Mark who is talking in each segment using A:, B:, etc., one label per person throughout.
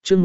A: chương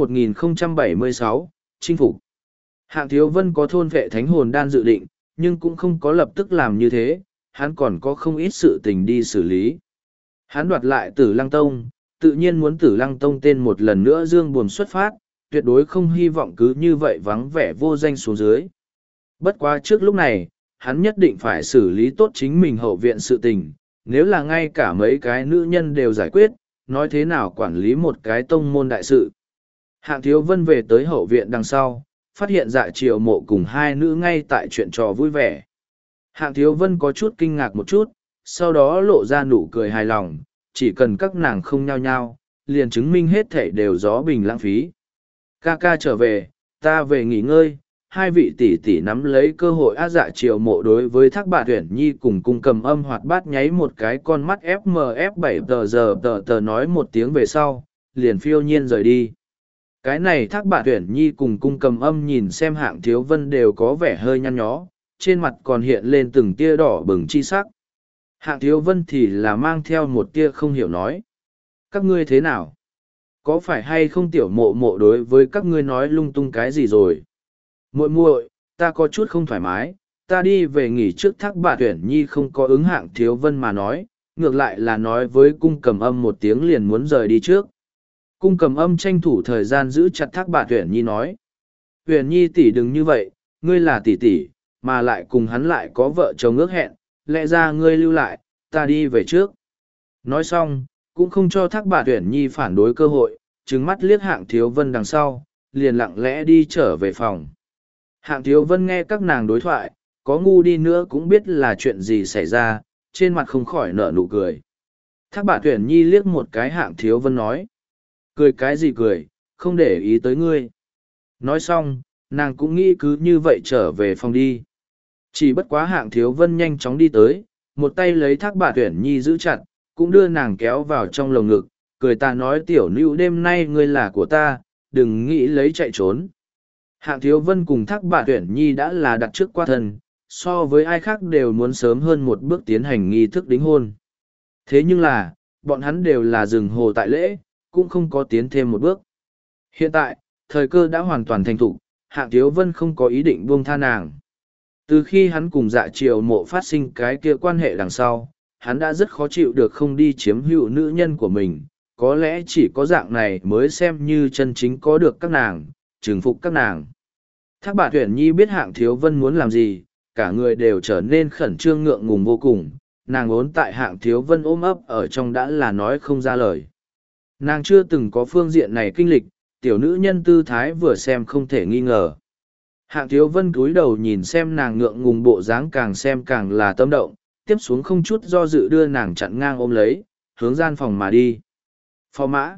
A: 1076, chinh phục. Hạng Thiếu Vân có thôn vệ thánh hồn đan dự định, nhưng cũng không có lập tức làm như thế, hắn còn có không ít sự tình đi xử lý. Hắn đoạt lại Tử Lăng Tông, tự nhiên muốn Tử Lăng Tông tên một lần nữa dương buồm xuất phát, tuyệt đối không hy vọng cứ như vậy vắng vẻ vô danh xuống dưới. Bất quá trước lúc này, hắn nhất định phải xử lý tốt chính mình hậu viện sự tình, nếu là ngay cả mấy cái nữ nhân đều giải quyết, nói thế nào quản lý một cái tông môn đại sự. Hạng Thiếu Vân về tới hậu viện đằng sau, phát hiện Dạ Triều Mộ cùng hai nữ ngay tại chuyện trò vui vẻ. Hạng Thiếu Vân có chút kinh ngạc một chút, sau đó lộ ra nụ cười hài lòng, chỉ cần các nàng không nhao nhao, liền chứng minh hết thảy đều gió bình lãng phí. Ca ca trở về, ta về nghỉ ngơi. Hai vị tỷ tỷ nắm lấy cơ hội Dạ Triều Mộ đối với Thác Bà Tuyển Nhi cùng cung cầm âm hoạt bát nháy một cái con mắt FMF7 tờ nói một tiếng về sau, liền phiêu nhiên rời đi. Cái này Thác Bà Tuyển Nhi cùng cung cầm âm nhìn xem Hạng Thiếu Vân đều có vẻ hơi nhăn nhó, trên mặt còn hiện lên từng tia đỏ bừng chi sắc. Hạng Thiếu Vân thì là mang theo một tia không hiểu nói. Các ngươi thế nào? Có phải hay không tiểu mộ mộ đối với các ngươi nói lung tung cái gì rồi? Muội muội, ta có chút không thoải mái, ta đi về nghỉ trước. Thác Bà Tuyển Nhi không có ứng Hạng Thiếu Vân mà nói, ngược lại là nói với cung cầm âm một tiếng liền muốn rời đi trước. Cung cầm âm tranh thủ thời gian giữ chặt Thác Bà Tuyển Nhi nói. Tuyển Nhi tỷ đừng như vậy, ngươi là tỷ tỷ, mà lại cùng hắn lại có vợ chồng ước hẹn, lẽ ra ngươi lưu lại, ta đi về trước. Nói xong, cũng không cho Thác Bà Tuyển Nhi phản đối cơ hội, trừng mắt liếc Hạng Thiếu Vân đằng sau, liền lặng lẽ đi trở về phòng. Hạng Thiếu Vân nghe các nàng đối thoại, có ngu đi nữa cũng biết là chuyện gì xảy ra, trên mặt không khỏi nở nụ cười. Thác Bà Tuyển Nhi liếc một cái Hạng Thiếu Vân nói. Cười cái gì cười, không để ý tới ngươi. Nói xong, nàng cũng nghĩ cứ như vậy trở về phòng đi. Chỉ bất quá Hạng Thiếu Vân nhanh chóng đi tới, một tay lấy Thác Bà Tuyển Nhi giữ chặt, cũng đưa nàng kéo vào trong lồng ngực, cười ta nói tiểu nữ đêm nay ngươi là của ta, đừng nghĩ lấy chạy trốn. Hạng Thiếu Vân cùng Thác Bà Tuyển Nhi đã là đặt trước qua thân, so với ai khác đều muốn sớm hơn một bước tiến hành nghi thức đính hôn. Thế nhưng là, bọn hắn đều là dừng hồ tại lễ, cũng không có tiến thêm một bước. Hiện tại, thời cơ đã hoàn toàn thành thục, Hạng Thiếu Vân không có ý định buông tha nàng. Từ khi hắn cùng Dạ Triều Mộ phát sinh cái kia quan hệ đằng sau, hắn đã rất khó chịu được không đi chiếm hữu nữ nhân của mình, có lẽ chỉ có dạng này mới xem như chân chính có được các nàng, trừng phục các nàng. Thác Bà Tuyển Nhi biết Hạng Thiếu Vân muốn làm gì, cả người đều trở nên khẩn trương ngượng ngùng vô cùng, nàng ốn tại Hạng Thiếu Vân ôm ấp ở trong đã là nói không ra lời. Nàng chưa từng có phương diện này kinh lịch, tiểu nữ nhân tư thái vừa xem không thể nghi ngờ. Hạng Thiếu Vân cúi đầu nhìn xem nàng ngượng ngùng bộ dáng càng xem càng là tâm động, tiếp xuống không chút do dự đưa nàng chặn ngang ôm lấy, hướng gian phòng mà đi. Phó mã,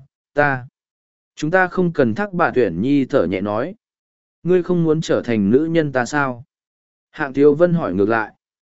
A: chúng ta không cần. Thác Bà Tuyển Nhi thở nhẹ nói. Ngươi không muốn trở thành nữ nhân ta sao? Hạng Thiếu Vân hỏi ngược lại.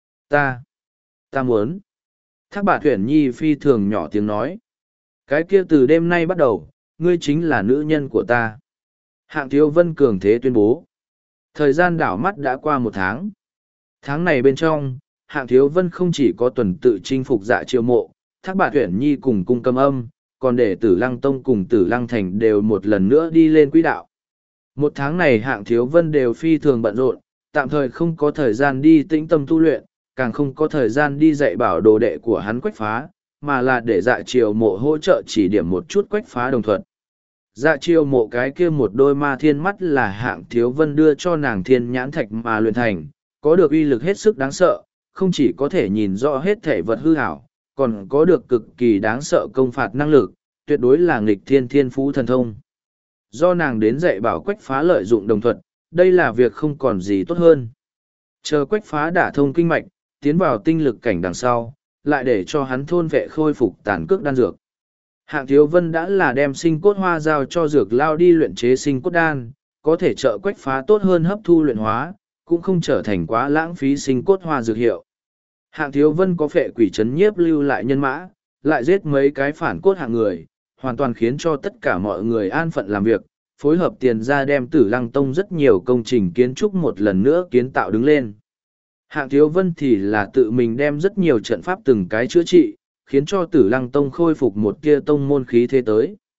A: Ta muốn. Thác Bà Tuyển Nhi phi thường nhỏ tiếng nói. Cái kia từ đêm nay bắt đầu, ngươi chính là nữ nhân của ta. Hạng Thiếu Vân cường thế tuyên bố. Thời gian đảo mắt đã qua một tháng. Tháng này bên trong, Hạng Thiếu Vân không chỉ có tuần tự chinh phục Dạ Triều Mộ, Thác Bà Tuyển Nhi cùng cung cầm âm, còn để Tử Lăng Tông cùng Tử Lăng Thành đều một lần nữa đi lên quỹ đạo. Một tháng này Hạng Thiếu Vân đều phi thường bận rộn, tạm thời không có thời gian đi tĩnh tâm tu luyện, càng không có thời gian đi dạy bảo đồ đệ của hắn Quách Phá, mà là để Dạ Triều Mộ hỗ trợ chỉ điểm một chút Quách Phá đồng thuận. Dạ Triều Mộ cái kia một đôi ma thiên mắt là Hạng Thiếu Vân đưa cho nàng thiên nhãn thạch mà luyện thành, có được uy lực hết sức đáng sợ, không chỉ có thể nhìn rõ hết thể vật hư hảo, còn có được cực kỳ đáng sợ công phạt năng lực, tuyệt đối là nghịch thiên thiên phú thần thông. Do nàng đến dạy bảo Quách Phá lợi dụng đồng thuật, đây là việc không còn gì tốt hơn. Chờ Quách Phá đả thông kinh mạch, tiến vào tinh lực cảnh đằng sau, lại để cho hắn thôn vệ khôi phục tàn cước đan dược. Hạng Thiếu Vân đã là đem sinh cốt hoa giao cho dược lao đi luyện chế sinh cốt đan, có thể trợ Quách Phá tốt hơn hấp thu luyện hóa, cũng không trở thành quá lãng phí sinh cốt hoa dược hiệu. Hạng Thiếu Vân có phệ quỷ chấn nhiếp lưu lại nhân mã, lại giết mấy cái phản cốt hạng người, hoàn toàn khiến cho tất cả mọi người an phận làm việc, phối hợp tiền ra đem Tử Lăng Tông rất nhiều công trình kiến trúc một lần nữa kiến tạo đứng lên. Hạng Thiếu Vân thì là tự mình đem rất nhiều trận pháp từng cái chữa trị, khiến cho Tử Lăng Tông khôi phục một kia tông môn khí thế tới.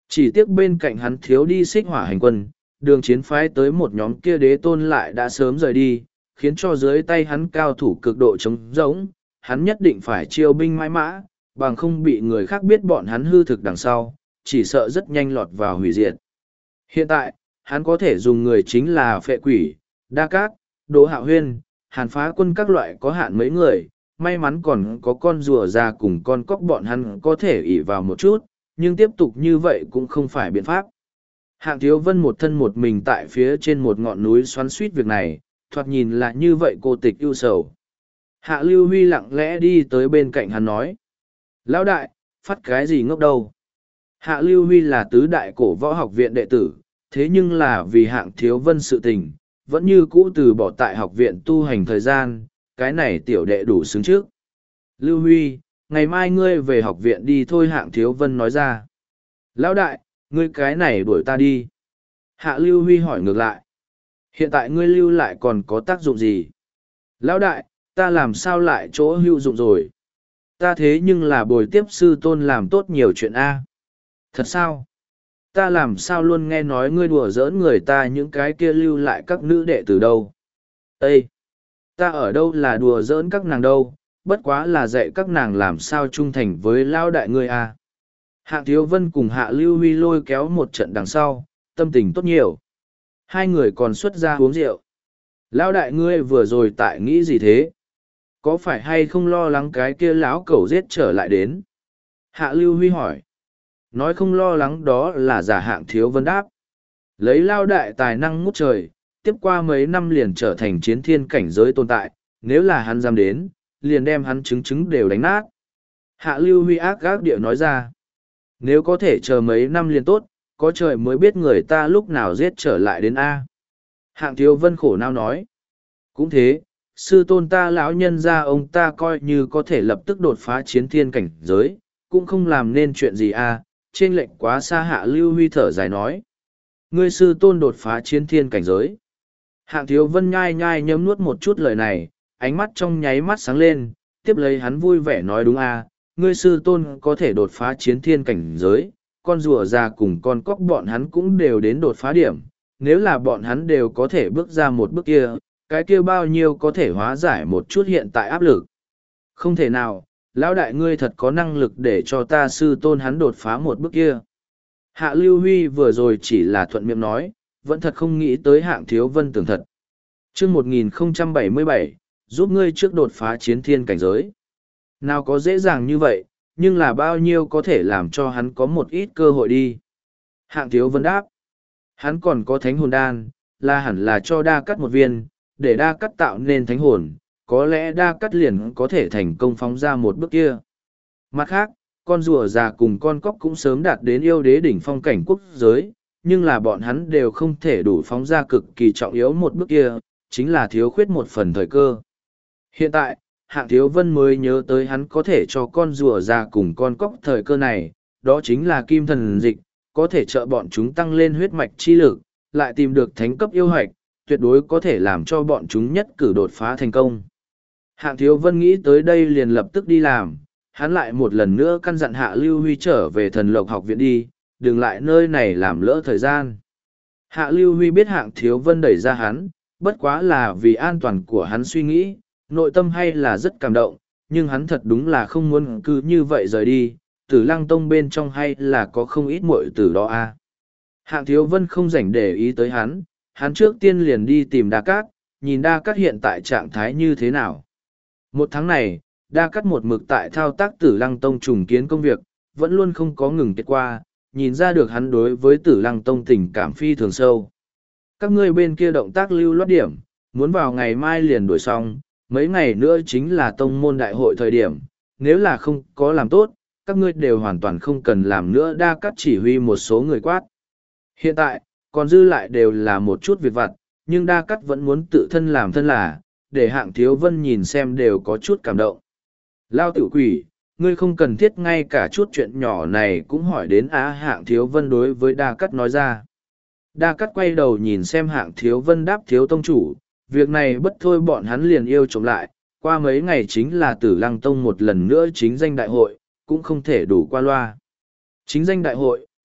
A: Chỉ tiếc bên cạnh hắn thiếu đi xích hỏa hành quân, đường chiến phái tới một nhóm kia đế tôn lại đã sớm rời đi, khiến cho dưới tay hắn cao thủ cực độ trống rỗng, hắn nhất định phải chiêu binh mãi mã, bằng không bị người khác biết bọn hắn hư thực đằng sau, chỉ sợ rất nhanh lọt vào hủy diệt. Hiện tại, hắn có thể dùng người chính là Phệ Quỷ, Đa Cát, Đỗ Hạo Huyên, Hàn Phá Quân các loại có hạn mấy người, may mắn còn có con rùa già cùng con cóc bọn hắn có thể ỷ vào một chút, nhưng tiếp tục như vậy cũng không phải biện pháp. Hạng Thiếu Vân một thân một mình tại phía trên một ngọn núi xoắn suýt việc này, thoạt nhìn là như vậy cô tịch ưu sầu. Hạ Lưu Huy lặng lẽ đi tới bên cạnh hắn nói. Lão đại, phát cái gì ngốc đâu. Hạ Lưu Huy là tứ đại cổ võ học viện đệ tử, thế nhưng là vì Hạng Thiếu Vân sự tình, vẫn như cũ từ bỏ tại học viện tu hành thời gian, cái này tiểu đệ đủ xứng trước. Lưu Huy, ngày mai ngươi về học viện đi thôi, Hạng Thiếu Vân nói ra. Lão đại, ngươi cái này đuổi ta đi. Hạ Lưu Huy hỏi ngược lại. Hiện tại ngươi lưu lại còn có tác dụng gì? Lão đại, ta làm sao lại chỗ hữu dụng rồi? Ta thế nhưng là bồi tiếp sư tôn làm tốt nhiều chuyện A. Thật sao? Ta làm sao luôn nghe nói ngươi đùa giỡn người ta những cái kia lưu lại các nữ đệ tử đâu? Ê! Ta ở đâu là đùa giỡn các nàng đâu, bất quá là dạy các nàng làm sao trung thành với lão đại ngươi A. Hạng Thiếu Vân cùng Hạ Lưu Huy lôi kéo một trận đằng sau, tâm tình tốt nhiều. Hai người còn xuất ra uống rượu. Lão đại ngươi vừa rồi tại nghĩ gì thế? Có phải hay không lo lắng cái kia lão cẩu giết trở lại đến? Hạ Lưu Huy hỏi. Nói không lo lắng đó là giả. Hạng Thiếu Vân đáp. Lấy lao đại tài năng ngút trời, tiếp qua mấy năm liền trở thành chiến thiên cảnh giới tồn tại, nếu là hắn dám đến, liền đem hắn chứng đều đánh nát. Hạ Lưu Huy ác gác địa nói ra. Nếu có thể chờ mấy năm liền tốt, có trời mới biết người ta lúc nào giết trở lại đến A. Hạng Thiếu Vân khổ não nói. Cũng thế, sư tôn ta lão nhân gia ông ta coi như có thể lập tức đột phá chiến thiên cảnh giới, cũng không làm nên chuyện gì A. Trên lệnh quá xa. Hạ Lưu Huy thở dài nói. Ngươi sư tôn đột phá chiến thiên cảnh giới. Hạng Thiếu Vân nhai nhai nhấm nuốt một chút lời này, ánh mắt trong nháy mắt sáng lên, tiếp lấy hắn vui vẻ nói đúng A. Ngươi sư tôn có thể đột phá chiến thiên cảnh giới, con rùa già cùng con cóc bọn hắn cũng đều đến đột phá điểm, nếu là bọn hắn đều có thể bước ra một bước kia, cái kia bao nhiêu có thể hóa giải một chút hiện tại áp lực. Không thể nào, lão đại ngươi thật có năng lực để cho ta sư tôn hắn đột phá một bước kia. Hạ Lưu Huy vừa rồi chỉ là thuận miệng nói, vẫn thật không nghĩ tới Hạng Thiếu Vân tưởng thật. Chương 1077, giúp ngươi trước đột phá chiến thiên cảnh giới. Nào có dễ dàng như vậy, nhưng là bao nhiêu có thể làm cho hắn có một ít cơ hội đi. Hạng Thiếu Vân đáp. Hắn còn có thánh hồn đan, là hẳn là cho Đa Cắt một viên, để Đa Cắt tạo nên thánh hồn, có lẽ Đa Cắt liền có thể thành công phóng ra một bước kia. Mặt khác, con rùa già cùng con cóc cũng sớm đạt đến yêu đế đỉnh phong cảnh quốc giới, nhưng là bọn hắn đều không thể đủ phóng ra cực kỳ trọng yếu một bước kia, chính là thiếu khuyết một phần thời cơ. Hiện tại, Hạng Thiếu Vân mới nhớ tới hắn có thể cho con rùa già cùng con cóc thời cơ này, đó chính là kim thần dịch, có thể trợ bọn chúng tăng lên huyết mạch chi lực, lại tìm được thánh cấp yêu hạch, tuyệt đối có thể làm cho bọn chúng nhất cử đột phá thành công. Hạng Thiếu Vân nghĩ tới đây liền lập tức đi làm, hắn lại một lần nữa căn dặn Hạ Lưu Huy trở về Thần Lộc học viện đi, đừng lại nơi này làm lỡ thời gian. Hạ Lưu Huy biết Hạng Thiếu Vân đẩy ra hắn, bất quá là vì an toàn của hắn suy nghĩ, nội tâm hay là rất cảm động, nhưng hắn thật đúng là không muốn cứ như vậy rời đi, Tử Lăng Tông bên trong hay là có không ít muội tử đó a. Hạng Thiếu Vân không rảnh để ý tới hắn trước tiên liền đi tìm Đa Cát, nhìn Đa Cát hiện tại trạng thái như thế nào. Một tháng này, Đa Cát một mực tại thao tác Tử Lăng Tông trùng kiến công việc, vẫn luôn không có ngừng kết qua, nhìn ra được hắn đối với Tử Lăng Tông tình cảm phi thường sâu. Các ngươi bên kia động tác lưu loát điểm, muốn vào ngày mai liền đuổi xong, mấy ngày nữa chính là tông môn đại hội thời điểm, nếu là không có làm tốt, các ngươi đều hoàn toàn không cần làm nữa. Đa Cát chỉ huy một số người quát. Hiện tại, còn dư lại đều là một chút việc vặt, nhưng Đa Cát vẫn muốn tự thân làm thân là, để Hạng Thiếu Vân nhìn xem đều có chút cảm động. Lao tiểu quỷ, ngươi không cần thiết ngay cả chút chuyện nhỏ này cũng hỏi đến á. Hạng Thiếu Vân đối với Đa Cát nói ra. Đa Cát quay đầu nhìn xem Hạng Thiếu Vân đáp thiếu tông chủ, việc này bất thôi bọn hắn liền yêu trộm lại, qua mấy ngày chính là Tử Lăng Tông một lần nữa chính danh đại hội, cũng không thể đủ qua loa. Chính danh đại hội,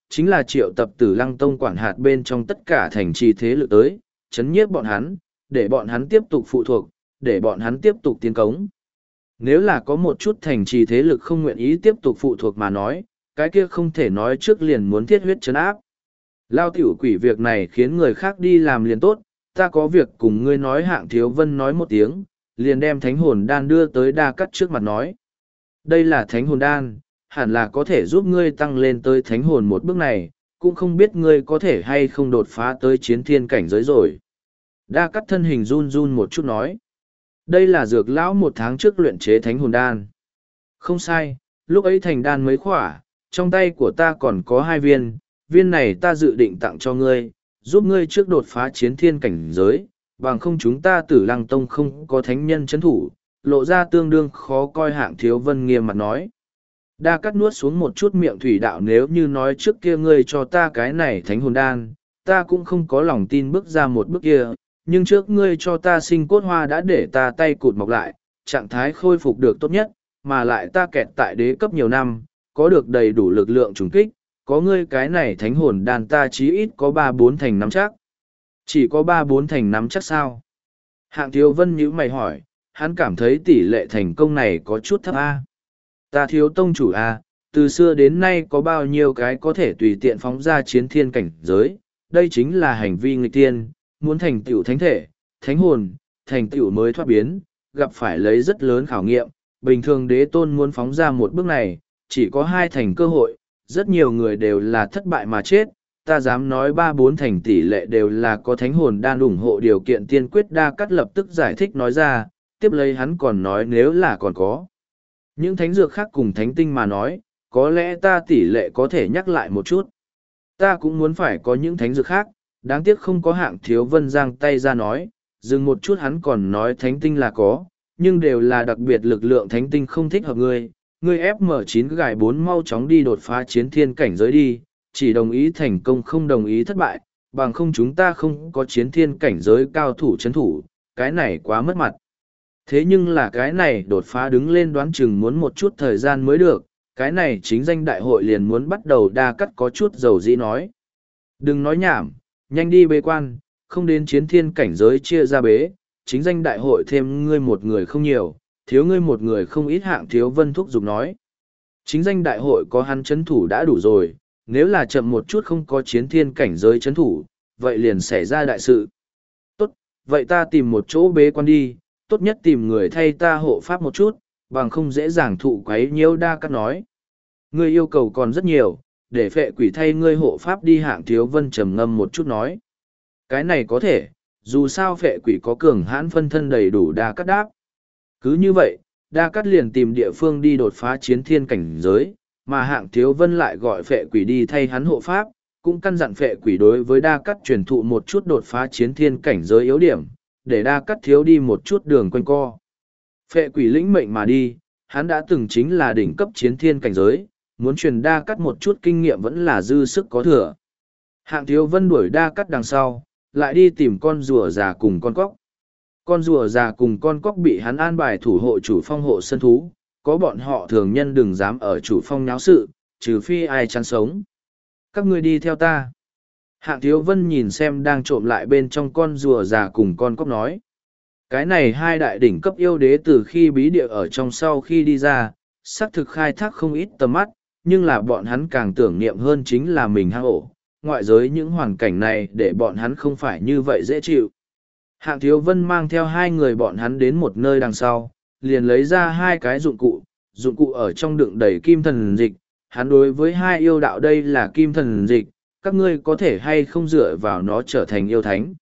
A: chính là triệu tập Tử Lăng Tông quản hạt bên trong tất cả thành trì thế lực tới, chấn nhiếp bọn hắn, để bọn hắn tiếp tục phụ thuộc, để bọn hắn tiếp tục tiến cống. Nếu là có một chút thành trì thế lực không nguyện ý tiếp tục phụ thuộc mà nói, cái kia không thể nói trước liền muốn thiết huyết trấn áp. Lao tiểu quỷ việc này khiến người khác đi làm liền tốt, ta có việc cùng ngươi nói. Hạng Thiếu Vân nói một tiếng, liền đem thánh hồn đan đưa tới Đa Cắt trước mặt nói. Đây là thánh hồn đan, hẳn là có thể giúp ngươi tăng lên tới thánh hồn một bước này, cũng không biết ngươi có thể hay không đột phá tới chiến thiên cảnh giới rồi. Đa Cắt thân hình run run một chút nói. Đây là dược lão 1 tháng trước luyện chế thánh hồn đan. Không sai, lúc ấy thành đan mấy khỏa, trong tay của ta còn có 2 viên, viên này ta dự định tặng cho ngươi, giúp ngươi trước đột phá chiến thiên cảnh giới, bằng không chúng ta Tử Lăng Tông không có thánh nhân chấn thủ, lộ ra tương đương khó coi. Hạng Thiếu Vân nghiêm mặt nói. Đa Cắt nuốt xuống một chút miệng thủy đạo, nếu như nói trước kia ngươi cho ta cái này thánh hồn đan, ta cũng không có lòng tin bước ra một bước kia, nhưng trước ngươi cho ta sinh cốt hoa đã để ta tay cụt mọc lại, trạng thái khôi phục được tốt nhất, mà lại ta kẹt tại đế cấp nhiều năm, có được đầy đủ lực lượng trùng kích, có ngươi cái này thánh hồn đan ta chí ít có 3-4 thành nắm chắc. Chỉ có 3-4 thành nắm chắc sao? Hạng Thiếu Vân nhíu mày hỏi, hắn cảm thấy tỷ lệ thành công này có chút thấp a. Ta Thiếu tông chủ a, từ xưa đến nay có bao nhiêu cái có thể tùy tiện phóng ra chiến thiên cảnh giới, đây chính là hành vi nghịch tiên, muốn thành tựu thánh thể, thánh hồn, thành tựu mới thoát biến, gặp phải lấy rất lớn khảo nghiệm, bình thường đế tôn muốn phóng ra một bước này, chỉ có 2 thành cơ hội, rất nhiều người đều là thất bại mà chết, ta dám nói 3-4 thành tỷ lệ đều là có thánh hồn đan ủng hộ điều kiện tiên quyết. Đa Cắt lập tức giải thích nói ra, tiếp lấy hắn còn nói nếu là còn có những thánh dược khác cùng thánh tinh mà nói, có lẽ ta tỷ lệ có thể nhắc lại một chút. Ta cũng muốn phải có những thánh dược khác, đáng tiếc không có. Hạng Thiếu Vân giang tay ra nói, dừng một chút hắn còn nói thánh tinh là có, nhưng đều là đặc biệt lực lượng thánh tinh không thích hợp ngươi. Ngươi FM9 gài 4 mau chóng đi đột phá chiến thiên cảnh giới đi, chỉ đồng ý thành công không đồng ý thất bại, bằng không chúng ta không có chiến thiên cảnh giới cao thủ chấn thủ, cái này quá mất mặt. Thế nhưng là cái này đột phá đứng lên đoán chừng muốn một chút thời gian mới được, cái này chính danh đại hội liền muốn bắt đầu. Đa Cắt có chút dầu dĩ nói. Đừng nói nhảm, nhanh đi bế quan, không đến chiến thiên cảnh giới chia ra bế, chính danh đại hội thêm ngươi một người không nhiều, thiếu ngươi một người không ít. Hạng Thiếu Vân thúc giục nói. Chính danh đại hội có hắn chấn thủ đã đủ rồi, nếu là chậm một chút không có chiến thiên cảnh giới chấn thủ, vậy liền xảy ra đại sự. Tốt, vậy ta tìm một chỗ bế quan đi, tốt nhất tìm người thay ta hộ pháp một chút, bằng không dễ dàng thụ quấy nhiễu. Đa Cắt nói. Ngươi yêu cầu còn rất nhiều, để phệ quỷ thay ngươi hộ pháp đi. Hạng Thiếu Vân trầm ngâm một chút nói. Cái này có thể, dù sao phệ quỷ có cường hãn phân thân đầy đủ. Đa Cắt đáp. Cứ như vậy, Đa Cắt liền tìm địa phương đi đột phá chiến thiên cảnh giới, mà Hạng Thiếu Vân lại gọi phệ quỷ đi thay hắn hộ pháp, cũng căn dặn phệ quỷ đối với Đa Cắt truyền thụ một chút đột phá chiến thiên cảnh giới yếu điểm, để Đa Cắt thiếu đi một chút đường quanh co. Phệ quỷ lĩnh mệnh mà đi, hắn đã từng chính là đỉnh cấp chiến thiên cảnh giới, muốn truyền Đa Cắt một chút kinh nghiệm vẫn là dư sức có thừa. Hạng Thiếu Vân đuổi Đa Cắt đằng sau, lại đi tìm con rùa già cùng con cóc. Con rùa già cùng con cóc bị hắn an bài thủ hộ chủ phong hộ sân thú, có bọn họ thường nhân đừng dám ở chủ phong náo sự, trừ phi ai chán sống. Các ngươi đi theo ta. Hạng Thiếu Vân nhìn xem đang trộm lại bên trong con rùa già cùng con cóc nói. Cái này 2 đại đỉnh cấp yêu đế từ khi bí địa ở trong sau khi đi ra, xác thực khai thác không ít tầm mắt, nhưng là bọn hắn càng tưởng niệm hơn chính là mình hang ổ. Ngoại giới những hoàn cảnh này để bọn hắn không phải như vậy dễ chịu. Hạng Thiếu Vân mang theo 2 người bọn hắn đến một nơi đằng sau, liền lấy ra 2 cái dụng cụ ở trong đựng đầy kim thần dịch. Hắn đối với 2 yêu đạo đây là kim thần dịch, các ngươi có thể hay không dựa vào nó trở thành yêu thánh.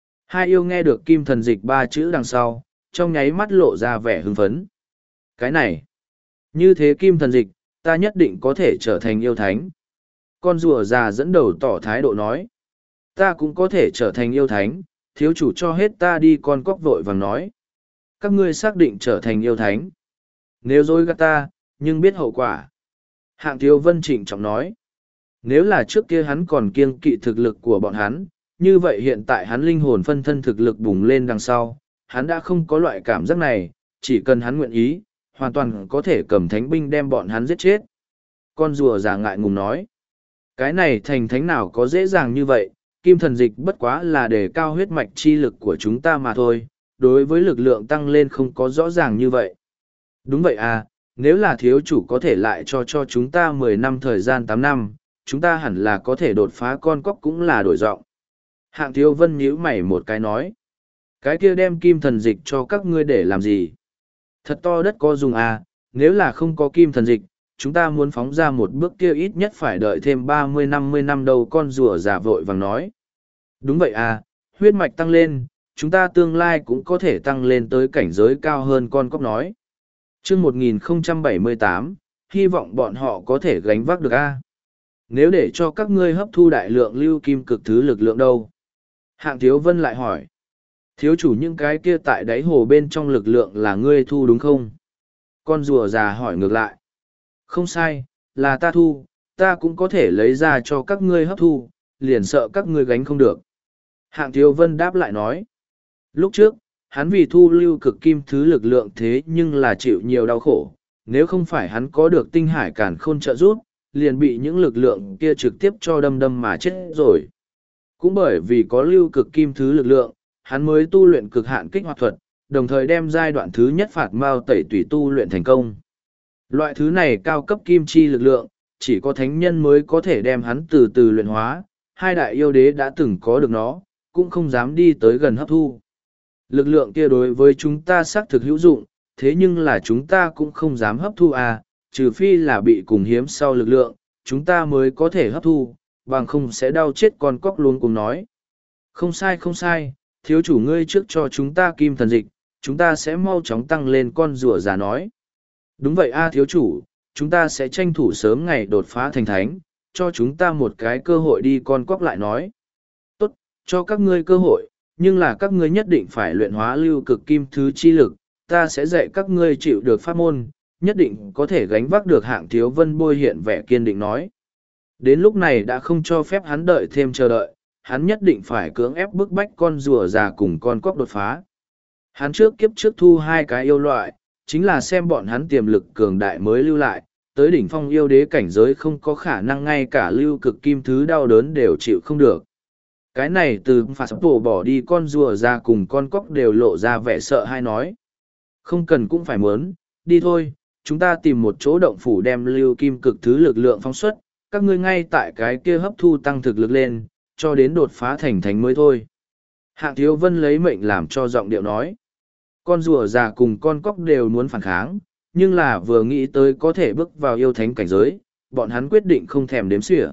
A: 2 yêu nghe được kim thần dịch 3 chữ đằng sau, trong nháy mắt lộ ra vẻ hưng phấn. Cái này, như thế kim thần dịch, ta nhất định có thể trở thành yêu thánh. Con rùa già dẫn đầu tỏ thái độ nói, ta cũng có thể trở thành yêu thánh, thiếu chủ cho hết ta đi. Con cóc vội vàng nói, các ngươi xác định trở thành yêu thánh. Nếu dối gạt ta, nhưng biết hậu quả. Hạng Thiếu Vân trịnh trọng nói, nếu là trước kia hắn còn kiêng kỵ thực lực của bọn hắn, như vậy hiện tại hắn linh hồn phân thân thực lực bùng lên đằng sau, hắn đã không có loại cảm giác này, chỉ cần hắn nguyện ý, hoàn toàn có thể cầm thánh binh đem bọn hắn giết chết. Con rùa già ngại ngùng nói, Cái này thành thánh nào có dễ dàng như vậy, kim thần dịch bất quá là để cao huyết mạch chi lực của chúng ta mà thôi, đối với lực lượng tăng lên không có rõ ràng như vậy. Đúng vậy à, nếu là thiếu chủ có thể lại cho chúng ta 10 năm thời gian 8 năm, chúng ta hẳn là có thể đột phá con cóc cũng là đổi giọng. Hạng Thiếu Vân nhíu mày một cái nói. Cái kia đem kim thần dịch cho các ngươi để làm gì? Thật to đất có dùng à, nếu là không có kim thần dịch, chúng ta muốn phóng ra một bước kia ít nhất phải đợi thêm 30-50 năm đầu, con rùa giả vội vàng nói. Đúng vậy à, huyết mạch tăng lên, chúng ta tương lai cũng có thể tăng lên tới cảnh giới cao hơn, con cóc nói. Chương 1078, hy vọng bọn họ có thể gánh vác được a. Nếu để cho các ngươi hấp thu đại lượng lưu kim cực thứ lực lượng đâu? Hạng Thiếu Vân lại hỏi. Thiếu chủ, những cái kia tại đáy hồ bên trong lực lượng là ngươi thu đúng không? Con rùa già hỏi ngược lại. Không sai, là ta thu, ta cũng có thể lấy ra cho các ngươi hấp thu, liền sợ các ngươi gánh không được. Hạng Thiếu Vân đáp lại nói. Lúc trước, hắn vì thu lưu cực kim thứ lực lượng thế nhưng là chịu nhiều đau khổ, nếu không phải hắn có được tinh hải càn khôn trợ giúp, liền bị những lực lượng kia trực tiếp cho đâm đâm mà chết rồi. Cũng bởi vì có lưu cực kim thứ lực lượng, hắn mới tu luyện cực hạn kích hoạt thuật, đồng thời đem giai đoạn thứ nhất phạt mao tẩy tùy tu luyện thành công. Loại thứ này cao cấp kim chi lực lượng, chỉ có thánh nhân mới có thể đem hắn từ từ luyện hóa, hai đại yêu đế đã từng có được nó, cũng không dám đi tới gần hấp thu. Lực lượng kia đối với chúng ta xác thực hữu dụng, thế nhưng là chúng ta cũng không dám hấp thu à, trừ phi là bị cùng hiếm sau lực lượng, chúng ta mới có thể hấp thu, bằng không sẽ đau chết con cóc luôn cùng nói. Không sai không sai, thiếu chủ ngươi trước cho chúng ta kim thần dịch, chúng ta sẽ mau chóng tăng lên, con rùa già nói. Đúng vậy a thiếu chủ, chúng ta sẽ tranh thủ sớm ngày đột phá thành thánh, cho chúng ta một cái cơ hội đi, con cóc lại nói. Tốt, cho các ngươi cơ hội, nhưng là các ngươi nhất định phải luyện hóa lưu cực kim thứ chi lực, ta sẽ dạy các ngươi chịu được pháp môn, nhất định có thể gánh vác được. Hạng Thiếu Vân bôi hiện vẻ kiên định nói. Đến lúc này đã không cho phép hắn đợi thêm chờ đợi, hắn nhất định phải cưỡng ép bức bách con rùa già cùng con cóc đột phá. Hắn trước kiếp trước thu hai cái yêu loại, chính là xem bọn hắn tiềm lực cường đại mới lưu lại, tới đỉnh phong yêu đế cảnh giới không có khả năng ngay cả lưu cực kim thứ đau đớn đều chịu không được. Cái này từ phạt sắp tổ bỏ đi, con rùa ra cùng con cóc đều lộ ra vẻ sợ hay nói. Không cần cũng phải muốn, đi thôi, chúng ta tìm một chỗ động phủ đem lưu kim cực thứ lực lượng phóng xuất, các ngươi ngay tại cái kia hấp thu tăng thực lực lên, cho đến đột phá thành thánh mới thôi. Hạng Thiếu Vân lấy mệnh làm cho giọng điệu nói. Con rùa già cùng con cóc đều muốn phản kháng, nhưng là vừa nghĩ tới có thể bước vào yêu thánh cảnh giới, bọn hắn quyết định không thèm đếm xỉa.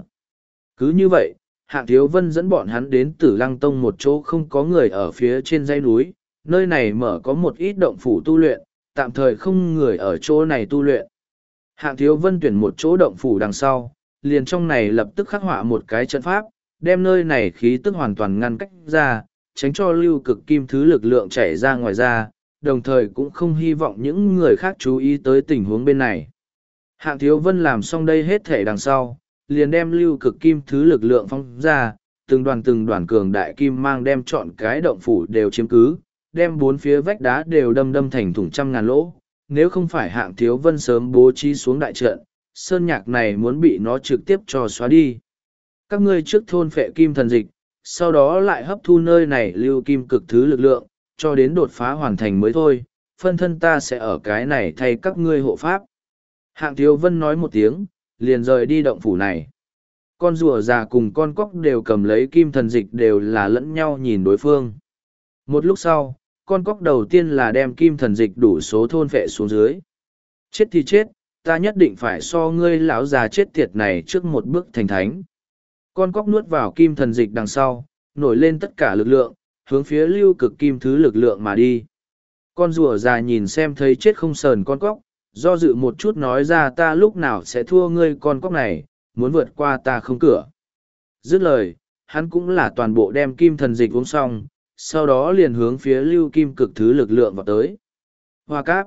A: Cứ như vậy, Hạng Thiếu Vân dẫn bọn hắn đến Tử Lăng Tông, một chỗ không có người ở phía trên dãy núi, nơi này mở có một ít động phủ tu luyện, tạm thời không người ở chỗ này tu luyện. Hạng Thiếu Vân tuyển một chỗ động phủ đằng sau, liền trong này lập tức khắc họa một cái trận pháp, đem nơi này khí tức hoàn toàn ngăn cách ra, tránh cho lưu cực kim thứ lực lượng chảy ra ngoài ra, đồng thời cũng không hy vọng những người khác chú ý tới tình huống bên này. Hạng Thiếu Vân làm xong đây hết thể đằng sau, liền đem lưu cực kim thứ lực lượng phóng ra, từng đoàn cường đại kim mang đem trọn cái động phủ đều chiếm cứ, đem bốn phía vách đá đều đâm thành thủng trăm ngàn lỗ. Nếu không phải Hạng Thiếu Vân sớm bố trí xuống đại trận, sơn nhạc này muốn bị nó trực tiếp cho xóa đi. Các ngươi trước thôn phệ kim thần dịch, sau đó lại hấp thu nơi này lưu kim cực thứ lực lượng, cho đến đột phá hoàn thành mới thôi, phân thân ta sẽ ở cái này thay các ngươi hộ pháp. Hạng Thiếu Vân nói một tiếng, liền rời đi động phủ này. Con rùa già cùng con cóc đều cầm lấy kim thần dịch, đều là lẫn nhau nhìn đối phương. Một lúc sau, con cóc đầu tiên là đem kim thần dịch đủ số thôn phệ xuống dưới. Chết thì chết, ta nhất định phải so ngươi lão già chết tiệt này trước một bước thành thánh. Con cóc nuốt vào kim thần dịch đằng sau, nổi lên tất cả lực lượng, hướng phía lưu cực kim thứ lực lượng mà đi. Con rùa già nhìn xem thấy chết không sờn con cóc, do dự một chút nói ra, ta lúc nào sẽ thua ngươi con cóc này, muốn vượt qua ta không cửa. Dứt lời, hắn cũng là toàn bộ đem kim thần dịch uống xong, sau đó liền hướng phía lưu kim cực thứ lực lượng vào tới. Hoa cáp.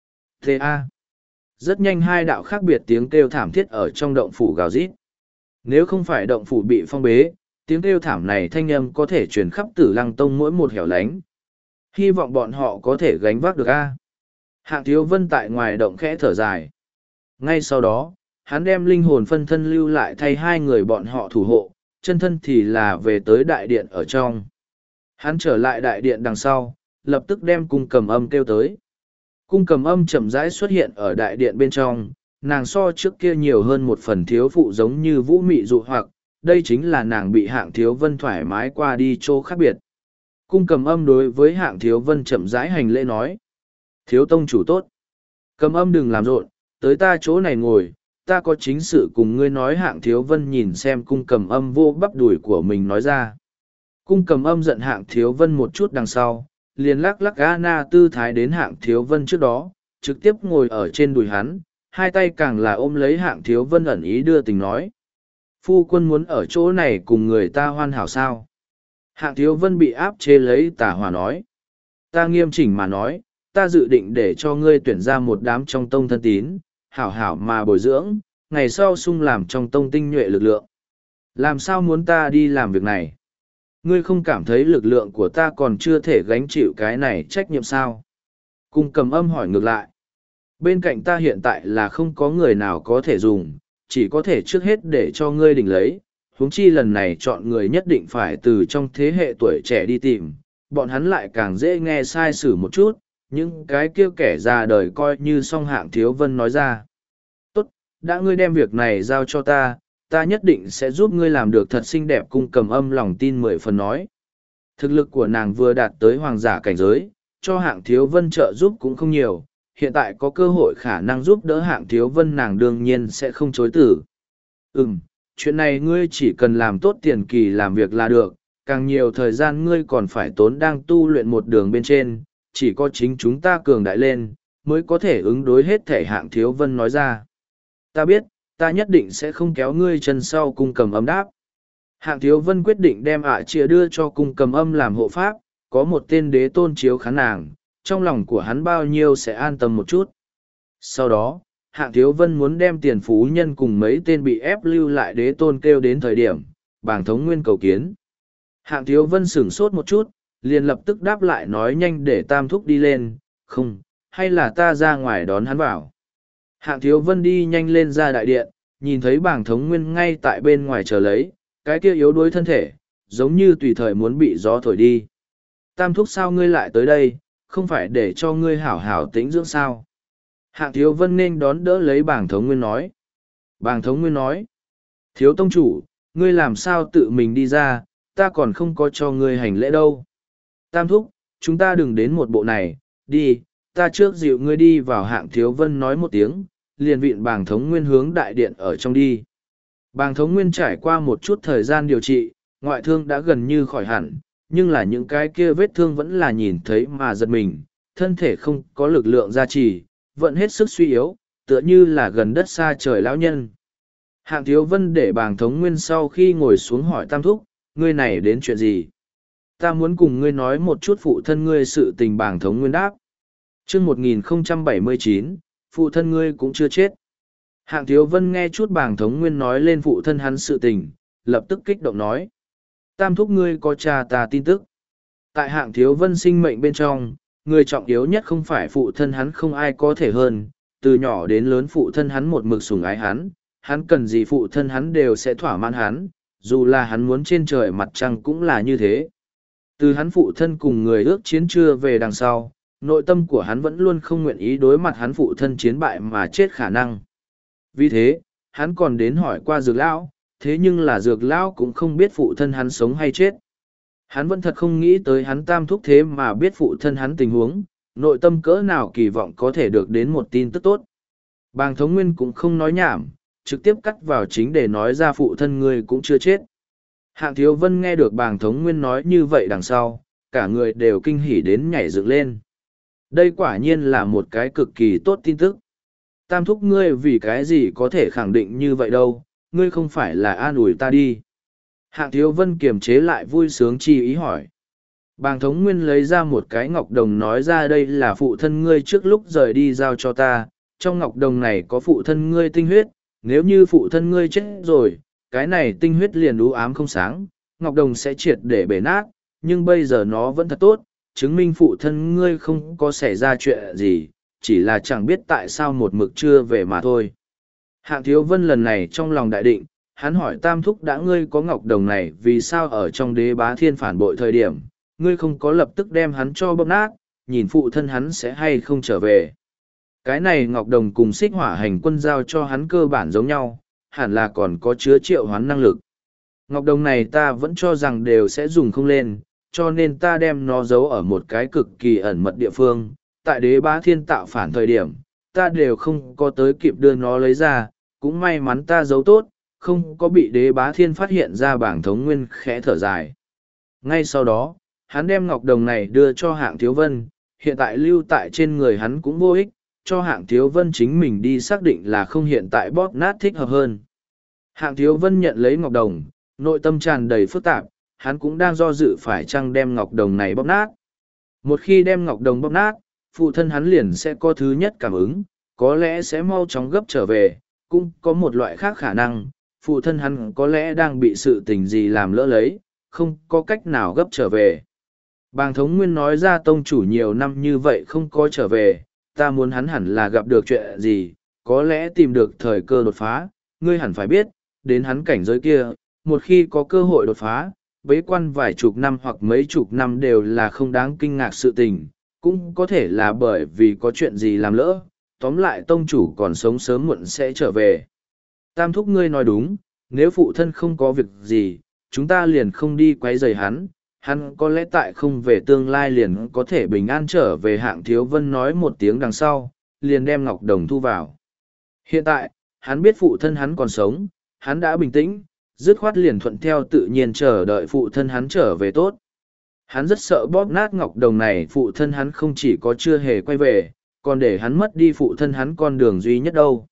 A: T.A. Rất nhanh hai đạo khác biệt tiếng kêu thảm thiết ở trong động phủ gào rít. Nếu không phải động phủ bị phong bế, tiếng kêu thảm này thanh âm có thể truyền khắp Tử Lăng Tông mỗi một hẻo lánh. Hy vọng bọn họ có thể gánh vác được a. Hạng Thiếu Vân tại ngoài động khẽ thở dài. Ngay sau đó, hắn đem linh hồn phân thân lưu lại thay hai người bọn họ thủ hộ, chân thân thì là về tới đại điện ở trong. Hắn trở lại đại điện đằng sau, lập tức đem cung cầm âm kêu tới. Cung cầm âm chậm rãi xuất hiện ở đại điện bên trong, nàng so trước kia nhiều hơn một phần thiếu phụ giống như vũ mị dụ hoặc, đây chính là nàng bị Hạng Thiếu Vân thoải mái qua đi chỗ khác biệt. Cung cầm âm đối với Hạng Thiếu Vân chậm rãi hành lễ nói. Thiếu tông chủ tốt. Cầm âm đừng làm rộn, tới ta chỗ này ngồi, ta có chính sự cùng ngươi nói. Hạng Thiếu Vân nhìn xem cung cầm âm vô bắp đùi của mình nói ra. Cung cầm âm giận Hạng Thiếu Vân một chút đằng sau, liền lắc lắc Anna tư thái đến Hạng Thiếu Vân trước đó, trực tiếp ngồi ở trên đùi hắn, hai tay càng là ôm lấy Hạng Thiếu Vân ẩn ý đưa tình nói. Phu quân muốn ở chỗ này cùng người ta hoàn hảo sao? Hạng Thiếu Vân bị áp chế lấy tả hòa nói. Ta nghiêm chỉnh mà nói, ta dự định để cho ngươi tuyển ra một đám trong tông thân tín, hảo hảo mà bồi dưỡng, ngày sau sung làm trong tông tinh nhuệ lực lượng. Làm sao muốn ta đi làm việc này? Ngươi không cảm thấy lực lượng của ta còn chưa thể gánh chịu cái này trách nhiệm sao? Cung cầm âm hỏi ngược lại. Bên cạnh ta hiện tại là không có người nào có thể dùng, chỉ có thể trước hết để cho ngươi đỉnh lấy. Huống chi lần này chọn người nhất định phải từ trong thế hệ tuổi trẻ đi tìm, bọn hắn lại càng dễ nghe sai sử một chút, những cái kia kẻ già đời coi như song Hạng Thiếu Vân nói ra. Tốt, đã ngươi đem việc này giao cho ta, ta nhất định sẽ giúp ngươi làm được thật xinh đẹp. Cung cầm âm lòng tin 10 phần nói. Thực lực của nàng vừa đạt tới hoàng giả cảnh giới, cho Hạng Thiếu Vân trợ giúp cũng không nhiều, hiện tại có cơ hội khả năng giúp đỡ Hạng Thiếu Vân nàng đương nhiên sẽ không chối tử. Chuyện này ngươi chỉ cần làm tốt tiền kỳ làm việc là được, càng nhiều thời gian ngươi còn phải tốn đang tu luyện một đường bên trên, chỉ có chính chúng ta cường đại lên, mới có thể ứng đối hết thể. Hạng Thiếu Vân nói ra. Ta biết, ta nhất định sẽ không kéo ngươi chân sau. Cung cầm âm đáp. Hạng Thiếu Vân quyết định đem chia đưa cho cung cầm âm làm hộ pháp, có một tên đế tôn chiếu khán nàng, trong lòng của hắn bao nhiêu sẽ an tâm một chút. Sau đó, Hạng Thiếu Vân muốn đem Tiền Phú Nhân cùng mấy tên bị ép lưu lại đế tôn kêu đến thời điểm, Bàng Thống Nguyên cầu kiến. Hạng Thiếu Vân sửng sốt một chút, liền lập tức đáp lại nói nhanh để Tam Thúc đi lên, không, hay là ta ra ngoài đón hắn vào. Hạng Thiếu Vân đi nhanh lên ra đại điện, nhìn thấy Bàng Thống Nguyên ngay tại bên ngoài chờ lấy, cái kia yếu đuối thân thể, giống như tùy thời muốn bị gió thổi đi. Tam Thúc sao ngươi lại tới đây, không phải để cho ngươi hảo hảo tĩnh dưỡng sao? Hạng Thiếu Vân nên đón đỡ lấy Bàng Thống Nguyên nói. Bàng Thống Nguyên nói, Thiếu tông chủ, ngươi làm sao tự mình đi ra, ta còn không có cho ngươi hành lễ đâu. Tam Thúc, chúng ta đừng đến một bộ này, đi, ta trước dịu ngươi đi vào. Hạng Thiếu Vân nói một tiếng, liền vịn Bàng Thống Nguyên hướng đại điện ở trong đi. Bàng Thống Nguyên trải qua một chút thời gian điều trị, ngoại thương đã gần như khỏi hẳn, nhưng là những cái kia vết thương vẫn là nhìn thấy mà giật mình, thân thể không có lực lượng gia trì, vẫn hết sức suy yếu, tựa như là gần đất xa trời lão nhân. Hạng Thiếu Vân để Bàng Thống Nguyên sau khi ngồi xuống hỏi Tam Thúc, ngươi này đến chuyện gì? Ta muốn cùng ngươi nói một chút phụ thân ngươi sự tình. Bàng Thống Nguyên đáp. Chương 1079, phụ thân ngươi cũng chưa chết. Hạng Thiếu Vân nghe chút Bàng Thống Nguyên nói lên phụ thân hắn sự tình, lập tức kích động nói. Tam Thúc ngươi có cha ta tin tức. Tại Hạng Thiếu Vân sinh mệnh bên trong, người trọng yếu nhất không phải phụ thân hắn, không ai có thể hơn, từ nhỏ đến lớn phụ thân hắn một mực sủng ái hắn cần gì phụ thân hắn đều sẽ thỏa mãn hắn, dù là hắn muốn trên trời mặt trăng cũng là như thế. Từ hắn phụ thân cùng người ước chiến chưa về đằng sau, nội tâm của hắn vẫn luôn không nguyện ý đối mặt hắn phụ thân chiến bại mà chết khả năng. Vì thế, hắn còn đến hỏi qua Dược Lão, thế nhưng là Dược Lão cũng không biết phụ thân hắn sống hay chết. Hắn vẫn thật không nghĩ tới hắn Tam Thúc thế mà biết phụ thân hắn tình huống, nội tâm cỡ nào kỳ vọng có thể được đến một tin tức tốt. Bàng Thống Nguyên cũng không nói nhảm, trực tiếp cắt vào chính để nói ra phụ thân ngươi cũng chưa chết. Hạng Thiếu Vân nghe được Bàng Thống Nguyên nói như vậy đằng sau, cả người đều kinh hỉ đến nhảy dựng lên. Đây quả nhiên là một cái cực kỳ tốt tin tức. Tam Thúc ngươi vì cái gì có thể khẳng định như vậy đâu, ngươi không phải là an ủi ta đi. Hạng Thiếu Vân kiềm chế lại vui sướng chi ý hỏi. Bàng Thống Nguyên lấy ra một cái ngọc đồng nói ra đây là phụ thân ngươi trước lúc rời đi giao cho ta, trong ngọc đồng này có phụ thân ngươi tinh huyết, nếu như phụ thân ngươi chết rồi, cái này tinh huyết liền u ám không sáng, ngọc đồng sẽ triệt để bể nát, nhưng bây giờ nó vẫn thật tốt, chứng minh phụ thân ngươi không có xảy ra chuyện gì, chỉ là chẳng biết tại sao một mực chưa về mà thôi. Hạng Thiếu Vân lần này trong lòng đại định, hắn hỏi Tam Thúc đã ngươi có ngọc đồng này vì sao ở trong Đế Bá Thiên phản bội thời điểm, ngươi không có lập tức đem hắn cho bóp nát, nhìn phụ thân hắn sẽ hay không trở về. Cái này ngọc đồng cùng xích hỏa hành quân giao cho hắn cơ bản giống nhau, hẳn là còn có chứa triệu hoán năng lực. Ngọc đồng này ta vẫn cho rằng đều sẽ dùng không lên, cho nên ta đem nó giấu ở một cái cực kỳ ẩn mật địa phương. Tại Đế Bá Thiên tạo phản thời điểm, ta đều không có tới kịp đưa nó lấy ra, cũng may mắn ta giấu tốt, không có bị Đế Bá Thiên phát hiện ra. Bảng Thống Nguyên khẽ thở dài. Ngay sau đó, hắn đem ngọc đồng này đưa cho Hạng Thiếu Vân, hiện tại lưu tại trên người hắn cũng vô ích, cho Hạng Thiếu Vân chính mình đi xác định là không hiện tại bóp nát thích hợp hơn. Hạng Thiếu Vân nhận lấy ngọc đồng, nội tâm tràn đầy phức tạp, hắn cũng đang do dự phải chăng đem ngọc đồng này bóp nát. Một khi đem ngọc đồng bóp nát, phụ thân hắn liền sẽ có thứ nhất cảm ứng, có lẽ sẽ mau chóng gấp trở về, cũng có một loại khác khả năng, phụ thân hắn có lẽ đang bị sự tình gì làm lỡ lấy, không có cách nào gấp trở về. Bàng Thống Nguyên nói ra tông chủ nhiều năm như vậy không có trở về, ta muốn hắn hẳn là gặp được chuyện gì, có lẽ tìm được thời cơ đột phá, ngươi hẳn phải biết, đến hắn cảnh giới kia, một khi có cơ hội đột phá, bế quan vài chục năm hoặc mấy chục năm đều là không đáng kinh ngạc sự tình, cũng có thể là bởi vì có chuyện gì làm lỡ, tóm lại tông chủ còn sống sớm muộn sẽ trở về. Tam thúc ngươi nói đúng, nếu phụ thân không có việc gì, chúng ta liền không đi quấy rầy hắn, hắn có lẽ tại không về tương lai liền có thể bình an trở về. Hạng Thiếu Vân nói một tiếng đằng sau, liền đem ngọc đồng thu vào. Hiện tại, hắn biết phụ thân hắn còn sống, hắn đã bình tĩnh, dứt khoát liền thuận theo tự nhiên chờ đợi phụ thân hắn trở về tốt. Hắn rất sợ bóp nát ngọc đồng này, phụ thân hắn không chỉ có chưa hề quay về, còn để hắn mất đi phụ thân hắn con đường duy nhất đâu.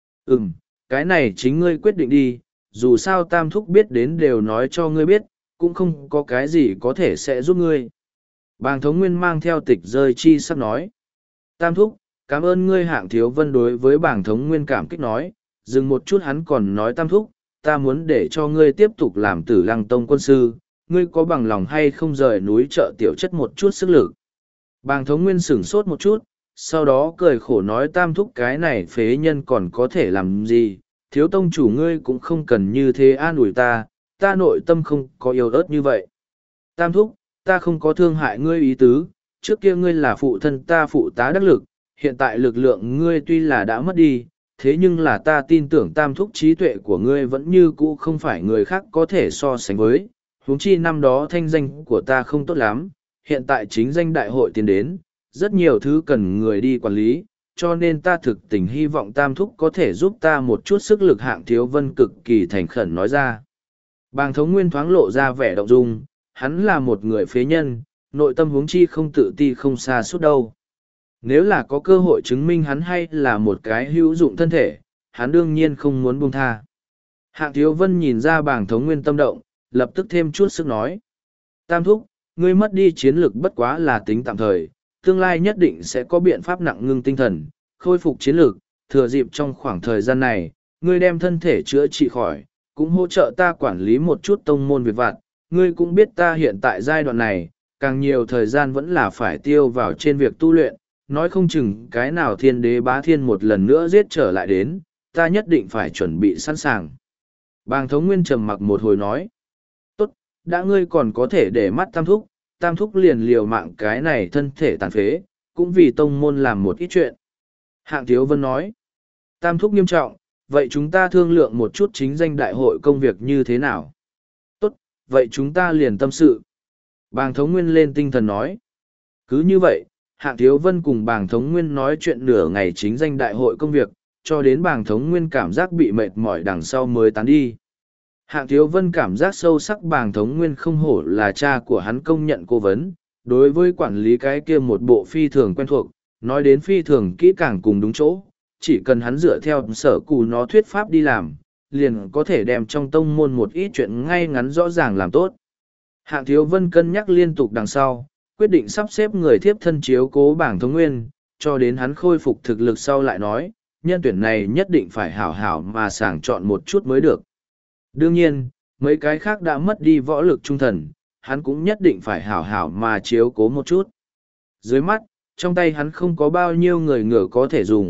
A: Cái này chính ngươi quyết định đi, dù sao Tam Thúc biết đến đều nói cho ngươi biết, cũng không có cái gì có thể sẽ giúp ngươi. Bàng Thống Nguyên mang theo tịch rơi chi sắp nói. Tam Thúc, cảm ơn ngươi. Hạng Thiếu Vân đối với Bàng Thống Nguyên cảm kích nói, dừng một chút hắn còn nói Tam Thúc, ta muốn để cho ngươi tiếp tục làm Tử Lăng Tông quân sư, ngươi có bằng lòng hay không rời núi trợ tiểu chất một chút sức lực. Bàng Thống Nguyên sửng sốt một chút, sau đó cười khổ nói Tam Thúc cái này phế nhân còn có thể làm gì, thiếu tông chủ ngươi cũng không cần như thế an ủi ta, ta nội tâm không có yếu ớt như vậy. Tam Thúc, ta không có thương hại ngươi ý tứ, trước kia ngươi là phụ thân ta phụ tá đắc lực, hiện tại lực lượng ngươi tuy là đã mất đi, thế nhưng là ta tin tưởng Tam Thúc trí tuệ của ngươi vẫn như cũ không phải người khác có thể so sánh với, huống chi năm đó thanh danh của ta không tốt lắm, hiện tại chính danh đại hội tiến đến, rất nhiều thứ cần người đi quản lý, cho nên ta thực tình hy vọng Tam Thúc có thể giúp ta một chút sức lực. Hạng Thiếu Vân cực kỳ thành khẩn nói ra. Bàng Thống Nguyên thoáng lộ ra vẻ động dung, hắn là một người phế nhân, nội tâm huống chi không tự ti không xa suốt đâu. Nếu là có cơ hội chứng minh hắn hay là một cái hữu dụng thân thể, hắn đương nhiên không muốn buông tha. Hạng Thiếu Vân nhìn ra Bàng Thống Nguyên tâm động, lập tức thêm chút sức nói. Tam Thúc, ngươi mất đi chiến lực bất quá là tính tạm thời, tương lai nhất định sẽ có biện pháp nặng ngưng tinh thần, khôi phục chiến lực, thừa dịp trong khoảng thời gian này, ngươi đem thân thể chữa trị khỏi, cũng hỗ trợ ta quản lý một chút tông môn việc vặt. Ngươi cũng biết ta hiện tại giai đoạn này, càng nhiều thời gian vẫn là phải tiêu vào trên việc tu luyện, nói không chừng cái nào Thiên Đế Bá Thiên một lần nữa giết trở lại đến, ta nhất định phải chuẩn bị sẵn sàng. Bàng Thống Nguyên trầm mặc một hồi nói, tốt, đã ngươi còn có thể để mắt Tam Thúc liền liều mạng cái này thân thể tàn phế, cũng vì tông môn làm một ít chuyện. Hạng Thiếu Vân nói, Tam Thúc nghiêm trọng, vậy chúng ta thương lượng một chút chính danh đại hội công việc như thế nào? Tốt, vậy chúng ta liền tâm sự. Bàng Thống Nguyên lên tinh thần nói. Cứ như vậy, Hạng Thiếu Vân cùng Bàng Thống Nguyên nói chuyện nửa ngày chính danh đại hội công việc, cho đến Bàng Thống Nguyên cảm giác bị mệt mỏi đằng sau mới tán đi. Hạng Thiếu Vân cảm giác sâu sắc Bàng Thống Nguyên không hổ là cha của hắn công nhận cố vấn, đối với quản lý cái kia một bộ phi thường quen thuộc, nói đến phi thường kỹ càng cùng đúng chỗ, chỉ cần hắn dựa theo sở cù nó thuyết pháp đi làm, liền có thể đem trong tông môn một ít chuyện ngay ngắn rõ ràng làm tốt. Hạng Thiếu Vân cân nhắc liên tục đằng sau, quyết định sắp xếp người thiếp thân chiếu cố Bàng Thống Nguyên, cho đến hắn khôi phục thực lực sau lại nói, nhân tuyển này nhất định phải hảo hảo mà sàng chọn một chút mới được. Đương nhiên, mấy cái khác đã mất đi võ lực trung thần, hắn cũng nhất định phải hảo hảo mà chiếu cố một chút. Dưới mắt, trong tay hắn không có bao nhiêu người ngựa có thể dùng,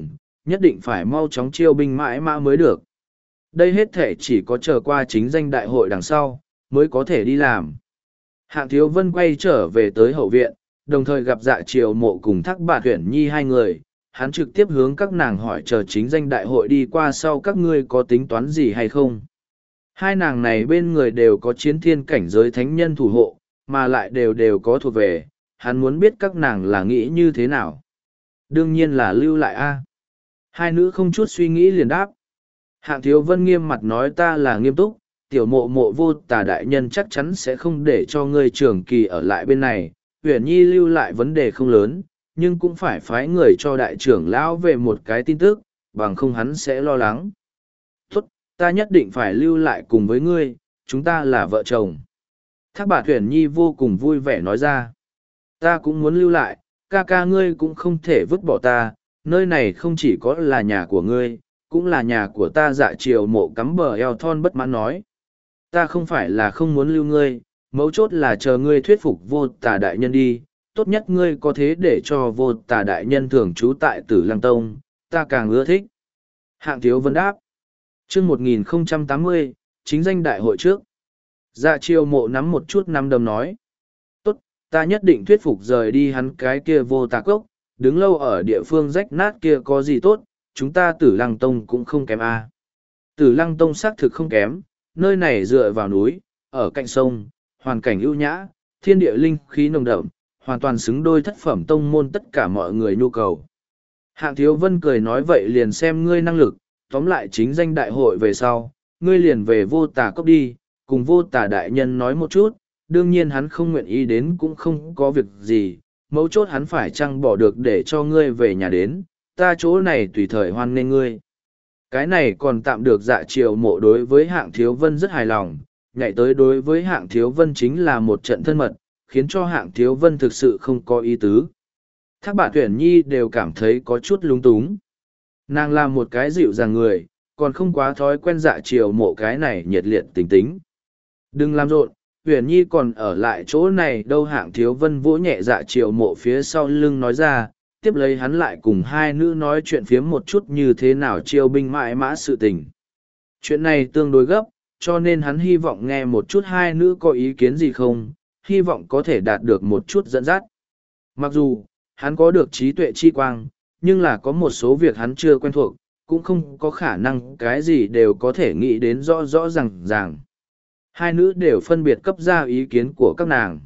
A: nhất định phải mau chóng chiêu binh mãi mã mới được. Đây hết thể chỉ có chờ qua chính danh đại hội đằng sau, mới có thể đi làm. Hạng Thiếu Vân quay trở về tới hậu viện, đồng thời gặp Dạ Triều Mộ cùng Thác Bạt Uyển Nhi hai người, hắn trực tiếp hướng các nàng hỏi chờ chính danh đại hội đi qua sau các ngươi có tính toán gì hay không. Hai nàng này bên người đều có chiến thiên cảnh giới thánh nhân thủ hộ, mà lại đều đều có thuộc về, hắn muốn biết các nàng là nghĩ như thế nào. Đương nhiên là lưu lại a. Hai nữ không chút suy nghĩ liền đáp. Hạng Thiếu Vân nghiêm mặt nói ta là nghiêm túc, tiểu mộ mộ vô tà đại nhân chắc chắn sẽ không để cho ngươi trường kỳ ở lại bên này. Uyển Nhi lưu lại vấn đề không lớn, nhưng cũng phải phái người cho đại trưởng lão về một cái tin tức, bằng không hắn sẽ lo lắng. Tốt, ta nhất định phải lưu lại cùng với ngươi, chúng ta là vợ chồng. Thác Bạt Uyển Nhi vô cùng vui vẻ nói ra. Ta cũng muốn lưu lại, ca ca ngươi cũng không thể vứt bỏ ta, nơi này không chỉ có là nhà của ngươi, cũng là nhà của ta. Dạ Triều Mộ cắm bờ eo thon bất mãn nói. Ta không phải là không muốn lưu ngươi, mấu chốt là chờ ngươi thuyết phục vô tà đại nhân đi, tốt nhất ngươi có thế để cho vô tà đại nhân thường trú tại Tử Lăng Tông, ta càng ưa thích. Hạng Thiếu Vân đáp. Chương 1080, chính danh đại hội trước. Dạ Triều Mộ nắm một chút nắm đấm nói. Tốt, ta nhất định thuyết phục rời đi hắn cái kia vô tà cốc, đứng lâu ở địa phương rách nát kia có gì tốt, chúng ta Tử Lăng Tông cũng không kém a. Tử Lăng Tông xác thực không kém, nơi này dựa vào núi, ở cạnh sông, hoàn cảnh ưu nhã, thiên địa linh khí nồng đậm, hoàn toàn xứng đôi thất phẩm tông môn tất cả mọi người nhu cầu. Hạng Thiếu Vân cười nói vậy liền xem ngươi năng lực, tóm lại chính danh đại hội về sau, ngươi liền về vô tà cốc đi, cùng vô tà đại nhân nói một chút, đương nhiên hắn không nguyện ý đến cũng không có việc gì, mấu chốt hắn phải chăng bỏ được để cho ngươi về nhà đến, ta chỗ này tùy thời hoan nghênh ngươi. Cái này còn tạm được. Dạ Triều Mộ đối với Hạng Thiếu Vân rất hài lòng, nhảy tới đối với Hạng Thiếu Vân chính là một trận thân mật, khiến cho Hạng Thiếu Vân thực sự không có ý tứ. Thác Bạt Uyển Nhi đều cảm thấy có chút lung túng. Nàng là một cái dịu dàng người, còn không quá thói quen Dạ Triều Mộ cái này nhiệt liệt tính tính. Đừng làm rộn, Uyển Nhi còn ở lại chỗ này đâu. Hạng Thiếu Vân vỗ nhẹ Dạ Triều Mộ phía sau lưng nói ra, tiếp lấy hắn lại cùng hai nữ nói chuyện phiếm một chút như thế nào chiêu binh mãi mã sự tình. Chuyện này tương đối gấp, cho nên hắn hy vọng nghe một chút hai nữ có ý kiến gì không, hy vọng có thể đạt được một chút dẫn dắt. Mặc dù, hắn có được trí tuệ chi quang, nhưng là có một số việc hắn chưa quen thuộc, cũng không có khả năng cái gì đều có thể nghĩ đến rõ rõ ràng. Hai nữ đều phân biệt cấp ra ý kiến của các nàng.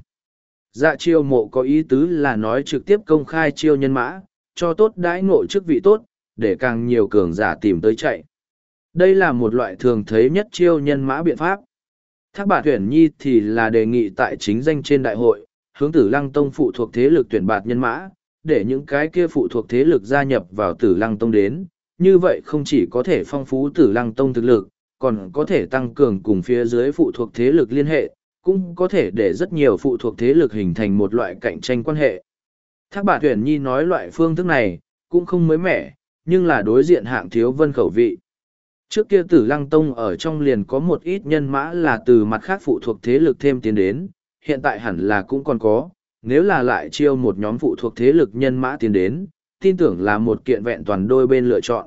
A: Dạ Triều Mộ có ý tứ là nói trực tiếp công khai chiêu nhân mã, cho tốt đãi ngộ chức vị tốt, để càng nhiều cường giả tìm tới chạy. Đây là một loại thường thấy nhất chiêu nhân mã biện pháp. Thác Bạt Uyển Nhi thì là đề nghị tại chính danh trên đại hội, hướng Tử Lăng Tông phụ thuộc thế lực tuyển bạt nhân mã, để những cái kia phụ thuộc thế lực gia nhập vào Tử Lăng Tông đến, như vậy không chỉ có thể phong phú Tử Lăng Tông thực lực, còn có thể tăng cường cùng phía dưới phụ thuộc thế lực liên hệ, cũng có thể để rất nhiều phụ thuộc thế lực hình thành một loại cạnh tranh quan hệ. Thác Bạt Uyển Nhi nói loại phương thức này, cũng không mới mẻ, nhưng là đối diện Hạng Thiếu Vân khẩu vị. Trước kia Tử Lăng Tông ở trong liền có một ít nhân mã là từ mặt khác phụ thuộc thế lực thêm tiến đến, hiện tại hẳn là cũng còn có, nếu là lại chiêu một nhóm phụ thuộc thế lực nhân mã tiến đến, tin tưởng là một kiện vẹn toàn đôi bên lựa chọn.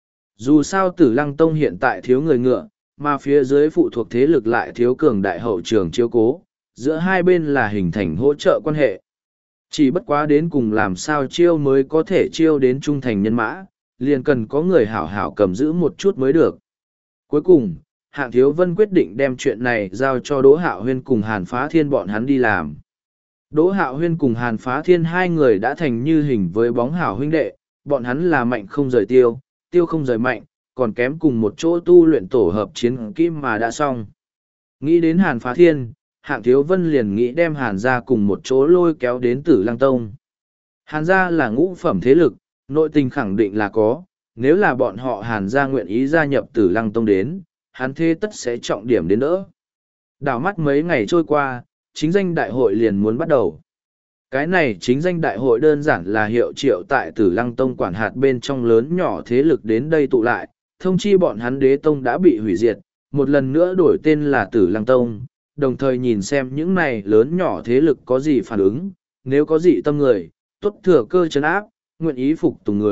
A: Dù sao Tử Lăng Tông hiện tại thiếu người ngựa, mà phía dưới phụ thuộc thế lực lại thiếu cường đại hậu trường chiếu cố, giữa hai bên là hình thành hỗ trợ quan hệ. Chỉ bất quá đến cùng làm sao chiêu mới có thể chiêu đến trung thành nhân mã, liền cần có người hảo hảo cầm giữ một chút mới được. Cuối cùng, Hạng Thiếu Vân quyết định đem chuyện này giao cho Đỗ Hạo Huyên cùng Hàn Phá Thiên bọn hắn đi làm. Đỗ Hạo Huyên cùng Hàn Phá Thiên hai người đã thành như hình với bóng hảo huynh đệ, bọn hắn là mạnh không rời tiêu, tiêu không rời mạnh, còn kém cùng một chỗ tu luyện tổ hợp chiến kim mà đã xong. Nghĩ đến Hàn Phá Thiên, Hạng Thiếu Vân liền nghĩ đem Hàn gia cùng một chỗ lôi kéo đến Tử Lăng Tông. Hàn gia là ngũ phẩm thế lực, nội tình khẳng định là có, nếu là bọn họ Hàn gia nguyện ý gia nhập Tử Lăng Tông đến, hắn thế tất sẽ trọng điểm đến đỡ. Đảo mắt mấy ngày trôi qua, chính danh đại hội liền muốn bắt đầu. Cái này chính danh đại hội đơn giản là hiệu triệu tại Tử Lăng Tông quản hạt bên trong lớn nhỏ thế lực đến đây tụ lại, thông chi bọn hắn Đế Tông đã bị hủy diệt, một lần nữa đổi tên là Tử Lăng Tông, đồng thời nhìn xem những này lớn nhỏ thế lực có gì phản ứng, nếu có gì tâm người, tốt thừa cơ trấn áp, nguyện ý phục tùng người,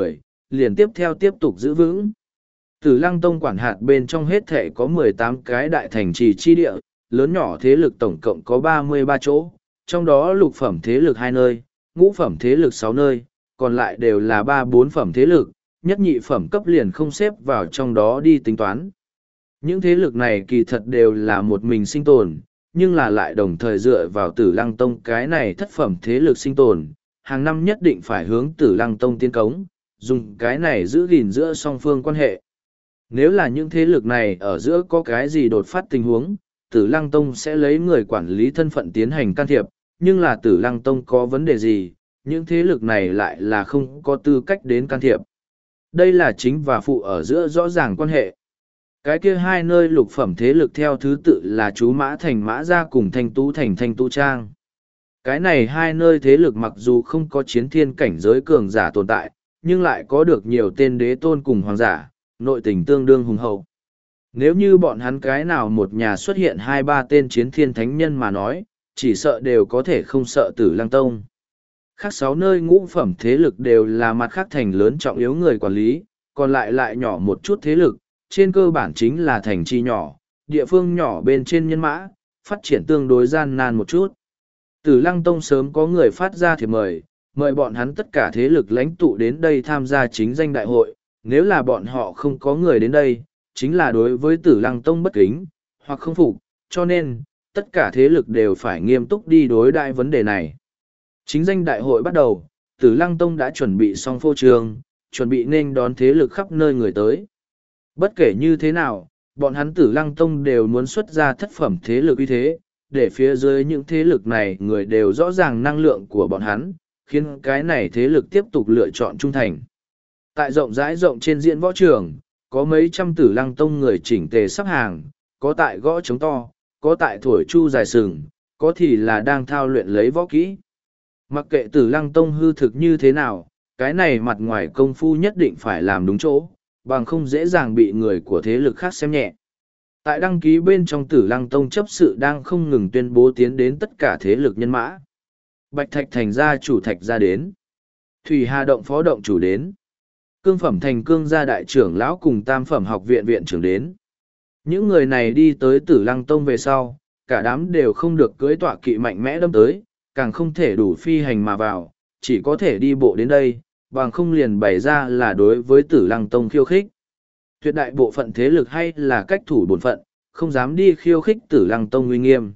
A: liền tiếp theo tiếp tục giữ vững. Tử Lăng Tông quản hạt bên trong hết thể có 18 cái đại thành trì chi địa, lớn nhỏ thế lực tổng cộng có 33 chỗ, trong đó lục phẩm thế lực 2 nơi, ngũ phẩm thế lực 6 nơi, còn lại đều là 3-4 phẩm thế lực, nhất nhị phẩm cấp liền không xếp vào trong đó đi tính toán. Những thế lực này kỳ thật đều là một mình sinh tồn, nhưng là lại đồng thời dựa vào Tử Lăng Tông cái này thất phẩm thế lực sinh tồn, hàng năm nhất định phải hướng Tử Lăng Tông tiến cống, dùng cái này giữ gìn giữa song phương quan hệ. Nếu là những thế lực này ở giữa có cái gì đột phát tình huống, Tử Lăng Tông sẽ lấy người quản lý thân phận tiến hành can thiệp, nhưng là Tử Lăng Tông có vấn đề gì, những thế lực này lại là không có tư cách đến can thiệp. Đây là chính và phụ ở giữa rõ ràng quan hệ. Cái kia hai nơi lục phẩm thế lực theo thứ tự là Chú Mã Thành Mã Gia cùng Thanh Tú Thành Thanh Tu Trang. Cái này hai nơi thế lực mặc dù không có chiến thiên cảnh giới cường giả tồn tại, nhưng lại có được nhiều tên đế tôn cùng hoàng giả, nội tình tương đương hùng hậu. Nếu như bọn hắn cái nào một nhà xuất hiện 2-3 tên chiến thiên thánh nhân mà nói, chỉ sợ đều có thể không sợ Tử Lăng Tông. Khác 6 nơi ngũ phẩm thế lực đều là mặt khác thành lớn trọng yếu người quản lý, còn lại nhỏ một chút thế lực, trên cơ bản chính là thành chi nhỏ, địa phương nhỏ bên trên nhân mã, phát triển tương đối gian nan một chút. Tử Lăng Tông sớm có người phát ra thiệp mời bọn hắn tất cả thế lực lãnh tụ đến đây tham gia chính danh đại hội, nếu là bọn họ không có người đến đây, chính là đối với Tử Lăng Tông bất kính, hoặc không phục, cho nên, tất cả thế lực đều phải nghiêm túc đi đối đại vấn đề này. Chính danh đại hội bắt đầu, Tử Lăng Tông đã chuẩn bị xong phô trường, chuẩn bị nên đón thế lực khắp nơi người tới. Bất kể như thế nào, bọn hắn Tử Lăng Tông đều muốn xuất ra thất phẩm thế lực uy thế, để phía dưới những thế lực này người đều rõ ràng năng lượng của bọn hắn, khiến cái này thế lực tiếp tục lựa chọn trung thành. Tại rộng trên diễn võ trường, có mấy trăm Tử Lăng Tông người chỉnh tề sắp hàng, có tại gõ trống to, có tại thổi chu dài sừng, có thì là đang thao luyện lấy võ kỹ. Mặc kệ Tử Lăng Tông hư thực như thế nào, cái này mặt ngoài công phu nhất định phải làm đúng chỗ, bằng không dễ dàng bị người của thế lực khác xem nhẹ. Tại đăng ký bên trong Tử Lăng Tông chấp sự đang không ngừng tuyên bố tiến đến tất cả thế lực nhân mã. Bạch Thạch Thành gia chủ Thạch gia đến. Thủy Hà Động phó động chủ đến. Cương Phẩm Thành Cương gia đại trưởng lão cùng Tam Phẩm học viện viện trưởng đến. Những người này đi tới Tử Lăng Tông về sau, cả đám đều không được cưỡi tọa kỵ mạnh mẽ đâm tới, càng không thể đủ phi hành mà vào, chỉ có thể đi bộ đến đây, bằng không liền bày ra là đối với Tử Lăng Tông khiêu khích. Tuyệt đại bộ phận thế lực hay là cách thủ bổn phận, không dám đi khiêu khích Tử Lăng Tông uy nghiêm.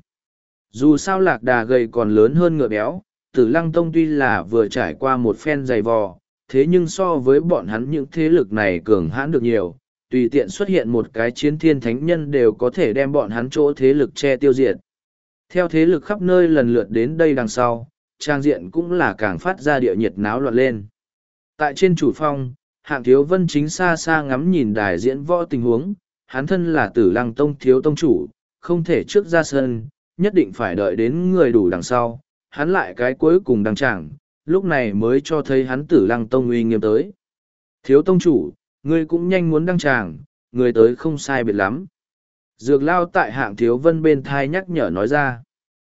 A: Dù sao lạc đà gầy còn lớn hơn ngựa béo, Tử Lăng Tông tuy là vừa trải qua một phen dày vò, thế nhưng so với bọn hắn những thế lực này cường hãn được nhiều, tùy tiện xuất hiện một cái chiến thiên thánh nhân đều có thể đem bọn hắn chỗ thế lực che tiêu diệt. Theo thế lực khắp nơi lần lượt đến đây đằng sau, trang diện cũng là càng phát ra địa nhiệt náo loạn lên. Tại trên chủ phong, Hạng Thiếu Vân chính xa xa ngắm nhìn đài diễn võ tình huống, hắn thân là Tử Lăng Tông thiếu tông chủ, không thể trước ra sân, nhất định phải đợi đến người đủ đằng sau, hắn lại cái cuối cùng đăng tràng, lúc này mới cho thấy hắn Tử Lăng Tông uy nghiêm tới. Thiếu tông chủ, ngươi cũng nhanh muốn đăng tràng, người tới không sai biệt lắm. Dược Lao tại Hạng Thiếu Vân bên thai nhắc nhở nói ra.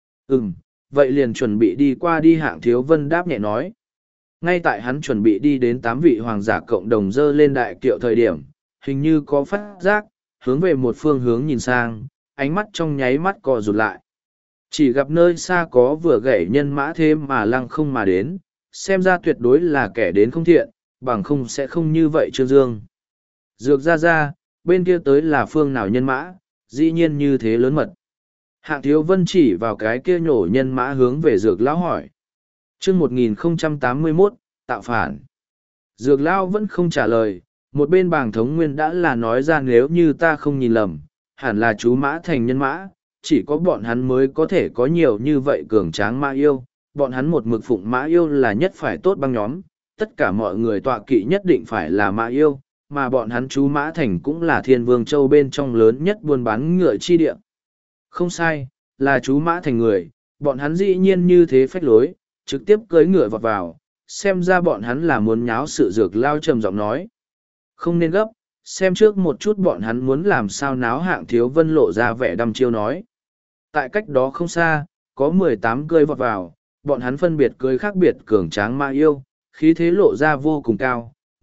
A: Vậy liền chuẩn bị đi qua đi. Hạng Thiếu Vân đáp nhẹ nói. Ngay tại hắn chuẩn bị đi đến 8 vị hoàng giả cộng đồng dơ lên đại kiệu thời điểm, hình như có phát giác, hướng về một phương hướng nhìn sang, ánh mắt trong nháy mắt co rụt lại. Chỉ gặp nơi xa có vừa gãy nhân mã thêm mà lăng không mà đến, xem ra tuyệt đối là kẻ đến không thiện, bằng không sẽ không như vậy Trương Dương. Dược ra, bên kia tới là phương nào nhân mã, dĩ nhiên như thế lớn mật. Hạng Thiếu Vân chỉ vào cái kia nhổ nhân mã hướng về Dược Lão hỏi. Chương 1081, tạo phản. Dược Lão vẫn không trả lời, một bên Bàng Thống Nguyên đã là nói ra nếu như ta không nhìn lầm, hẳn là chú Mã Thành nhân mã, chỉ có bọn hắn mới có thể có nhiều như vậy cường tráng mã yêu, bọn hắn một mực phụng mã yêu là nhất phải tốt băng nhóm, tất cả mọi người tọa kỵ nhất định phải là mã yêu, mà bọn hắn chú Mã Thành cũng là Thiên Vương Châu bên trong lớn nhất buôn bán ngựa chi địa. Không sai, là chú Mã Thành người, bọn hắn dĩ nhiên như thế phách lối, trực tiếp cưỡi ngựa vọt vào, xem ra bọn hắn là muốn nháo sự. Dược Lao trầm giọng nói. Không nên gấp, xem trước một chút bọn hắn muốn làm sao náo. Hạng Thiếu Vân lộ ra vẻ đăm chiêu nói. Tại cách đó không xa, có 18 cưỡi vọt vào, bọn hắn phân biệt cưỡi khác biệt cường tráng mã yêu, khí thế lộ ra vô cùng cao,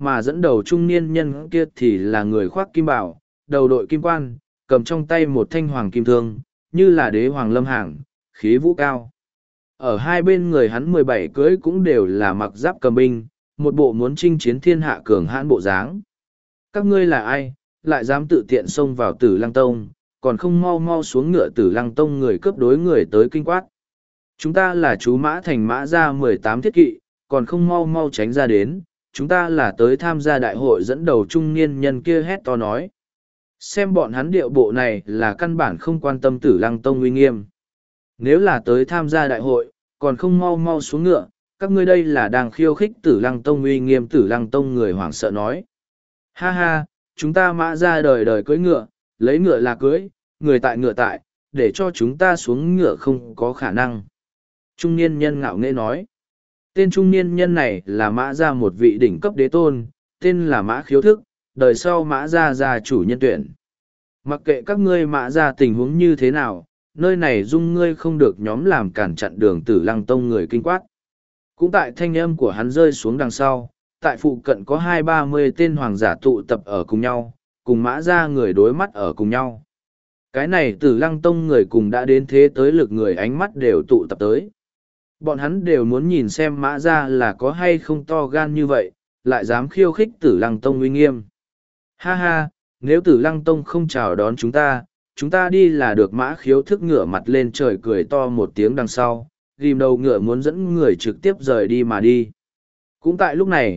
A: mà dẫn đầu trung niên nhân kia thì là người khoác kim bảo, đầu đội kim quan, cầm trong tay một thanh hoàng kim thương, như là đế hoàng lâm hàng, khí vũ cao. Ở hai bên người hắn 17 cưỡi cũng đều là mặc giáp cầm binh, một bộ muốn chinh chiến thiên hạ cường hãn bộ dáng. Các ngươi là ai, lại dám tự tiện xông vào Tử Lăng Tông, còn không mau mau xuống ngựa Tử Lăng Tông người cướp đối người tới kinh quát. Chúng ta là chú Mã Thành Mã Gia 18 thiết kỵ, còn không mau mau tránh ra đến, chúng ta là tới tham gia đại hội dẫn đầu trung niên nhân kia hét to nói. Xem bọn hắn điệu bộ này là căn bản không quan tâm Tử Lăng Tông uy nghiêm. Nếu là tới tham gia đại hội, còn không mau mau xuống ngựa, các ngươi đây là đang khiêu khích Tử Lăng Tông uy nghiêm. Tử Lăng Tông người hoảng sợ nói. Ha ha, chúng ta Mã Gia đời đời cưỡi ngựa, lấy ngựa là cưỡi, người tại ngựa tại, để cho chúng ta xuống ngựa không có khả năng. Trung niên nhân ngạo nghễ nói. Tên trung niên nhân này là Mã Gia một vị đỉnh cấp đế tôn, tên là Mã Khiếu Thức, đời sau Mã Gia gia chủ nhân tuyển. Mặc kệ các ngươi Mã Gia tình huống như thế nào, nơi này dung ngươi không được nhóm làm cản chặn đường Tử Lăng Tông người kinh quát. Cũng tại thanh âm của hắn rơi xuống đằng sau, tại phụ cận có 20-30 tên hoàng giả tụ tập ở cùng nhau, cùng Mã Gia người đối mắt ở cùng nhau. Cái này Tử Lăng Tông người cùng đã đến thế tới lực người ánh mắt đều tụ tập tới. Bọn hắn đều muốn nhìn xem Mã Gia là có hay không to gan như vậy, lại dám khiêu khích Tử Lăng Tông uy nghiêm. Ha ha, nếu Tử Lăng Tông không chào đón chúng ta đi là được. Mã Khiếu Thức ngửa mặt lên trời cười to một tiếng đằng sau, ghim đầu ngựa muốn dẫn người trực tiếp rời đi mà đi. Cũng tại lúc này,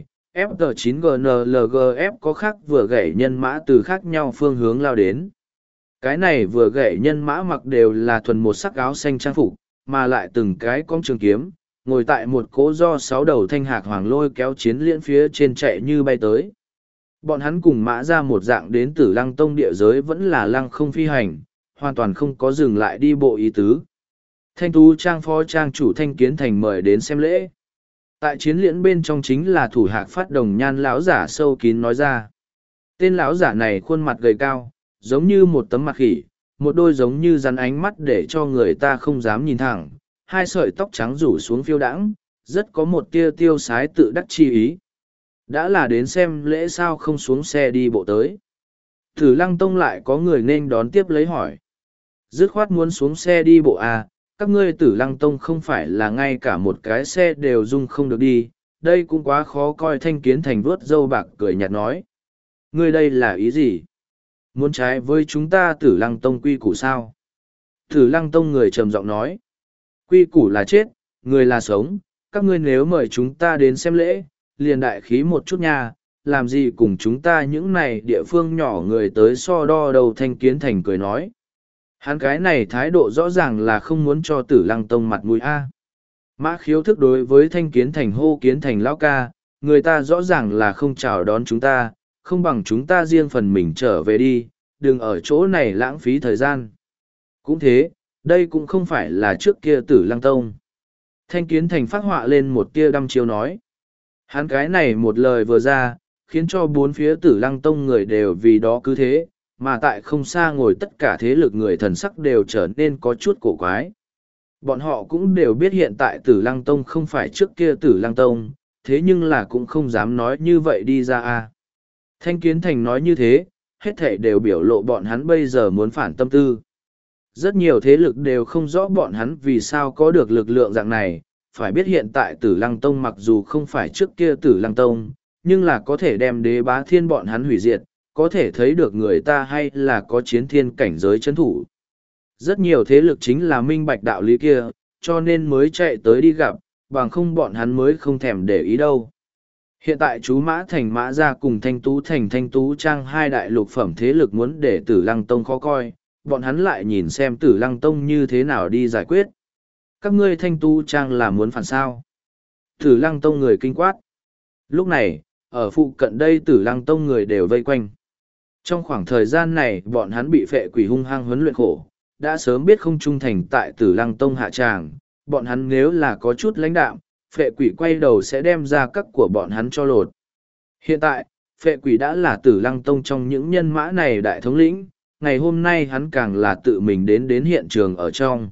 A: FG9GNLGF có khác vừa gảy nhân mã từ khác nhau phương hướng lao đến. Cái này vừa gảy nhân mã mặc đều là thuần một sắc áo xanh trang phục, mà lại từng cái con trường kiếm, ngồi tại một cỗ do 6 đầu thanh hạc hoàng lôi kéo chiến liễn phía trên chạy như bay tới. Bọn hắn cùng Mã Ra một dạng đến Tử Lăng Tông địa giới vẫn là lăng không phi hành, hoàn toàn không có dừng lại đi bộ ý tứ. Thanh Tú Trang phó trang chủ Thanh Kiến Thành mời đến xem lễ. Tại chiến liễn bên trong chính là thủ hạc phát đồng nhan lão giả sâu kín nói ra. Tên lão giả này khuôn mặt gầy cao, giống như một tấm mặt khỉ, một đôi giống như rắn ánh mắt để cho người ta không dám nhìn thẳng, hai sợi tóc trắng rủ xuống phiêu đãng, rất có một tia tiêu sái tự đắc chi ý. Đã là đến xem lễ sao không xuống xe đi bộ tới. Tử Lăng Tông lại có người nên đón tiếp lấy hỏi. Dứt khoát muốn xuống xe đi bộ à, các ngươi Tử Lăng Tông không phải là ngay cả một cái xe đều dung không được đi, đây cũng quá khó coi. Thanh Kiến Thành vuốt râu bạc cười nhạt nói. Ngươi đây là ý gì? Muốn trái với chúng ta Tử Lăng Tông quy củ sao? Tử Lăng Tông người trầm giọng nói. Quy củ là chết, người là sống, các ngươi nếu mời chúng ta đến xem lễ, liền đại khí một chút nha, làm gì cùng chúng ta những này địa phương nhỏ người tới so đo đầu. Thanh Kiến Thành cười nói. Hắn cái này thái độ rõ ràng là không muốn cho Tử Lăng Tông mặt mũi a. Mã Khiếu Thức đối với Thanh Kiến Thành hô Kiến Thành lão ca, người ta rõ ràng là không chào đón chúng ta, không bằng chúng ta riêng phần mình trở về đi, đừng ở chỗ này lãng phí thời gian. Cũng thế, đây cũng không phải là trước kia Tử Lăng Tông. Thanh Kiến Thành phát họa lên một tia đăm chiêu nói. Hắn cái này một lời vừa ra, khiến cho bốn phía Tử Lăng Tông người đều vì đó cứ thế, mà tại không xa ngồi tất cả thế lực người thần sắc đều trở nên có chút cổ quái. Bọn họ cũng đều biết hiện tại Tử Lăng Tông không phải trước kia Tử Lăng Tông, thế nhưng là cũng không dám nói như vậy đi ra a. Thanh Kiến Thành nói như thế, hết thảy đều biểu lộ bọn hắn bây giờ muốn phản tâm tư. Rất nhiều thế lực đều không rõ bọn hắn vì sao có được lực lượng dạng này, phải biết hiện tại Tử Lăng Tông mặc dù không phải trước kia Tử Lăng Tông, nhưng là có thể đem Đế Bá Thiên bọn hắn hủy diệt, có thể thấy được người ta hay là có chiến thiên cảnh giới chấn thủ. Rất nhiều thế lực chính là minh bạch đạo lý kia, cho nên mới chạy tới đi gặp, bằng không bọn hắn mới không thèm để ý đâu. Hiện tại chú Mã Thành Mã Gia cùng Thanh Tú Thành Thanh Tú Trang hai đại lục phẩm thế lực muốn để Tử Lăng Tông khó coi, bọn hắn lại nhìn xem Tử Lăng Tông như thế nào đi giải quyết. Các ngươi Thanh Tú Trang là muốn phản sao? Tử Lăng Tông người kinh quát. Lúc này, ở phụ cận đây Tử Lăng Tông người đều vây quanh. Trong khoảng thời gian này bọn hắn bị phệ quỷ hung hăng huấn luyện khổ, đã sớm biết không trung thành tại Tử Lăng Tông hạ tràng, bọn hắn nếu là có chút lãnh đạm, phệ quỷ quay đầu sẽ đem ra các của bọn hắn cho lột. Hiện tại, phệ quỷ đã là Tử Lăng Tông trong những nhân mã này đại thống lĩnh, ngày hôm nay hắn càng là tự mình đến hiện trường ở trong.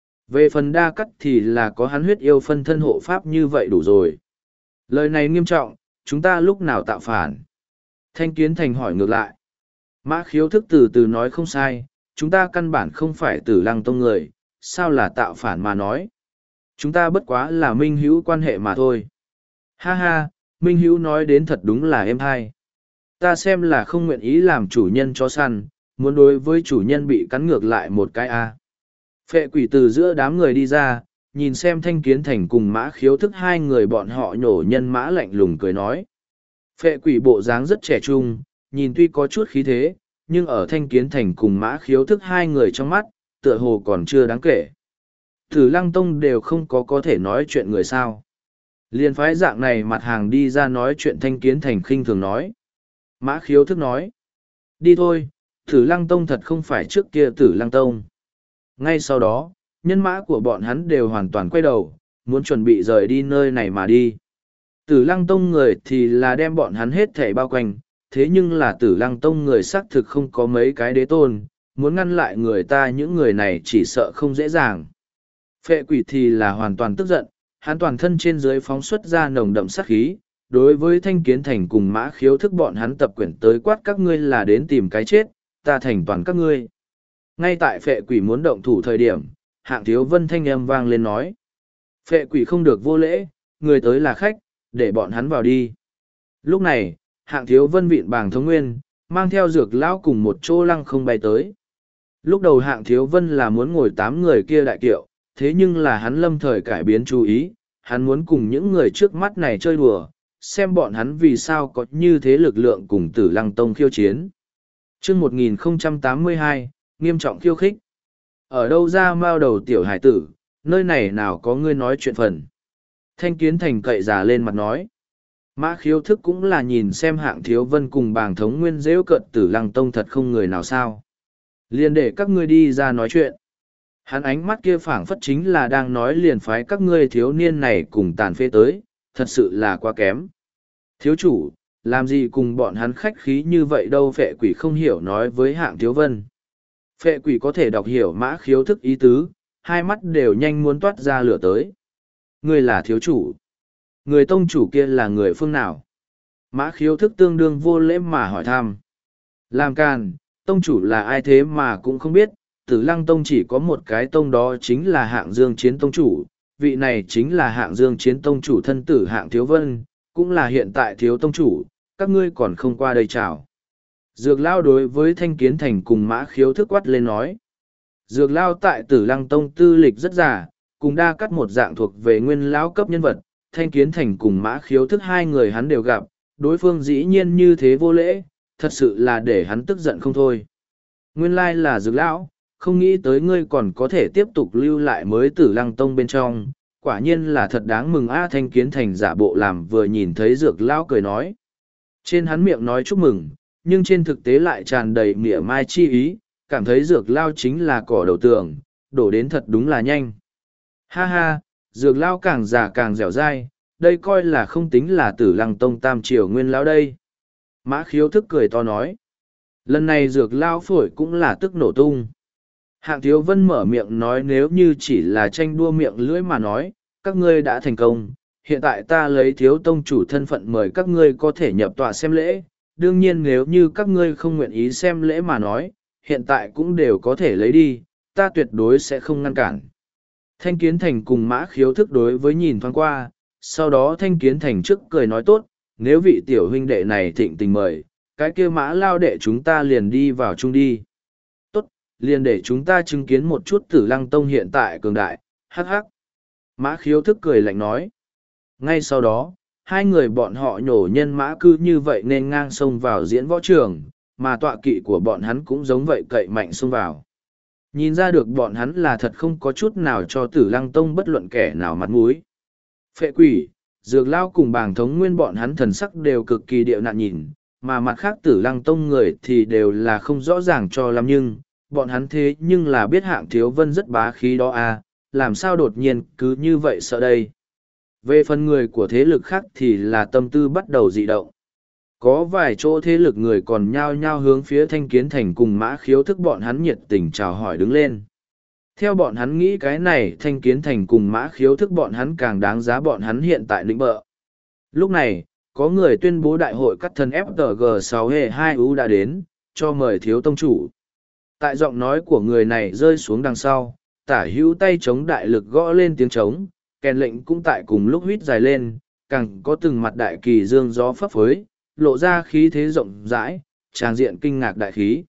A: Về phần đa cắt thì là có hắn huyết yêu phân thân hộ pháp như vậy đủ rồi. Lời này nghiêm trọng, chúng ta lúc nào tạo phản? Thanh Kiến Thành hỏi ngược lại. Mã Khiếu Thức từ từ nói không sai, chúng ta căn bản không phải Tử Lăng Tông người, sao là tạo phản mà nói. Chúng ta bất quá là minh hữu quan hệ mà thôi. Ha ha, minh hữu nói đến thật đúng là êm hay. Ta xem là không nguyện ý làm chủ nhân chó săn, muốn đối với chủ nhân bị cắn ngược lại một cái a. Phệ quỷ từ giữa đám người đi ra, nhìn xem Thanh Kiến Thành cùng Mã Khiếu Thức hai người bọn họ nhổ nhân mã lạnh lùng cười nói. Phệ quỷ bộ dáng rất trẻ trung, nhìn tuy có chút khí thế, nhưng ở Thanh Kiến Thành cùng Mã Khiếu Thức hai người trong mắt, tựa hồ còn chưa đáng kể. Tử Lăng Tông đều không có thể nói chuyện người sao. Liên phái dạng này mặt hàng đi ra nói chuyện Thanh Kiến Thành khinh thường nói. Mã Khiếu Thức nói. Đi thôi, Tử Lăng Tông thật không phải trước kia Tử Lăng Tông. Ngay sau đó, nhân mã của bọn hắn đều hoàn toàn quay đầu, muốn chuẩn bị rời đi nơi này mà đi. Tử Lăng Tông người thì là đem bọn hắn hết thảy bao quanh, thế nhưng là Tử Lăng Tông người xác thực không có mấy cái đế tôn, muốn ngăn lại người ta những người này chỉ sợ không dễ dàng. Phệ quỷ thì là hoàn toàn tức giận, hắn toàn thân trên dưới phóng xuất ra nồng đậm sát khí, đối với Thanh Kiến Thành cùng Mã Khiếu Thức bọn hắn tập quyển tới quát các ngươi là đến tìm cái chết, ta thành toàn các ngươi. Ngay tại phệ quỷ muốn động thủ thời điểm, Hạng Thiếu Vân thanh âm vang lên nói. Phệ quỷ không được vô lễ, người tới là khách, để bọn hắn vào đi. Lúc này, Hạng Thiếu Vân vịn Bàng Thống Nguyên, mang theo Dược Lão cùng một chỗ lăng không bay tới. Lúc đầu Hạng Thiếu Vân là muốn ngồi 8 người kia đại kiệu, thế nhưng là hắn lâm thời cải biến chú ý, hắn muốn cùng những người trước mắt này chơi đùa, xem bọn hắn vì sao có như thế lực lượng cùng Tử Lăng Tông khiêu chiến. Chương 1082, nghiêm trọng khiêu khích. Ở đâu ra mao đầu tiểu hải tử, nơi này nào có ngươi nói chuyện phần. Thanh Kiến Thành cậy già lên mặt nói. Mã Khiếu Thức cũng là nhìn xem Hạng Thiếu Vân cùng Bàng Thống Nguyên dễu cận Tử Lăng Tông thật không người nào sao. Liền để các ngươi đi ra nói chuyện. Hắn ánh mắt kia phảng phất chính là đang nói liền phái các ngươi thiếu niên này cùng tàn phế tới, thật sự là quá kém. Thiếu chủ, làm gì cùng bọn hắn khách khí như vậy đâu. Phệ quỷ không hiểu nói với Hạng Thiếu Vân. Phệ quỷ có thể đọc hiểu Mã Khiếu Thức ý tứ, hai mắt đều nhanh muốn toát ra lửa tới. Ngươi là thiếu chủ. Người tông chủ kia là người phương nào? Mã Khiếu Thức tương đương vô lễ mà hỏi thăm. Làm càn, tông chủ là ai thế mà cũng không biết, Tử Lăng Tông chỉ có một cái tông đó chính là Hạng Dương Chiến Tông chủ, vị này chính là Hạng Dương Chiến Tông chủ thân tử Hạng Thiếu Vân, cũng là hiện tại thiếu tông chủ, các ngươi còn không qua đây chào. Dược Lao đối với Thanh Kiến Thành cùng Mã Khiếu Thức quát lên nói. Dược Lao tại Tử Lăng Tông tư lịch rất già, cùng đa cắt một dạng thuộc về nguyên lão cấp nhân vật, Thanh Kiến Thành cùng Mã Khiếu Thức hai người hắn đều gặp, đối phương dĩ nhiên như thế vô lễ, thật sự là để hắn tức giận không thôi. Nguyên lai là Dược Lão, không nghĩ tới ngươi còn có thể tiếp tục lưu lại mới Tử Lăng Tông bên trong, quả nhiên là thật đáng mừng a. Thanh Kiến Thành giả bộ làm vừa nhìn thấy Dược Lão cười nói. Trên hắn miệng nói chúc mừng, nhưng trên thực tế lại tràn đầy mỉa mai chi ý, cảm thấy Dược Lão chính là cỏ đầu tường, đổ đến thật đúng là nhanh. Ha ha, Dược Lão càng già càng dẻo dai, đây coi là không tính là Tử Lăng Tông tam triều nguyên lão đây. Mã Khiếu Thức cười to nói. Lần này Dược Lão phổi cũng là tức nổ tung. Hạng Thiếu Vân mở miệng nói nếu như chỉ là tranh đua miệng lưỡi mà nói, các ngươi đã thành công. Hiện tại ta lấy thiếu tông chủ thân phận mời các ngươi có thể nhập tọa xem lễ. Đương nhiên nếu như các ngươi không nguyện ý xem lễ mà nói, hiện tại cũng đều có thể lấy đi, ta tuyệt đối sẽ không ngăn cản. Thanh Kiến Thành cùng Mã Khiếu Thức đối với nhìn thoáng qua, sau đó Thanh Kiến Thành trước cười nói tốt, nếu vị tiểu huynh đệ này thịnh tình mời, cái kia Mã lao đệ chúng ta liền đi vào chung đi. Tốt, liền để chúng ta chứng kiến một chút Tử Lăng Tông hiện tại cường đại, hắc hắc. Mã Khiếu Thức cười lạnh nói. Ngay sau đó, hai người bọn họ nhổ nhân mã cư như vậy nên ngang xông vào diễn võ trường, mà tọa kỵ của bọn hắn cũng giống vậy cậy mạnh xông vào. Nhìn ra được bọn hắn là thật không có chút nào cho Tử Lăng Tông bất luận kẻ nào mặt mũi. Phệ quỷ, Dược Lao cùng Bàng Thống Nguyên bọn hắn thần sắc đều cực kỳ điệu nạn nhìn, mà mặt khác Tử Lăng Tông người thì đều là không rõ ràng cho lắm nhưng, bọn hắn thế nhưng là biết Hạng Thiếu Vân rất bá khí đó à, làm sao đột nhiên cứ như vậy sợ đây. Về phần người của thế lực khác thì là tâm tư bắt đầu dị động. Có vài chỗ thế lực người còn nhao nhao hướng phía Thanh Kiến Thành cùng Mã Khiếu Thức bọn hắn nhiệt tình chào hỏi đứng lên. Theo bọn hắn nghĩ cái này Thanh Kiến Thành cùng Mã Khiếu Thức bọn hắn càng đáng giá bọn hắn hiện tại lĩnh bợ. Lúc này, có người tuyên bố đại hội cắt thân FTG6E2U đã đến, cho mời thiếu tông chủ. Tại giọng nói của người này rơi xuống đằng sau, tả hữu tay chống đại lực gõ lên tiếng trống, kèn lệnh cũng tại cùng lúc huýt dài lên, càng có từng mặt đại kỳ dương gió phấp phới, lộ ra khí thế rộng rãi, tràng diện kinh ngạc đại khí.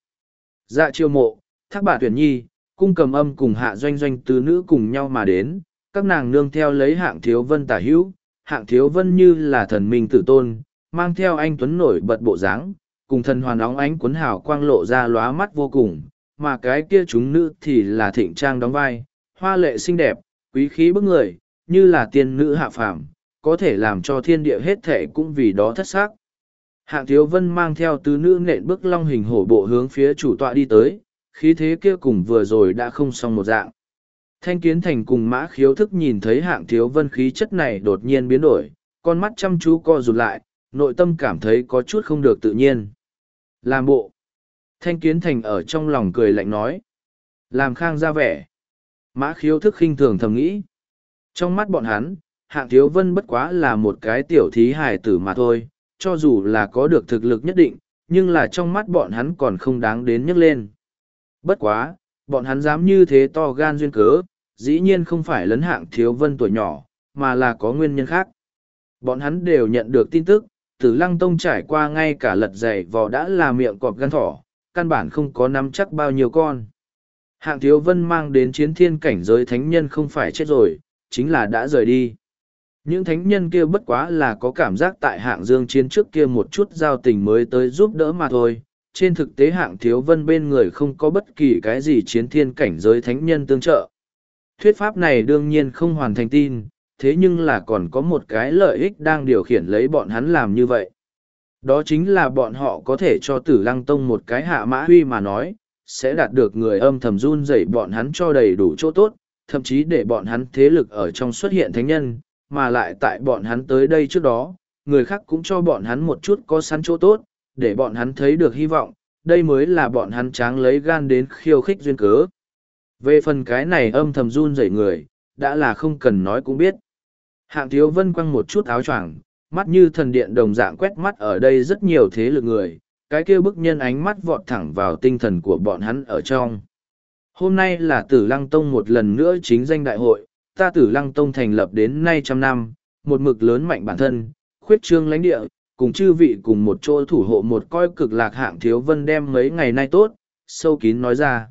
A: Dạ chiêu mộ, thác bà tuyển nhi, cung cầm âm cùng hạ doanh doanh tứ nữ cùng nhau mà đến, các nàng nương theo lấy hạng thiếu vân tả hữu, hạng thiếu vân như là thần minh tử tôn, mang theo anh tuấn nổi bật bộ dáng, cùng thần hoàn óng ánh cuốn hào quang lộ ra lóa mắt vô cùng, mà cái kia chúng nữ thì là thịnh trang đóng vai, hoa lệ xinh đẹp, quý khí bức người, như là tiên nữ hạ phàm, có thể làm cho thiên địa hết thể cũng vì đó thất sắc. Hạng thiếu vân mang theo tứ nữ nện bước long hình hổ bộ hướng phía chủ tọa đi tới, khí thế kia cùng vừa rồi đã không xong một dạng. Thanh Kiến Thành cùng Mã Khiếu Thức nhìn thấy hạng thiếu vân khí chất này đột nhiên biến đổi, con mắt chăm chú co rụt lại, nội tâm cảm thấy có chút không được tự nhiên. Làm bộ. Thanh Kiến Thành ở trong lòng cười lạnh nói. Làm khang ra vẻ. Mã Khiếu Thức khinh thường thầm nghĩ. Trong mắt bọn hắn, hạng thiếu vân bất quá là một cái tiểu thí hài tử mà thôi, cho dù là có được thực lực nhất định, nhưng là trong mắt bọn hắn còn không đáng đến nhấc lên. Bất quá, bọn hắn dám như thế to gan duyên cớ, dĩ nhiên không phải lấn hạng thiếu vân tuổi nhỏ, mà là có nguyên nhân khác. Bọn hắn đều nhận được tin tức, Tử Lăng Tông trải qua ngay cả lật giày vò đã là miệng cọp gan thỏ, căn bản không có nắm chắc bao nhiêu con. Hạng thiếu vân mang đến chiến thiên cảnh giới thánh nhân không phải chết rồi, chính là đã rời đi. Những thánh nhân kia bất quá là có cảm giác tại hạng dương chiến trước kia một chút giao tình mới tới giúp đỡ mà thôi. Trên thực tế hạng thiếu vân bên người không có bất kỳ cái gì chiến thiên cảnh giới thánh nhân tương trợ. Thuyết pháp này đương nhiên không hoàn thành tin, thế nhưng là còn có một cái lợi ích đang điều khiển lấy bọn hắn làm như vậy. Đó chính là bọn họ có thể cho Tử Lăng Tông một cái hạ mã huy mà nói, sẽ đạt được người âm thầm run rẩy bọn hắn cho đầy đủ chỗ tốt, thậm chí để bọn hắn thế lực ở trong xuất hiện thánh nhân, mà lại tại bọn hắn tới đây trước đó, người khác cũng cho bọn hắn một chút có sẵn chỗ tốt, để bọn hắn thấy được hy vọng, đây mới là bọn hắn tráng lấy gan đến khiêu khích duyên cớ. Về phần cái này âm thầm run rẩy người, đã là không cần nói cũng biết. Hạng thiếu vân quăng một chút áo choàng, mắt như thần điện đồng dạng quét mắt ở đây rất nhiều thế lực người, cái kia bức nhân ánh mắt vọt thẳng vào tinh thần của bọn hắn ở trong. Hôm nay là Tử Lăng Tông một lần nữa chính danh đại hội, ta Tử Lăng Tông thành lập đến nay 100 năm, một mực lớn mạnh bản thân, khuyết trương lãnh địa, cùng chư vị cùng một chỗ thủ hộ một coi cực lạc hạng thiếu vân đem mấy ngày nay tốt, sâu kín nói ra.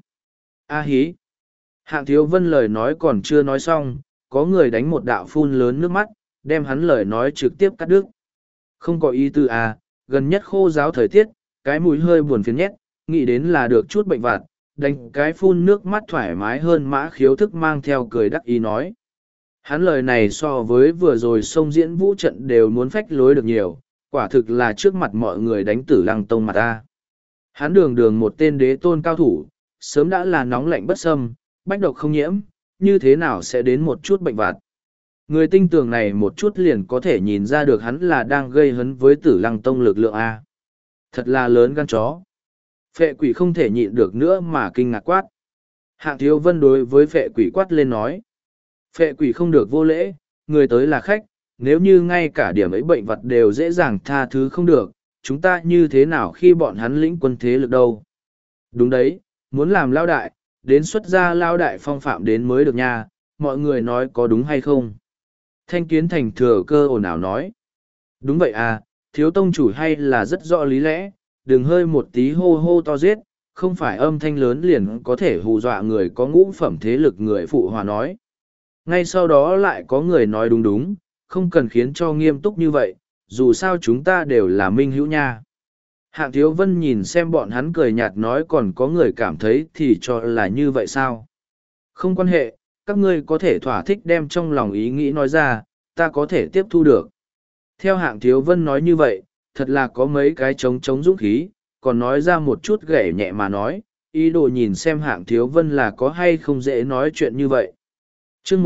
A: A hí! Hạng thiếu vân lời nói còn chưa nói xong, có người đánh một đạo phun lớn nước mắt, đem hắn lời nói trực tiếp cắt đứt. Không có ý tư à, gần nhất khô giáo thời tiết, cái mũi hơi buồn phiền nhét, nghĩ đến là được chút bệnh vặt, đánh cái phun nước mắt thoải mái hơn Mã Khiếu Thức mang theo cười đắc ý nói. Hắn lời này so với vừa rồi sông diễn vũ trận đều muốn phách lối được nhiều, quả thực là trước mặt mọi người đánh Tử Lăng Tông mặt ta. Hắn đường đường một tên đế tôn cao thủ, sớm đã là nóng lạnh bất xâm, bách độc không nhiễm, như thế nào sẽ đến một chút bệnh vặt. Người tinh tường này một chút liền có thể nhìn ra được hắn là đang gây hấn với Tử Lăng Tông lực lượng A. Thật là lớn gan chó. Phệ quỷ không thể nhịn được nữa mà kinh ngạc quát. Hạng thiếu vân đối với phệ quỷ quát lên nói. Phệ quỷ không được vô lễ, người tới là khách, nếu như ngay cả điểm ấy bệnh vật đều dễ dàng tha thứ không được, chúng ta như thế nào khi bọn hắn lĩnh quân thế lực đâu. Đúng đấy, muốn làm lao đại, đến xuất gia lao đại phong phạm đến mới được nha, mọi người nói có đúng hay không. Thanh Kiến Thành thừa cơ ồn ào nói. Đúng vậy à, thiếu tông chủ hay là rất rõ lý lẽ, đừng hơi một tí hô hô to giết, không phải âm thanh lớn liền có thể hù dọa người có ngũ phẩm thế lực người phụ hòa nói. Ngay sau đó lại có người nói đúng đúng, không cần khiến cho nghiêm túc như vậy, dù sao chúng ta đều là minh hữu nha. Hạng thiếu vân nhìn xem bọn hắn cười nhạt nói còn có người cảm thấy thì cho là như vậy sao? Không quan hệ, các ngươi có thể thỏa thích đem trong lòng ý nghĩ nói ra, ta có thể tiếp thu được. Theo hạng thiếu vân nói như vậy, thật là có mấy cái trống dũng khí, còn nói ra một chút ghẻ nhẹ mà nói, ý đồ nhìn xem hạng thiếu vân là có hay không dễ nói chuyện như vậy. Chương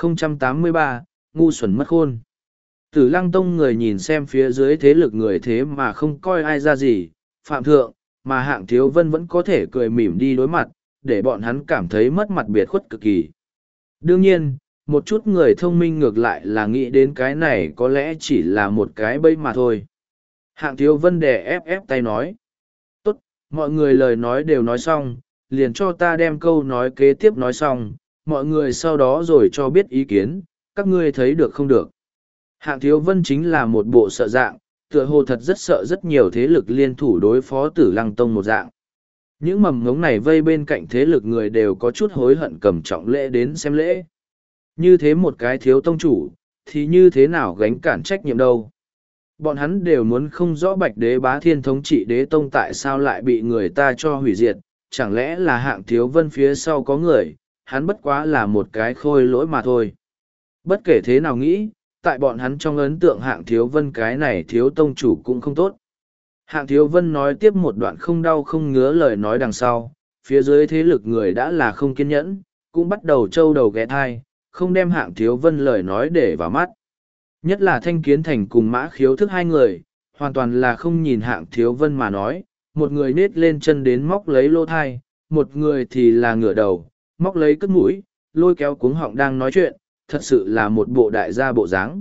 A: 1083, ngu xuẩn mất khôn. Tử Lăng Tông người nhìn xem phía dưới thế lực người thế mà không coi ai ra gì, phạm thượng, mà hạng thiếu vân vẫn có thể cười mỉm đi đối mặt, để bọn hắn cảm thấy mất mặt biệt khuất cực kỳ. Đương nhiên, một chút người thông minh ngược lại là nghĩ đến cái này có lẽ chỉ là một cái bẫy mà thôi. Hạng Thiếu Vân đè ép tay nói. Tốt, mọi người lời nói đều nói xong, liền cho ta đem câu nói kế tiếp nói xong, mọi người sau đó rồi cho biết ý kiến, các ngươi thấy được không được. Hạng Thiếu Vân chính là một bộ sợ dạng, tựa hồ thật rất sợ rất nhiều thế lực liên thủ đối phó Tử Lăng Tông một dạng. Những mầm ngống này vây bên cạnh thế lực người đều có chút hối hận cầm trọng lễ đến xem lễ. Như thế một cái thiếu tông chủ, thì như thế nào gánh cản trách nhiệm đâu. Bọn hắn đều muốn không rõ Bạch Đế Bá Thiên thống trị đế tông tại sao lại bị người ta cho hủy diệt, chẳng lẽ là Hạng Thiếu Vân phía sau có người, hắn bất quá là một cái khôi lỗi mà thôi. Bất kể thế nào nghĩ, tại bọn hắn trong ấn tượng Hạng Thiếu Vân cái này thiếu tông chủ cũng không tốt. Hạng Thiếu Vân nói tiếp một đoạn không đau không ngứa lời nói đằng sau, phía dưới thế lực người đã là không kiên nhẫn, cũng bắt đầu trâu đầu ghé thai, không đem Hạng Thiếu Vân lời nói để vào mắt. Nhất là Thanh Kiến Thành cùng Mã Khiếu Thức hai người, hoàn toàn là không nhìn Hạng Thiếu Vân mà nói, một người nết lên chân đến móc lấy lỗ thai, một người thì là ngửa đầu, móc lấy cất mũi, lôi kéo cuống họng đang nói chuyện, thật sự là một bộ đại gia bộ dáng.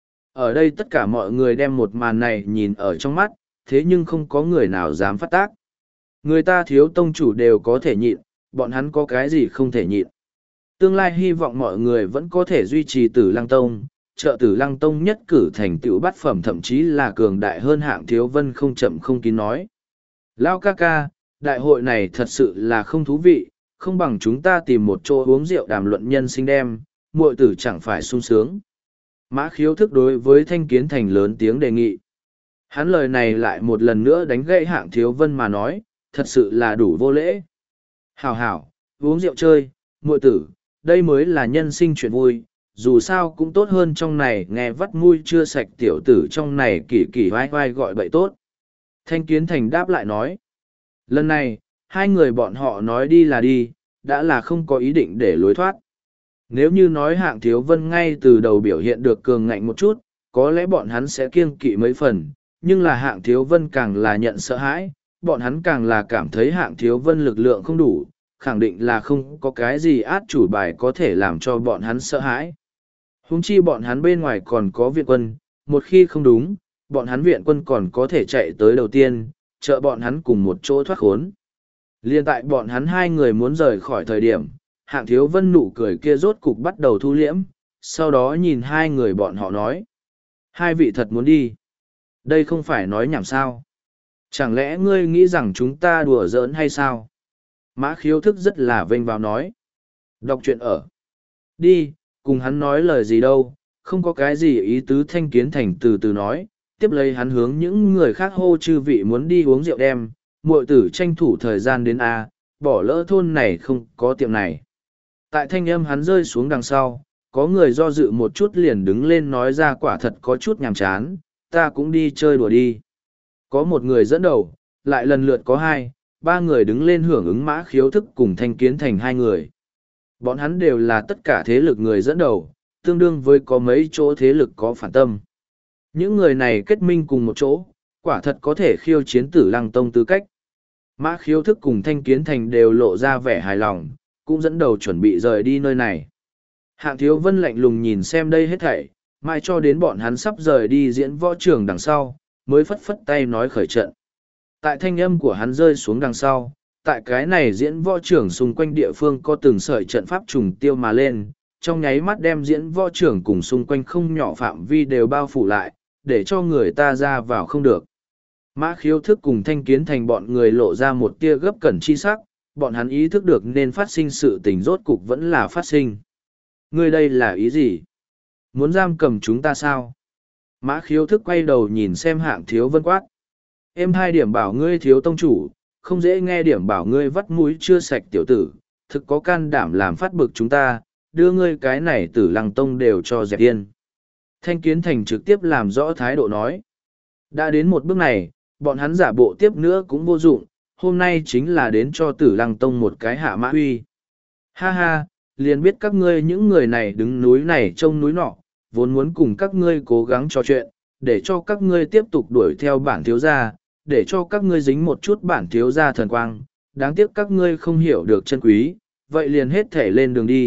A: Ở đây tất cả mọi người đem một màn này nhìn ở trong mắt, thế nhưng không có người nào dám phát tác. Người ta thiếu tông chủ đều có thể nhịn, bọn hắn có cái gì không thể nhịn. Tương lai hy vọng mọi người vẫn có thể duy trì Tử Lăng Tông, trợ Tử Lăng Tông nhất cử thành tựu bát phẩm thậm chí là cường đại hơn Hạng Thiếu Vân không chậm không kín nói. Lao ca ca, đại hội này thật sự là không thú vị, không bằng chúng ta tìm một chỗ uống rượu đàm luận nhân sinh đem, muội tử chẳng phải sung sướng. Mã Khiếu Thức đối với Thanh Kiến Thành lớn tiếng đề nghị. Hắn lời này lại một lần nữa đánh gãy Hạng Thiếu Vân mà nói, thật sự là đủ vô lễ. Hảo hảo, uống rượu chơi, muội tử, đây mới là nhân sinh chuyện vui, dù sao cũng tốt hơn trong này nghe vắt mũi chưa sạch tiểu tử trong này kỳ kỳ vai vai gọi bậy tốt. Thanh Kiến Thành đáp lại nói. Lần này, hai người bọn họ nói đi là đi, đã là không có ý định để lối thoát. Nếu như nói Hạng Thiếu Vân ngay từ đầu biểu hiện được cường ngạnh một chút, có lẽ bọn hắn sẽ kiêng kỵ mấy phần, nhưng là Hạng Thiếu Vân càng là nhận sợ hãi, bọn hắn càng là cảm thấy Hạng Thiếu Vân lực lượng không đủ, khẳng định là không có cái gì át chủ bài có thể làm cho bọn hắn sợ hãi. Huống chi bọn hắn bên ngoài còn có viện quân, một khi không đúng, bọn hắn viện quân còn có thể chạy tới đầu tiên, trợ bọn hắn cùng một chỗ thoát khốn. Liên tại bọn hắn hai người muốn rời khỏi thời điểm, Hạng Thiếu Vân nụ cười kia rốt cục bắt đầu thu liễm, sau đó nhìn hai người bọn họ nói. Hai vị thật muốn đi. Đây không phải nói nhảm sao. Chẳng lẽ ngươi nghĩ rằng chúng ta đùa giỡn hay sao? Mã Khiếu Thức rất là vênh vào nói. Đọc truyện ở. Đi, cùng hắn nói lời gì đâu, không có cái gì ý tứ. Thanh Kiến Thành từ từ nói, tiếp lấy hắn hướng những người khác hô chư vị muốn đi uống rượu đem, muội tử tranh thủ thời gian đến A, bỏ lỡ thôn này không có tiệm này. Tại thanh âm hắn rơi xuống đằng sau, có người do dự một chút liền đứng lên nói ra quả thật có chút nhàm chán, ta cũng đi chơi đùa đi. Có một người dẫn đầu, lại lần lượt có hai, ba người đứng lên hưởng ứng Mã Khiếu Thức cùng Thanh Kiến Thành hai người. Bọn hắn đều là tất cả thế lực người dẫn đầu, tương đương với có mấy chỗ thế lực có phản tâm. Những người này kết minh cùng một chỗ, quả thật có thể khiêu chiến Tử Lăng Tông tư cách. Mã Khiếu Thức cùng Thanh Kiến Thành đều lộ ra vẻ hài lòng, cũng dẫn đầu chuẩn bị rời đi nơi này. Hạng Thiếu Vân lạnh lùng nhìn xem đây hết thảy, mãi cho đến bọn hắn sắp rời đi diễn võ trường đằng sau, mới phất phất tay nói khởi trận. Tại thanh âm của hắn rơi xuống đằng sau, tại cái này diễn võ trường xung quanh địa phương có từng sợi trận pháp trùng tiêu mà lên, trong nháy mắt đem diễn võ trường cùng xung quanh không nhỏ phạm vi đều bao phủ lại, để cho người ta ra vào không được. Mã Khiếu Thức cùng Thanh Kiến Thành bọn người lộ ra một tia gấp cẩn chi sắc, bọn hắn ý thức được nên phát sinh sự tình rốt cục vẫn là phát sinh. Ngươi đây là ý gì? Muốn giam cầm chúng ta sao? Mã Khiếu Thức quay đầu nhìn xem Hạng Thiếu Vân quát. Em hai điểm bảo ngươi thiếu tông chủ, không dễ nghe điểm bảo ngươi vắt mũi chưa sạch tiểu tử, thực có can đảm làm phát bực chúng ta, đưa ngươi cái này Tử Lăng Tông đều cho dẹp yên. Thanh Kiến Thành trực tiếp làm rõ thái độ nói. Đã đến một bước này, bọn hắn giả bộ tiếp nữa cũng vô dụng, hôm nay chính là đến cho Tử Lăng Tông một cái hạ mã huy. Ha ha, liền biết các ngươi những người này đứng núi này trông núi nọ, vốn muốn cùng các ngươi cố gắng trò chuyện, để cho các ngươi tiếp tục đuổi theo bản thiếu gia, để cho các ngươi dính một chút bản thiếu gia thần quang, đáng tiếc các ngươi không hiểu được chân quý, vậy liền hết thể lên đường đi,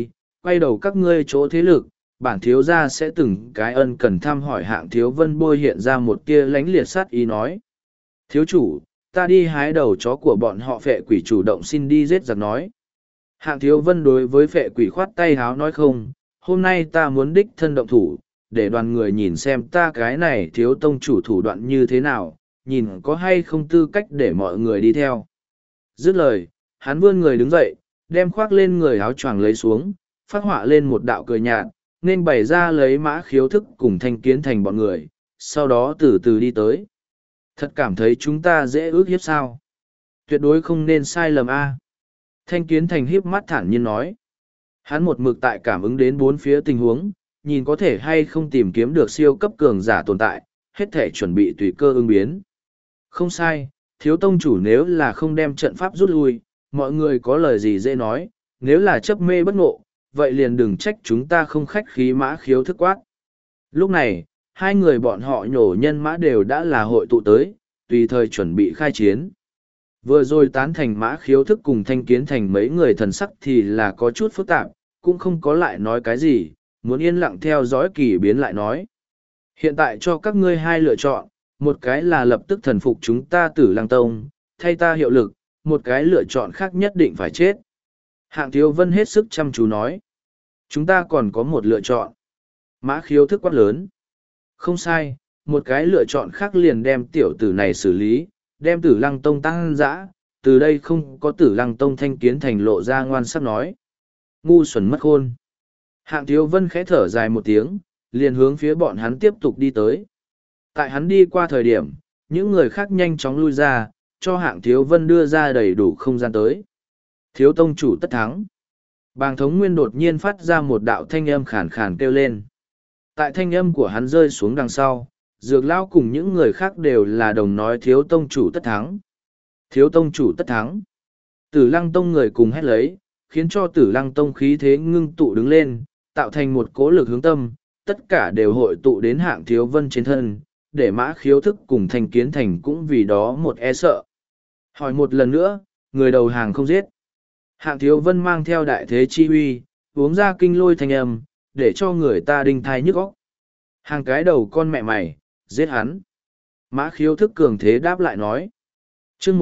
A: quay đầu các ngươi chỗ thế lực, bản thiếu gia sẽ từng cái ân cần thăm hỏi. Hạng Thiếu Vân bôi hiện ra một tia lánh liệt sát ý nói. Thiếu chủ, ta đi hái đầu chó của bọn họ. Phệ quỷ chủ động xin đi giết giặc nói. Hạng Thiếu Vân đối với phệ quỷ khoát tay háo nói không, hôm nay ta muốn đích thân động thủ, để đoàn người nhìn xem ta cái này thiếu tông chủ thủ đoạn như thế nào, nhìn có hay không tư cách để mọi người đi theo. Dứt lời, hắn vươn người đứng dậy, đem khoác lên người áo choàng lấy xuống, phát họa lên một đạo cười nhạt, nên bày ra lấy Mã Khiếu Thức cùng Thanh Kiến Thành bọn người, sau đó từ từ đi tới. Thật cảm thấy chúng ta dễ ước hiếp sao? Tuyệt đối không nên sai lầm a. Thanh Kiến Thành híp mắt thản nhiên nói. Hắn một mực tại cảm ứng đến bốn phía tình huống, nhìn có thể hay không tìm kiếm được siêu cấp cường giả tồn tại, hết thể chuẩn bị tùy cơ ứng biến. Không sai, thiếu tông chủ nếu là không đem trận pháp rút lui, mọi người có lời gì dễ nói, nếu là chấp mê bất ngộ, vậy liền đừng trách chúng ta không khách khí. Mã Khiếu Thức quát. Lúc này, hai người bọn họ nhổ nhân mã đều đã là hội tụ tới, tùy thời chuẩn bị khai chiến. Vừa rồi tán thành Mã Khiếu Thức cùng Thanh Kiến Thành mấy người thần sắc thì là có chút phức tạp, cũng không có lại nói cái gì, muốn yên lặng theo dõi kỳ biến lại nói. Hiện tại cho các ngươi hai lựa chọn, một cái là lập tức thần phục chúng ta Tử Lăng Tông, thay ta hiệu lực, một cái lựa chọn khác nhất định phải chết. Hạng Thiếu Vân hết sức chăm chú nói. Chúng ta còn có một lựa chọn. Mã Khiếu Thức quát lớn. Không sai, một cái lựa chọn khác liền đem tiểu tử này xử lý, đem Tử Lăng Tông tăng dã, từ đây không có Tử Lăng Tông. Thanh Kiến Thành lộ ra ngoan sắc nói. Ngu xuẩn mất khôn. Hạng Thiếu Vân khẽ thở dài một tiếng, liền hướng phía bọn hắn tiếp tục đi tới. Tại hắn đi qua thời điểm, những người khác nhanh chóng lui ra, cho Hạng Thiếu Vân đưa ra đầy đủ không gian tới. Thiếu tông chủ tất thắng. Bàng Thống Nguyên đột nhiên phát ra một đạo thanh âm khàn khàn kêu lên. Tại thanh âm của hắn rơi xuống đằng sau, Dược Lão cùng những người khác đều là đồng nói thiếu tông chủ tất thắng. Thiếu tông chủ tất thắng. Tử Lăng Tông người cùng hét lấy, khiến cho Tử Lăng Tông khí thế ngưng tụ đứng lên, tạo thành một cỗ lực hướng tâm, tất cả đều hội tụ đến Hạng Thiếu Vân trên thân, để Mã Khiếu Thức cùng Thanh Kiến Thành cũng vì đó một e sợ. Hỏi một lần nữa, người đầu hàng không giết. Hạng Thiếu Vân mang theo đại thế chi huy, uống ra kinh lôi thanh âm, để cho người ta đinh thai nhức óc. Hàng cái đầu con mẹ mày, giết hắn. Mã Khiếu Thức cường thế đáp lại nói. Chương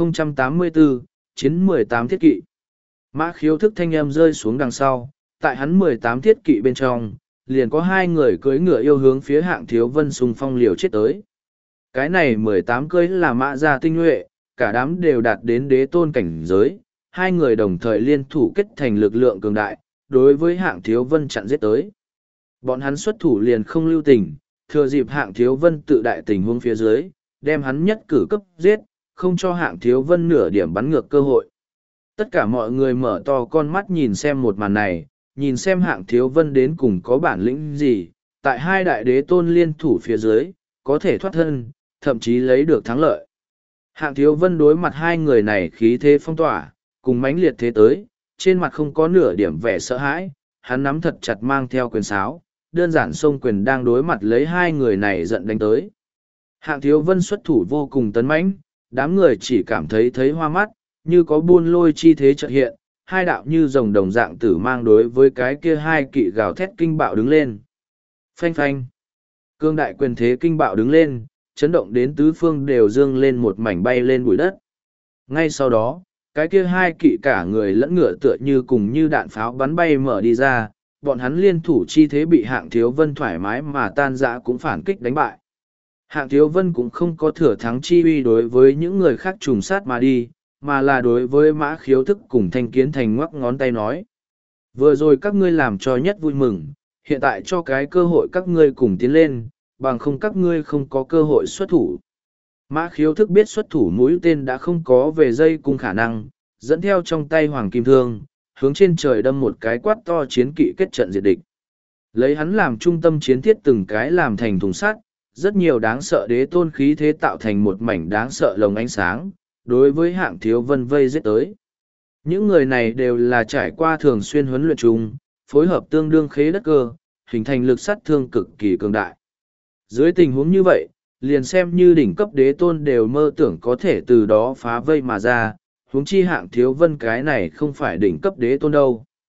A: 1084, chiến 18 thiết kỵ. Mã Khiếu Thức thanh âm rơi xuống đằng sau, tại hắn 18 thiết kỵ bên trong, liền có hai người cưỡi ngựa yêu hướng phía Hạng Thiếu Vân xung phong liều chết tới. Cái này 18 cưỡi là mã gia tinh nhuệ, cả đám đều đạt đến đế tôn cảnh giới, hai người đồng thời liên thủ kết thành lực lượng cường đại, đối với Hạng Thiếu Vân chặn giết tới. Bọn hắn xuất thủ liền không lưu tình, thừa dịp Hạng Thiếu Vân tự đại tình huống phía dưới, đem hắn nhất cử cấp giết, không cho Hạng Thiếu Vân nửa điểm bắn ngược cơ hội. Tất cả mọi người mở to con mắt nhìn xem một màn này, nhìn xem Hạng Thiếu Vân đến cùng có bản lĩnh gì, tại hai đại đế tôn liên thủ phía dưới, có thể thoát thân, thậm chí lấy được thắng lợi. Hạng Thiếu Vân đối mặt hai người này khí thế phong tỏa, cùng mãnh liệt thế tới, trên mặt không có nửa điểm vẻ sợ hãi, hắn nắm thật chặt mang theo quyền sáo, đơn giản xông quyền đang đối mặt lấy hai người này giận đánh tới. Hạng Thiếu Vân xuất thủ vô cùng tấn mãnh, đám người chỉ cảm thấy hoa mắt, như có buôn lôi chi thế chợt hiện, hai đạo như rồng đồng dạng tử mang đối với cái kia hai kỵ gào thét kinh bạo đứng lên. Phanh phanh. Cương đại quyền thế kinh bạo đứng lên, chấn động đến tứ phương đều dương lên một mảnh bay lên bụi đất. Ngay sau đó, cái kia hai kỵ cả người lẫn ngựa tựa như cùng như đạn pháo bắn bay mở đi ra, bọn hắn liên thủ chi thế bị Hạng Thiếu Vân thoải mái mà tan rã cũng phản kích đánh bại. Hạng Thiếu Vân cũng không có thừa thắng chi uy đối với những người khác trùng sát mà đi, mà là đối với Mã Khiếu Thức cùng Thanh Kiến Thành ngoắc ngón tay nói. Vừa rồi các ngươi làm cho nhất vui mừng, hiện tại cho cái cơ hội các ngươi cùng tiến lên, bằng không các ngươi không có cơ hội xuất thủ. Mã Khiếu Thức biết xuất thủ mũi tên đã không có về dây cung khả năng, dẫn theo trong tay Hoàng Kim Thương, hướng trên trời đâm một cái quát to chiến kỵ kết trận diệt địch. Lấy hắn làm trung tâm chiến thiết từng cái làm thành thùng sắt, rất nhiều đáng sợ đế tôn khí thế tạo thành một mảnh đáng sợ lồng ánh sáng, đối với Hạng Thiếu Vân vây giết tới. Những người này đều là trải qua thường xuyên huấn luyện chung, phối hợp tương đương khế đất cơ, hình thành lực sát thương cực kỳ cường đại. Dưới tình huống như vậy, liền xem như đỉnh cấp đế tôn đều mơ tưởng có thể từ đó phá vây mà ra, huống chi Hạng Thiếu Vân cái này không phải đỉnh cấp đế tôn đâu.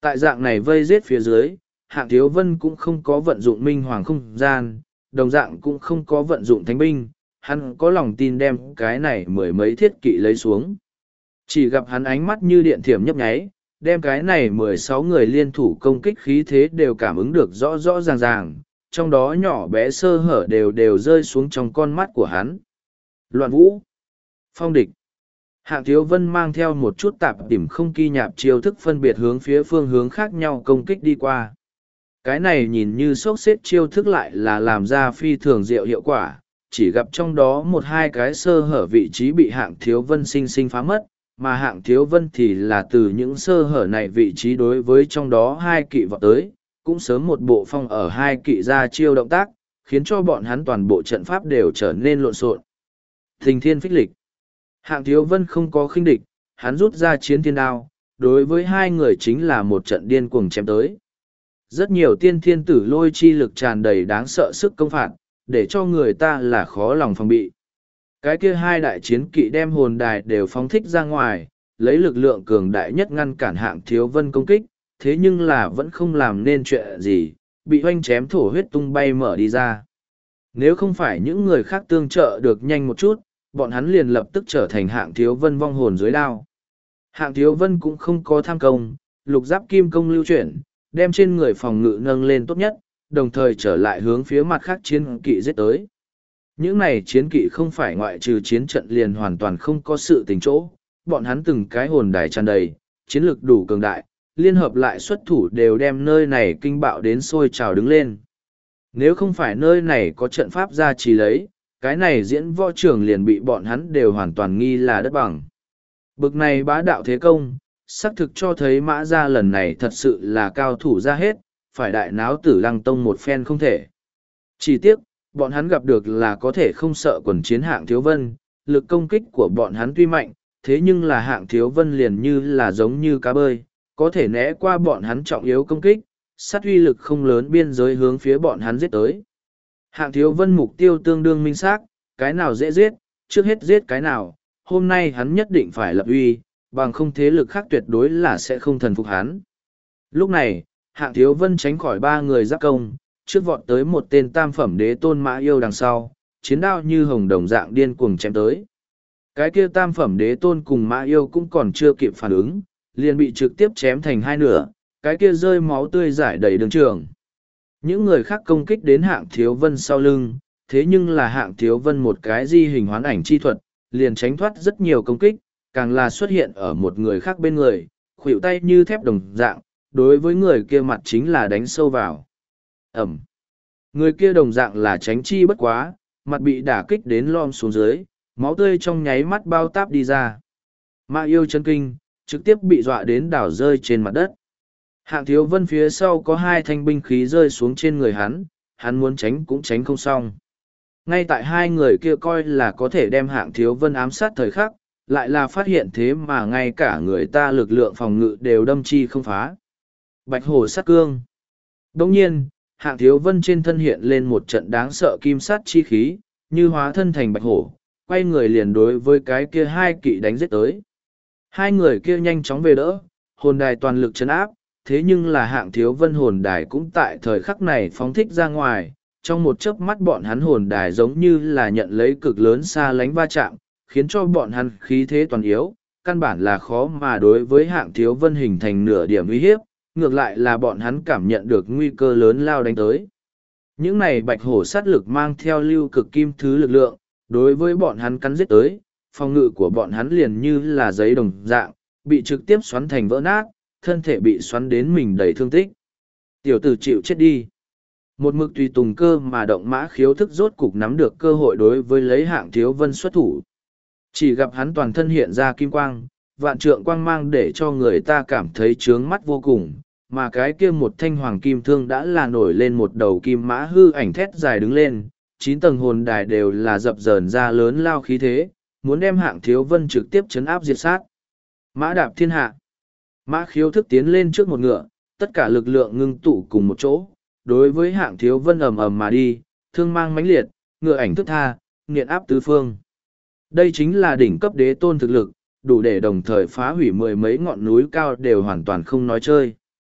A: Tại dạng này vây giết phía dưới, Hạng Thiếu Vân cũng không có vận dụng minh hoàng không gian, đồng dạng cũng không có vận dụng thánh binh, hắn có lòng tin đem cái này mười mấy thiết kỵ lấy xuống. Chỉ gặp hắn ánh mắt như điện thiểm nhấp nháy, đem cái này 16 người liên thủ công kích khí thế đều cảm ứng được rõ rõ ràng ràng, trong đó nhỏ bé sơ hở đều rơi xuống trong con mắt của hắn. Loạn vũ, phong địch. Hạng Thiếu Vân mang theo một chút tạp điểm không kỳ nhạp chiêu thức phân biệt hướng phía phương hướng khác nhau công kích đi qua. Cái này nhìn như sốc xếp chiêu thức lại là làm ra phi thường diệu hiệu quả, chỉ gặp trong đó một hai cái sơ hở vị trí bị Hạng Thiếu Vân sinh sinh phá mất, mà Hạng Thiếu Vân thì là từ những sơ hở này vị trí đối với trong đó hai kỵ vọt tới, cũng sớm một bộ phong ở hai kỵ ra chiêu động tác, khiến cho bọn hắn toàn bộ trận pháp đều trở nên lộn xộn. Thình thiên phích lịch. Hạng Thiếu Vân không có khinh địch, hắn rút ra chiến thiên đao, đối với hai người chính là một trận điên cuồng chém tới. Rất nhiều tiên thiên tử lôi chi lực tràn đầy đáng sợ sức công phạt, để cho người ta là khó lòng phòng bị. Cái kia hai đại chiến kỵ đem hồn đài đều phóng thích ra ngoài, lấy lực lượng cường đại nhất ngăn cản Hạng Thiếu Vân công kích, thế nhưng là vẫn không làm nên chuyện gì, bị hoanh chém thổ huyết tung bay mở đi ra. Nếu không phải những người khác tương trợ được nhanh một chút, bọn hắn liền lập tức trở thành Hạng Thiếu Vân vong hồn dưới đao. Hạng Thiếu Vân cũng không có tham công, lục giáp kim công lưu chuyển, đem trên người phòng ngự nâng lên tốt nhất, đồng thời trở lại hướng phía mặt khác chiến kỵ giết tới. Những này chiến kỵ không phải ngoại trừ chiến trận liền hoàn toàn không có sự tình chỗ, bọn hắn từng cái hồn đài tràn đầy, chiến lược đủ cường đại, liên hợp lại xuất thủ đều đem nơi này kinh bạo đến sôi trào đứng lên. Nếu không phải nơi này có trận pháp gia trì lấy, cái này diễn võ trường liền bị bọn hắn đều hoàn toàn nghi là đất bằng. Bực này bá đạo thế công, xác thực cho thấy Mã Gia lần này thật sự là cao thủ ra hết, phải đại náo Tử Lăng Tông một phen không thể. Chỉ tiếc, bọn hắn gặp được là có thể không sợ quần chiến Hạng Thiếu Vân, lực công kích của bọn hắn tuy mạnh, thế nhưng là Hạng Thiếu Vân liền như là giống như cá bơi, có thể né qua bọn hắn trọng yếu công kích, sát uy lực không lớn biên giới hướng phía bọn hắn giết tới. Hạng Thiếu Vân mục tiêu tương đương minh xác, cái nào dễ giết, trước hết giết cái nào, hôm nay hắn nhất định phải lập uy, bằng không thế lực khác tuyệt đối là sẽ không thần phục hắn. Lúc này, Hạng Thiếu Vân tránh khỏi ba người giáp công, trước vọt tới một tên tam phẩm đế tôn Mã Yêu đằng sau, chiến đao như hồng đồng dạng điên cuồng chém tới. Cái kia tam phẩm đế tôn cùng Mã Yêu cũng còn chưa kịp phản ứng, liền bị trực tiếp chém thành hai nửa, cái kia rơi máu tươi rải đầy đường trường. Những người khác công kích đến Hạng Thiếu Vân sau lưng, thế nhưng là Hạng Thiếu Vân một cái di hình hoán ảnh chi thuật, liền tránh thoát rất nhiều công kích, càng là xuất hiện ở một người khác bên người, khuỷu tay như thép đồng dạng, đối với người kia mặt chính là đánh sâu vào. Ẩm. Người kia đồng dạng là tránh chi bất quá, mặt bị đả kích đến lom xuống dưới, máu tươi trong nháy mắt bao táp đi ra. Mã Yêu chấn kinh, trực tiếp bị dọa đến đảo rơi trên mặt đất. Hạng Thiếu Vân phía sau có hai thanh binh khí rơi xuống trên người hắn muốn tránh cũng tránh không xong. Ngay tại hai người kia coi là có thể đem Hạng Thiếu Vân ám sát thời khắc, lại là phát hiện thế mà ngay cả người ta lực lượng phòng ngự đều đâm chi không phá. Bạch hổ sát cương. Đồng nhiên, Hạng Thiếu Vân trên thân hiện lên một trận đáng sợ kim sát chi khí, như hóa thân thành bạch hổ, quay người liền đối với cái kia hai kỵ đánh giết tới. Hai người kia nhanh chóng về đỡ, hồn đài toàn lực chấn áp, thế nhưng là Hạng Thiếu Vân hồn đài cũng tại thời khắc này phóng thích ra ngoài, trong một chớp mắt bọn hắn hồn đài giống như là nhận lấy cực lớn xa lánh va chạm, khiến cho bọn hắn khí thế toàn yếu, căn bản là khó mà đối với Hạng Thiếu Vân hình thành nửa điểm uy hiếp, ngược lại là bọn hắn cảm nhận được nguy cơ lớn lao đánh tới. Những này bạch hổ sát lực mang theo lưu cực kim thứ lực lượng, đối với bọn hắn cắn giết tới, phòng ngự của bọn hắn liền như là giấy đồng dạng, bị trực tiếp xoắn thành vỡ nát, thân thể bị xoắn đến mình đầy thương tích. Tiểu tử chịu chết đi. Một mực tùy tùng cơ mà động Mã Khiếu thức rốt cục nắm được cơ hội đối với lấy Hạng Thiếu Vân xuất thủ. Chỉ gặp hắn toàn thân hiện ra kim quang, vạn trượng quang mang để cho người ta cảm thấy trướng mắt vô cùng, mà cái kia một thanh hoàng kim thương đã là nổi lên một đầu kim mã hư ảnh thét dài đứng lên, 9 tầng hồn đài đều là dập dờn ra lớn lao khí thế, muốn đem Hạng Thiếu Vân trực tiếp chấn áp diệt sát. Mã đạp thiên hạ. Mã Khiếu thức tiến lên trước một ngựa, tất cả lực lượng ngưng tụ cùng một chỗ, đối với Hạng Thiếu Vân ầm ầm mà đi, thương mang mãnh liệt, ngựa ảnh thức tha, nghiện áp tứ phương. Đây chính là đỉnh cấp đế tôn thực lực, đủ để đồng thời phá hủy mười mấy ngọn núi cao đều hoàn toàn không nói chơi.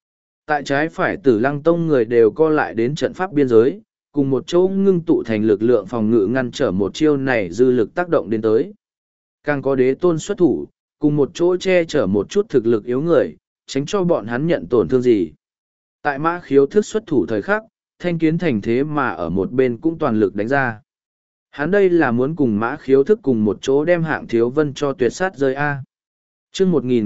A: Tại trái phải Tử Lăng Tông người đều co lại đến trận pháp biên giới, cùng một chỗ ngưng tụ thành lực lượng phòng ngự ngăn trở một chiêu này dư lực tác động đến tới. Càng có đế tôn xuất thủ, cùng một chỗ che chở một chút thực lực yếu người, tránh cho bọn hắn nhận tổn thương gì. Tại Mã Khiếu thức xuất thủ thời khắc, Thanh Kiến Thành thế mà ở một bên cũng toàn lực đánh ra. Hắn đây là muốn cùng Mã Khiếu thức cùng một chỗ đem Hạng Thiếu Vân cho tuyệt sát rơi A. Chương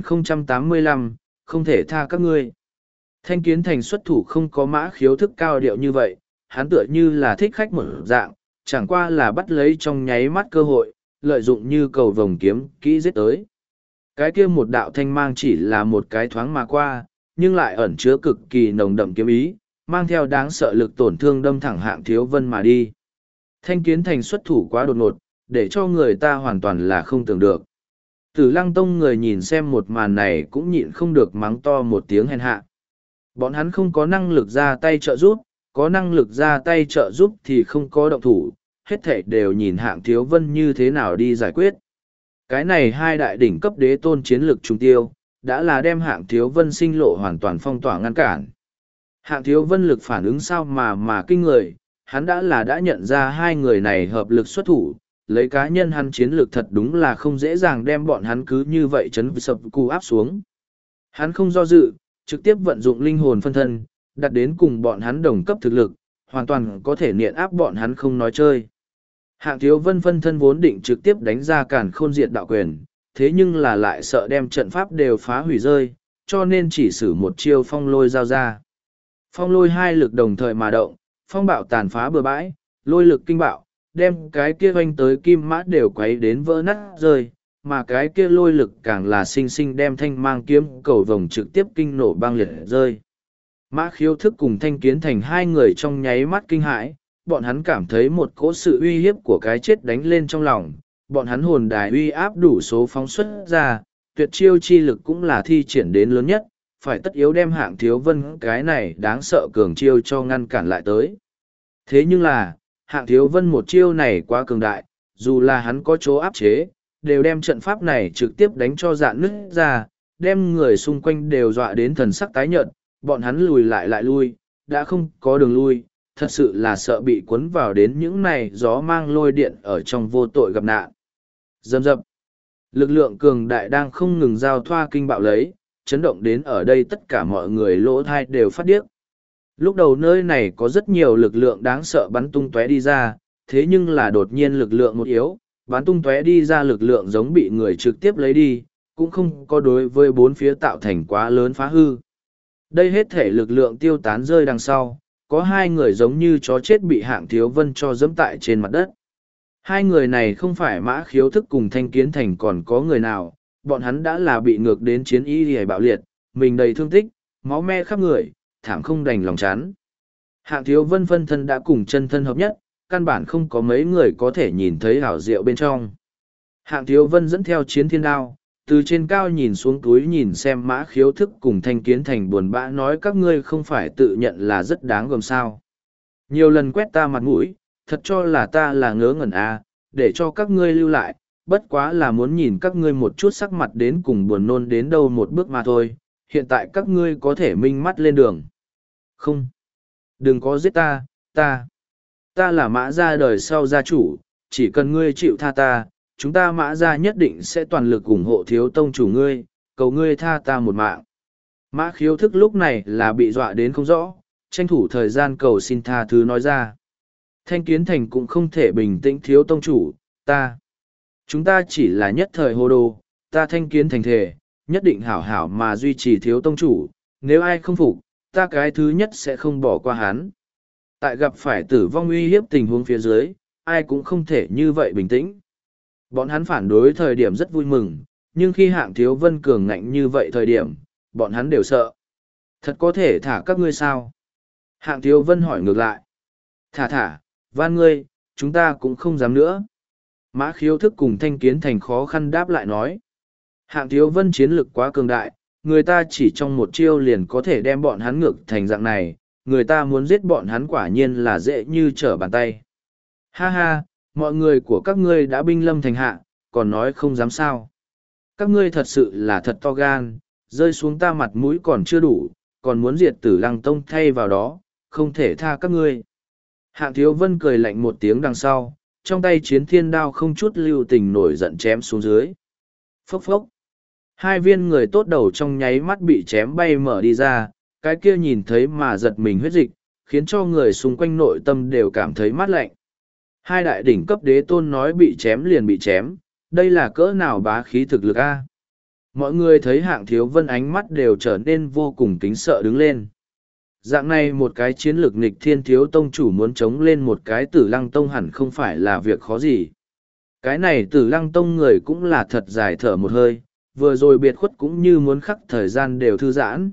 A: 1085, không thể tha các ngươi. Thanh Kiến Thành xuất thủ không có Mã Khiếu thức cao điệu như vậy, hắn tựa như là thích khách một dạng, chẳng qua là bắt lấy trong nháy mắt cơ hội, lợi dụng như cầu vồng kiếm kỹ giết tới. Cái kia một đạo thanh mang chỉ là một cái thoáng mà qua, nhưng lại ẩn chứa cực kỳ nồng đậm kiếm ý, mang theo đáng sợ lực tổn thương đâm thẳng Hạng Thiếu Vân mà đi. Thanh Kiến Thành xuất thủ quá đột ngột, để cho người ta hoàn toàn là không tưởng được. Tử Lăng Tông người nhìn xem một màn này cũng nhịn không được mắng to một tiếng hèn hạ. Bọn hắn không có năng lực ra tay trợ giúp, có năng lực ra tay trợ giúp thì không có động thủ, hết thảy đều nhìn Hạng Thiếu Vân như thế nào đi giải quyết. Cái này hai đại đỉnh cấp đế tôn chiến lực trung tiêu, đã là đem Hạng Thiếu Vân sinh lộ hoàn toàn phong tỏa ngăn cản. Hạng Thiếu Vân lực phản ứng sao mà kinh người, hắn đã nhận ra hai người này hợp lực xuất thủ, lấy cá nhân hắn chiến lược thật đúng là không dễ dàng đem bọn hắn cứ như vậy chấn sập cù áp xuống. Hắn không do dự, trực tiếp vận dụng linh hồn phân thân, đặt đến cùng bọn hắn đồng cấp thực lực, hoàn toàn có thể niện áp bọn hắn không nói chơi. Hạng Thiếu Vân phân thân vốn định trực tiếp đánh ra càn khôn diệt đạo quyền, thế nhưng là lại sợ đem trận pháp đều phá hủy rơi, cho nên chỉ sử một chiêu phong lôi giao ra. Phong lôi hai lực đồng thời mà động, phong bạo tàn phá bừa bãi, lôi lực kinh bạo, đem cái kia oanh tới kim mã đều quấy đến vỡ nát rơi, mà cái kia lôi lực càng là sinh sinh đem thanh mang kiếm cầu vồng trực tiếp kinh nổ băng liệt rơi. Mã Khiếu thức cùng Thanh Kiến Thành hai người trong nháy mắt kinh hãi, bọn hắn cảm thấy một cỗ sự uy hiếp của cái chết đánh lên trong lòng, bọn hắn hồn đài uy áp đủ số phóng xuất ra, tuyệt chiêu chi lực cũng là thi triển đến lớn nhất, phải tất yếu đem Hạng Thiếu Vân cái này đáng sợ cường chiêu cho ngăn cản lại tới. Thế nhưng là, Hạng Thiếu Vân một chiêu này quá cường đại, dù là hắn có chỗ áp chế, đều đem trận pháp này trực tiếp đánh cho dạn nứt ra, đem người xung quanh đều dọa đến thần sắc tái nhợt, bọn hắn lùi lại lui, đã không có đường lui, thật sự là sợ bị cuốn vào đến những này gió mang lôi điện ở trong vô tội gặp nạn. Dầm dập, lực lượng cường đại đang không ngừng giao thoa kinh bạo lấy, chấn động đến ở đây tất cả mọi người lỗ thai đều phát điếc. Lúc đầu nơi này có rất nhiều lực lượng đáng sợ bắn tung tóe đi ra, thế nhưng là đột nhiên lực lượng một yếu, bắn tung tóe đi ra lực lượng giống bị người trực tiếp lấy đi, cũng không có đối với bốn phía tạo thành quá lớn phá hư. Đây hết thể lực lượng tiêu tán rơi đằng sau, có hai người giống như chó chết bị Hạng Thiếu Vân cho dẫm tại trên mặt đất. Hai người này không phải Mã Khiếu thức cùng Thanh Kiến Thành còn có người nào, bọn hắn đã là bị ngược đến chiến y hề bạo liệt, mình đầy thương tích, máu me khắp người, thảm không đành lòng chán. Hạng Thiếu Vân phân thân đã cùng chân thân hợp nhất, căn bản không có mấy người có thể nhìn thấy hảo diệu bên trong. Hạng Thiếu Vân dẫn theo chiến thiên đao, từ trên cao nhìn xuống túi nhìn xem Mã Khiếu thức cùng Thanh Kiến Thành buồn bã nói các ngươi không phải tự nhận là rất đáng gờm sao. Nhiều lần quét ta mặt mũi, thật cho là ta là ngớ ngẩn à, để cho các ngươi lưu lại, bất quá là muốn nhìn các ngươi một chút sắc mặt đến cùng buồn nôn đến đâu một bước mà thôi, hiện tại các ngươi có thể minh mắt lên đường. Không, đừng có giết ta là Mã gia đời sau gia chủ, chỉ cần ngươi chịu tha ta, chúng ta Mã gia nhất định sẽ toàn lực ủng hộ thiếu tông chủ ngươi, cầu ngươi tha ta một mạng. Mã Khiếu thức lúc này là bị dọa đến không rõ, tranh thủ thời gian cầu xin tha thứ nói ra. Thanh Kiến Thành cũng không thể bình tĩnh thiếu tông chủ, chúng ta chỉ là nhất thời hồ đồ, ta Thanh Kiến Thành thề, nhất định hảo hảo mà duy trì thiếu tông chủ, nếu ai không phục, ta cái thứ nhất sẽ không bỏ qua hắn. Tại gặp phải tử vong uy hiếp tình huống phía dưới, ai cũng không thể như vậy bình tĩnh. Bọn hắn phản đối thời điểm rất vui mừng, nhưng khi Hạng Thiếu Vân cường ngạnh như vậy thời điểm, bọn hắn đều sợ. Thật có thể thả các ngươi sao? Hạng Thiếu Vân hỏi ngược lại. Thả, van ngươi, chúng ta cũng không dám nữa. Mã Khiếu thức cùng Thanh Kiến Thành khó khăn đáp lại nói. Hạng Thiếu Vân chiến lực quá cường đại, người ta chỉ trong một chiêu liền có thể đem bọn hắn ngược thành dạng này, người ta muốn giết bọn hắn quả nhiên là dễ như trở bàn tay. Ha ha, mọi người của các ngươi đã binh lâm thành hạ, còn nói không dám sao. Các ngươi thật sự là thật to gan, rơi xuống ta mặt mũi còn chưa đủ, còn muốn diệt Tử Lăng Tông thay vào đó, không thể tha các ngươi. Hạng Thiếu Vân cười lạnh một tiếng đằng sau, trong tay chiến thiên đao không chút lưu tình nổi giận chém xuống dưới. Phốc phốc. Hai viên người tốt đầu trong nháy mắt bị chém bay mở đi ra, cái kia nhìn thấy mà giật mình huyết dịch, khiến cho người xung quanh nội tâm đều cảm thấy mát lạnh. Hai đại đỉnh cấp đế tôn nói bị chém liền bị chém, đây là cỡ nào bá khí thực lực a? Mọi người thấy Hạng Thiếu Vân ánh mắt đều trở nên vô cùng kính sợ đứng lên. Dạng này một cái chiến lược nghịch thiên thiếu tông chủ muốn chống lên một cái Tử Lăng Tông hẳn không phải là việc khó gì. Cái này Tử Lăng Tông người cũng là thật dài thở một hơi, vừa rồi biệt khuất cũng như muốn khắc thời gian đều thư giãn.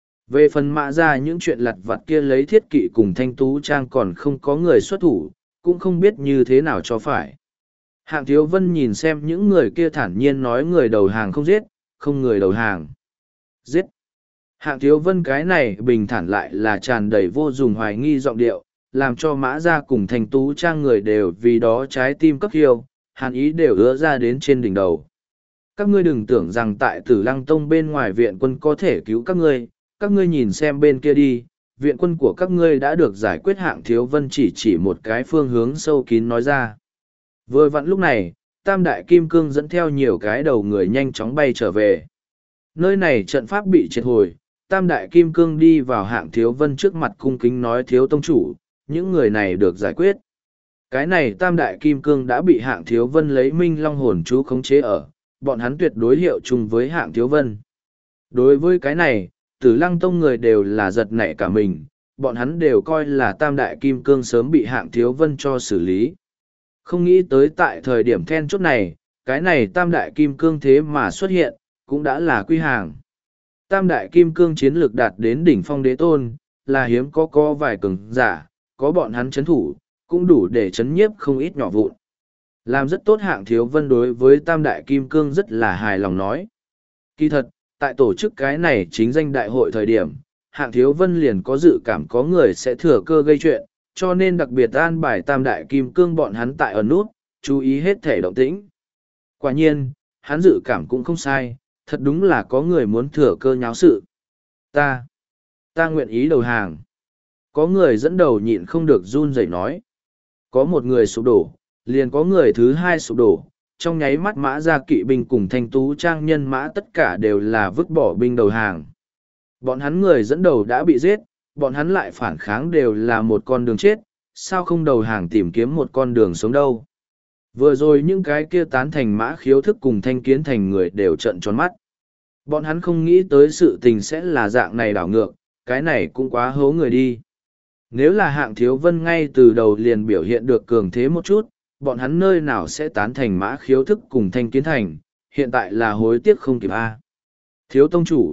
A: Về phần Mã Gia những chuyện lặt vặt kia lấy thiết kỵ cùng Thanh Tú Trang còn không có người xuất thủ, cũng không biết như thế nào cho phải. Hạng Thiếu Vân nhìn xem những người kia thản nhiên nói người đầu hàng không giết, không người đầu hàng. Giết! Hạng Thiếu Vân cái này bình thản lại là tràn đầy vô dùng hoài nghi giọng điệu, làm cho Mã Gia cùng Thanh Tú Trang người đều vì đó trái tim cấp hiêu, hàn ý đều ứa ra đến trên đỉnh đầu. Các ngươi đừng tưởng rằng tại Tử Lăng Tông bên ngoài viện quân có thể cứu các ngươi nhìn xem bên kia đi, viện quân của các ngươi đã được giải quyết. Hạng Thiếu Vân chỉ một cái phương hướng sâu kín nói ra. Vừa vặn lúc này, Tam Đại Kim Cương dẫn theo nhiều cái đầu người nhanh chóng bay trở về. Nơi này trận pháp bị triệt hồi, Tam Đại Kim Cương đi vào Hạng Thiếu Vân trước mặt cung kính nói Thiếu Tông Chủ, những người này được giải quyết. Cái này Tam Đại Kim Cương đã bị Hạng Thiếu Vân lấy Minh Long hồn chú khống chế ở, bọn hắn tuyệt đối hiệu chung với Hạng Thiếu Vân. Đối với cái này, Tử Lăng Tông người đều là giật nảy cả mình, bọn hắn đều coi là Tam Đại Kim Cương sớm bị Hạng Thiếu Vân cho xử lý. Không nghĩ tới tại thời điểm then chốt này, cái này Tam Đại Kim Cương thế mà xuất hiện, cũng đã là quy hàng. Tam Đại Kim Cương chiến lược đạt đến đỉnh phong đế tôn, là hiếm có vài cường giả, có bọn hắn chấn thủ, cũng đủ để chấn nhiếp không ít nhỏ vụn. Làm rất tốt. Hạng Thiếu Vân đối với Tam Đại Kim Cương rất là hài lòng nói. Kỳ thật, tại tổ chức cái này chính danh đại hội thời điểm, Hạng Thiếu Vân liền có dự cảm có người sẽ thừa cơ gây chuyện, cho nên đặc biệt an bài Tam Đại Kim Cương bọn hắn tại ẩn nút, chú ý hết thể động tĩnh. Quả nhiên, hắn dự cảm cũng không sai, thật đúng là có người muốn thừa cơ nháo sự. Ta nguyện ý đầu hàng. Có người dẫn đầu nhịn không được run rẩy nói. Có một người sụp đổ, liền có người thứ hai sụp đổ, trong nháy mắt Mã Gia kỵ binh cùng Thanh Tú Trang nhân mã tất cả đều là vứt bỏ binh đầu hàng. Bọn hắn người dẫn đầu đã bị giết, bọn hắn lại phản kháng đều là một con đường chết, sao không đầu hàng tìm kiếm một con đường sống đâu. Vừa rồi những cái kia tán thành Mã Khiếu Thức cùng Thanh Kiến Thành người đều trợn tròn mắt. Bọn hắn không nghĩ tới sự tình sẽ là dạng này đảo ngược, cái này cũng quá hố người đi. Nếu là Hạng Thiếu Vân ngay từ đầu liền biểu hiện được cường thế một chút, bọn hắn nơi nào sẽ tán thành Mã Khiếu Thức cùng Thanh Kiến Thành, hiện tại là hối tiếc không kịp a. Thiếu tông chủ,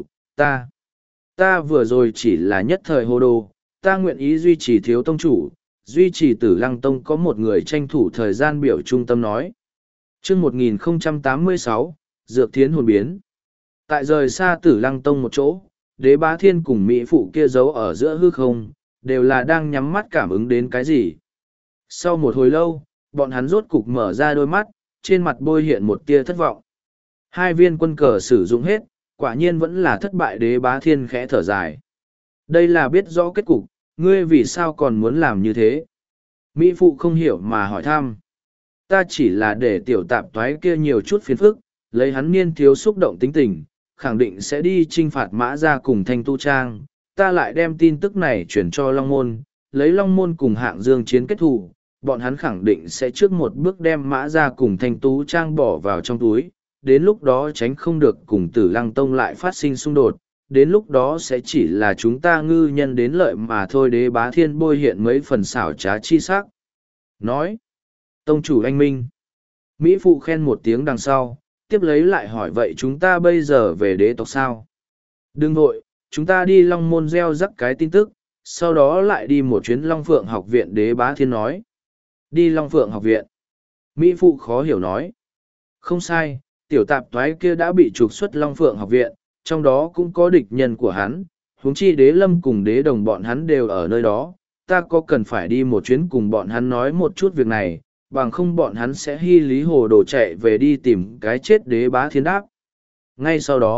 A: ta vừa rồi chỉ là nhất thời hồ đồ, ta nguyện ý duy trì Thiếu tông chủ, duy trì Tử Lăng Tông. Có một người tranh thủ thời gian biểu trung tâm nói. Chương 1086, Dược Thiến hồn biến. Tại rời xa Tử Lăng Tông một chỗ, Đế Bá Thiên cùng Mỹ Phụ kia giấu ở giữa hư không, đều là đang nhắm mắt cảm ứng đến cái gì. Sau một hồi lâu, bọn hắn rốt cục mở ra đôi mắt, trên mặt bôi hiện một tia thất vọng. Hai viên quân cờ sử dụng hết, quả nhiên vẫn là thất bại. Đế Bá Thiên khẽ thở dài. Đây là biết rõ kết cục, ngươi vì sao còn muốn làm như thế? Mỹ Phụ không hiểu mà hỏi thăm. Ta chỉ là để tiểu tạp toái kia nhiều chút phiền phức, lấy hắn niên thiếu xúc động tính tình, khẳng định sẽ đi trinh phạt Mã Gia cùng Thanh Tu Trang. Ta lại đem tin tức này chuyển cho Long Môn, lấy Long Môn cùng Hạng Dương chiến kết thù, bọn hắn khẳng định sẽ trước một bước đem Mã Gia cùng Thanh Tú Trang bỏ vào trong túi, đến lúc đó tránh không được cùng Tử Lăng Tông lại phát sinh xung đột, đến lúc đó sẽ chỉ là chúng ta ngư nhân đến lợi mà thôi. Đế Bá Thiên bôi hiện mấy phần xảo trá chi sắc. Nói, tông chủ anh minh. Mỹ Phụ khen một tiếng đằng sau, tiếp lấy lại hỏi vậy chúng ta bây giờ về đế tộc sao? Đừng vội, chúng ta đi Long Môn gieo rắc cái tin tức, sau đó lại đi một chuyến Long Phượng học viện. Đế Bá Thiên nói. Đi Long Phượng học viện. Mỹ Phụ khó hiểu nói. Không sai, tiểu tạp toái kia đã bị trục xuất Long Phượng học viện, trong đó cũng có địch nhân của hắn, huống chi Đế Lâm cùng Đế Đồng bọn hắn đều ở nơi đó. Ta có cần phải đi một chuyến cùng bọn hắn nói một chút việc này, bằng không bọn hắn sẽ hy lý hồ đồ chạy về đi tìm cái chết. Đế Bá Thiên đáp. Ngay sau đó,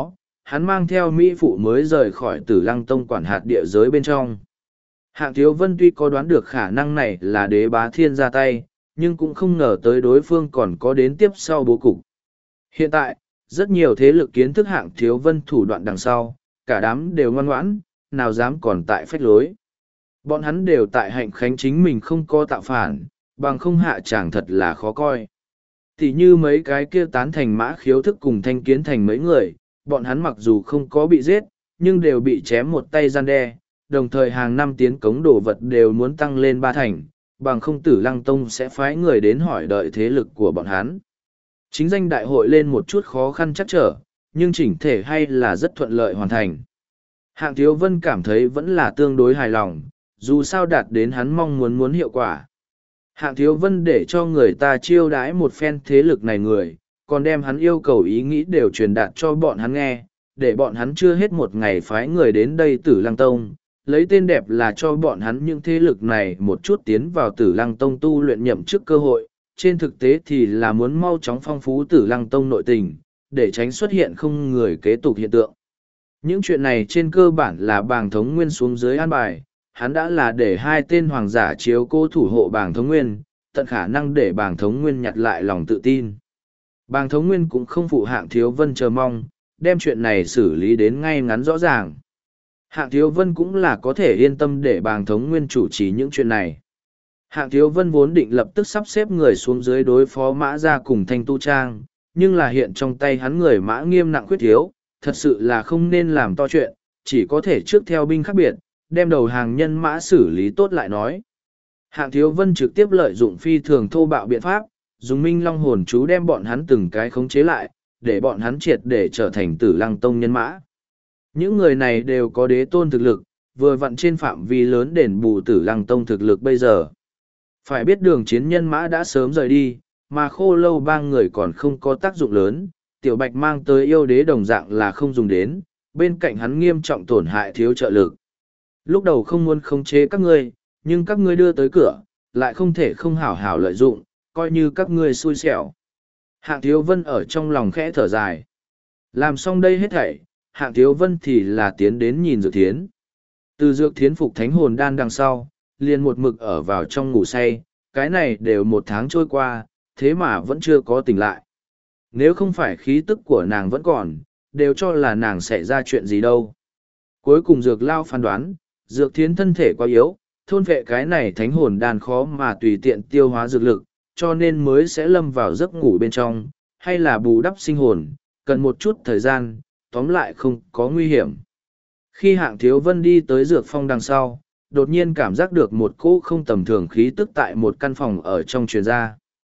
A: hắn mang theo Mỹ phụ mới rời khỏi Tử Lăng Tông quản hạt địa giới bên trong. Hạng Thiếu Vân tuy có đoán được khả năng này là Đế Bá Thiên ra tay, nhưng cũng không ngờ tới đối phương còn có đến tiếp sau bố cục. Hiện tại, rất nhiều thế lực kiến thức Hạng Thiếu Vân thủ đoạn đằng sau, cả đám đều ngoan ngoãn, nào dám còn tại phách lối. Bọn hắn đều tại hạnh khánh chính mình không có tạo phản, bằng không hạ chẳng thật là khó coi. Thì như mấy cái kia tán thành Mã Khiếu thức cùng Thanh Kiến thành mấy người, bọn hắn mặc dù không có bị giết, nhưng đều bị chém một tay gian đe, đồng thời hàng năm tiến cống đồ vật đều muốn tăng lên 3 thành, bằng không Tử Lăng Tông sẽ phái người đến hỏi đợi thế lực của bọn hắn. Chính danh đại hội lên một chút khó khăn chắc trở, nhưng chỉnh thể hay là rất thuận lợi hoàn thành. Hạng Thiếu Vân cảm thấy vẫn là tương đối hài lòng, dù sao đạt đến hắn mong muốn hiệu quả. Hạng Thiếu Vân để cho người ta chiêu đãi một phen thế lực này người, còn đem hắn yêu cầu ý nghĩ đều truyền đạt cho bọn hắn nghe, để bọn hắn chưa hết một ngày phái người đến đây Tử Lăng Tông, lấy tên đẹp là cho bọn hắn những thế lực này một chút tiến vào Tử Lăng Tông tu luyện nhậm chức cơ hội, trên thực tế thì là muốn mau chóng phong phú Tử Lăng Tông nội tình, để tránh xuất hiện không người kế tục hiện tượng. Những chuyện này trên cơ bản là Bàng Thống Nguyên xuống dưới an bài, hắn đã là để 2 tên hoàng giả chiếu cố thủ hộ Bàng Thống Nguyên, tận khả năng để Bàng Thống Nguyên nhặt lại lòng tự tin. Bàng Thống Nguyên cũng không phụ Hạng Thiếu Vân chờ mong, đem chuyện này xử lý đến ngay ngắn rõ ràng. Hạng Thiếu Vân cũng là có thể yên tâm để Bàng Thống Nguyên chủ trì những chuyện này. Hạng Thiếu Vân vốn định lập tức sắp xếp người xuống dưới đối phó Mã Gia cùng Thanh Tu Trang, nhưng là hiện trong tay hắn người Mã Nghiêm nặng khuyết thiếu, thật sự là không nên làm to chuyện, chỉ có thể trước theo binh khác biệt, đem đầu hàng nhân mã xử lý tốt lại nói. Hạng Thiếu Vân trực tiếp lợi dụng phi thường thô bạo biện pháp, dùng Minh Long hồn chú đem bọn hắn từng cái khống chế lại, để bọn hắn triệt để trở thành Tử Lăng Tông nhân mã. Những người này đều có đế tôn thực lực, vừa vặn trên phạm vi lớn đền bù Tử Lăng Tông thực lực bây giờ. Phải biết đường chiến nhân mã đã sớm rời đi, mà Khô Lâu Bang người còn không có tác dụng lớn, Tiểu Bạch mang tới yêu đế đồng dạng là không dùng đến, bên cạnh hắn nghiêm trọng tổn hại thiếu trợ lực. Lúc đầu không muốn khống chế các ngươi, nhưng các ngươi đưa tới cửa, lại không thể không hảo hảo lợi dụng, coi như các ngươi xui xẻo. Hạng Thiếu Vân ở trong lòng khẽ thở dài. Làm xong đây hết thảy, Hạng Thiếu Vân thì là tiến đến nhìn Dược Thiến. Từ Dược Thiến phục thánh hồn đan đằng sau, liền một mực ở vào trong ngủ say, cái này đều 1 tháng trôi qua, thế mà vẫn chưa có tỉnh lại. Nếu không phải khí tức của nàng vẫn còn, đều cho là nàng xảy ra chuyện gì đâu. Cuối cùng Dược Lao phán đoán, Dược Thiến thân thể quá yếu, thôn vệ cái này thánh hồn đan khó mà tùy tiện tiêu hóa dược lực, cho nên mới sẽ lâm vào giấc ngủ bên trong, hay là bù đắp sinh hồn, cần một chút thời gian, tóm lại không có nguy hiểm. Khi Hạng Thiếu Vân đi tới dược phong đằng sau, đột nhiên cảm giác được một cỗ không tầm thường khí tức tại một căn phòng ở trong truyền ra.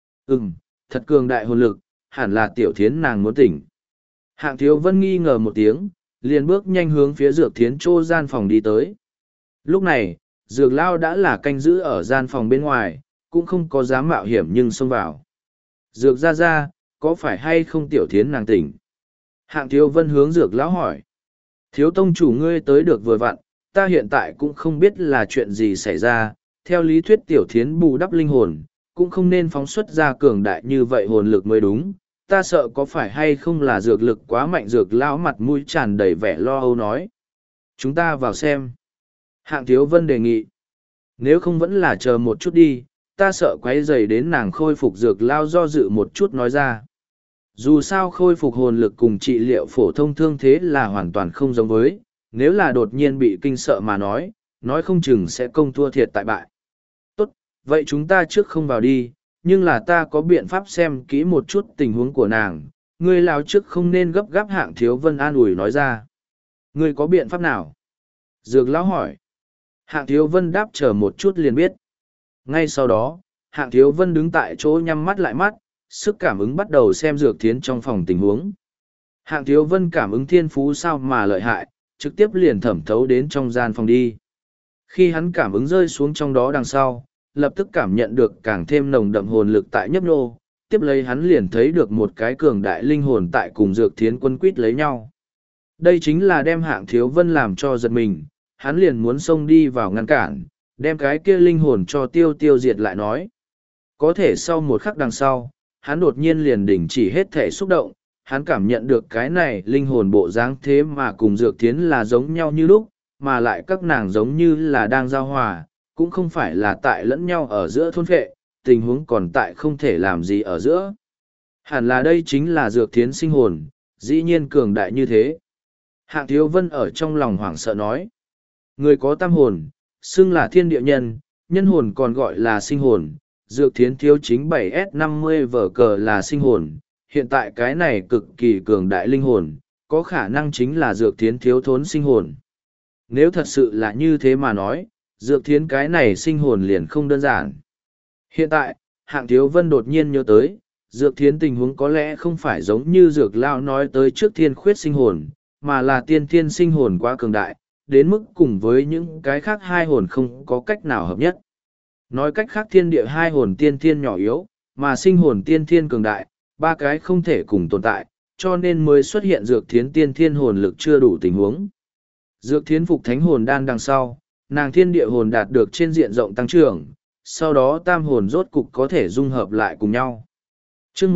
A: Thật cường đại hồn lực, hẳn là Tiểu Thiến nàng muốn tỉnh. Hạng Thiếu Vân nghi ngờ một tiếng, liền bước nhanh hướng phía Dược Thiến Chô gian phòng đi tới. Lúc này, Dược Lao đã là canh giữ ở gian phòng bên ngoài, cũng không có dám mạo hiểm nhưng xông vào. Dược ra, có phải hay không Tiểu Thiến nàng tỉnh? Hạng Thiếu Vân hướng Dược Lão hỏi. Thiếu tông chủ ngươi tới được vừa vặn, ta hiện tại cũng không biết là chuyện gì xảy ra, theo lý thuyết Tiểu Thiến bù đắp linh hồn, cũng không nên phóng xuất ra cường đại như vậy hồn lực mới đúng, ta sợ có phải hay không là dược lực quá mạnh. Dược Lão mặt mũi tràn đầy vẻ lo âu nói. Chúng ta vào xem. Hạng Thiếu Vân đề nghị. Nếu không vẫn là chờ một chút đi, ta sợ quấy rầy đến nàng khôi phục. Dược Lao do dự một chút nói ra. Dù sao khôi phục hồn lực cùng trị liệu phổ thông thương thế là hoàn toàn không giống với, nếu là đột nhiên bị kinh sợ mà nói không chừng sẽ công thua thiệt tại bại. Tốt, vậy chúng ta trước không vào đi, nhưng là ta có biện pháp xem kỹ một chút tình huống của nàng, ngươi lao trước không nên gấp gáp. Hạng Thiếu Vân an ủi nói ra. Ngươi có biện pháp nào? Dược Lão hỏi. Hạng Thiếu Vân đáp chờ một chút liền biết. Ngay sau đó, Hạng Thiếu Vân đứng tại chỗ nhắm mắt lại mắt, sức cảm ứng bắt đầu xem Dược Thiến trong phòng tình huống. Hạng Thiếu Vân cảm ứng thiên phú sao mà lợi hại, trực tiếp liền thẩm thấu đến trong gian phòng đi. Khi hắn cảm ứng rơi xuống trong đó đằng sau, lập tức cảm nhận được càng thêm nồng đậm hồn lực tại nhấp nô, tiếp lấy hắn liền thấy được một cái cường đại linh hồn tại cùng Dược Thiến quân quýt lấy nhau. Đây chính là đem Hạng Thiếu Vân làm cho giật mình, hắn liền muốn xông đi vào ngăn cản, đem cái kia linh hồn cho tiêu diệt lại nói. Có thể sau một khắc đằng sau, hắn đột nhiên liền đình chỉ hết thể xúc động, hắn cảm nhận được cái này linh hồn bộ dáng thế mà cùng Dược Thiến là giống nhau như lúc, mà lại các nàng giống như là đang giao hòa, cũng không phải là tại lẫn nhau ở giữa thôn phệ, tình huống còn tại không thể làm gì ở giữa. Hẳn là đây chính là Dược Thiến sinh hồn, dĩ nhiên cường đại như thế. Hạng Thiếu Vân ở trong lòng hoảng sợ nói. Người có tam hồn, xưng là thiên địa nhân, nhân hồn còn gọi là sinh hồn, Dược Thiến thiếu chính 7S50 vở cờ là sinh hồn, hiện tại cái này cực kỳ cường đại linh hồn, có khả năng chính là Dược Thiến thiếu thốn sinh hồn. Nếu thật sự là như thế mà nói, Dược Thiến cái này sinh hồn liền không đơn giản. Hiện tại, Hạng Thiếu Vân đột nhiên nhớ tới, Dược Thiến tình huống có lẽ không phải giống như Dược Lao nói tới trước thiên khuyết sinh hồn, mà là tiên thiên sinh hồn quá cường đại, đến mức cùng với những cái khác hai hồn không có cách nào hợp nhất. Nói cách khác thiên địa hai hồn tiên thiên nhỏ yếu, mà sinh hồn tiên thiên cường đại, ba cái không thể cùng tồn tại, cho nên mới xuất hiện Dược Thiến tiên thiên hồn lực chưa đủ tình huống. Dược Thiến phục thánh hồn đan đằng sau, nàng thiên địa hồn đạt được trên diện rộng tăng trưởng, sau đó tam hồn rốt cục có thể dung hợp lại cùng nhau. Chương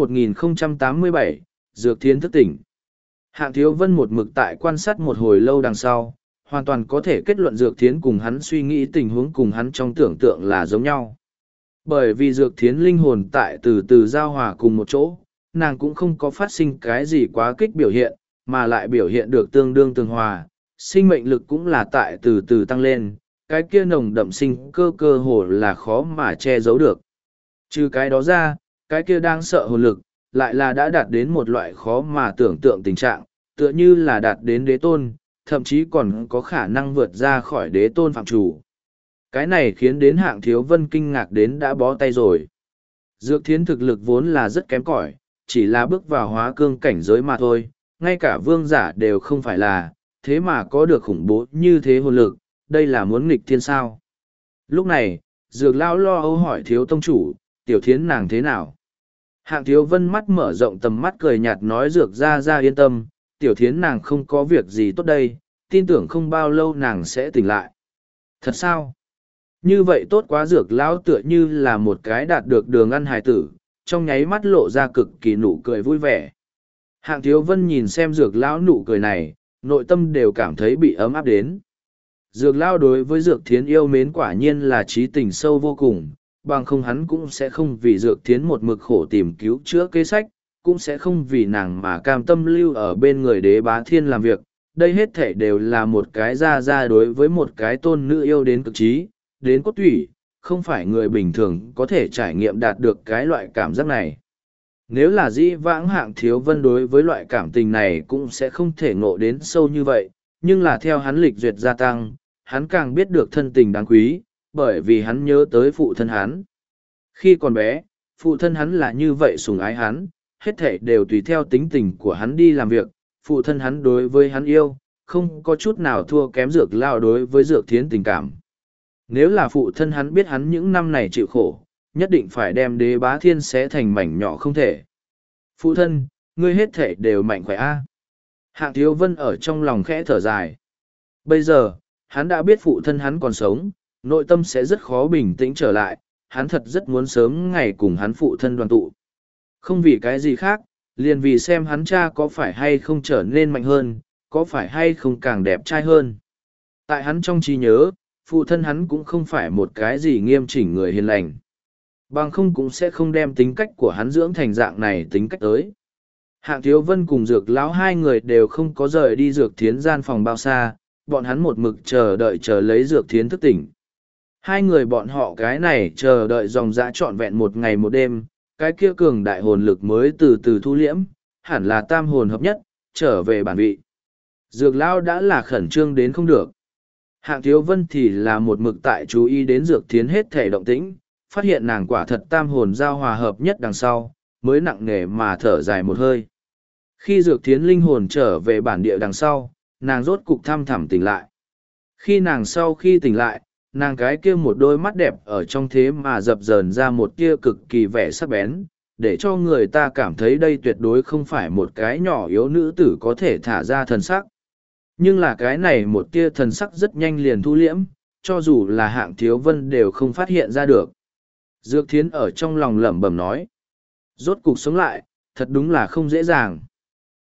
A: 1087, Dược Thiến thức tỉnh. Hạng Thiếu Vân một mực tại quan sát một hồi lâu đằng sau, hoàn toàn có thể kết luận Dược Thiến cùng hắn suy nghĩ tình huống cùng hắn trong tưởng tượng là giống nhau. Bởi vì Dược Thiến linh hồn tại từ từ giao hòa cùng một chỗ, nàng cũng không có phát sinh cái gì quá kích biểu hiện, mà lại biểu hiện được tương đương tương hòa, sinh mệnh lực cũng là tại từ từ tăng lên, cái kia nồng đậm sinh cơ hồ là khó mà che giấu được. Trừ cái đó ra, cái kia đang sợ hồn lực, lại là đã đạt đến một loại khó mà tưởng tượng tình trạng, tựa như là đạt đến đế tôn, thậm chí còn có khả năng vượt ra khỏi đế tôn phạm chủ. Cái này khiến đến Hạng Thiếu Vân kinh ngạc đến đã bó tay rồi. Dược Thiến thực lực vốn là rất kém cỏi, chỉ là bước vào hóa cương cảnh giới mà thôi, ngay cả vương giả đều không phải là, thế mà có được khủng bố như thế hồn lực, đây là muốn nghịch thiên sao. Lúc này, Dược Lão lo âu hỏi Thiếu Tông Chủ, Tiểu Thiến nàng thế nào? Hạng Thiếu Vân mắt mở rộng tầm mắt cười nhạt nói Dược ra yên tâm, Tiểu Thiến nàng không có việc gì tốt đây, tin tưởng không bao lâu nàng sẽ tỉnh lại. Thật sao? Như vậy tốt quá. Dược Lão tựa như là một cái đạt được đường ăn hài tử, trong nháy mắt lộ ra cực kỳ nụ cười vui vẻ. Hạng Thiếu Vân nhìn xem Dược Lão nụ cười này, nội tâm đều cảm thấy bị ấm áp đến. Dược Lão đối với Dược Thiến yêu mến quả nhiên là trí tình sâu vô cùng, bằng không hắn cũng sẽ không vì Dược Thiến một mực khổ tìm cứu chữa kế sách, cũng sẽ không vì nàng mà cam tâm lưu ở bên người Đế Bá Thiên làm việc. Đây hết thể đều là một cái ra đối với một cái tôn nữ yêu đến cực trí, đến cốt tủy, không phải người bình thường có thể trải nghiệm đạt được cái loại cảm giác này. Nếu là dĩ vãng Hạng Thiếu Vân đối với loại cảm tình này cũng sẽ không thể ngộ đến sâu như vậy, nhưng là theo hắn lịch duyệt gia tăng, hắn càng biết được thân tình đáng quý, bởi vì hắn nhớ tới phụ thân hắn. Khi còn bé, phụ thân hắn là như vậy sủng ái hắn, hết thảy đều tùy theo tính tình của hắn đi làm việc, phụ thân hắn đối với hắn yêu, không có chút nào thua kém Dược Lao đối với Dược Thiến tình cảm. Nếu là phụ thân hắn biết hắn những năm này chịu khổ, nhất định phải đem Đế Bá Thiên xé thành mảnh nhỏ không thể. Phụ thân, ngươi hết thể đều mạnh khỏe a. Hạng Thiếu Vân ở trong lòng khẽ thở dài. Bây giờ, hắn đã biết phụ thân hắn còn sống, nội tâm sẽ rất khó bình tĩnh trở lại, hắn thật rất muốn sớm ngày cùng hắn phụ thân đoàn tụ. Không vì cái gì khác, liền vì xem hắn cha có phải hay không trở nên mạnh hơn, có phải hay không càng đẹp trai hơn. Tại hắn trong trí nhớ, phụ thân hắn cũng không phải một cái gì nghiêm chỉnh người hiền lành. Bằng không cũng sẽ không đem tính cách của hắn dưỡng thành dạng này tính cách tới. Hạng Thiếu Vân cùng Dược Lão hai người đều không có rời đi Dược Thiến gian phòng bao xa, bọn hắn một mực chờ lấy Dược Thiến thức tỉnh. Hai người bọn họ cái này chờ đợi dòng dã trọn vẹn một ngày một đêm, cái kia cường đại hồn lực mới từ từ thu liễm, hẳn là tam hồn hợp nhất, trở về bản vị. Dược Lão đã là khẩn trương đến không được. Hạng Thiếu Vân thì là một mực tại chú ý đến Dược Thiến hết thể động tĩnh, phát hiện nàng quả thật tam hồn giao hòa hợp nhất đằng sau, mới nặng nề mà thở dài một hơi. Khi Dược Thiến linh hồn trở về bản địa đằng sau, nàng rốt cục thăm thẳm tỉnh lại. Khi nàng sau khi tỉnh lại, nàng cái kia một đôi mắt đẹp ở trong thế mà dập dờn ra một tia cực kỳ vẻ sắc bén, để cho người ta cảm thấy đây tuyệt đối không phải một cái nhỏ yếu nữ tử có thể thả ra thần sắc. Nhưng là cái này một tia thần sắc rất nhanh liền thu liễm, cho dù là Hạng Thiếu Vân đều không phát hiện ra được. Dược Thiến ở trong lòng lẩm bẩm nói. Rốt cục sống lại, thật đúng là không dễ dàng.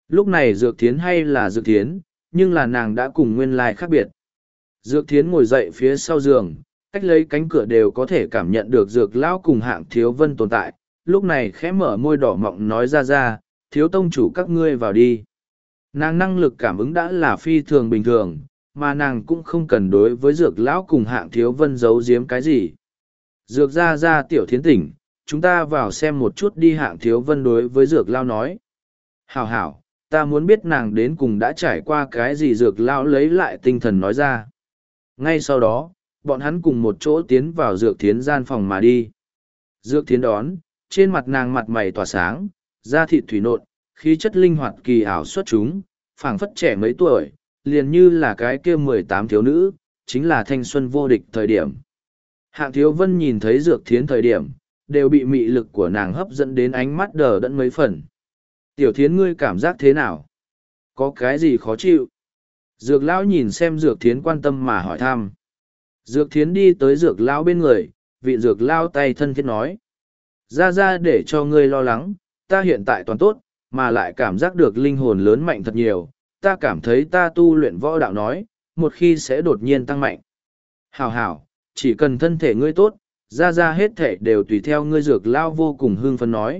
A: Lúc này Dược Thiến hay là Dược Thiến, nhưng là nàng đã cùng nguyên lai khác biệt. Dược Thiến ngồi dậy phía sau giường, cách lấy cánh cửa đều có thể cảm nhận được Dược Lão cùng Hạng Thiếu Vân tồn tại. Lúc này khẽ mở môi đỏ mọng nói ra, thiếu tông chủ các ngươi vào đi. Nàng năng lực cảm ứng đã là phi thường bình thường, mà nàng cũng không cần đối với Dược Lão cùng Hạng Thiếu Vân giấu giếm cái gì. Dược ra Tiểu Thiến tỉnh, chúng ta vào xem một chút đi. Hạng Thiếu Vân đối với Dược Lão nói. Hảo hảo, ta muốn biết nàng đến cùng đã trải qua cái gì. Dược Lão lấy lại tinh thần nói ra. Ngay sau đó, bọn hắn cùng một chỗ tiến vào Dược Thiến gian phòng mà đi. Dược Thiến đón, trên mặt nàng mặt mày tỏa sáng, da thịt thủy nộn, khí chất linh hoạt kỳ ảo xuất chúng, phảng phất trẻ mấy tuổi, liền như là cái kia 18 thiếu nữ, chính là thanh xuân vô địch thời điểm. Hạng Thiếu Vân nhìn thấy Dược Thiến thời điểm, đều bị mị lực của nàng hấp dẫn đến ánh mắt đờ đẫn mấy phần. Tiểu Thiến ngươi cảm giác thế nào? Có cái gì khó chịu? Dược Lão nhìn xem Dược Thiến quan tâm mà hỏi thăm. Dược Thiến đi tới Dược Lão bên người, vị Dược Lão tay thân thiết nói. Ra để cho ngươi lo lắng, ta hiện tại toàn tốt, mà lại cảm giác được linh hồn lớn mạnh thật nhiều, ta cảm thấy ta tu luyện võ đạo nói, một khi sẽ đột nhiên tăng mạnh. Hảo hảo, chỉ cần thân thể ngươi tốt, ra hết thể đều tùy theo ngươi. Dược Lão vô cùng hưng phấn nói.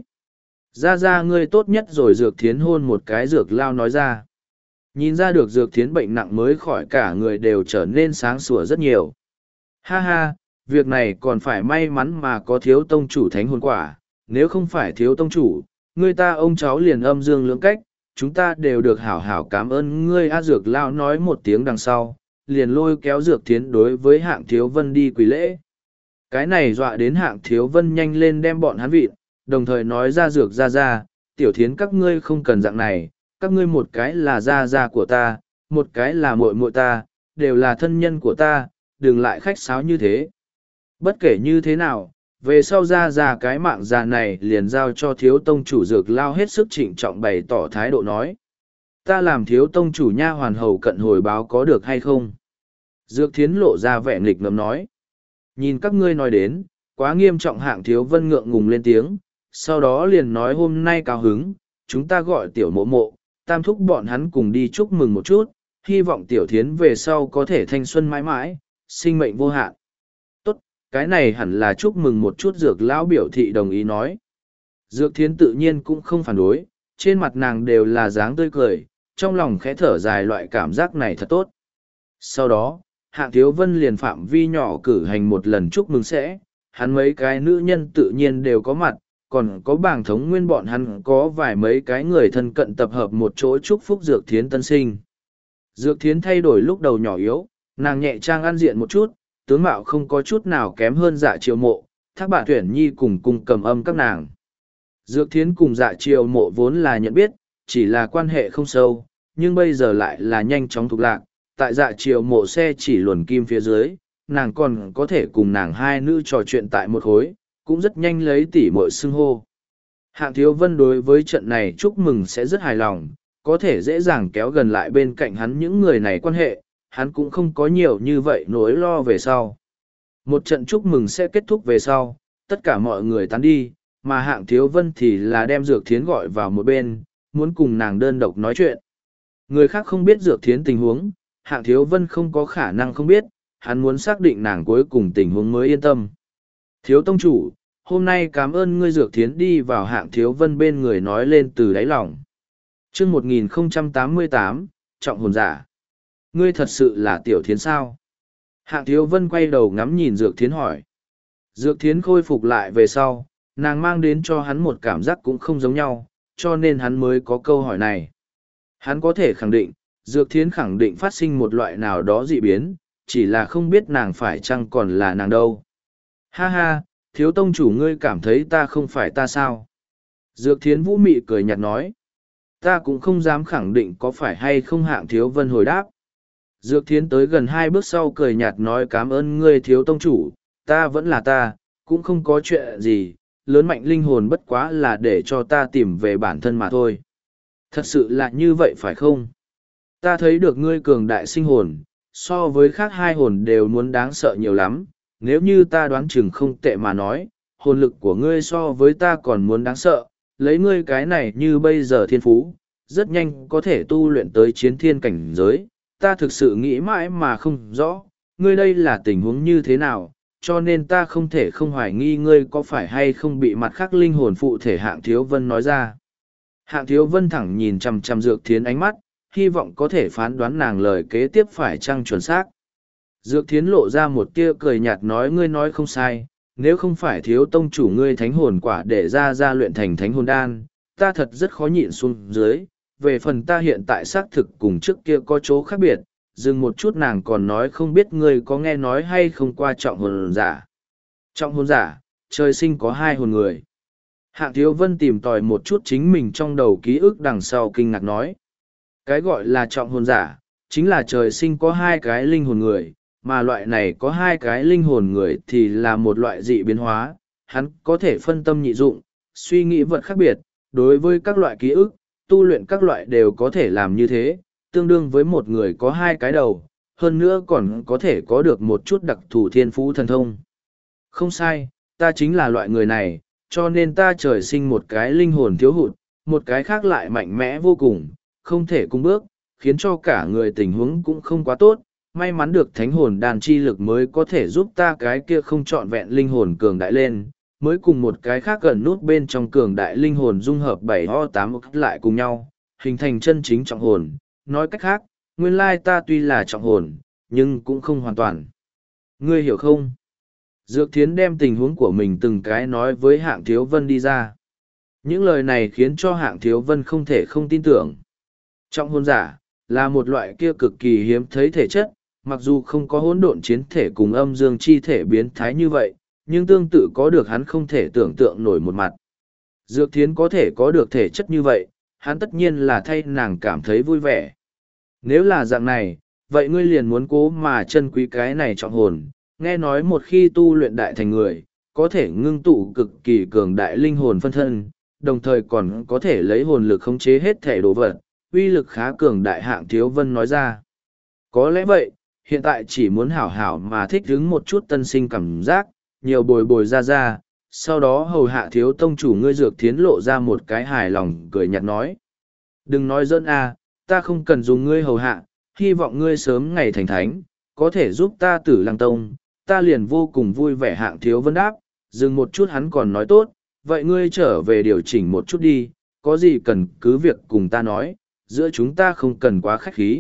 A: Ra ngươi tốt nhất rồi. Dược Thiến hôn một cái. Dược Lão nói ra. Nhìn ra được Dược Thiến bệnh nặng mới khỏi, cả người đều trở nên sáng sủa rất nhiều. Ha ha, việc này còn phải may mắn mà có thiếu tông chủ thánh hồn quả, nếu không phải thiếu tông chủ, người ta ông cháu liền âm dương lưỡng cách, chúng ta đều được hảo hảo cảm ơn ngươi. Dược Lão nói một tiếng đằng sau, liền lôi kéo Dược Thiến đối với Hạng Thiếu Vân đi quỳ lễ. Cái này dọa đến Hạng Thiếu Vân nhanh lên đem bọn hắn vịn, đồng thời nói ra. Dược ra, Tiểu Thiến các ngươi không cần dạng này, các ngươi một cái là gia của ta, một cái là muội muội ta, đều là thân nhân của ta, đừng lại khách sáo như thế. Bất kể như thế nào, về sau ra cái mạng già này liền giao cho thiếu tông chủ. Dược Lão hết sức trịnh trọng bày tỏ thái độ nói. Ta làm thiếu tông chủ nha hoàn hầu cận hồi báo có được hay không? Dược Thiến lộ ra vẻ nghịch ngợm nói. Nhìn các ngươi nói đến, quá nghiêm trọng. Hạng Thiếu Vân ngượng ngùng lên tiếng, sau đó liền nói hôm nay cao hứng, chúng ta gọi Tiểu Mộ Mộ, tam thúc bọn hắn cùng đi chúc mừng một chút, hy vọng Tiểu Thiến về sau có thể thanh xuân mãi mãi, sinh mệnh vô hạn. Tốt, cái này hẳn là chúc mừng một chút. Dược Lão biểu thị đồng ý nói. Dược Thiến tự nhiên cũng không phản đối, trên mặt nàng đều là dáng tươi cười, trong lòng khẽ thở dài, loại cảm giác này thật tốt. Sau đó, Hạng Thiếu Vân liền phạm vi nhỏ cử hành một lần chúc mừng sẽ, hắn mấy cái nữ nhân tự nhiên đều có mặt, còn có bảng thống nguyên bọn hắn có vài mấy cái người thân cận tập hợp một chỗ chúc phúc Dược Thiến tân sinh. Dược Thiến thay đổi lúc đầu nhỏ yếu, nàng nhẹ trang ăn diện một chút, tướng mạo không có chút nào kém hơn Dạ Triều Mộ, Thác Bạt Tuyển Nhi cùng cầm âm các nàng. Dược Thiến cùng Dạ Triều Mộ vốn là nhận biết, chỉ là quan hệ không sâu, nhưng bây giờ lại là nhanh chóng thuộc lạc. Tại Dạ Triều Mộ xe chỉ luồn kim phía dưới, nàng còn có thể cùng nàng hai nữ trò chuyện tại một khối, cũng rất nhanh lấy tỉ muội xưng hô. Hạng Thiếu Vân đối với trận này chúc mừng sẽ rất hài lòng, có thể dễ dàng kéo gần lại bên cạnh hắn những người này quan hệ, hắn cũng không có nhiều như vậy nỗi lo về sau. Một trận chúc mừng sẽ kết thúc về sau, tất cả mọi người tán đi, mà Hạng Thiếu Vân thì là đem Dược Thiến gọi vào một bên, muốn cùng nàng đơn độc nói chuyện. Người khác không biết Dược Thiến tình huống, Hạng Thiếu Vân không có khả năng không biết, hắn muốn xác định nàng cuối cùng tình huống mới yên tâm. Thiếu tông chủ, hôm nay cảm ơn ngươi. Dược Thiến đi vào Hạng Thiếu Vân bên người nói lên từ đáy lòng. Chương 1088, Trọng hồn giả. Ngươi thật sự là Tiểu Thiến sao? Hạng Thiếu Vân quay đầu ngắm nhìn Dược Thiến hỏi. Dược Thiến khôi phục lại về sau, nàng mang đến cho hắn một cảm giác cũng không giống nhau, cho nên hắn mới có câu hỏi này. Hắn có thể khẳng định, Dược Thiến khẳng định phát sinh một loại nào đó dị biến, chỉ là không biết nàng phải chăng còn là nàng đâu. Ha ha, Thiếu tông chủ ngươi cảm thấy ta không phải ta sao? Dược Thiến vũ mị cười nhạt nói. Ta cũng không dám khẳng định có phải hay không. Hạng Thiếu Vân hồi đáp. Dược Thiến tới gần 2 bước sau cười nhạt nói cảm ơn ngươi Thiếu tông chủ, ta vẫn là ta, cũng không có chuyện gì, lớn mạnh linh hồn bất quá là để cho ta tìm về bản thân mà thôi. Thật sự là như vậy phải không? Ta thấy được ngươi cường đại sinh hồn, so với khác 2 hồn đều muốn đáng sợ nhiều lắm, nếu như ta đoán chừng không tệ mà nói, hồn lực của ngươi so với ta còn muốn đáng sợ, lấy ngươi cái này như bây giờ thiên phú, rất nhanh có thể tu luyện tới chiến thiên cảnh giới. Ta thực sự nghĩ mãi mà không rõ, ngươi đây là tình huống như thế nào, cho nên ta không thể không hoài nghi ngươi có phải hay không bị mặt khác linh hồn phụ thể. Hạng Thiếu Vân nói ra. Hạng Thiếu Vân thẳng nhìn chằm chằm Dược Thiến ánh mắt, hy vọng có thể phán đoán nàng lời kế tiếp phải chăng chuẩn xác. Dược Thiến lộ ra một tia cười nhạt nói, ngươi nói không sai, nếu không phải Thiếu tông chủ ngươi thánh hồn quả để ra luyện thành thánh hồn đan, ta thật rất khó nhịn xuống dưới. Về phần ta hiện tại xác thực cùng trước kia có chỗ khác biệt, dừng một chút nàng còn nói, không biết ngươi có nghe nói hay không qua trọng hồn giả. Trọng hồn giả, trời sinh có hai hồn người. Hạng Thiếu Vân tìm tòi một chút chính mình trong đầu ký ức đằng sau kinh ngạc nói. Cái gọi là trọng hồn giả, chính là trời sinh có hai cái linh hồn người, mà loại này có hai cái linh hồn người thì là một loại dị biến hóa, hắn có thể phân tâm nhị dụng, suy nghĩ vật khác biệt, đối với các loại ký ức, tu luyện các loại đều có thể làm như thế, tương đương với một người có hai cái đầu, hơn nữa còn có thể có được một chút đặc thù thiên phú thần thông. Không sai, ta chính là loại người này, cho nên ta trời sinh một cái linh hồn thiếu hụt, một cái khác lại mạnh mẽ vô cùng, không thể cùng bước, khiến cho cả người tình huống cũng không quá tốt. May mắn được thánh hồn đàn chi lực mới có thể giúp ta cái kia không trọn vẹn linh hồn cường đại lên, mới cùng một cái khác gần nút bên trong cường đại linh hồn dung hợp 7-8 lại cùng nhau, hình thành chân chính trọng hồn. Nói cách khác, nguyên lai ta tuy là trọng hồn, nhưng cũng không hoàn toàn. Ngươi hiểu không? Dược Thiến đem tình huống của mình từng cái nói với Hạng Thiếu Vân đi ra. Những lời này khiến cho Hạng Thiếu Vân không thể không tin tưởng. Trọng hồn giả, là một loại kia cực kỳ hiếm thấy thể chất, mặc dù không có hỗn độn chiến thể cùng âm dương chi thể biến thái như vậy, nhưng tương tự có được hắn không thể tưởng tượng nổi một mặt. Dược Thiến có thể có được thể chất như vậy, hắn tất nhiên là thay nàng cảm thấy vui vẻ. Nếu là dạng này, vậy ngươi liền muốn cố mà trân quý cái này trọng hồn, nghe nói một khi tu luyện đại thành người, có thể ngưng tụ cực kỳ cường đại linh hồn phân thân, đồng thời còn có thể lấy hồn lực khống chế hết thể đồ vật, uy lực khá cường đại. Hạng Thiếu Vân nói ra. Có lẽ vậy, hiện tại chỉ muốn hảo hảo mà thích ứng một chút tân sinh cảm giác, nhiều bồi bồi ra, sau đó hầu hạ Thiếu tông chủ ngươi. Dược Thiến lộ ra một cái hài lòng cười nhạt nói. Đừng nói dẫn ta không cần dùng ngươi hầu hạ, hy vọng ngươi sớm ngày thành thánh, có thể giúp ta Tử Lăng Tông, ta liền vô cùng vui vẻ. Hạng Thiếu Vân đáp, dừng một chút hắn còn nói tốt, vậy ngươi trở về điều chỉnh một chút đi, có gì cần cứ việc cùng ta nói, giữa chúng ta không cần quá khách khí.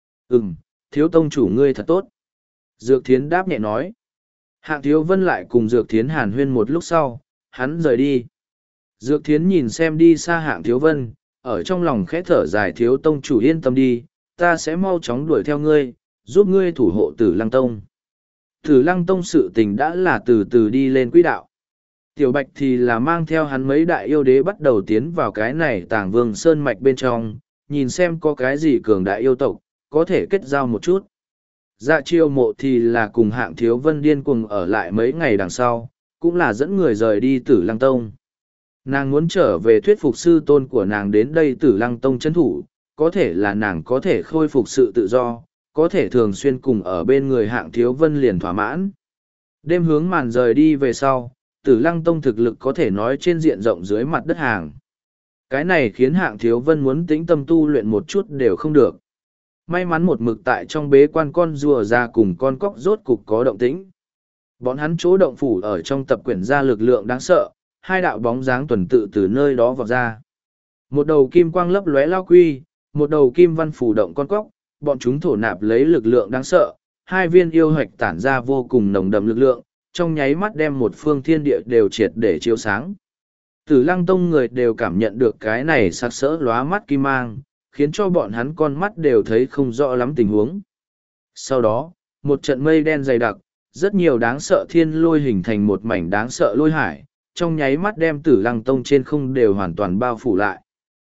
A: Thiếu tông chủ ngươi thật tốt. Dược Thiến đáp nhẹ nói. Hạng Thiếu Vân lại cùng Dược Thiến hàn huyên một lúc sau, hắn rời đi. Dược Thiến nhìn xem đi xa Hạng Thiếu Vân, ở trong lòng khẽ thở dài. Thiếu tông chủ yên tâm đi, ta sẽ mau chóng đuổi theo ngươi, giúp ngươi thủ hộ Tử Lăng Tông. Tử Lăng Tông sự tình đã là từ từ đi lên quỹ đạo. Tiểu Bạch thì là mang theo hắn mấy đại yêu đế bắt đầu tiến vào cái này Tàng Vương Sơn Mạch bên trong, nhìn xem có cái gì cường đại yêu tộc, có thể kết giao một chút. Dạ Chiêu Mộ thì là cùng Hạng Thiếu Vân điên cuồng ở lại mấy ngày đằng sau, cũng là dẫn người rời đi Tử Lăng Tông. Nàng muốn trở về thuyết phục sư tôn của nàng đến đây Tử Lăng Tông trấn thủ, có thể là nàng có thể khôi phục sự tự do, có thể thường xuyên cùng ở bên người Hạng Thiếu Vân liền thỏa mãn. Đêm hướng màn rời đi về sau, Tử Lăng Tông thực lực có thể nói trên diện rộng dưới mặt đất hàng. Cái này khiến Hạng Thiếu Vân muốn tĩnh tâm tu luyện một chút đều không được. May mắn một mực tại trong bế quan con rùa ra cùng con cóc rốt cục có động tĩnh. Bọn hắn chỗ động phủ ở trong tập quyển ra lực lượng đáng sợ, hai đạo bóng dáng tuần tự từ nơi đó vọt ra. Một đầu kim quang lấp lóe lao quy, một đầu kim văn phủ động con cóc, bọn chúng thổ nạp lấy lực lượng đáng sợ, hai viên yêu hạch tản ra vô cùng nồng đậm lực lượng, trong nháy mắt đem một phương thiên địa đều triệt để chiếu sáng. Tử Lăng Tông người đều cảm nhận được cái này sặc sỡ lóa mắt kim mang, khiến cho bọn hắn con mắt đều thấy không rõ lắm tình huống. Sau đó, một trận mây đen dày đặc, rất nhiều đáng sợ thiên lôi hình thành một mảnh đáng sợ lôi hải, trong nháy mắt đem Tử Lăng Tông trên không đều hoàn toàn bao phủ lại.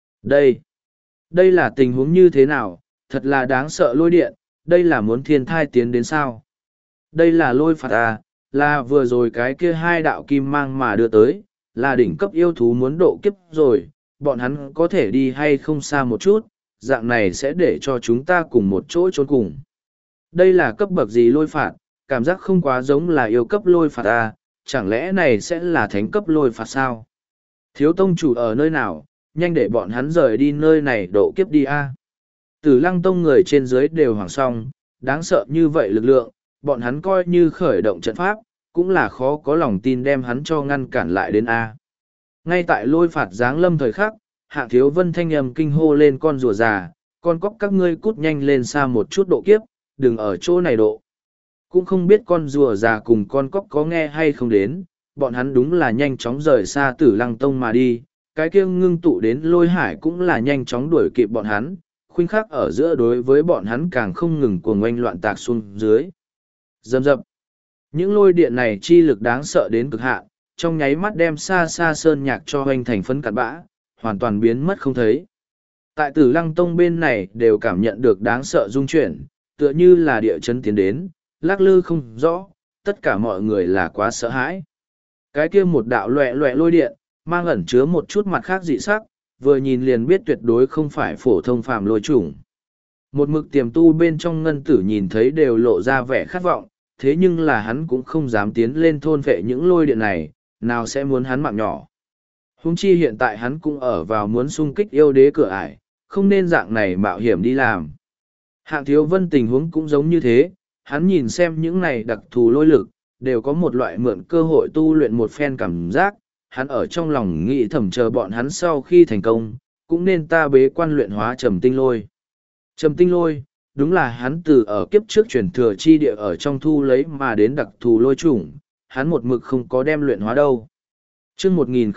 A: Đây là tình huống như thế nào, thật là đáng sợ lôi điện, đây là muốn thiên thai tiến đến sao? Đây là lôi phạt là vừa rồi cái kia hai đạo kim mang mà đưa tới, là đỉnh cấp yêu thú muốn độ kiếp rồi, bọn hắn có thể đi hay không xa một chút, dạng này sẽ để cho chúng ta cùng một chỗ trốn cùng. Đây là cấp bậc gì lôi phạt, cảm giác không quá giống là yêu cấp lôi phạt chẳng lẽ này sẽ là thánh cấp lôi phạt sao? Thiếu tông chủ ở nơi nào, nhanh để bọn hắn rời đi nơi này độ kiếp đi a. Tử Lăng Tông người trên dưới đều hoảng xong, đáng sợ như vậy lực lượng, bọn hắn coi như khởi động trận pháp, cũng là khó có lòng tin đem hắn cho ngăn cản lại đến a. Ngay tại lôi phạt giáng lâm thời khắc, Hạng Thiếu Vân thanh âm kinh hô lên con rùa già, con cóc các ngươi cút nhanh lên xa một chút độ kiếp, đừng ở chỗ này độ. Cũng không biết con rùa già cùng con cóc có nghe hay không đến, bọn hắn đúng là nhanh chóng rời xa Tử Lăng Tông mà đi, cái kia ngưng tụ đến lôi hải cũng là nhanh chóng đuổi kịp bọn hắn, khuynh khắc ở giữa đối với bọn hắn càng không ngừng cuồng oanh loạn tạc xuống dưới. Dầm dập. Những lôi điện này chi lực đáng sợ đến cực hạn, trong nháy mắt đem xa xa sơn nhạc cho hoành thành phấn cặn bã, hoàn toàn biến mất không thấy. Tại Tử Lăng Tông bên này đều cảm nhận được đáng sợ rung chuyển, tựa như là địa chấn tiến đến, lắc lư không rõ, tất cả mọi người là quá sợ hãi. Cái kia một đạo loẹ loẹ lôi điện, mang ẩn chứa một chút mặt khác dị sắc, vừa nhìn liền biết tuyệt đối không phải phổ thông phàm lôi chủng. Một mực tiềm tu bên trong ngân tử nhìn thấy đều lộ ra vẻ khát vọng, thế nhưng là hắn cũng không dám tiến lên thôn vệ những lôi điện này, nào sẽ muốn hắn mạng nhỏ. Huống chi hiện tại hắn cũng ở vào muốn xung kích yêu đế cửa ải, không nên dạng này mạo hiểm đi làm. Hạng Thiếu Vân tình huống cũng giống như thế, hắn nhìn xem những này đặc thù lôi lực, đều có một loại mượn cơ hội tu luyện một phen cảm giác, hắn ở trong lòng nghĩ thầm chờ bọn hắn sau khi thành công, cũng nên ta bế quan luyện hóa trầm tinh lôi. Trầm tinh lôi, đúng là hắn từ ở kiếp trước truyền thừa chi địa ở trong thu lấy mà đến đặc thù lôi chủng, hắn một mực không có đem luyện hóa đâu. Chương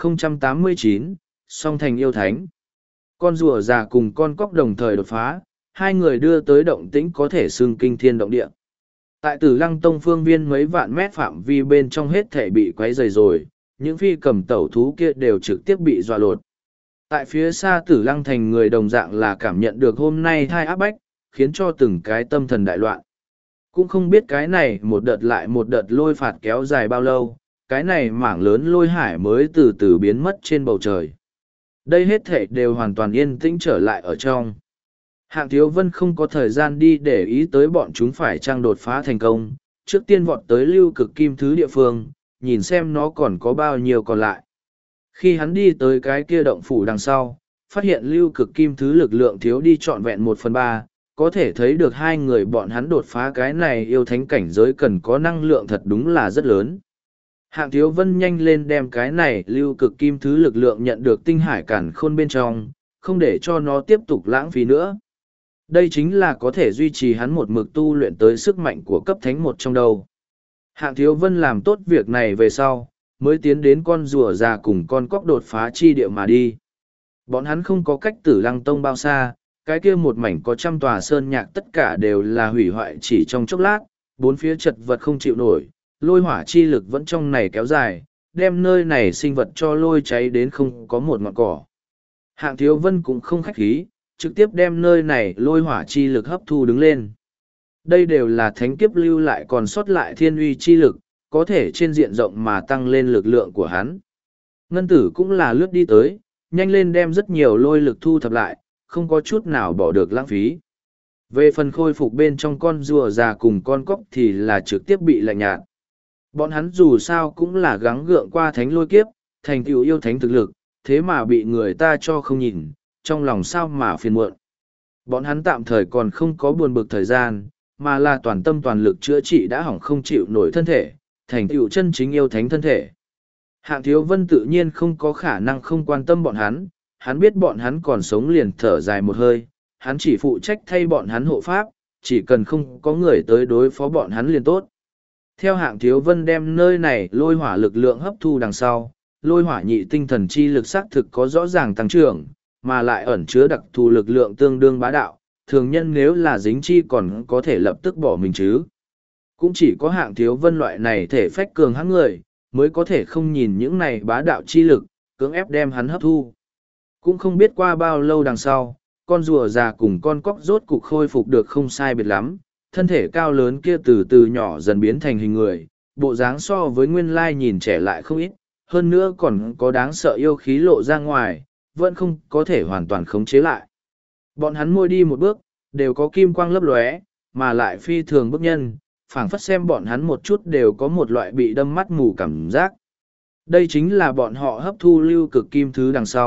A: 1089, song thành yêu thánh. Con rùa già cùng con cóc đồng thời đột phá, hai người đưa tới động tĩnh có thể xưng kinh thiên động địa. Tại Tử Lăng Tông phương viên mấy vạn mét phạm vi bên trong hết thể bị quấy rầy rồi, những phi cầm tẩu thú kia đều trực tiếp bị dọa lột. Tại phía xa Tử Lăng Thành người đồng dạng là cảm nhận được hôm nay thai áp bách, khiến cho từng cái tâm thần đại loạn. Cũng không biết cái này một đợt lại một đợt lôi phạt kéo dài bao lâu, cái này mảng lớn lôi hải mới từ từ biến mất trên bầu trời. Đây hết thể đều hoàn toàn yên tĩnh trở lại ở trong. Hạng Thiếu Vân không có thời gian đi để ý tới bọn chúng phải trang đột phá thành công, trước tiên vọt tới lưu cực kim thứ địa phương, nhìn xem nó còn có bao nhiêu còn lại. Khi hắn đi tới cái kia động phủ đằng sau, phát hiện lưu cực kim thứ lực lượng thiếu đi trọn vẹn 1/3, có thể thấy được hai người bọn hắn đột phá cái này yêu thánh cảnh giới cần có năng lượng thật đúng là rất lớn. Hạng Thiếu Vân nhanh lên đem cái này lưu cực kim thứ lực lượng nhận được tinh hải cản khôn bên trong, không để cho nó tiếp tục lãng phí nữa. Đây chính là có thể duy trì hắn một mực tu luyện tới sức mạnh của cấp thánh một trong đầu. Hạng Thiếu Vân làm tốt việc này về sau, mới tiến đến con rùa già cùng con cóc đột phá chi địa mà đi. Bọn hắn không có cách Tử Lăng Tông bao xa, cái kia một mảnh có 100 tòa sơn nhạc tất cả đều là hủy hoại chỉ trong chốc lát, bốn phía chật vật không chịu nổi, lôi hỏa chi lực vẫn trong này kéo dài, đem nơi này sinh vật cho lôi cháy đến không có một ngọn cỏ. Hạng Thiếu Vân cũng không khách khí, trực tiếp đem nơi này lôi hỏa chi lực hấp thu đứng lên. Đây đều là thánh kiếp lưu lại còn sót lại thiên uy chi lực, có thể trên diện rộng mà tăng lên lực lượng của hắn. Ngân tử cũng là lướt đi tới, nhanh lên đem rất nhiều lôi lực thu thập lại, không có chút nào bỏ được lãng phí. Về phần khôi phục bên trong con rùa già cùng con cóc thì là trực tiếp bị lạnh nhạt. Bọn hắn dù sao cũng là gắng gượng qua thánh lôi kiếp, thành tựu yêu thánh thực lực, thế mà bị người ta cho không nhìn, trong lòng sao mà phiền muộn. Bọn hắn tạm thời còn không có buồn bực thời gian, mà là toàn tâm toàn lực chữa trị đã hỏng không chịu nổi thân thể, thành tựu chân chính yêu thánh thân thể. Hạng Thiếu Vân tự nhiên không có khả năng không quan tâm bọn hắn biết bọn hắn còn sống liền thở dài một hơi, hắn chỉ phụ trách thay bọn hắn hộ pháp, chỉ cần không có người tới đối phó bọn hắn liền tốt. Theo Hạng Thiếu Vân đem nơi này lôi hỏa lực lượng hấp thu đằng sau, lôi hỏa nhị tinh thần chi lực xác thực có rõ ràng tăng trưởng, mà lại ẩn chứa đặc thù lực lượng tương đương bá đạo, thường nhân nếu là dính chi còn có thể lập tức bỏ mình chứ. Cũng chỉ có Hạng Thiếu Vân loại này thể phách cường hãn người, mới có thể không nhìn những này bá đạo chi lực, cưỡng ép đem hắn hấp thu. Cũng không biết qua bao lâu đằng sau, con rùa già cùng con cóc rốt cục khôi phục được không sai biệt lắm, thân thể cao lớn kia từ từ nhỏ dần biến thành hình người, bộ dáng so với nguyên lai nhìn trẻ lại không ít, hơn nữa còn có đáng sợ yêu khí lộ ra ngoài, vẫn không có thể hoàn toàn khống chế lại. Bọn hắn môi đi một bước, đều có kim quang lấp lóe, mà lại phi thường bước nhân, phảng phất xem bọn hắn một chút đều có một loại bị đâm mắt mù cảm giác. Đây chính là bọn họ hấp thu lưu cực kim thứ đằng sau,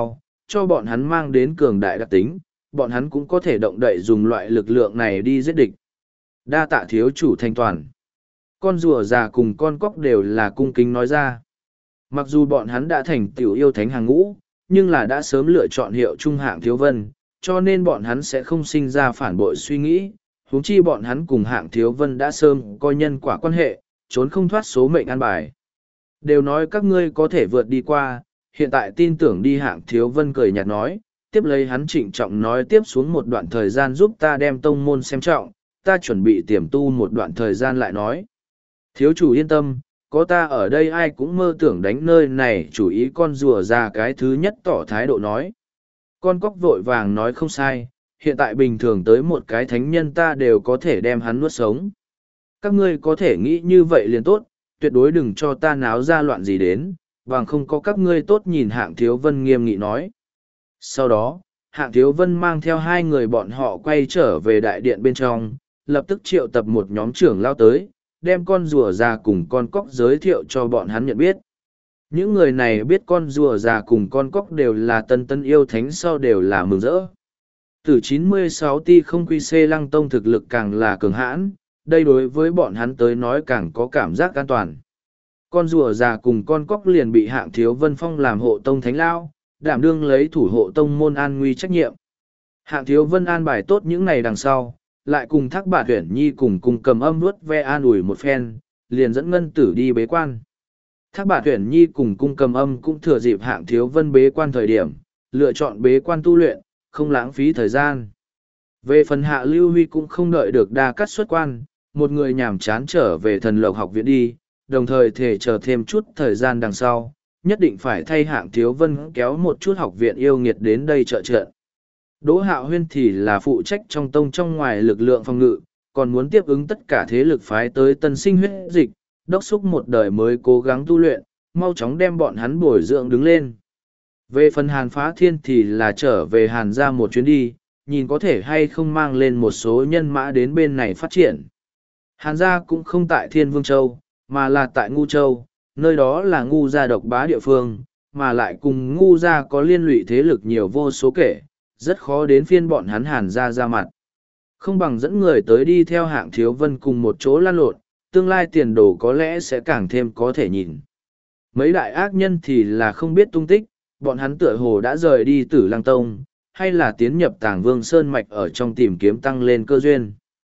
A: cho bọn hắn mang đến cường đại đặc tính, bọn hắn cũng có thể động đậy dùng loại lực lượng này đi giết địch. Đa tạ thiếu chủ thanh toàn. Con rùa già cùng con cóc đều là cung kính nói ra. Mặc dù bọn hắn đã thành tiểu yêu thánh hàng ngũ, nhưng là đã sớm lựa chọn hiệu trung hạng thiếu vân, cho nên bọn hắn sẽ không sinh ra phản bội suy nghĩ. Huống chi bọn hắn cùng hạng thiếu vân đã sớm coi nhân quả quan hệ, trốn không thoát số mệnh an bài. Đều nói các ngươi có thể vượt đi qua, hiện tại tin tưởng đi hạng thiếu vân cười nhạt nói, tiếp lấy hắn trịnh trọng nói tiếp xuống một đoạn thời gian giúp ta đem tông môn xem trọng, ta chuẩn bị tiềm tu một đoạn thời gian lại nói. Thiếu chủ yên tâm, có ta ở đây ai cũng mơ tưởng đánh nơi này chủ ý con rùa ra cái thứ nhất tỏ thái độ nói. Con cóc vội vàng nói không sai, hiện tại bình thường tới một cái thánh nhân ta đều có thể đem hắn nuốt sống. Các ngươi có thể nghĩ như vậy liền tốt, tuyệt đối đừng cho ta náo ra loạn gì đến, bằng không có các ngươi tốt nhìn hạng thiếu vân nghiêm nghị nói. Sau đó, hạng thiếu vân mang theo hai người bọn họ quay trở về đại điện bên trong, lập tức triệu tập một nhóm trưởng lao tới, đem con rùa già cùng con cóc giới thiệu cho bọn hắn nhận biết. Những người này biết con rùa già cùng con cóc đều là tân tân yêu thánh sau đều là mừng rỡ. Từ 96 ti không quy xê lăng tông thực lực càng là cường hãn, đây đối với bọn hắn tới nói càng có cảm giác an toàn. Con rùa già cùng con cóc liền bị hạng thiếu vân phong làm hộ tông thánh lao, đảm đương lấy thủ hộ tông môn an nguy trách nhiệm. Hạng thiếu vân an bài tốt những ngày đằng sau, lại cùng thác bà tuyển nhi cùng cầm âm nuốt ve an ủi một phen, liền dẫn ngân tử đi bế quan. Thác bà tuyển nhi cùng cầm âm cũng thừa dịp hạng thiếu vân bế quan thời điểm, lựa chọn bế quan tu luyện, không lãng phí thời gian. Về phần hạ lưu huy cũng không đợi được đa cắt xuất quan, một người nhàm chán trở về thần lộc học viện đi, đồng thời thể chờ thêm chút thời gian đằng sau, nhất định phải thay hạng thiếu vân kéo một chút học viện yêu nghiệt đến đây trợ trận. Đỗ Hạo Huyên thì là phụ trách trong tông trong ngoài lực lượng phòng ngự, còn muốn tiếp ứng tất cả thế lực phái tới tân sinh huyết dịch, đốc thúc một đời mới cố gắng tu luyện, mau chóng đem bọn hắn bồi dưỡng đứng lên. Về phần Hàn Phá Thiên thì là trở về Hàn ra một chuyến đi, nhìn có thể hay không mang lên một số nhân mã đến bên này phát triển. Hàn gia cũng không tại Thiên Vương Châu, mà là tại Ngu Châu, nơi đó là Ngu gia độc bá địa phương, mà lại cùng Ngu gia có liên lụy thế lực nhiều vô số kể, rất khó đến phiên bọn hắn Hàn gia ra mặt. Không bằng dẫn người tới đi theo hạng thiếu vân cùng một chỗ lan lộn, tương lai tiền đồ có lẽ sẽ càng thêm có thể nhìn. Mấy đại ác nhân thì là không biết tung tích, bọn hắn tựa hồ đã rời đi Tử Lăng Tông, hay là tiến nhập Tàng Vương Sơn Mạch ở trong tìm kiếm tăng lên cơ duyên.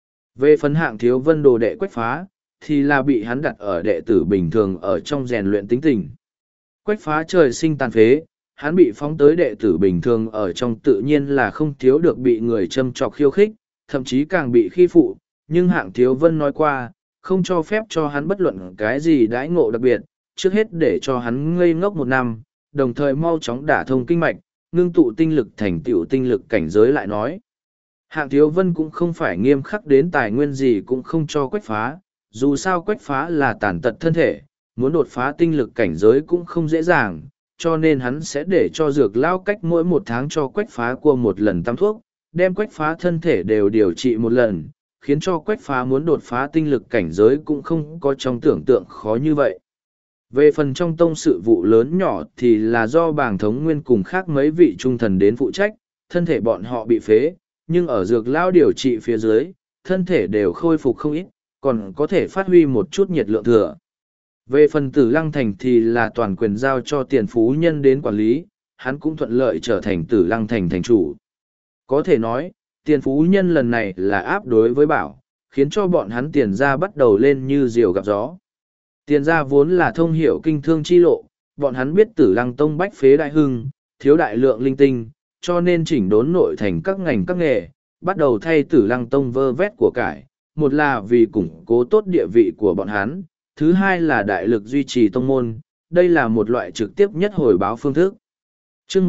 A: Về phần hạng thiếu vân đồ đệ Quách Phá, thì là bị hắn đặt ở đệ tử bình thường ở trong rèn luyện tính tình. Quách Phá trời sinh tàn phế, hắn bị phóng tới đệ tử bình thường ở trong tự nhiên là không thiếu được bị người châm trọc khiêu khích, thậm chí càng bị khi phụ, nhưng hạng thiếu vân nói qua, không cho phép cho hắn bất luận cái gì đãi ngộ đặc biệt, trước hết để cho hắn ngây ngốc 1 năm, đồng thời mau chóng đả thông kinh mạch, ngưng tụ tinh lực thành tựu tinh lực cảnh giới lại nói. Hạng thiếu vân cũng không phải nghiêm khắc đến tài nguyên gì cũng không cho Quách Phá, dù sao Quách Phá là tàn tật thân thể, muốn đột phá tinh lực cảnh giới cũng không dễ dàng, cho nên hắn sẽ để cho dược lao cách mỗi 1 tháng cho Quách Phá qua 1 lần tăm thuốc, đem Quách Phá thân thể đều điều trị 1 lần, khiến cho Quách Phá muốn đột phá tinh lực cảnh giới cũng không có trong tưởng tượng khó như vậy. Về phần trong tông sự vụ lớn nhỏ thì là do bàng thống nguyên cùng khác mấy vị trung thần đến phụ trách, thân thể bọn họ bị phế, nhưng ở dược lao điều trị phía dưới, thân thể đều khôi phục không ít, còn có thể phát huy một chút nhiệt lượng thừa. Về phần Tử Lăng Thành thì là toàn quyền giao cho Tiền Phú Nhân đến quản lý, hắn cũng thuận lợi trở thành Tử Lăng Thành thành chủ. Có thể nói, Tiền Phú Nhân lần này là áp đối với bảo, khiến cho bọn hắn Tiền gia bắt đầu lên như diều gặp gió. Tiền gia vốn là thông hiểu kinh thương chi lộ, bọn hắn biết Tử Lăng Tông bách phế đại hưng, thiếu đại lượng linh tinh, cho nên chỉnh đốn nội thành các ngành các nghề, bắt đầu thay Tử Lăng Tông vơ vét của cải, một là vì củng cố tốt địa vị của bọn hắn, thứ hai là đại lực duy trì tông môn, đây là một loại trực tiếp nhất hồi báo phương thức. Chương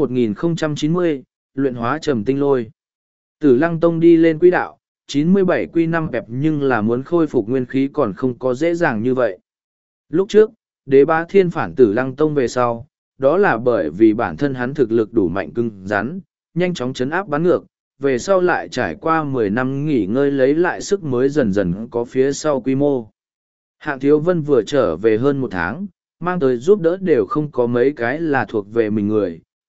A: 1090, luyện hóa trầm tinh lôi. Tử Lăng Tông đi lên quỹ đạo, 97 quy 5 bẹp nhưng là muốn khôi phục nguyên khí còn không có dễ dàng như vậy. Lúc trước, Đế Bá Thiên phản Tử Lăng Tông về sau, đó là bởi vì bản thân hắn thực lực đủ mạnh cứng rắn, nhanh chóng chấn áp bắn ngược, về sau lại trải qua 10 năm nghỉ ngơi lấy lại sức mới dần dần có phía sau quy mô. Hạng Thiếu Vân vừa trở về hơn 1 tháng, mang tới giúp đỡ đều không có mấy cái là thuộc về mình người,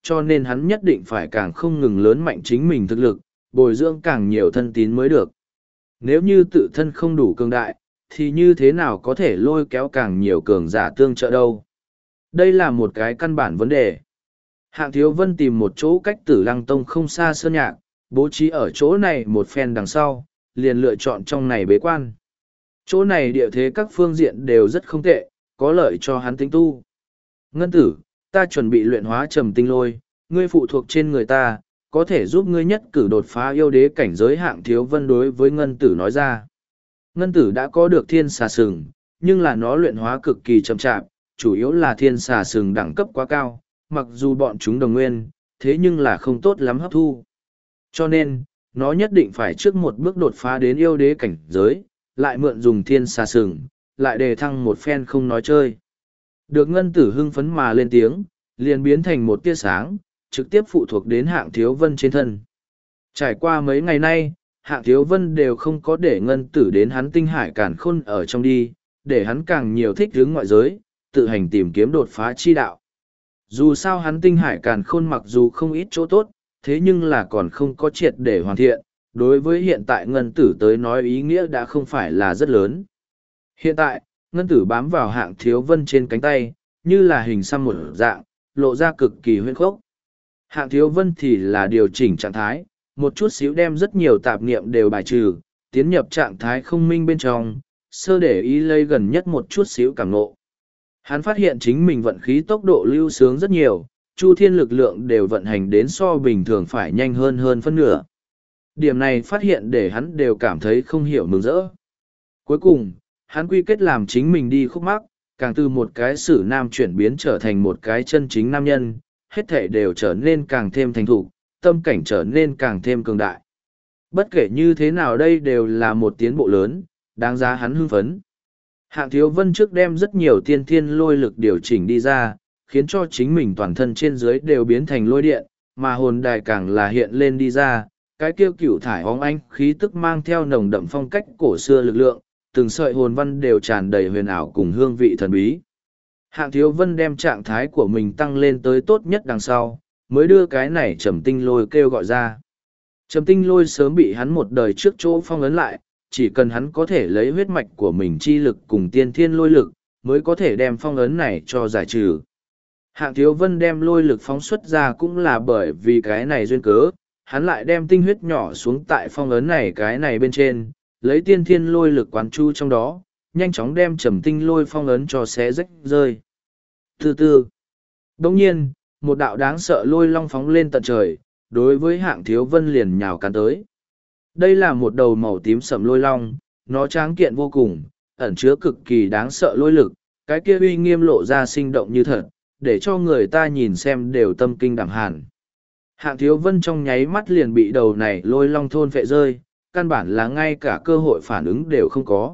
A: cho nên hắn nhất định phải càng không ngừng lớn mạnh chính mình thực lực, bồi dưỡng càng nhiều thân tín mới được. Nếu như tự thân không đủ cường đại, thì như thế nào có thể lôi kéo càng nhiều cường giả tương trợ đâu? Đây là một cái căn bản vấn đề. Hạng Thiếu Vân tìm một chỗ cách Tử Lăng Tông không xa sơn nhạc, bố trí ở chỗ này một phen đằng sau, liền lựa chọn trong này bế quan. Chỗ này địa thế các phương diện đều rất không tệ, có lợi cho hắn tính tu. Ngân tử, ta chuẩn bị luyện hóa trầm tinh lôi, ngươi phụ thuộc trên người ta, có thể giúp ngươi nhất cử đột phá yêu đế cảnh giới. Hạng Thiếu Vân đối với Ngân tử nói ra. Ngân tử đã có được thiên xà sừng, nhưng là nó luyện hóa cực kỳ chậm chạp, chủ yếu là thiên xà sừng đẳng cấp quá cao, mặc dù bọn chúng đồng nguyên, thế nhưng là không tốt lắm hấp thu. Cho nên, nó nhất định phải trước một bước đột phá đến yêu đế cảnh giới, lại mượn dùng thiên xà sừng, lại đề thăng một phen không nói chơi. Được Ngân tử hưng phấn mà lên tiếng, liền biến thành một tia sáng, trực tiếp phụ thuộc đến Hạng Thiếu Vân trên thân. Trải qua mấy ngày nay, Hạng Thiếu Vân đều không có để Ngân tử đến hắn tinh hải càn khôn ở trong đi, để hắn càng nhiều thích hướng ngoại giới, tự hành tìm kiếm đột phá chi đạo. Dù sao hắn tinh hải càn khôn mặc dù không ít chỗ tốt, thế nhưng là còn không có triệt để hoàn thiện, đối với hiện tại Ngân tử tới nói ý nghĩa đã không phải là rất lớn. Hiện tại, Ngân tử bám vào Hạng Thiếu Vân trên cánh tay, như là hình xăm một dạng, lộ ra cực kỳ huyễn khốc. Hạng Thiếu Vân thì là điều chỉnh trạng thái, một chút xíu đem rất nhiều tạp niệm đều bài trừ, tiến nhập trạng thái không minh bên trong, sơ để ý lấy gần nhất một chút xíu cảm ngộ. Hắn phát hiện chính mình vận khí tốc độ lưu sướng rất nhiều, chu thiên lực lượng đều vận hành đến so bình thường phải nhanh hơn phân nửa. Điểm này phát hiện để hắn đều cảm thấy không hiểu mừng rỡ. Cuối cùng, hắn quy kết làm chính mình đi khúc mắc, càng từ một cái sử nam chuyển biến trở thành một cái chân chính nam nhân, hết thể đều trở nên càng thêm thành thục, tâm cảnh trở nên càng thêm cường đại. Bất kể như thế nào đây đều là một tiến bộ lớn, đáng giá hắn hưng phấn. Hạng Thiếu Vân trước đem rất nhiều tiên thiên lôi lực điều chỉnh đi ra, khiến cho chính mình toàn thân trên dưới đều biến thành lôi điện, mà hồn đài càng là hiện lên đi ra, cái kêu cửu thải óng ánh khí tức mang theo nồng đậm phong cách cổ xưa lực lượng, từng sợi hồn văn đều tràn đầy huyền ảo cùng hương vị thần bí. Hạng Thiếu Vân đem trạng thái của mình tăng lên tới tốt nhất đằng sau, mới đưa cái này trầm tinh lôi kêu gọi ra. Trầm tinh lôi sớm bị hắn một đời trước chỗ phong ấn lại, chỉ cần hắn có thể lấy huyết mạch của mình chi lực cùng tiên thiên lôi lực, mới có thể đem phong ấn này cho giải trừ. Hạng Thiếu Vân đem lôi lực phóng xuất ra cũng là bởi vì cái này duyên cớ, hắn lại đem tinh huyết nhỏ xuống tại phong ấn này cái này bên trên, lấy tiên thiên lôi lực quán chu trong đó, nhanh chóng đem trầm tinh lôi phong ấn cho xé rách rơi. Từ từ, đồng nhiên, một đạo đáng sợ lôi long phóng lên tận trời, đối với Hạng Thiếu Vân liền nhào cắn tới. Đây là một đầu màu tím sẫm lôi long, nó tráng kiện vô cùng, ẩn chứa cực kỳ đáng sợ lôi lực, cái kia uy nghiêm lộ ra sinh động như thật, để cho người ta nhìn xem đều tâm kinh đảm hàn. Hạng Thiếu Vân trong nháy mắt liền bị đầu này lôi long thôn phệ rơi, căn bản là ngay cả cơ hội phản ứng đều không có.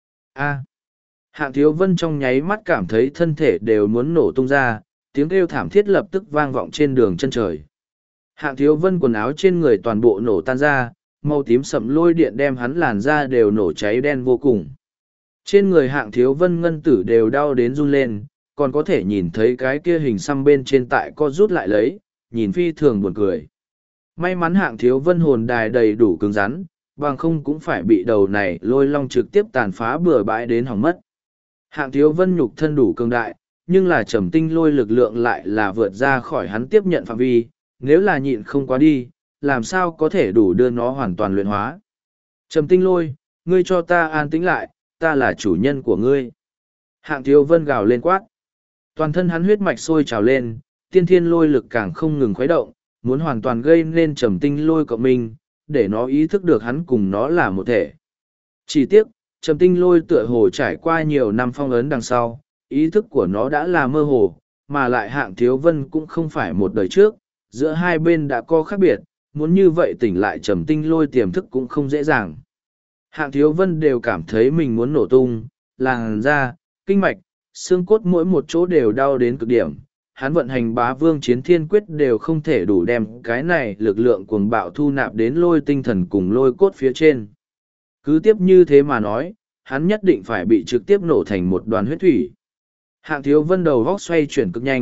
A: Hạng Thiếu Vân trong nháy mắt cảm thấy thân thể đều muốn nổ tung ra, tiếng kêu thảm thiết lập tức vang vọng trên đường chân trời. Hạng Thiếu Vân quần áo trên người toàn bộ nổ tan ra, màu tím sẫm lôi điện đem hắn làn da đều nổ cháy đen vô cùng. Trên người Hạng Thiếu Vân ngân tử đều đau đến run lên, còn có thể nhìn thấy cái kia hình xăm bên trên tại co rút lại lấy, nhìn phi thường buồn cười. May mắn Hạng Thiếu Vân hồn đài đầy đủ cứng rắn, bằng không cũng phải bị đầu này lôi long trực tiếp tàn phá bừa bãi đến hỏng mất. Hạng Thiếu Vân nhục thân đủ cường đại, nhưng là trầm tinh lôi lực lượng lại là vượt ra khỏi hắn tiếp nhận phạm vi, nếu là nhịn không quá đi, làm sao có thể đủ đưa nó hoàn toàn luyện hóa. Trầm tinh lôi, ngươi cho ta an tĩnh lại, ta là chủ nhân của ngươi. Hạng Thiếu Vân gào lên quát. Toàn thân hắn huyết mạch sôi trào lên, tiên thiên lôi lực càng không ngừng khuấy động, muốn hoàn toàn gây nên trầm tinh lôi cộng minh, để nó ý thức được hắn cùng nó là một thể. Chỉ tiếc, trầm tinh lôi tựa hồ trải qua nhiều năm phong ấn đằng sau, ý thức của nó đã là mơ hồ, mà lại Hạng Thiếu Vân cũng không phải một đời trước, giữa hai bên đã có khác biệt, muốn như vậy tỉnh lại trầm tinh lôi tiềm thức cũng không dễ dàng. Hạng Thiếu Vân đều cảm thấy mình muốn nổ tung, làn da, kinh mạch, xương cốt mỗi một chỗ đều đau đến cực điểm. Hắn vận hành bá vương chiến thiên quyết đều không thể đủ đem cái này lực lượng cuồng bạo thu nạp đến lôi tinh thần cùng lôi cốt phía trên. Cứ tiếp như thế mà nói, hắn nhất định phải bị trực tiếp nổ thành một đoàn huyết thủy. Hạng Thiếu Vân đầu góc xoay chuyển cực nhanh,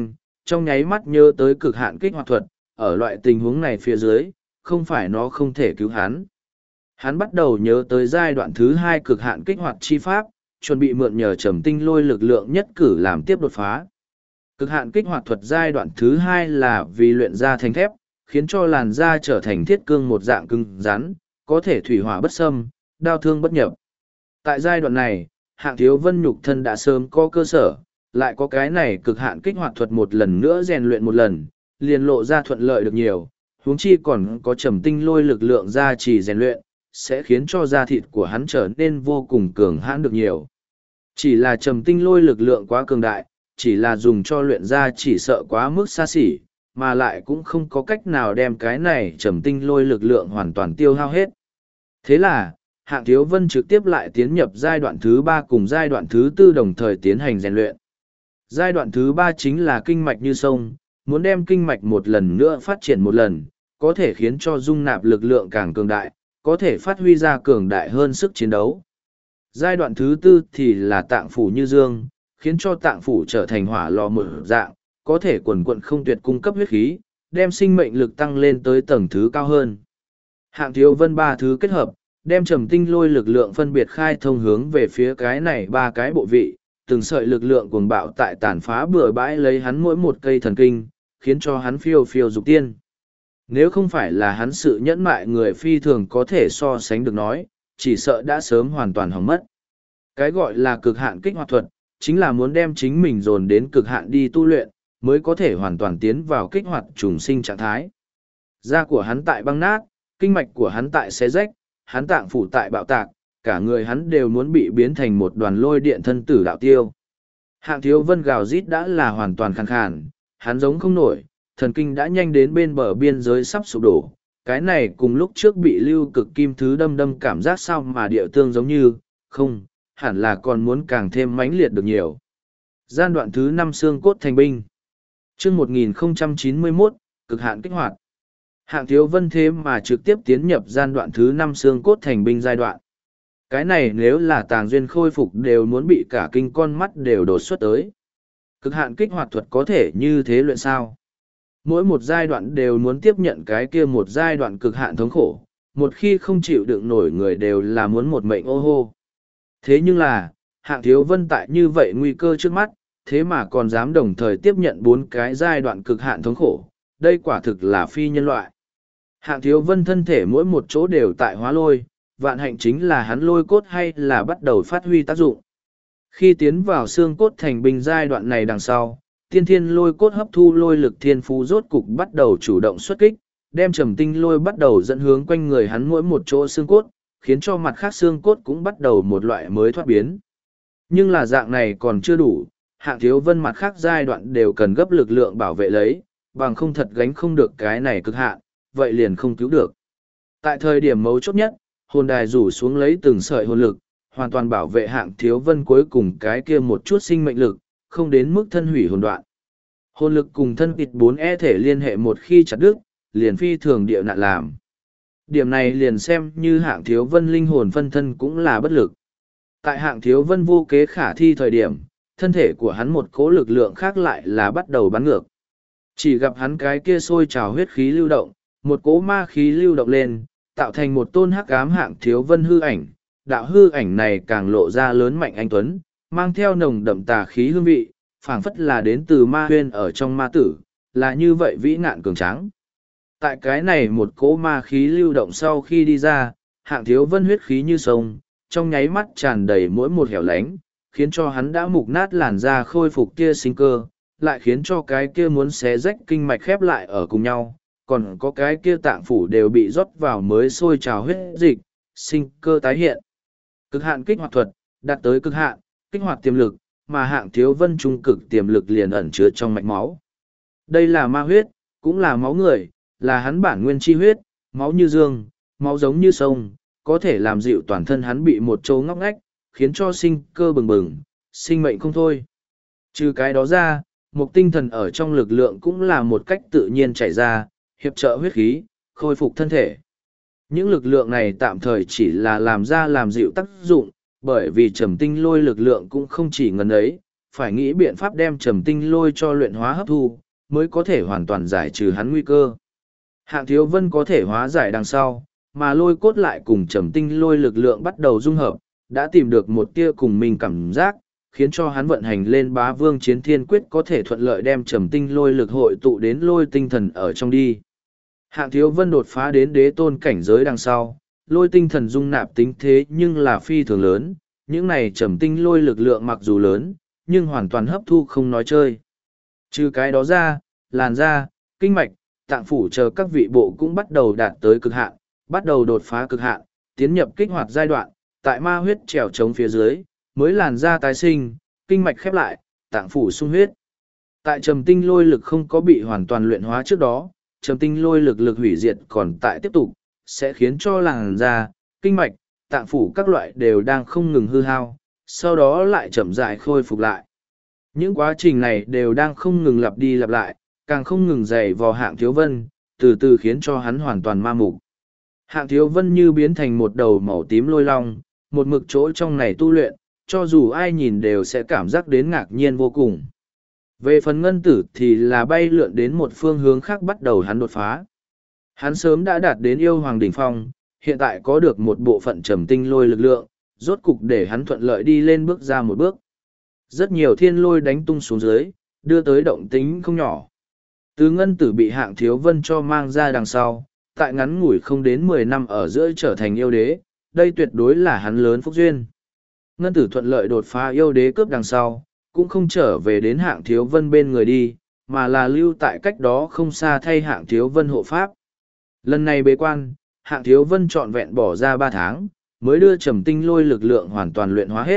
A: trong nháy mắt nhớ tới cực hạn kích hoạt thuật, ở loại tình huống này phía dưới, không phải nó không thể cứu hắn. Hắn bắt đầu nhớ tới giai đoạn thứ 2 cực hạn kích hoạt chi pháp, chuẩn bị mượn nhờ trầm tinh lôi lực lượng nhất cử làm tiếp đột phá. Cực hạn kích hoạt thuật giai đoạn thứ 2 là vì luyện ra thành thép, khiến cho làn da trở thành thiết cương một dạng cứng rắn, có thể thủy hỏa bất xâm, đao thương bất nhập. Tại giai đoạn này, Hạng Thiếu Vân nhục thân đã sớm có cơ sở, lại có cái này cực hạn kích hoạt thuật một lần nữa rèn luyện một lần, liền lộ ra thuận lợi được nhiều, huống chi còn có trầm tinh lôi lực lượng gia trì rèn luyện, sẽ khiến cho da thịt của hắn trở nên vô cùng cường hãn được nhiều. Chỉ là trầm tinh lôi lực lượng quá cường đại, chỉ là dùng cho luyện ra chỉ sợ quá mức xa xỉ, mà lại cũng không có cách nào đem cái này trầm tinh lôi lực lượng hoàn toàn tiêu hao hết. Thế là, Hạng Thiếu Vân trực tiếp lại tiến nhập giai đoạn thứ 3 cùng giai đoạn thứ 4 đồng thời tiến hành rèn luyện. Giai đoạn thứ 3 chính là kinh mạch như sông, muốn đem kinh mạch một lần nữa phát triển một lần, có thể khiến cho dung nạp lực lượng càng cường đại, có thể phát huy ra cường đại hơn sức chiến đấu. Giai đoạn thứ 4 thì là tạng phủ như dương, khiến cho tạng phủ trở thành hỏa lò một dạng, có thể quần quận không tuyệt cung cấp huyết khí, đem sinh mệnh lực tăng lên tới tầng thứ cao hơn. Hạng Thiếu Vân 3 thứ kết hợp, đem trầm tinh lôi lực lượng phân biệt khai thông hướng về phía cái này 3 cái bộ vị, từng sợi lực lượng cuồng bạo tại tàn phá bừa bãi lấy hắn mỗi một cây thần kinh, khiến cho hắn phiêu phiêu dục tiên. Nếu không phải là hắn sự nhẫn mại người phi thường có thể so sánh được nói, chỉ sợ đã sớm hoàn toàn hỏng mất. Cái gọi là cực hạn kích hoạt thuật, chính là muốn đem chính mình dồn đến cực hạn đi tu luyện, mới có thể hoàn toàn tiến vào kích hoạt trùng sinh trạng thái. Da của hắn tại băng nát, kinh mạch của hắn tại xé rách, hắn tạng phủ tại bạo tạc, cả người hắn đều muốn bị biến thành một đoàn lôi điện thân tử đạo tiêu. Hạng Thiếu Vân gào rít đã là hoàn toàn khàn khàn, hắn giống không nổi, thần kinh đã nhanh đến bên bờ biên giới sắp sụp đổ. Cái này cùng lúc trước bị lưu cực kim thứ đâm đâm cảm giác sao mà địa tương giống như, không, hẳn là còn muốn càng thêm mãnh liệt được nhiều. Gian đoạn thứ 5 xương cốt thành binh. Chương 1091, cực hạn kích hoạt. Hạng Thiếu Vân thế mà trực tiếp tiến nhập gian đoạn thứ 5 xương cốt thành binh giai đoạn. Cái này nếu là tàng duyên khôi phục đều muốn bị cả kinh con mắt đều đột xuất tới. Cực hạn kích hoạt thuật có thể như thế luyện sao? Mỗi một giai đoạn đều muốn tiếp nhận cái kia một giai đoạn cực hạn thống khổ, một khi không chịu đựng nổi người đều là muốn một mệnh ô hô. Thế nhưng là, Hạng Thiếu Vân tại như vậy nguy cơ trước mắt, thế mà còn dám đồng thời tiếp nhận 4 cái giai đoạn cực hạn thống khổ, đây quả thực là phi nhân loại. Hạng Thiếu Vân thân thể mỗi một chỗ đều tại hóa lôi, vạn hạnh chính là hắn lôi cốt hay là bắt đầu phát huy tác dụng. Khi tiến vào xương cốt thành binh giai đoạn này đằng sau, tiên thiên lôi cốt hấp thu lôi lực thiên phú rốt cục bắt đầu chủ động xuất kích, đem trầm tinh lôi bắt đầu dẫn hướng quanh người hắn mỗi một chỗ xương cốt, khiến cho mặt khác xương cốt cũng bắt đầu một loại mới thoát biến. Nhưng là dạng này còn chưa đủ, Hạng Thiếu Vân mặt khác giai đoạn đều cần gấp lực lượng bảo vệ lấy, bằng không thật gánh không được cái này cực hạn, vậy liền không cứu được. Tại thời điểm mấu chốt nhất, hồn đài rủ xuống lấy từng sợi hồn lực, hoàn toàn bảo vệ Hạng Thiếu Vân cuối cùng cái kia một chút sinh mệnh lực, không đến mức thân hủy hồn đoạn. Hồn lực cùng thân kịch 4E thể liên hệ một khi chặt đứt, liền phi thường địa nạn làm. Điểm này liền xem như Hạng Thiếu Vân linh hồn phân thân cũng là bất lực. Tại Hạng Thiếu Vân vô kế khả thi thời điểm, thân thể của hắn một cỗ lực lượng khác lại là bắt đầu bắn ngược. Chỉ gặp hắn cái kia sôi trào huyết khí lưu động, một cỗ ma khí lưu động lên, tạo thành một tôn hắc ám Hạng Thiếu Vân hư ảnh. Đạo hư ảnh này càng lộ ra lớn mạnh anh tuấn, mang theo nồng đậm tà khí hương vị, phảng phất là đến từ ma huyên ở trong ma tử, là như vậy vĩ nạn cường tráng. Tại cái này một cỗ ma khí lưu động sau khi đi ra, Hạng Thiếu Vân huyết khí như sông, trong nháy mắt tràn đầy mỗi một hẻo lánh, khiến cho hắn đã mục nát làn da khôi phục kia sinh cơ, lại khiến cho cái kia muốn xé rách kinh mạch khép lại ở cùng nhau, còn có cái kia tạng phủ đều bị rót vào mới sôi trào huyết dịch, sinh cơ tái hiện. Cực hạn kích hoạt thuật, đạt tới cực hạn, kích hoạt tiềm lực, mà Hạng Thiếu Vân trung cực tiềm lực liền ẩn chứa trong mạch máu. Đây là ma huyết, cũng là máu người, là hắn bản nguyên chi huyết, máu như dương, máu giống như sông, có thể làm dịu toàn thân hắn bị một chỗ ngóc ngách, khiến cho sinh cơ bừng bừng, sinh mệnh không thôi. Trừ cái đó ra, một tinh thần ở trong lực lượng cũng là một cách tự nhiên chảy ra, hiệp trợ huyết khí, khôi phục thân thể. Những lực lượng này tạm thời chỉ là làm ra làm dịu tác dụng, bởi vì trầm tinh lôi lực lượng cũng không chỉ ngần ấy, phải nghĩ biện pháp đem trầm tinh lôi cho luyện hóa hấp thu, mới có thể hoàn toàn giải trừ hắn nguy cơ. Hạng Thiếu Vân có thể hóa giải đằng sau, mà lôi cốt lại cùng trầm tinh lôi lực lượng bắt đầu dung hợp, đã tìm được một tia cùng mình cảm giác, khiến cho hắn vận hành lên bá vương chiến thiên quyết có thể thuận lợi đem trầm tinh lôi lực hội tụ đến lôi tinh thần ở trong đi. Hạng Thiếu Vân đột phá đến đế tôn cảnh giới đằng sau, lôi tinh thần dung nạp tính thế nhưng là phi thường lớn, những này trầm tinh lôi lực lượng mặc dù lớn, nhưng hoàn toàn hấp thu không nói chơi. Trừ cái đó ra, làn da, kinh mạch, tạng phủ chờ các vị bộ cũng bắt đầu đạt tới cực hạn, bắt đầu đột phá cực hạn, tiến nhập kích hoạt giai đoạn, tại ma huyết trèo trống phía dưới, mới làn da tái sinh, kinh mạch khép lại, tạng phủ sung huyết. Tại trầm tinh lôi lực không có bị hoàn toàn luyện hóa trước đó, trầm tinh lôi lực hủy diệt còn tại tiếp tục, sẽ khiến cho làn da, kinh mạch, tạng phủ các loại đều đang không ngừng hư hao, sau đó lại chậm rãi khôi phục lại. Những quá trình này đều đang không ngừng lặp đi lặp lại, càng không ngừng dày vò Hạng Thiếu Vân, từ từ khiến cho hắn hoàn toàn ma mục. Hạng Thiếu Vân như biến thành một đầu màu tím lôi long, một mực chỗ trong này tu luyện, cho dù ai nhìn đều sẽ cảm giác đến ngạc nhiên vô cùng. Về phần ngân tử thì là bay lượn đến một phương hướng khác bắt đầu hắn đột phá. Hắn sớm đã đạt đến yêu hoàng đỉnh phong, hiện tại có được một bộ phận trầm tinh lôi lực lượng, rốt cục để hắn thuận lợi đi lên bước ra một bước. Rất nhiều thiên lôi đánh tung xuống dưới, đưa tới động tính không nhỏ. Từ ngân tử bị Hạng Thiếu Vân cho mang ra đằng sau, tại ngắn ngủi không đến 10 năm ở giữa trở thành yêu đế, đây tuyệt đối là hắn lớn phúc duyên. Ngân tử thuận lợi đột phá yêu đế cướp đằng sau, cũng không trở về đến Hạng Thiếu Vân bên người đi, mà là lưu tại cách đó không xa thay Hạng Thiếu Vân hộ pháp. Lần này bế quan, Hạng Thiếu Vân trọn vẹn bỏ ra 3 tháng, mới đưa trầm tinh lôi lực lượng hoàn toàn luyện hóa hết.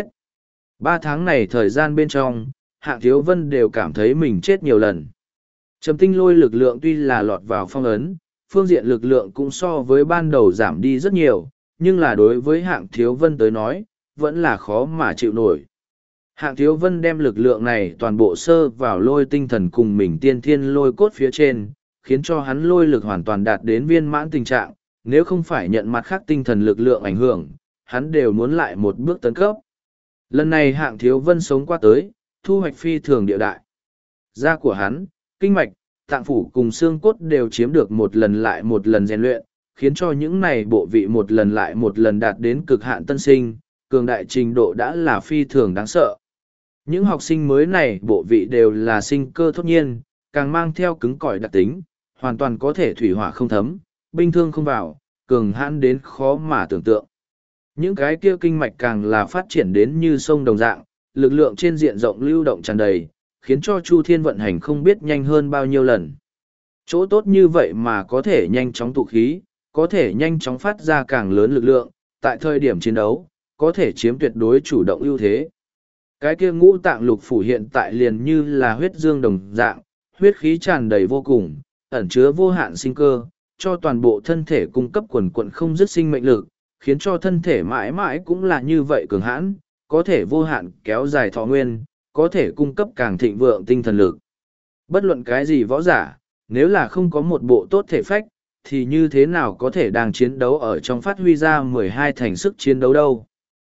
A: 3 tháng này thời gian bên trong, Hạng Thiếu Vân đều cảm thấy mình chết nhiều lần. Trầm tinh lôi lực lượng tuy là lọt vào phong ấn, phương diện lực lượng cũng so với ban đầu giảm đi rất nhiều, nhưng là đối với Hạng Thiếu Vân tới nói, vẫn là khó mà chịu nổi. Hạng Thiếu Vân đem lực lượng này toàn bộ sơ vào lôi tinh thần cùng mình tiên thiên lôi cốt phía trên, khiến cho hắn lôi lực hoàn toàn đạt đến viên mãn tình trạng, nếu không phải nhận mặt khác tinh thần lực lượng ảnh hưởng, hắn đều muốn lại một bước tấn cấp. Lần này Hạng Thiếu Vân sống qua tới, thu hoạch phi thường địa đại. Da của hắn, kinh mạch, tạng phủ cùng xương cốt đều chiếm được một lần lại một lần rèn luyện, khiến cho những này bộ vị một lần lại một lần đạt đến cực hạn tân sinh, cường đại trình độ đã là phi thường đáng sợ. Những học sinh mới này bộ vị đều là sinh cơ thốt nhiên, càng mang theo cứng cỏi đặc tính, hoàn toàn có thể thủy hỏa không thấm, binh thương không vào, cường hãn đến khó mà tưởng tượng. Những cái kia kinh mạch càng là phát triển đến như sông đồng dạng, lực lượng trên diện rộng lưu động tràn đầy, khiến cho Chu Thiên vận hành không biết nhanh hơn bao nhiêu lần. Chỗ tốt như vậy mà có thể nhanh chóng tụ khí, có thể nhanh chóng phát ra càng lớn lực lượng, tại thời điểm chiến đấu, có thể chiếm tuyệt đối chủ động ưu thế. Cái kia ngũ tạng lục phủ hiện tại liền như là huyết dương đồng dạng, huyết khí tràn đầy vô cùng, ẩn chứa vô hạn sinh cơ, cho toàn bộ thân thể cung cấp quần quận không dứt sinh mệnh lực, khiến cho thân thể mãi mãi cũng là như vậy cường hãn, có thể vô hạn kéo dài thọ nguyên, có thể cung cấp càng thịnh vượng tinh thần lực. Bất luận cái gì võ giả, nếu là không có một bộ tốt thể phách, thì như thế nào có thể đang chiến đấu ở trong phát huy ra 12 thành sức chiến đấu đâu.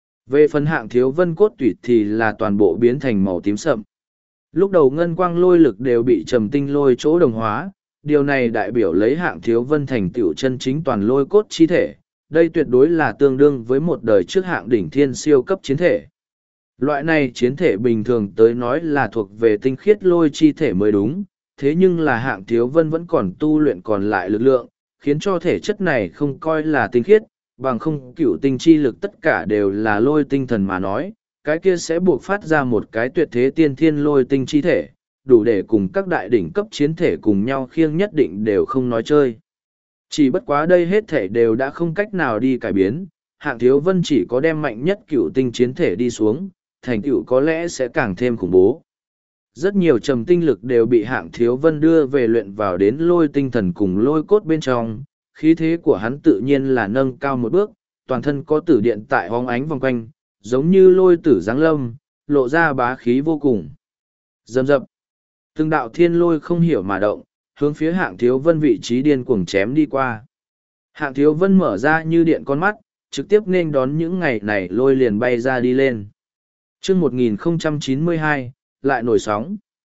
A: Về phần Hạng Thiếu Vân cốt tủy thì là toàn bộ biến thành màu tím sậm. Lúc đầu ngân quang lôi lực đều bị trầm tinh lôi chỗ đồng hóa, điều này đại biểu lấy Hạng Thiếu Vân thành tựu chân chính toàn lôi cốt chi thể. Đây tuyệt đối là tương đương với một đời trước hạng đỉnh thiên siêu cấp chiến thể. Loại này chiến thể bình thường tới nói là thuộc về tinh khiết lôi chi thể mới đúng, thế nhưng là Hạng Thiếu Vân vẫn còn tu luyện còn lại lực lượng, khiến cho thể chất này không coi là tinh khiết, bằng không cửu tinh chi lực tất cả đều là lôi tinh thần mà nói, cái kia sẽ buộc phát ra một cái tuyệt thế tiên thiên lôi tinh chi thể, đủ để cùng các đại đỉnh cấp chiến thể cùng nhau khiêng nhất định đều không nói chơi. Chỉ bất quá đây hết thể đều đã không cách nào đi cải biến, Hạng Thiếu Vân chỉ có đem mạnh nhất cửu tinh chiến thể đi xuống, thành tựu có lẽ sẽ càng thêm khủng bố. Rất nhiều trầm tinh lực đều bị Hạng Thiếu Vân đưa về luyện vào đến lôi tinh thần cùng lôi cốt bên trong, khí thế của hắn tự nhiên là nâng cao một bước, toàn thân có tử điện tại hóng ánh vòng quanh, giống như lôi tử giáng lâm, lộ ra bá khí vô cùng. Dầm dập, từng đạo thiên lôi không hiểu mà động, hướng phía Hạng Thiếu Vân vị trí điên cuồng chém đi qua. Hạng Thiếu Vân mở ra như điện con mắt, trực tiếp nên đón những ngày này lôi liền bay ra đi lên. Chương 1092, lại nổi sóng.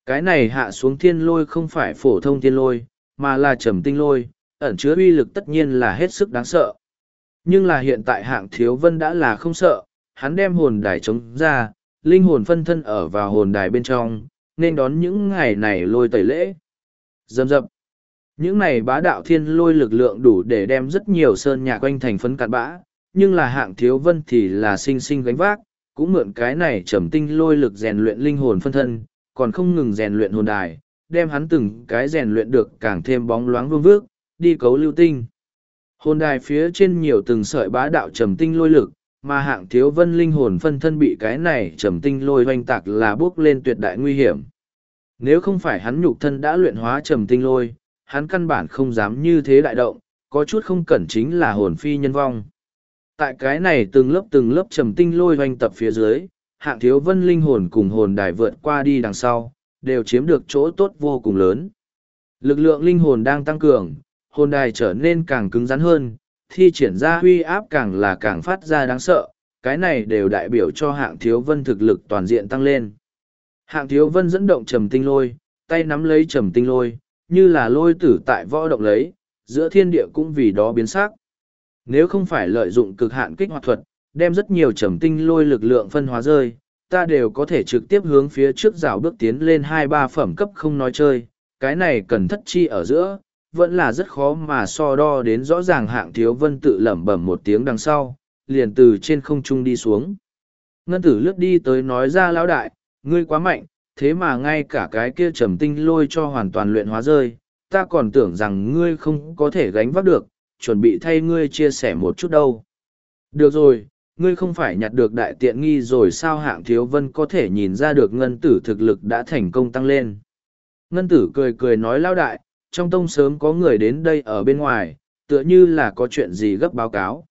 A: Cái này hạ xuống thiên lôi không phải phổ thông thiên lôi, mà là trầm tinh lôi, ẩn chứa uy lực tất nhiên là hết sức đáng sợ. Nhưng là hiện tại Hạng Thiếu Vân đã là không sợ, hắn đem hồn đài chống ra, linh hồn phân thân ở vào hồn đài bên trong, nên đón những ngày này lôi tẩy lễ. Dầm dập. Những này bá đạo thiên lôi lực lượng đủ để đem rất nhiều sơn nhạc quanh thành phấn cạn bã, nhưng là Hạng Thiếu Vân thì là sinh sinh gánh vác, cũng mượn cái này trầm tinh lôi lực rèn luyện linh hồn phân thân, còn không ngừng rèn luyện hồn đài, đem hắn từng cái rèn luyện được càng thêm bóng loáng vương vước, đi cấu lưu tinh. Hồn đài phía trên nhiều từng sợi bá đạo trầm tinh lôi lực, mà Hạng Thiếu Vân linh hồn phân thân bị cái này trầm tinh lôi hoành tạc là bước lên tuyệt đại nguy hiểm. Nếu không phải hắn nhục thân đã luyện hóa trầm tinh lôi, hắn căn bản không dám như thế đại động, có chút không cẩn chính là hồn phi nhân vong. Tại cái này từng lớp trầm tinh lôi hoành tập phía dưới, Hạng Thiếu Vân linh hồn cùng hồn đài vượt qua đi đằng sau, đều chiếm được chỗ tốt vô cùng lớn. Lực lượng linh hồn đang tăng cường, hồn đài trở nên càng cứng rắn hơn, thi triển ra huy áp càng phát ra đáng sợ, cái này đều đại biểu cho Hạng Thiếu Vân thực lực toàn diện tăng lên. Hạng Thiếu Vân dẫn động trầm tinh lôi, tay nắm lấy trầm tinh lôi, như là lôi tử tại võ động lấy, giữa thiên địa cũng vì đó biến sắc. Nếu không phải lợi dụng cực hạn kích hoạt thuật, đem rất nhiều trầm tinh lôi lực lượng phân hóa rơi, ta đều có thể trực tiếp hướng phía trước rào bước tiến lên 2-3 phẩm cấp không nói chơi, cái này cần thất chi ở giữa, vẫn là rất khó mà so đo đến rõ ràng. Hạng Thiếu Vân tự lẩm bẩm một tiếng đằng sau, liền từ trên không trung đi xuống. Ngân Tử lướt đi tới nói ra: lão đại, ngươi quá mạnh, thế mà ngay cả cái kia trầm tinh lôi cho hoàn toàn luyện hóa rơi, ta còn tưởng rằng ngươi không có thể gánh vác được, chuẩn bị thay ngươi chia sẻ một chút đâu. Được rồi, ngươi không phải nhặt được đại tiện nghi rồi sao? Hạng Thiếu Vân có thể nhìn ra được Ngân Tử thực lực đã thành công tăng lên. Ngân Tử cười cười nói: lão đại, trong tông sớm có người đến đây ở bên ngoài, tựa như là có chuyện gì gấp báo cáo.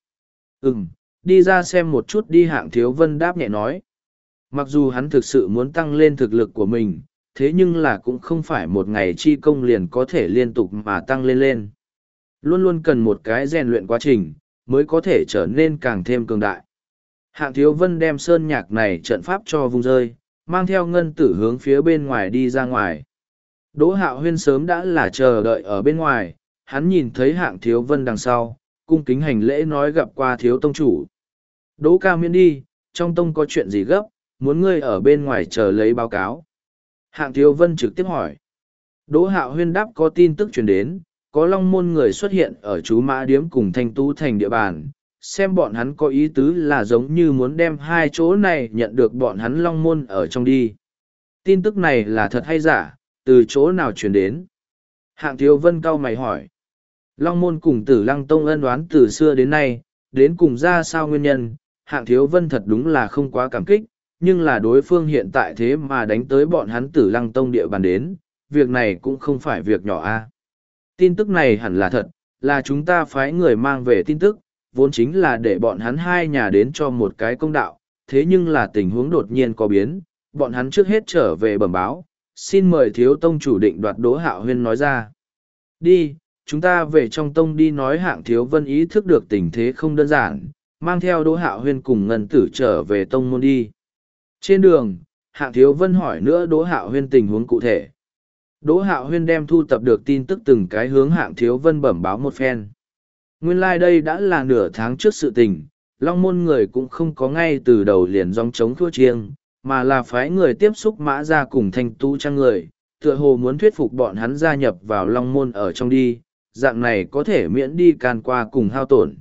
A: Đi ra xem một chút đi. Hạng Thiếu Vân đáp nhẹ nói. Mặc dù hắn thực sự muốn tăng lên thực lực của mình, thế nhưng là cũng không phải một ngày chi công liền có thể liên tục mà tăng lên. Luôn luôn cần một cái rèn luyện quá trình, mới có thể trở nên càng thêm cường đại. Hạng Thiếu Vân đem sơn nhạc này trận pháp cho vung rơi, mang theo Ngân Tử hướng phía bên ngoài đi ra ngoài. Đỗ Hạo Huyên sớm đã là chờ đợi ở bên ngoài, hắn nhìn thấy Hạng Thiếu Vân đằng sau, cung kính hành lễ nói: gặp qua Thiếu tông chủ. Đỗ ca miễn đi, trong tông có chuyện gì gấp, muốn ngươi ở bên ngoài chờ lấy báo cáo. Hạng Thiếu Vân trực tiếp hỏi. Đỗ Hạo Huyên đáp: có tin tức truyền đến, có Long Môn người xuất hiện ở Chú Mã Điếm cùng Thanh Tú Thành địa bàn, xem bọn hắn có ý tứ là giống như muốn đem hai chỗ này nhận được bọn hắn Long Môn ở trong đi. Tin tức này là thật hay giả, từ chỗ nào truyền đến? Hạng Thiếu Vân cau mày hỏi. Long Môn cùng Tử Lăng Tông ân oán từ xưa đến nay, đến cùng ra sao nguyên nhân? Hạng Thiếu Vân thật đúng là không quá cảm kích, nhưng là đối phương hiện tại thế mà đánh tới bọn hắn Tử Lăng Tông địa bàn đến, việc này cũng không phải việc nhỏ a. Tin tức này hẳn là thật, là chúng ta phái người mang về tin tức, vốn chính là để bọn hắn hai nhà đến cho một cái công đạo, thế nhưng là tình huống đột nhiên có biến, bọn hắn trước hết trở về bẩm báo, xin mời Thiếu tông chủ định đoạt. Đỗ Hạo Huyên nói ra. Đi, chúng ta về trong tông đi nói. Hạng Thiếu Vân ý thức được tình thế không đơn giản, mang theo Đỗ Hạo Huyên cùng Ngân Tử trở về tông môn đi. Trên đường, Hạng Thiếu Vân hỏi nữa Đỗ Hạo Huyên tình huống cụ thể. Đỗ Hạo Huyên đem thu tập được tin tức từng cái hướng Hạng Thiếu Vân bẩm báo một phen. Nguyên lai đây đã là nửa tháng trước sự tình, Long Môn người cũng không có ngay từ đầu liền dòng chống thua chiêng, mà là phái người tiếp xúc Mã ra cùng Thanh Tu Trang người, tựa hồ muốn thuyết phục bọn hắn gia nhập vào Long Môn ở trong đi, dạng này có thể miễn đi can qua cùng hao tổn.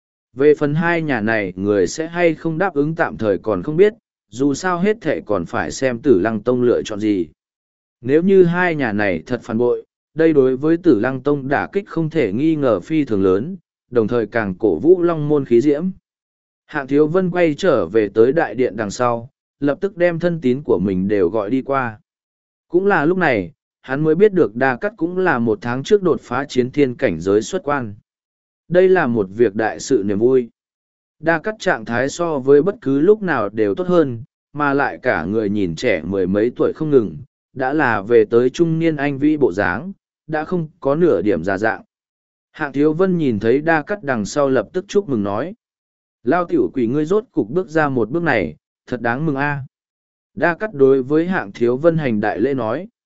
A: Về phần hai nhà này người sẽ hay không đáp ứng tạm thời còn không biết, dù sao hết thệ còn phải xem Tử Lăng Tông lựa chọn gì. Nếu như hai nhà này thật phản bội, đây đối với Tử Lăng Tông đả kích không thể nghi ngờ phi thường lớn, đồng thời càng cổ vũ Long Môn khí diễm. Hạng Thiếu Vân quay trở về tới đại điện đằng sau, lập tức đem thân tín của mình đều gọi đi qua. Cũng là lúc này, hắn mới biết được Đa Cắt cũng là một tháng trước đột phá chiến thiên cảnh giới xuất quan. Đây là một việc đại sự niềm vui. Đa Cắt trạng thái so với bất cứ lúc nào đều tốt hơn, mà lại cả người nhìn trẻ mười mấy tuổi không ngừng, đã là về tới trung niên anh vĩ bộ dáng, đã không có nửa điểm già dạng. Hạng Thiếu Vân nhìn thấy Đa Cắt đằng sau lập tức chúc mừng nói. Lao tiểu quỷ ngươi rốt cục bước ra một bước này, thật đáng mừng a. Đa Cắt đối với Hạng Thiếu Vân hành đại lễ nói.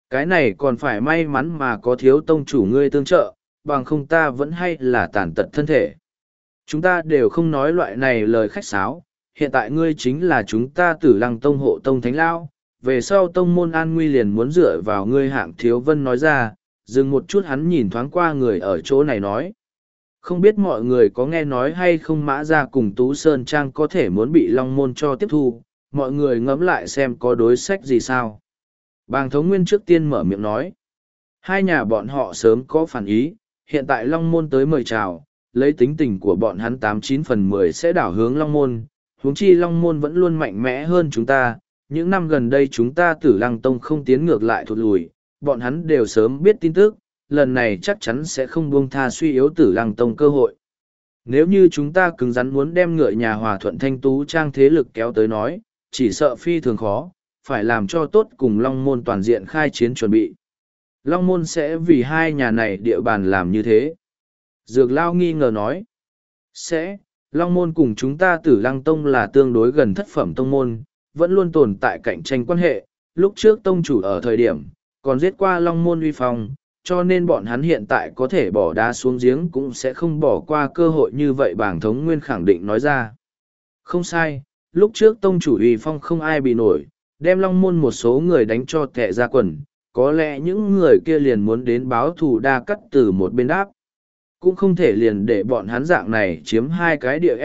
A: Cái này còn phải may mắn mà có thiếu tông chủ ngươi tương trợ, bằng không ta vẫn hay là tàn tật thân thể. Chúng ta đều không nói loại này lời khách sáo, hiện tại ngươi chính là chúng ta Tử Lăng tông hộ tông thánh lao, về sau tông môn an nguy liền muốn dựa vào ngươi. Hạng Thiếu Vân nói ra, dừng một chút hắn nhìn thoáng qua người ở chỗ này nói. Không biết mọi người có nghe nói hay không, Mã Gia cùng Tú Sơn Trang có thể muốn bị Long Môn cho tiếp thu, mọi người ngẫm lại xem có đối sách gì sao. Bàng Thống Nguyên trước tiên mở miệng nói. Hai nhà bọn họ sớm có phản ý, hiện tại Long Môn tới mời chào, lấy tính tình của bọn hắn 89/10 sẽ đảo hướng Long Môn, huống chi Long Môn vẫn luôn mạnh mẽ hơn chúng ta. Những năm gần đây chúng ta Tử Lăng Tông không tiến ngược lại thụt lùi, bọn hắn đều sớm biết tin tức, lần này chắc chắn sẽ không buông tha suy yếu Tử Lăng Tông cơ hội. Nếu như chúng ta cứng rắn muốn đem ngựa nhà Hòa Thuận Thanh Tú Trang thế lực kéo tới nói, chỉ sợ phi thường khó, phải làm cho tốt cùng Long Môn toàn diện khai chiến chuẩn bị. Long Môn sẽ vì hai nhà này địa bàn làm như thế. Dược Lao nghi ngờ nói. Sẽ, Long Môn cùng chúng ta Tử Lăng Tông là tương đối gần thất phẩm tông môn, vẫn luôn tồn tại cạnh tranh quan hệ. Lúc trước tông chủ ở thời điểm, còn giết qua Long Môn uy phong, cho nên bọn hắn hiện tại có thể bỏ đá xuống giếng cũng sẽ không bỏ qua cơ hội như vậy. Bàng Thống Nguyên khẳng định nói ra. Không sai, lúc trước tông chủ uy phong không ai bị nổi, đem Long Môn một số người đánh cho tệ ra quần, có lẽ những người kia liền muốn đến báo thù Đa Cắt từ một bên đáp. Cũng không thể liền để bọn hắn dạng này chiếm hai cái địa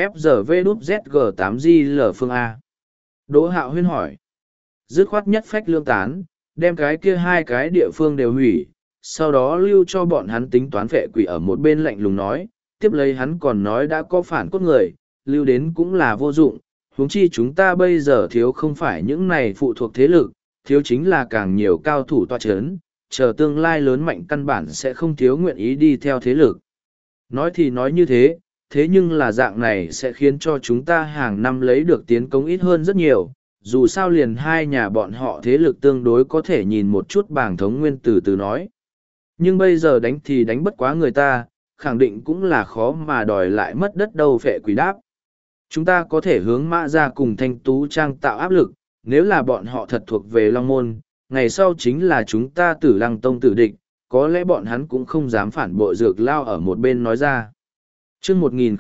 A: FGV-ZG8G phương A. Đỗ Hạo Huyên hỏi. Dứt khoát nhất phách lương tán, đem cái kia hai cái địa phương đều hủy, sau đó lưu cho bọn hắn tính toán vệ quỷ. Ở một bên lạnh lùng nói, tiếp lấy hắn còn nói đã có phản cốt người, lưu đến cũng là vô dụng, huống chi chúng ta bây giờ thiếu không phải những này phụ thuộc thế lực, thiếu chính là càng nhiều cao thủ toa chấn, chờ tương lai lớn mạnh căn bản sẽ không thiếu nguyện ý đi theo thế lực. Nói thì nói như thế, thế nhưng là dạng này sẽ khiến cho chúng ta hàng năm lấy được tiến công ít hơn rất nhiều, dù sao liền hai nhà bọn họ thế lực tương đối có thể nhìn một chút. Bàng Thống Nguyên từ từ nói. Nhưng bây giờ đánh thì đánh bất quá người ta, khẳng định cũng là khó mà đòi lại mất đất đâu. Phệ Quỷ đáp. Chúng ta có thể hướng Mã Gia cùng Thanh Tú Trang tạo áp lực, nếu là bọn họ thật thuộc về Long Môn, ngày sau chính là chúng ta Tử Lăng Tông tử địch, có lẽ bọn hắn cũng không dám phản bội. Dược Lao ở một bên nói ra. Chương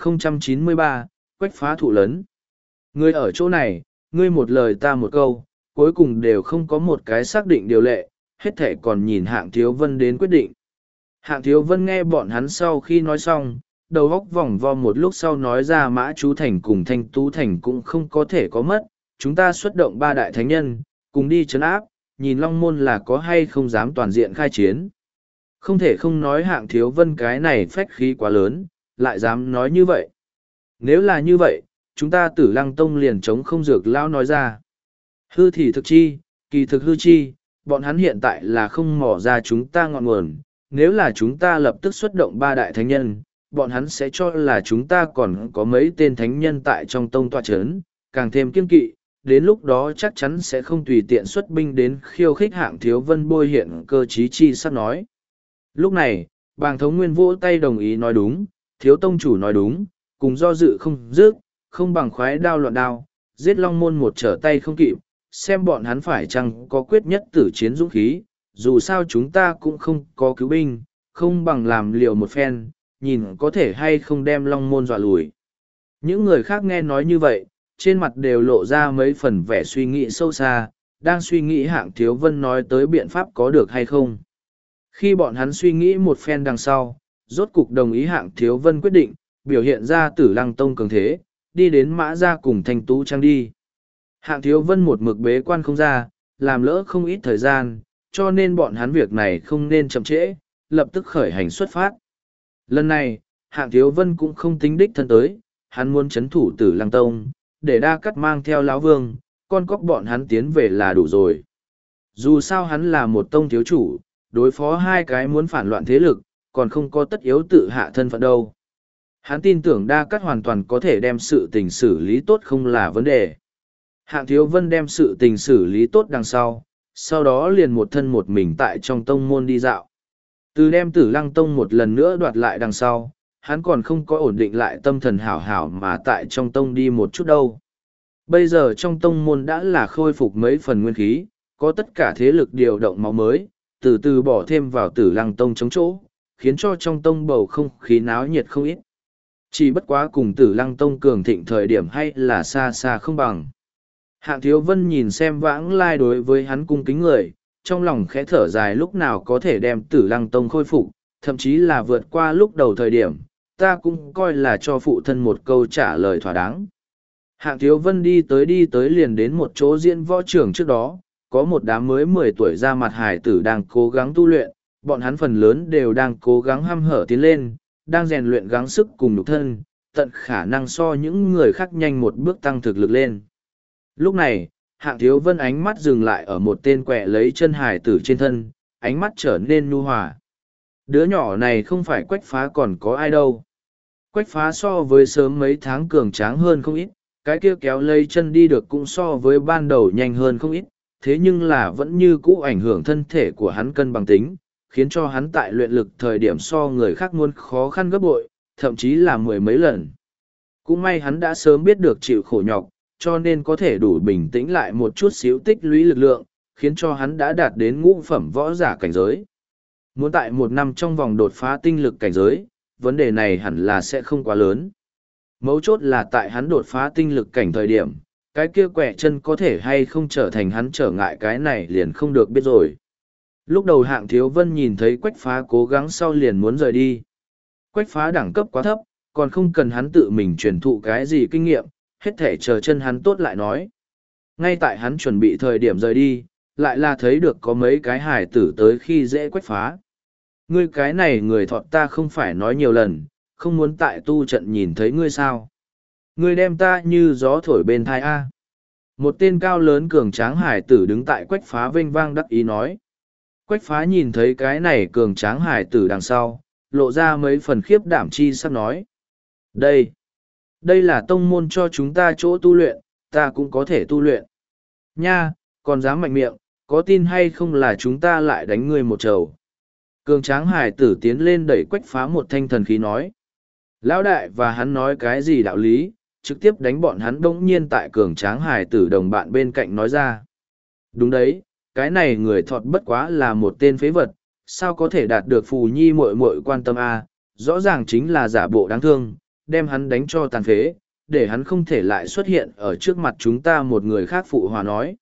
A: 1093, Quách phá thụ lấn. Ngươi ở chỗ này, ngươi một lời ta một câu, cuối cùng đều không có một cái xác định điều lệ, hết thể còn nhìn Hạng Thiếu Vân đến quyết định. Hạng Thiếu Vân nghe bọn hắn sau khi nói xong, đầu óc vòng vo một lúc sau nói ra Mã Chú Thành cùng Thanh Tú Thành cũng không có thể có mất, chúng ta xuất động ba đại thánh nhân, cùng đi trấn áp, nhìn Long Môn là có hay không dám toàn diện khai chiến. Không thể không nói Hạng Thiếu Vân cái này phách khí quá lớn, lại dám nói như vậy. Nếu là như vậy, chúng ta Tử Lăng Tông liền chống không. Dược Lão nói ra. Hư thì thực chi, kỳ thực hư chi, bọn hắn hiện tại là không mò ra chúng ta ngọn nguồn. Nếu là chúng ta lập tức xuất động ba đại thánh nhân, bọn hắn sẽ cho là chúng ta còn có mấy tên thánh nhân tại trong tông tọa chấn, càng thêm kiên kỵ. Đến lúc đó chắc chắn sẽ không tùy tiện xuất binh đến khiêu khích. Hạng Thiếu Vân bôi hiện cơ trí chi sắp nói. Lúc này, Bàng Thống Nguyên vỗ tay đồng ý nói đúng, Thiếu tông chủ nói đúng, cùng do dự không dứt, không bằng khoái đao loạn đao, giết Long Môn một trở tay không kịp, xem bọn hắn phải chăng có quyết nhất tử chiến dũng khí, dù sao chúng ta cũng không có cứu binh, không bằng làm liều một phen, nhìn có thể hay không đem Long Môn dọa lùi. Những người khác nghe nói như vậy, trên mặt đều lộ ra mấy phần vẻ suy nghĩ sâu xa, đang suy nghĩ Hạng Thiếu Vân nói tới biện pháp có được hay không. Khi bọn hắn suy nghĩ một phen đằng sau, rốt cục đồng ý Hạng Thiếu Vân quyết định, biểu hiện ra Tử Lăng Tông cường thế, đi đến Mã Gia cùng Thanh Tú Trang đi. Hạng Thiếu Vân một mực bế quan không ra, làm lỡ không ít thời gian, cho nên bọn hắn việc này không nên chậm trễ, lập tức khởi hành xuất phát. Lần này, Hạng Thiếu Vân cũng không tính đích thân tới, hắn muốn chấn thủ Tử Lăng Tông, để Đa Cắt mang theo Lão Vương, con cóc bọn hắn tiến về là đủ rồi. Dù sao hắn là một tông thiếu chủ, đối phó hai cái muốn phản loạn thế lực, còn không có tất yếu tự hạ thân phận đâu. Hắn tin tưởng Đa Cắt hoàn toàn có thể đem sự tình xử lý tốt không là vấn đề. Hạng Thiếu Vân đem sự tình xử lý tốt đằng sau đó liền một thân một mình tại trong tông môn đi dạo. Từ đem Tử Lăng Tông một lần nữa đoạt lại đằng sau, hắn còn không có ổn định lại tâm thần hảo hảo mà tại trong tông đi một chút đâu. Bây giờ trong tông môn đã là khôi phục mấy phần nguyên khí, có tất cả thế lực điều động máu mới, từ từ bỏ thêm vào Tử Lăng Tông chống chỗ, khiến cho trong tông bầu không khí náo nhiệt không ít. Chỉ bất quá cùng Tử Lăng Tông cường thịnh thời điểm hay là xa xa không bằng. Hạng Thiếu Vân nhìn xem vãng lai đối với hắn cung kính người, trong lòng khẽ thở dài lúc nào có thể đem Tử Lăng Tông khôi phục, thậm chí là vượt qua lúc đầu thời điểm, ta cũng coi là cho phụ thân một câu trả lời thỏa đáng. Hạng Thiếu Vân đi tới liền đến một chỗ diễn võ trường trước đó, có một đám mới 10 tuổi ra mặt hải tử đang cố gắng tu luyện, bọn hắn phần lớn đều đang cố gắng hăm hở tiến lên, đang rèn luyện gắng sức cùng nhục thân, tận khả năng so những người khác nhanh một bước tăng thực lực lên. Lúc này, Hạng Thiếu Vân ánh mắt dừng lại ở một tên quẹ lấy chân hải tử trên thân, ánh mắt trở nên nhu hòa. Đứa nhỏ này không phải Quách Phá còn có ai đâu. Quách Phá so với sớm mấy tháng cường tráng hơn không ít, cái kia kéo lấy chân đi được cũng so với ban đầu nhanh hơn không ít, thế nhưng là vẫn như cũ ảnh hưởng thân thể của hắn cân bằng tính, khiến cho hắn tại luyện lực thời điểm so người khác muốn khó khăn gấp bội, thậm chí là mười mấy lần. Cũng may hắn đã sớm biết được chịu khổ nhọc, cho nên có thể đủ bình tĩnh lại một chút xíu tích lũy lực lượng, khiến cho hắn đã đạt đến ngũ phẩm võ giả cảnh giới. Muốn tại một năm trong vòng đột phá tinh lực cảnh giới, vấn đề này hẳn là sẽ không quá lớn. Mấu chốt là tại hắn đột phá tinh lực cảnh thời điểm, cái kia quẻ chân có thể hay không trở thành hắn trở ngại cái này liền không được biết rồi. Lúc đầu Hạng Thiếu Vân nhìn thấy Quách Phá cố gắng sau liền muốn rời đi. Quách Phá đẳng cấp quá thấp, còn không cần hắn tự mình truyền thụ cái gì kinh nghiệm, hết thể chờ chân hắn tốt lại nói. Ngay tại hắn chuẩn bị thời điểm rời đi, lại là thấy được có mấy cái hài tử tới khi dễ Quách Phá. Ngươi cái này người thọt ta không phải nói nhiều lần, không muốn tại tu trận nhìn thấy ngươi sao. Ngươi đem ta như gió thổi bên thai A. Một tên cao lớn cường tráng hải tử đứng tại Quách Phá vênh vang đắc ý nói. Quách Phá nhìn thấy cái này cường tráng hải tử đằng sau, lộ ra mấy phần khiếp đảm chi sắp nói. Đây là tông môn cho chúng ta chỗ tu luyện, ta cũng có thể tu luyện. Nha, còn dám mạnh miệng, có tin hay không là chúng ta lại đánh ngươi một trầu. Cường tráng hải tử tiến lên đẩy Quách Phá một thanh thần khí nói. Lão đại và hắn nói cái gì đạo lý, trực tiếp đánh bọn hắn bỗng nhiên tại cường tráng hải tử đồng bạn bên cạnh nói ra. Đúng đấy, cái này người thọt bất quá là một tên phế vật, sao có thể đạt được phù nhi muội muội quan tâm a? Rõ ràng chính là giả bộ đáng thương, đem hắn đánh cho tàn phế, để hắn không thể lại xuất hiện ở trước mặt chúng ta một người khác phụ hòa nói.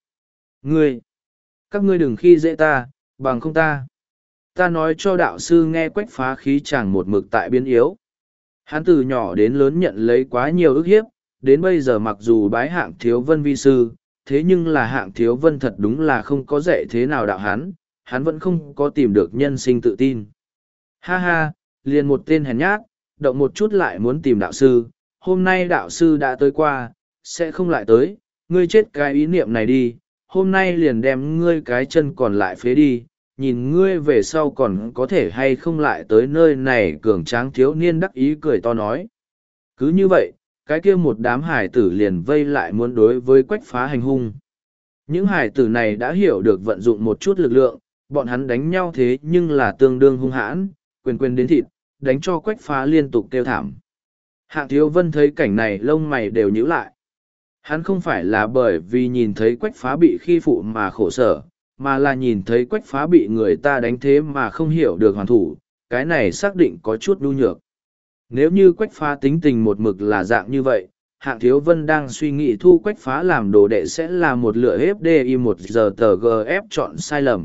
A: Các ngươi đừng khi dễ ta, bằng không ta. Ta nói cho đạo sư nghe Quách Phá khí chàng một mực tại biến yếu. Hắn từ nhỏ đến lớn nhận lấy quá nhiều ức hiếp, đến bây giờ mặc dù bái Hạng Thiếu Vân vi sư, thế nhưng là Hạng Thiếu Vân thật đúng là không có dạy thế nào đạo hắn vẫn không có tìm được nhân sinh tự tin. Ha ha, liền một tên hèn nhát, động một chút lại muốn tìm đạo sư, hôm nay đạo sư đã tới qua, sẽ không lại tới, ngươi chết cái ý niệm này đi, hôm nay liền đem ngươi cái chân còn lại phế đi, nhìn ngươi về sau còn có thể hay không lại tới nơi này. Cường tráng thiếu niên đắc ý cười to nói. Cứ như vậy, cái kia một đám hải tử liền vây lại muốn đối với Quách Phá hành hung. Những hải tử này đã hiểu được vận dụng một chút lực lượng, bọn hắn đánh nhau thế nhưng là tương đương hung hãn, quyền đến thịt, đánh cho Quách Phá liên tục kêu thảm. Hạng Thiếu Vân thấy cảnh này lông mày đều nhíu lại. Hắn không phải là bởi vì nhìn thấy Quách Phá bị khi phụ mà khổ sở, mà là nhìn thấy Quách Phá bị người ta đánh thế mà không hiểu được hoàn thủ, cái này xác định có chút nhu nhược. Nếu như Quách Phá tính tình một mực là dạng như vậy, Hạng Thiếu Vân đang suy nghĩ thu Quách Phá làm đồ đệ sẽ là một lựa FDI 1 giờ tờ GF chọn sai lầm.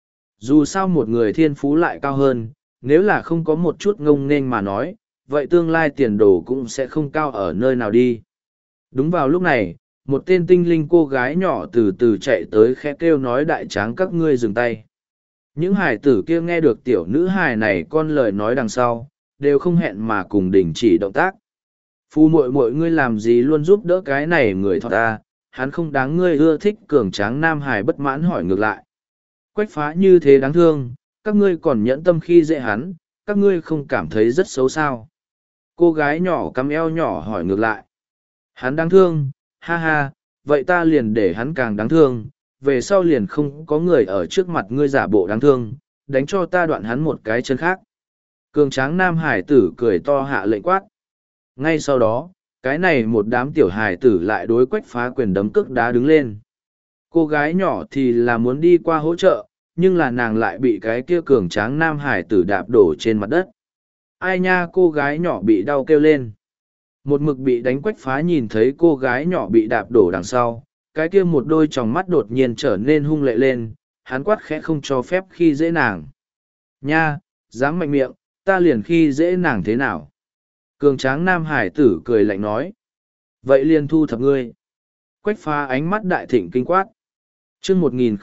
A: Dù sao một người thiên phú lại cao hơn, nếu là không có một chút ngông nghênh mà nói, vậy tương lai tiền đồ cũng sẽ không cao ở nơi nào đi. Đúng vào lúc này, một tên tinh linh cô gái nhỏ từ từ chạy tới khẽ kêu nói đại tráng các ngươi dừng tay. Những hải tử kia nghe được tiểu nữ hài này con lời nói đằng sau, đều không hẹn mà cùng đình chỉ động tác. Phu muội muội ngươi làm gì luôn giúp đỡ cái này người thọt ta, hắn không đáng ngươi ưa thích. Cường tráng nam hài bất mãn hỏi ngược lại. Quách Phá như thế đáng thương, các ngươi còn nhẫn tâm khi dễ hắn, các ngươi không cảm thấy rất xấu sao. Cô gái nhỏ cắm eo nhỏ hỏi ngược lại. Hắn đáng thương, ha ha, vậy ta liền để hắn càng đáng thương, về sau liền không có người ở trước mặt ngươi giả bộ đáng thương, đánh cho ta đoạn hắn một cái chân khác. Cường tráng nam hải tử cười to hạ lệnh quát. Ngay sau đó, cái này một đám tiểu hải tử lại đối Quách Phá quyền đấm cước đá đứng lên. Cô gái nhỏ thì là muốn đi qua hỗ trợ, nhưng là nàng lại bị cái kia cường tráng nam hải tử đạp đổ trên mặt đất. Ai nha, cô gái nhỏ bị đau kêu lên. Một mực bị đánh Quách Phá nhìn thấy cô gái nhỏ bị đạp đổ đằng sau, cái kia một đôi tròng mắt đột nhiên trở nên hung lệ lên, hắn quát khẽ không cho phép khi dễ nàng. Nha, dám mạnh miệng, ta liền khi dễ nàng thế nào? Cường tráng nam hải tử cười lạnh nói. Vậy liền thu thập ngươi. Quách Phá ánh mắt đại thịnh kinh quát. Chương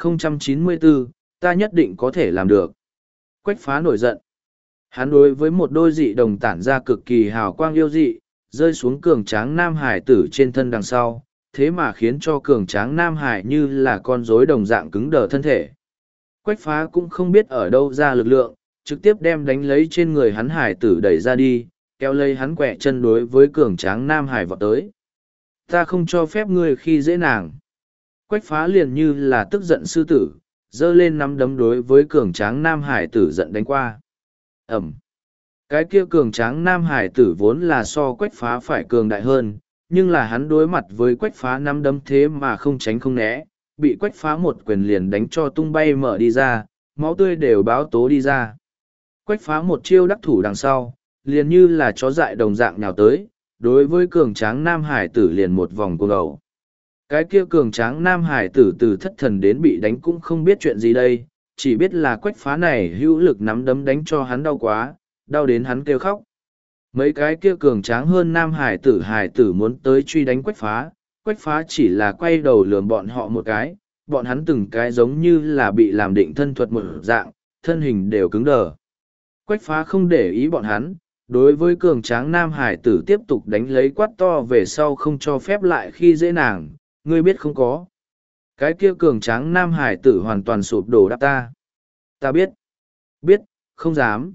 A: 1094, ta nhất định có thể làm được. Quách Phá nổi giận. Hắn đối với một đôi dị đồng tản ra cực kỳ hào quang yêu dị, rơi xuống cường tráng nam hải tử trên thân đằng sau, thế mà khiến cho cường tráng nam hải như là con rối đồng dạng cứng đờ thân thể. Quách Phá cũng không biết ở đâu ra lực lượng, trực tiếp đem đánh lấy trên người hắn hải tử đẩy ra đi, kéo lấy hắn quẹ chân đối với cường tráng nam hải vọt tới. Ta không cho phép ngươi khi dễ nàng. Quách Phá liền như là tức giận sư tử, giơ lên nắm đấm đối với cường tráng nam hải tử giận đánh qua. Ẩm. Cái kia cường tráng nam hải tử vốn là so Quách Phá phải cường đại hơn, nhưng là hắn đối mặt với Quách Phá nắm đấm thế mà không tránh không né, bị Quách Phá một quyền liền đánh cho tung bay mở đi ra, máu tươi đều báo tố đi ra. Quách Phá một chiêu đắc thủ đằng sau, liền như là chó dại đồng dạng nhào tới, đối với cường tráng nam hải tử liền một vòng cuồng ẩu. Cái kia cường tráng nam hải tử từ thất thần đến bị đánh cũng không biết chuyện gì đây, chỉ biết là Quách Phá này hữu lực nắm đấm đánh cho hắn đau quá, đau đến hắn kêu khóc. Mấy cái kia cường tráng hơn nam hải tử muốn tới truy đánh Quách Phá chỉ là quay đầu lườm bọn họ một cái, bọn hắn từng cái giống như là bị làm định thân thuật một dạng, thân hình đều cứng đờ. Quách Phá không để ý bọn hắn, đối với cường tráng nam hải tử tiếp tục đánh lấy quát to về sau không cho phép lại khi dễ nàng, ngươi biết không có. Cái kia cường tráng nam hải tử hoàn toàn sụp đổ đáp ta. Ta biết. Biết, không dám,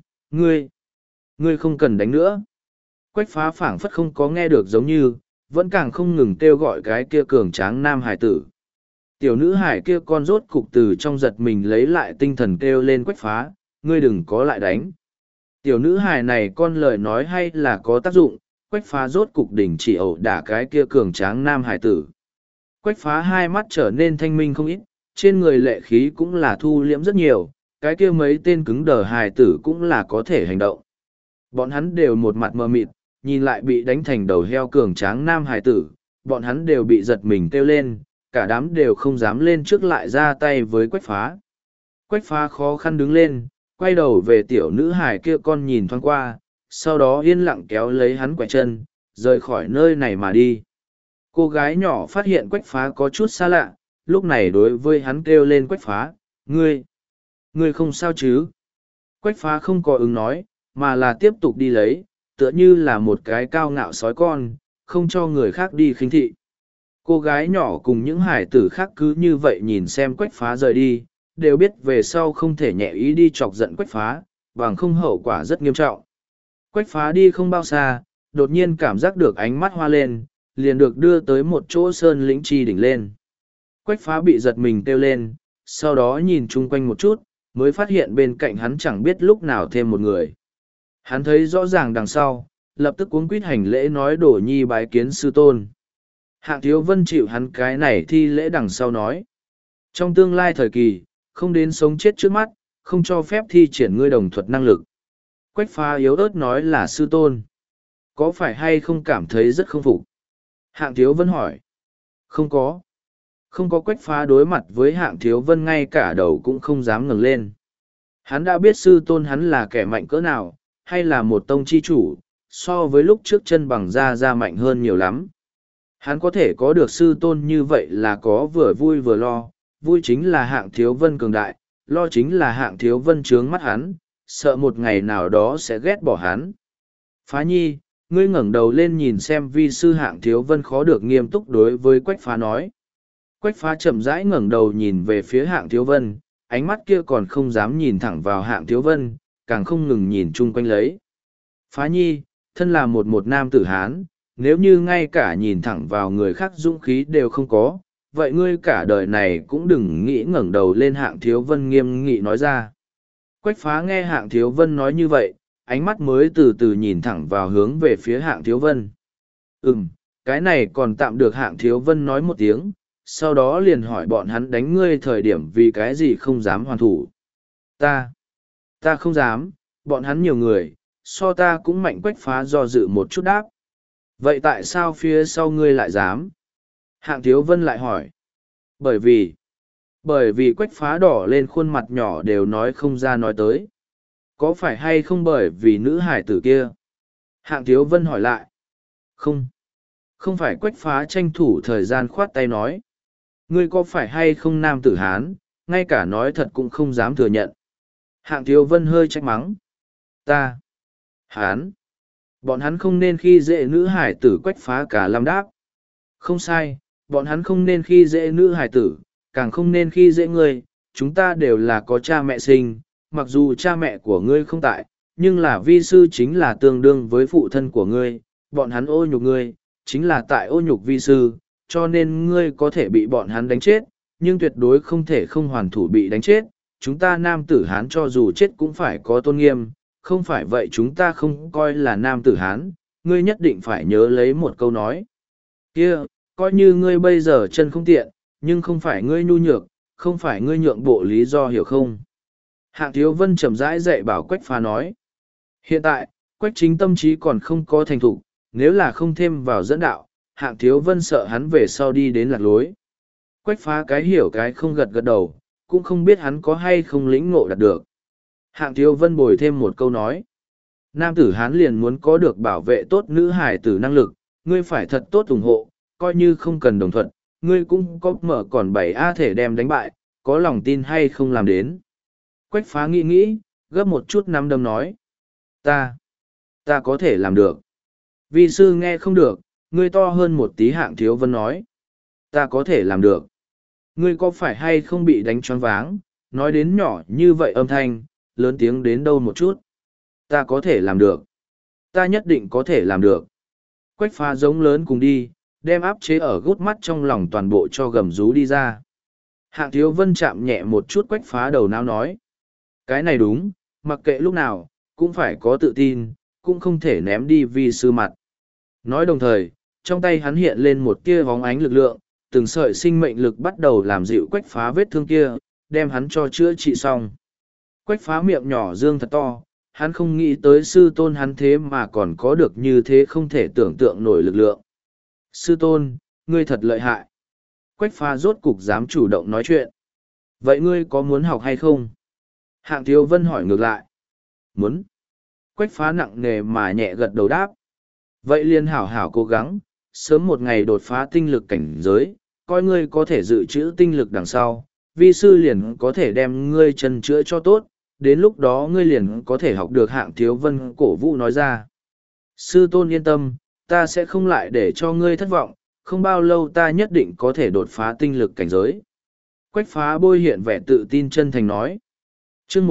A: ngươi không cần đánh nữa. Quách Phá phảng phất không có nghe được giống như, vẫn càng không ngừng kêu gọi cái kia cường tráng nam hải tử. Tiểu nữ hải kia con rốt cục từ trong giật mình lấy lại tinh thần kêu lên Quách Phá, ngươi đừng có lại đánh. Tiểu nữ hải này con lời nói hay là có tác dụng, Quách Phá rốt cục đỉnh chỉ ẩu đả cái kia cường tráng nam hải tử. Quách Phá hai mắt trở nên thanh minh không ít, trên người lệ khí cũng là thu liễm rất nhiều, cái kia mấy tên cứng đờ hài tử cũng là có thể hành động. Bọn hắn đều một mặt mờ mịt, nhìn lại bị đánh thành đầu heo cường tráng nam hài tử, bọn hắn đều bị giật mình kêu lên, cả đám đều không dám lên trước lại ra tay với Quách Phá. Quách Phá khó khăn đứng lên, quay đầu về tiểu nữ hài kia con nhìn thoáng qua, sau đó yên lặng kéo lấy hắn quẹt chân, rời khỏi nơi này mà đi. Cô gái nhỏ phát hiện Quách Phá có chút xa lạ, lúc này đối với hắn kêu lên Quách Phá, ngươi không sao chứ? Quách Phá không có ứng nói, mà là tiếp tục đi lấy, tựa như là một cái cao ngạo sói con, không cho người khác đi khinh thị. Cô gái nhỏ cùng những hải tử khác cứ như vậy nhìn xem Quách Phá rời đi, đều biết về sau không thể nhẹ ý đi chọc giận Quách Phá, bằng không hậu quả rất nghiêm trọng. Quách Phá đi không bao xa, đột nhiên cảm giác được ánh mắt hoa lên, liền được đưa tới một chỗ sơn lĩnh chi đỉnh lên. Quách Phá bị giật mình kêu lên, sau đó nhìn chung quanh một chút, mới phát hiện bên cạnh hắn chẳng biết lúc nào thêm một người. Hắn thấy rõ ràng đằng sau, lập tức cuống quýt hành lễ nói đổ nhi bái kiến sư tôn. Hạng Thiếu Vân chịu hắn cái này thi lễ đằng sau nói. Trong tương lai thời kỳ, không đến sống chết trước mắt, không cho phép thi triển ngươi đồng thuật năng lực. Quách Phá yếu ớt nói là sư tôn. Có phải hay không cảm thấy rất không phục? Hạng Thiếu Vân hỏi. Không có. Không có. Quách Phá đối mặt với Hạng Thiếu Vân ngay cả đầu cũng không dám ngẩng lên. Hắn đã biết sư tôn hắn là kẻ mạnh cỡ nào, hay là một tông chi chủ, so với lúc trước chân bằng ra mạnh hơn nhiều lắm. Hắn có thể có được sư tôn như vậy là có vừa vui vừa lo, vui chính là Hạng Thiếu Vân cường đại, lo chính là Hạng Thiếu Vân trướng mắt hắn, sợ một ngày nào đó sẽ ghét bỏ hắn. Phá nhi, ngươi ngẩng đầu lên nhìn xem vi sư Hạng Thiếu Vân khó được nghiêm túc đối với Quách Phá nói. Quách Phá chậm rãi ngẩng đầu nhìn về phía Hạng Thiếu Vân, ánh mắt kia còn không dám nhìn thẳng vào Hạng Thiếu Vân, càng không ngừng nhìn chung quanh lấy. Phá nhi, thân là một nam tử Hán, nếu như ngay cả nhìn thẳng vào người khác dũng khí đều không có, vậy ngươi cả đời này cũng đừng nghĩ ngẩng đầu lên. Hạng Thiếu Vân nghiêm nghị nói ra. Quách Phá nghe Hạng Thiếu Vân nói như vậy, ánh mắt mới từ từ nhìn thẳng vào hướng về phía Hạng Thiếu Vân. Cái này còn tạm được. Hạng Thiếu Vân nói một tiếng, sau đó liền hỏi bọn hắn đánh ngươi thời điểm vì cái gì không dám hoàn thủ. Ta không dám, bọn hắn nhiều người, so ta cũng mạnh. Quách Phá do dự một chút đáp. Vậy tại sao phía sau ngươi lại dám? Hạng Thiếu Vân lại hỏi. Bởi vì Quách Phá đỏ lên khuôn mặt nhỏ đều nói không ra nói tới. Có phải hay không bởi vì nữ hải tử kia? Hạng Thiếu Vân hỏi lại. Không phải. Quách Phá tranh thủ thời gian khoát tay nói. Ngươi có phải hay không nam tử Hán, ngay cả nói thật cũng không dám thừa nhận. Hạng Thiếu Vân hơi trách mắng. Hán. Bọn hắn không nên khi dễ nữ hải tử. Quách Phá cả lâm đáp. Không sai, bọn hắn không nên khi dễ nữ hải tử, càng không nên khi dễ ngươi. Chúng ta đều là có cha mẹ sinh, mặc dù cha mẹ của ngươi không tại, nhưng là vi sư chính là tương đương với phụ thân của ngươi, bọn hắn ô nhục ngươi, chính là tại ô nhục vi sư, cho nên ngươi có thể bị bọn hắn đánh chết, nhưng tuyệt đối không thể không hoàn thủ bị đánh chết. Chúng ta nam tử Hán cho dù chết cũng phải có tôn nghiêm, không phải vậy chúng ta không coi là nam tử Hán. Ngươi nhất định phải nhớ lấy một câu nói kia, coi như ngươi bây giờ chân không tiện, nhưng không phải ngươi nhu nhược, không phải ngươi nhượng bộ, lý do hiểu không? Hạng Thiếu Vân chậm rãi dạy bảo Quách Phá nói. Hiện tại, Quách Chính tâm trí còn không có thành thục, nếu là không thêm vào dẫn đạo, Hạng Thiếu Vân sợ hắn về sau đi đến lạc lối. Quách Phá cái hiểu cái không gật gật đầu, cũng không biết hắn có hay không lĩnh ngộ đạt được. Hạng Thiếu Vân bồi thêm một câu nói. Nam tử Hán liền muốn có được bảo vệ tốt nữ hải tử năng lực, ngươi phải thật tốt ủng hộ, coi như không cần đồng thuận, ngươi cũng có mở còn 7A thể đem đánh bại, có lòng tin hay không làm đến. Quách Phá nghĩ, gấp một chút nắm đấm nói. Ta có thể làm được. Vi sư nghe không được, ngươi to hơn một tí. Hạng Thiếu Vân nói. Ta có thể làm được. Ngươi có phải hay không bị đánh choáng váng, nói đến nhỏ như vậy âm thanh, lớn tiếng đến đâu một chút. Ta có thể làm được. Ta nhất định có thể làm được. Quách Phá giống lớn cùng đi, đem áp chế ở gút mắt trong lòng toàn bộ cho gầm rú đi ra. Hạng Thiếu Vân chạm nhẹ một chút Quách Phá đầu não nói. Cái này đúng, mặc kệ lúc nào, cũng phải có tự tin, cũng không thể ném đi vi sư mặt. Nói đồng thời, trong tay hắn hiện lên một tia bóng ánh lực lượng, từng sợi sinh mệnh lực bắt đầu làm dịu Quách Phá vết thương kia, đem hắn cho chữa trị xong. Quách Phá miệng nhỏ dương thật to, hắn không nghĩ tới sư tôn hắn thế mà còn có được như thế không thể tưởng tượng nổi lực lượng. Sư tôn, ngươi thật lợi hại. Quách Phá rốt cục dám chủ động nói chuyện. Vậy ngươi có muốn học hay không? Hạng Thiếu Vân hỏi ngược lại. Muốn. Quách Phá nặng nề mà nhẹ gật đầu đáp. Vậy liền hảo hảo cố gắng, sớm một ngày đột phá tinh lực cảnh giới, coi ngươi có thể dự trữ tinh lực đằng sau, vi sư liền có thể đem ngươi chân chữa cho tốt, đến lúc đó ngươi liền có thể học được. Hạng Thiếu Vân cổ vũ nói ra. Sư tôn yên tâm, ta sẽ không lại để cho ngươi thất vọng, không bao lâu ta nhất định có thể đột phá tinh lực cảnh giới. Quách Phá bôi hiện vẻ tự tin chân thành nói. Chương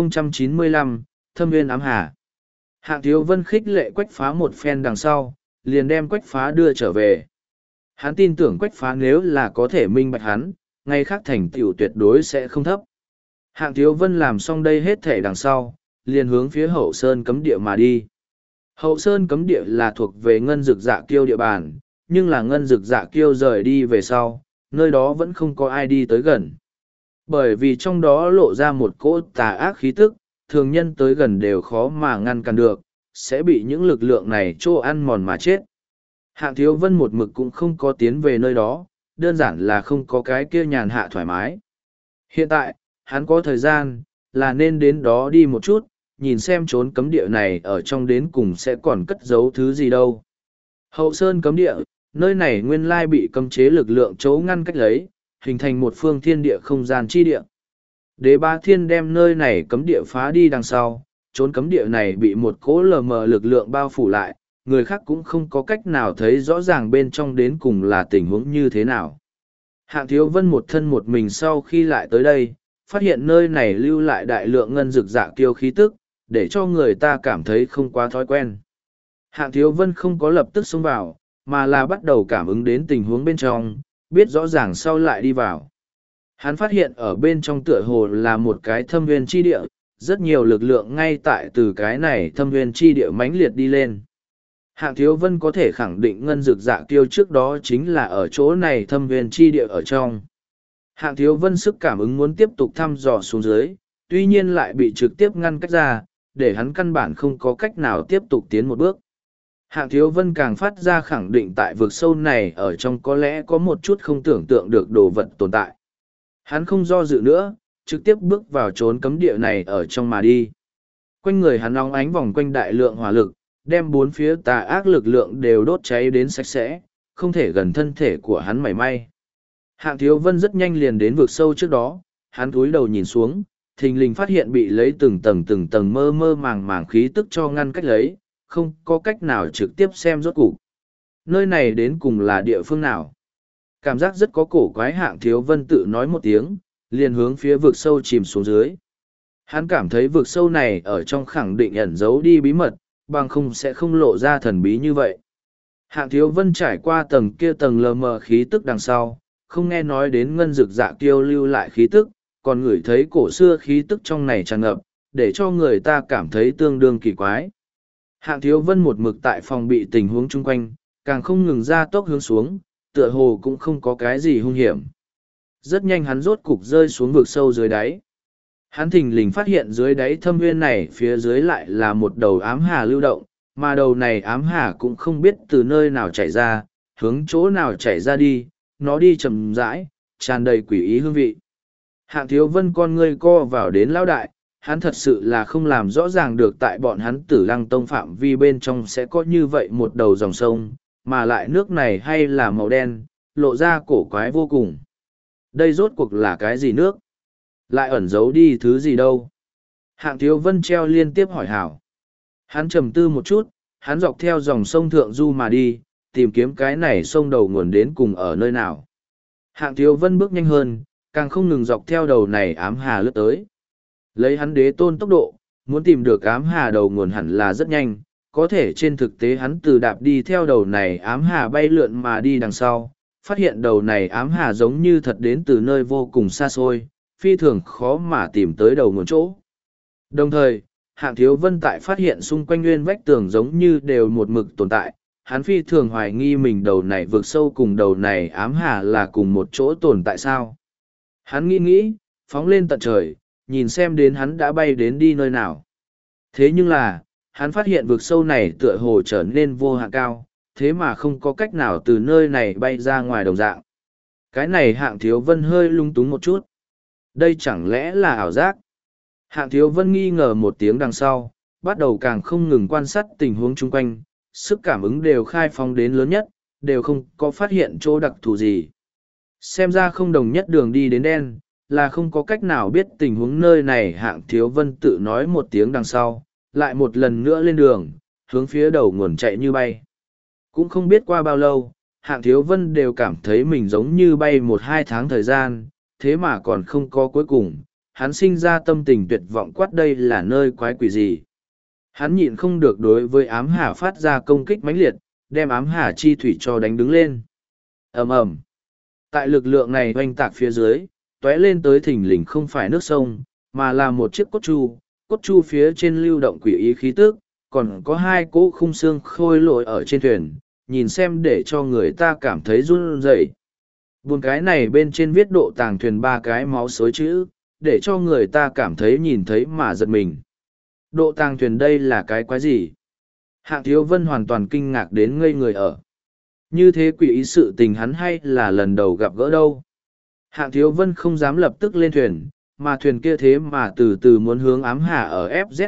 A: 1095, Thâm Nguyên Ám Hà. Hạng Thiếu Vân khích lệ Quách Phá một phen đằng sau, liền đem Quách Phá đưa trở về. Hắn tin tưởng Quách Phá nếu là có thể minh bạch hắn, ngày khác thành tựu tuyệt đối sẽ không thấp. Hạng Thiếu Vân làm xong đây hết thể đằng sau, liền hướng phía Hậu Sơn cấm địa mà đi. Hậu Sơn cấm địa là thuộc về Ngân Dực Dạ Kiêu địa bàn, nhưng là Ngân Dực Dạ Kiêu rời đi về sau, nơi đó vẫn không có ai đi tới gần. Bởi vì trong đó lộ ra một cỗ tà ác khí tức, thường nhân tới gần đều khó mà ngăn cản được, sẽ bị những lực lượng này trô ăn mòn mà chết. Hạng Thiếu Vân một mực cũng không có tiến về nơi đó, đơn giản là không có cái kia nhàn hạ thoải mái. Hiện tại, hắn có thời gian, là nên đến đó đi một chút, nhìn xem trốn cấm địa này ở trong đến cùng sẽ còn cất giấu thứ gì đâu. Hậu Sơn cấm địa, nơi này nguyên lai bị cấm chế lực lượng chấu ngăn cách lấy, hình thành một phương thiên địa không gian chi địa. Đế Ba Thiên đem nơi này cấm địa phá đi đằng sau, trốn cấm địa này bị một cỗ lờ mờ lực lượng bao phủ lại, người khác cũng không có cách nào thấy rõ ràng bên trong đến cùng là tình huống như thế nào. Hạng Thiếu Vân một thân một mình sau khi lại tới đây, phát hiện nơi này lưu lại đại lượng ngân dực dạ kiêu khí tức, để cho người ta cảm thấy không quá thói quen. Hạng Thiếu Vân không có lập tức xông vào, mà là bắt đầu cảm ứng đến tình huống bên trong, biết rõ ràng sau lại đi vào. Hắn phát hiện ở bên trong tựa hồ là một cái thâm nguyên chi địa, rất nhiều lực lượng ngay tại từ cái này thâm nguyên chi địa mãnh liệt đi lên. Hạng Thiếu Vân có thể khẳng định ngân dược dạ kiêu trước đó chính là ở chỗ này thâm viên chi địa ở trong. Hạng Thiếu Vân sức cảm ứng muốn tiếp tục thăm dò xuống dưới, tuy nhiên lại bị trực tiếp ngăn cách ra, để hắn căn bản không có cách nào tiếp tục tiến một bước. Hạng Thiếu Vân càng phát ra khẳng định tại vực sâu này ở trong có lẽ có một chút không tưởng tượng được đồ vật tồn tại. Hắn không do dự nữa, trực tiếp bước vào trốn cấm địa này ở trong mà đi. Quanh người hắn óng ánh vòng quanh đại lượng hỏa lực, đem bốn phía tà ác lực lượng đều đốt cháy đến sạch sẽ, không thể gần thân thể của hắn mảy may. Hạng Thiếu Vân rất nhanh liền đến vực sâu trước đó, hắn cúi đầu nhìn xuống, thình lình phát hiện bị lấy từng tầng mơ mơ màng màng khí tức cho ngăn cách lấy, không có cách nào trực tiếp xem rốt cục. Nơi này đến cùng là địa phương nào? Cảm giác rất có cổ quái. Hạng Thiếu Vân tự nói một tiếng, liền hướng phía vực sâu chìm xuống dưới. Hắn cảm thấy vực sâu này ở trong khẳng định ẩn giấu đi bí mật, bằng không sẽ không lộ ra thần bí như vậy. Hạng Thiếu Vân trải qua tầng kia tầng lờ mờ khí tức đằng sau, không nghe nói đến ngân dực dạ kiêu lưu lại khí tức, còn ngửi thấy cổ xưa khí tức trong này tràn ngập, để cho người ta cảm thấy tương đương kỳ quái. Hạng Thiếu Vân một mực tại phòng bị tình huống chung quanh, càng không ngừng ra tốc hướng xuống, tựa hồ cũng không có cái gì hung hiểm. Rất nhanh hắn rốt cục rơi xuống vực sâu dưới đáy. Hắn thình lình phát hiện dưới đáy thâm nguyên này phía dưới lại là một đầu ám hà lưu động, mà đầu này ám hà cũng không biết từ nơi nào chảy ra, hướng chỗ nào chảy ra đi, nó đi chậm rãi, tràn đầy quỷ ý hương vị. Hạng Thiếu Vân con ngươi co vào đến lão đại, hắn thật sự là không làm rõ ràng được tại bọn hắn Tử Lăng Tông phạm vi bên trong sẽ có như vậy một đầu dòng sông, mà lại nước này hay là màu đen, lộ ra cổ quái vô cùng. Đây rốt cuộc là cái gì nước? Lại ẩn giấu đi thứ gì đâu? Hạng Thiếu Vân treo liên tiếp hỏi hảo. Hắn trầm tư một chút, hắn dọc theo dòng sông Thượng Du mà đi, tìm kiếm cái này sông đầu nguồn đến cùng ở nơi nào. Hạng Thiếu Vân bước nhanh hơn, càng không ngừng dọc theo đầu này ám hà lướt tới. Lấy hắn đế tôn tốc độ, muốn tìm được ám hà đầu nguồn hẳn là rất nhanh, có thể trên thực tế hắn từ đạp đi theo đầu này ám hà bay lượn mà đi đằng sau, phát hiện đầu này ám hà giống như thật đến từ nơi vô cùng xa xôi, phi thường khó mà tìm tới đầu nguồn chỗ. Đồng thời, Hạng Thiếu Vân tại phát hiện xung quanh nguyên vách tường giống như đều một mực tồn tại, hắn phi thường hoài nghi mình đầu này vượt sâu cùng đầu này ám hà là cùng một chỗ tồn tại sao. Hắn nghĩ, phóng lên tận trời, nhìn xem đến hắn đã bay đến đi nơi nào. Thế nhưng là, hắn phát hiện vực sâu này tựa hồ trở nên vô hạn cao, thế mà không có cách nào từ nơi này bay ra ngoài đồng dạng. Cái này Hạng Thiếu Vân hơi lung túng một chút. Đây chẳng lẽ là ảo giác? Hạng Thiếu Vân nghi ngờ một tiếng đằng sau, bắt đầu càng không ngừng quan sát tình huống chung quanh, sức cảm ứng đều khai phóng đến lớn nhất, đều không có phát hiện chỗ đặc thù gì. Xem ra không đồng nhất đường đi đến đen, là không có cách nào biết tình huống nơi này. Hạng Thiếu Vân tự nói một tiếng đằng sau, lại một lần nữa lên đường, hướng phía đầu nguồn chạy như bay. Cũng không biết qua bao lâu, Hạng Thiếu Vân đều cảm thấy mình giống như bay 1-2 tháng thời gian, thế mà còn không có cuối cùng. Hắn sinh ra tâm tình tuyệt vọng quát đây là nơi quái quỷ gì. Hắn nhịn không được đối với ám hà phát ra công kích mãnh liệt, đem ám hà chi thủy cho đánh đứng lên. Ầm ầm. Tại lực lượng này oanh tạc phía dưới, tóe lên tới thình lình không phải nước sông, mà là một chiếc cốt chu phía trên lưu động quỷ ý khí tức, còn có 2 cỗ khung xương khôi lội ở trên thuyền, nhìn xem để cho người ta cảm thấy run rẩy. Buồn cái này bên trên viết độ tàng thuyền 3 cái máu xối chữ, để cho người ta cảm thấy nhìn thấy mà giật mình. Độ tàng thuyền đây là cái quái gì? Hạng Thiếu Vân hoàn toàn kinh ngạc đến ngây người ở. Như thế quỷ ý sự tình hắn hay là lần đầu gặp gỡ đâu. Hạng Thiếu Vân không dám lập tức lên thuyền, mà thuyền kia thế mà từ từ muốn hướng ám hà ở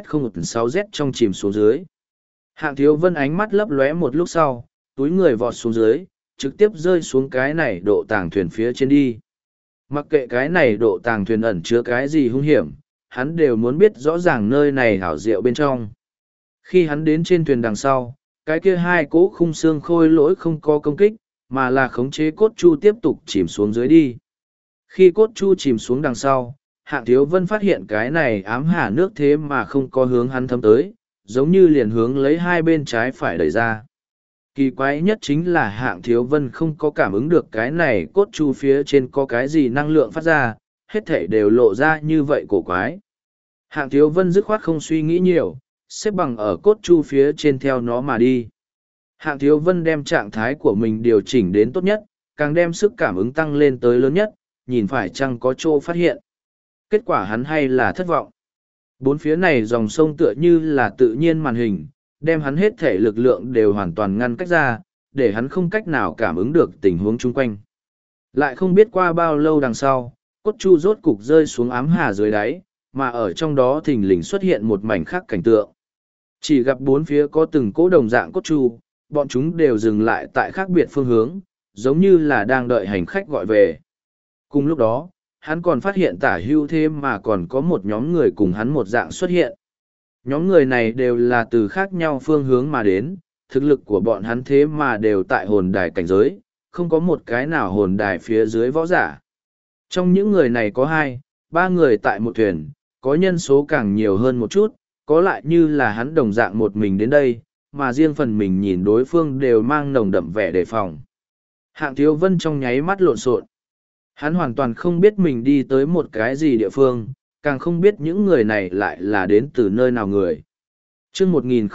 A: FZ016Z trong chìm xuống dưới. Hạng Thiếu Vân ánh mắt lấp lóe một lúc sau, túi người vọt xuống dưới, trực tiếp rơi xuống cái này độ tàng thuyền phía trên đi. Mặc kệ cái này độ tàng thuyền ẩn chứa cái gì hung hiểm, hắn đều muốn biết rõ ràng nơi này hảo diệu bên trong. Khi hắn đến trên thuyền đằng sau, cái kia 2 cỗ khung xương khôi lỗi không có công kích, mà là khống chế cốt chu tiếp tục chìm xuống dưới đi. Khi cốt chu chìm xuống đằng sau, Hạng Thiếu Vân phát hiện cái này ám hà nước thế mà không có hướng hắn thấm tới, giống như liền hướng lấy hai bên trái phải đẩy ra. Kỳ quái nhất chính là Hạng Thiếu Vân không có cảm ứng được cái này cốt chu phía trên có cái gì năng lượng phát ra, hết thể đều lộ ra như vậy cổ quái. Hạng Thiếu Vân dứt khoát không suy nghĩ nhiều, xếp bằng ở cốt chu phía trên theo nó mà đi. Hạng Thiếu Vân đem trạng thái của mình điều chỉnh đến tốt nhất, càng đem sức cảm ứng tăng lên tới lớn nhất, nhìn phải chăng có chỗ phát hiện. Kết quả hắn hay là thất vọng. Bốn phía này dòng sông tựa như là tự nhiên màn hình, đem hắn hết thể lực lượng đều hoàn toàn ngăn cách ra, để hắn không cách nào cảm ứng được tình huống chung quanh. Lại không biết qua bao lâu đằng sau, cốt chu rốt cục rơi xuống ám hà dưới đáy, mà ở trong đó thình lình xuất hiện một mảnh khác cảnh tượng. Chỉ gặp bốn phía có từng cỗ đồng dạng cốt chu, bọn chúng đều dừng lại tại khác biệt phương hướng, giống như là đang đợi hành khách gọi về. Cùng lúc đó, hắn còn phát hiện tả hưu thêm mà còn có một nhóm người cùng hắn một dạng xuất hiện. Nhóm người này đều là từ khác nhau phương hướng mà đến, thực lực của bọn hắn thế mà đều tại hồn đài cảnh giới, không có một cái nào hồn đài phía dưới võ giả. Trong những người này có ba người tại một thuyền, có nhân số càng nhiều hơn một chút, có lại như là hắn đồng dạng một mình đến đây, mà riêng phần mình nhìn đối phương đều mang nồng đậm vẻ đề phòng. Hạng Thiếu Vân trong nháy mắt lộn xộn. Hắn hoàn toàn không biết mình đi tới một cái gì địa phương, càng không biết những người này lại là đến từ nơi nào người. Trước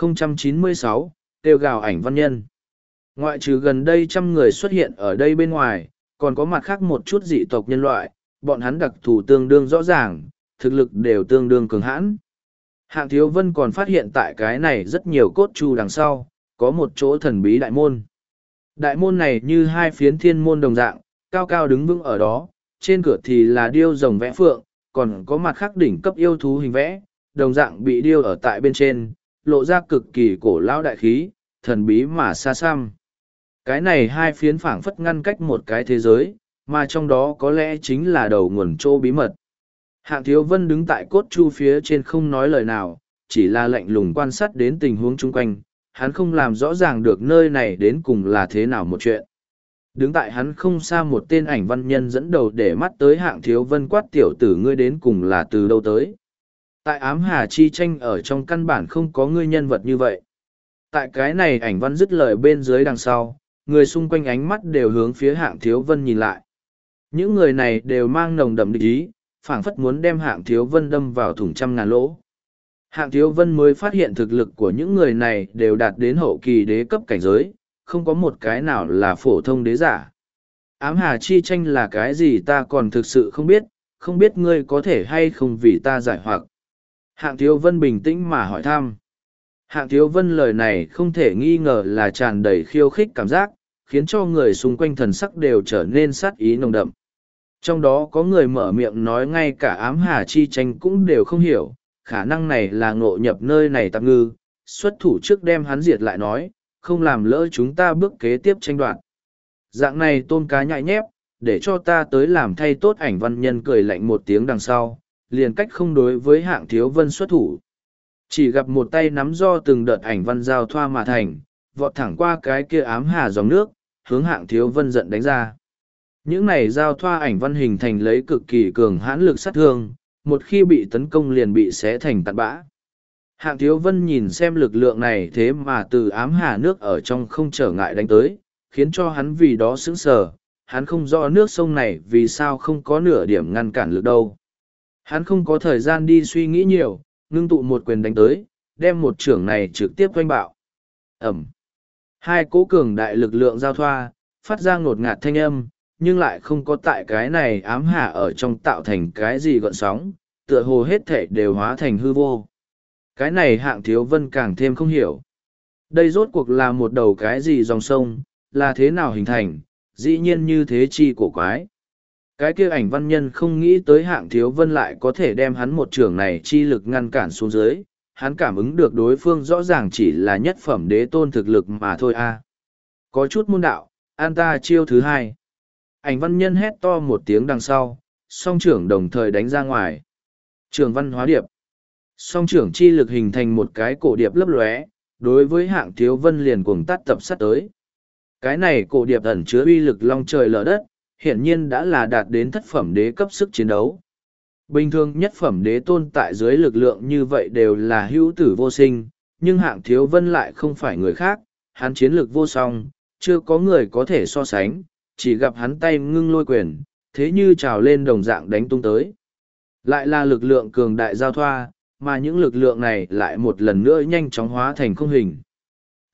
A: 1096, kêu gào ảnh văn nhân. Ngoại trừ gần đây 100 người xuất hiện ở đây bên ngoài, còn có mặt khác một chút dị tộc nhân loại, bọn hắn đặc thù tương đương rõ ràng, thực lực đều tương đương cường hãn. Hạng Thiếu Vân còn phát hiện tại cái này rất nhiều cốt chu đằng sau, có một chỗ thần bí đại môn. Đại môn này như hai phiến thiên môn đồng dạng, cao cao đứng vững ở đó, trên cửa thì là điêu rồng vẽ phượng, còn có mặt khác đỉnh cấp yêu thú hình vẽ, đồng dạng bị điêu ở tại bên trên, lộ ra cực kỳ cổ lão đại khí, thần bí mà xa xăm. Cái này hai phiến phảng phất ngăn cách một cái thế giới, mà trong đó có lẽ chính là đầu nguồn chỗ bí mật. Hạng Thiếu Vân đứng tại cốt chu phía trên không nói lời nào, chỉ là lạnh lùng quan sát đến tình huống chung quanh, hắn không làm rõ ràng được nơi này đến cùng là thế nào một chuyện. Đứng tại hắn không xa một tên ảnh văn nhân dẫn đầu để mắt tới Hạng Thiếu Vân quát tiểu tử ngươi đến cùng là từ đâu tới. Tại ám hà chi tranh ở trong căn bản không có ngươi nhân vật như vậy. Tại cái này ảnh văn dứt lời bên dưới đằng sau, người xung quanh ánh mắt đều hướng phía Hạng Thiếu Vân nhìn lại. Những người này đều mang nồng đậm địch ý, phảng phất muốn đem Hạng Thiếu Vân đâm vào thủng trăm ngàn lỗ. Hạng Thiếu Vân mới phát hiện thực lực của những người này đều đạt đến hậu kỳ đế cấp cảnh giới, không có một cái nào là phổ thông đế giả. Ám hà chi tranh là cái gì ta còn thực sự không biết ngươi có thể hay không vì ta giải hoặc. Hạng Thiếu Vân bình tĩnh mà hỏi thăm. Hạng Thiếu Vân lời này không thể nghi ngờ là tràn đầy khiêu khích cảm giác, khiến cho người xung quanh thần sắc đều trở nên sát ý nồng đậm. Trong đó có người mở miệng nói ngay cả ám hà chi tranh cũng đều không hiểu, khả năng này là ngộ nhập nơi này tạm ngư, xuất thủ trước đem hắn diệt lại nói, không làm lỡ chúng ta bước kế tiếp tranh đoạt. Dạng này tôm cá nhại nhép, để cho ta tới làm thay tốt ảnh văn nhân cười lạnh một tiếng đằng sau, liền cách không đối với Hạng Thiếu Vân xuất thủ. Chỉ gặp một tay nắm do từng đợt ảnh văn giao thoa mà thành, vọt thẳng qua cái kia ám hà dòng nước, hướng Hạng Thiếu Vân giận đánh ra. Những này giao thoa ảnh văn hình thành lấy cực kỳ cường hãn lực sát thương, một khi bị tấn công liền bị xé thành tạt bã. Hạng Thiếu Vân nhìn xem lực lượng này thế mà từ ám hà nước ở trong không trở ngại đánh tới, khiến cho hắn vì đó sững sờ, hắn không rõ nước sông này vì sao không có nửa điểm ngăn cản lực đâu. Hắn không có thời gian đi suy nghĩ nhiều, ngưng tụ một quyền đánh tới, đem một chưởng này trực tiếp oanh bạo. Ẩm. Hai cỗ cường đại lực lượng giao thoa, phát ra ngột ngạt thanh âm, nhưng lại không có tại cái này ám hà ở trong tạo thành cái gì gợn sóng, tựa hồ hết thể đều hóa thành hư vô. Cái này Hạng Thiếu Vân càng thêm không hiểu. Đây rốt cuộc là một đầu cái gì dòng sông, là thế nào hình thành, dĩ nhiên như thế chi cổ quái. Cái kia ảnh văn nhân không nghĩ tới Hạng Thiếu Vân lại có thể đem hắn một trường này chi lực ngăn cản xuống dưới, hắn cảm ứng được đối phương rõ ràng chỉ là nhất phẩm đế tôn thực lực mà thôi a. Có chút môn đạo, an ta chiêu thứ hai. Ảnh văn nhân hét to một tiếng đằng sau, song trưởng đồng thời đánh ra ngoài. Trường văn hóa điệp. Song trưởng chi lực hình thành một cái cổ điệp lấp lóe, đối với Hạng Thiếu Vân liền cuồng tắt tập sát tới. Cái này cổ điệp ẩn chứa uy lực long trời lở đất, hiển nhiên đã là đạt đến thất phẩm đế cấp sức chiến đấu. Bình thường nhất phẩm đế tôn tại dưới lực lượng như vậy đều là hữu tử vô sinh, nhưng Hạng Thiếu Vân lại không phải người khác, hắn chiến lực vô song, chưa có người có thể so sánh, chỉ gặp hắn tay ngưng lôi quyền, thế như trào lên đồng dạng đánh tung tới. Lại là lực lượng cường đại giao thoa, mà những lực lượng này lại một lần nữa nhanh chóng hóa thành không hình.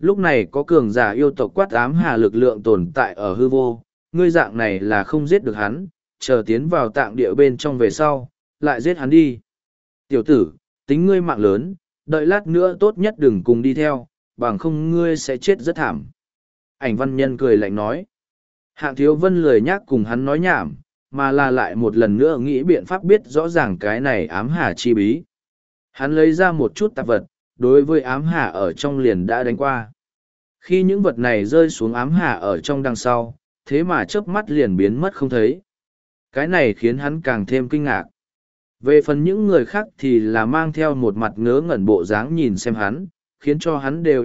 A: Lúc này có cường giả yêu tộc quát ám hà lực lượng tồn tại ở hư vô, ngươi dạng này là không giết được hắn, chờ tiến vào tạng địa bên trong về sau, lại giết hắn đi. Tiểu tử, tính ngươi mạng lớn, đợi lát nữa tốt nhất đừng cùng đi theo, bằng không ngươi sẽ chết rất thảm. Ảnh văn nhân cười lạnh nói. Hạng Thiếu Vân lười nhác cùng hắn nói nhảm, mà là lại một lần nữa nghĩ biện pháp biết rõ ràng cái này ám hà chi bí. Hắn lấy ra một chút tạp vật, đối với ám hà ở trong liền đã đánh qua. Khi những vật này rơi xuống ám hà ở trong đằng sau, thế mà chớp mắt liền biến mất không thấy. Cái này khiến hắn càng thêm kinh ngạc. Về phần những người khác thì là mang theo một mặt ngớ ngẩn bộ dáng nhìn xem hắn, khiến cho hắn đều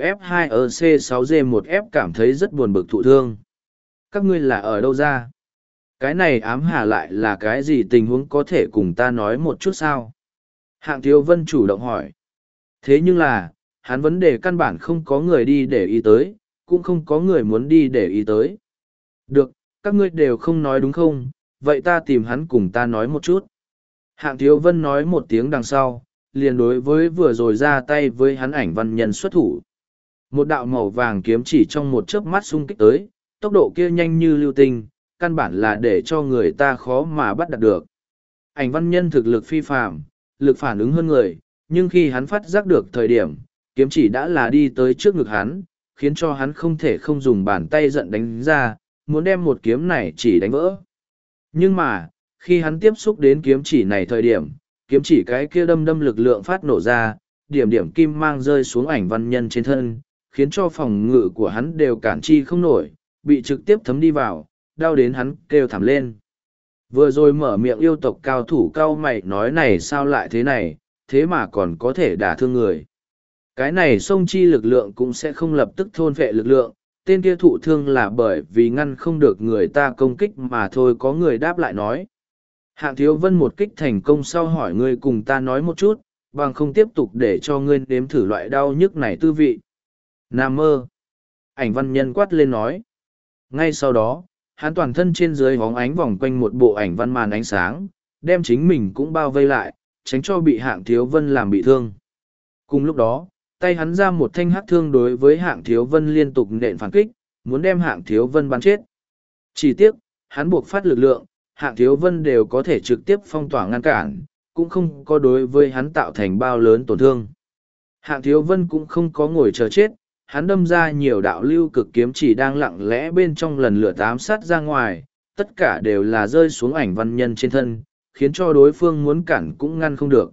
A: F2EC6G1F cảm thấy rất buồn bực thụ thương. Các ngươi là ở đâu ra? Cái này ám hà lại là cái gì, tình huống có thể cùng ta nói một chút sao? Hạng Thiếu Vân chủ động hỏi. Thế nhưng là, hắn vấn đề căn bản không có người đi để ý tới, cũng không có người muốn đi để ý tới. Được, các ngươi đều không nói đúng không? Vậy ta tìm hắn cùng ta nói một chút. Hạng Thiếu Vân nói một tiếng đằng sau, liền đối với vừa rồi ra tay với hắn ảnh văn nhân xuất thủ. Một đạo màu vàng kiếm chỉ trong một chớp mắt xung kích tới, tốc độ kia nhanh như lưu tinh, căn bản là để cho người ta khó mà bắt đạt được. Ảnh văn nhân thực lực phi phàm, lực phản ứng hơn người, nhưng khi hắn phát giác được thời điểm, kiếm chỉ đã là đi tới trước ngực hắn, khiến cho hắn không thể không dùng bàn tay giận đánh ra, muốn đem một kiếm này chỉ đánh vỡ. Nhưng mà, khi hắn tiếp xúc đến kiếm chỉ này thời điểm, kiếm chỉ cái kia đâm đâm lực lượng phát nổ ra, điểm điểm kim mang rơi xuống ảnh văn nhân trên thân, khiến cho phòng ngự của hắn đều cản chi không nổi, bị trực tiếp thấm đi vào, đau đến hắn kêu thảm lên. Vừa rồi mở miệng yêu tộc cao thủ cao mày nói này sao lại thế này, thế mà còn có thể đả thương người. Cái này sông chi lực lượng cũng sẽ không lập tức thôn vệ lực lượng, tên kia thụ thương là bởi vì ngăn không được người ta công kích mà thôi, có người đáp lại nói. Hạng Thiếu Vân một kích thành công sau hỏi ngươi cùng ta nói một chút, bằng không tiếp tục để cho ngươi nếm thử loại đau nhức này tư vị. Nam mơ. Ảnh văn nhân quát lên nói. Ngay sau đó, hắn toàn thân trên dưới hóng ánh vòng quanh một bộ ảnh văn màn ánh sáng, đem chính mình cũng bao vây lại, tránh cho bị Hạng Thiếu Vân làm bị thương. Cùng lúc đó, tay hắn ra một thanh hắc thương đối với Hạng Thiếu Vân liên tục nện phản kích, muốn đem Hạng Thiếu Vân bắn chết. Chỉ tiếc, hắn buộc phát lực lượng, Hạng Thiếu Vân đều có thể trực tiếp phong tỏa ngăn cản, cũng không có đối với hắn tạo thành bao lớn tổn thương. Hạng Thiếu Vân cũng không có ngồi chờ chết, hắn đâm ra nhiều đạo lưu cực kiếm chỉ đang lặng lẽ bên trong lần lượt ám sát ra ngoài, tất cả đều là rơi xuống ảnh văn nhân trên thân, khiến cho đối phương muốn cản cũng ngăn không được.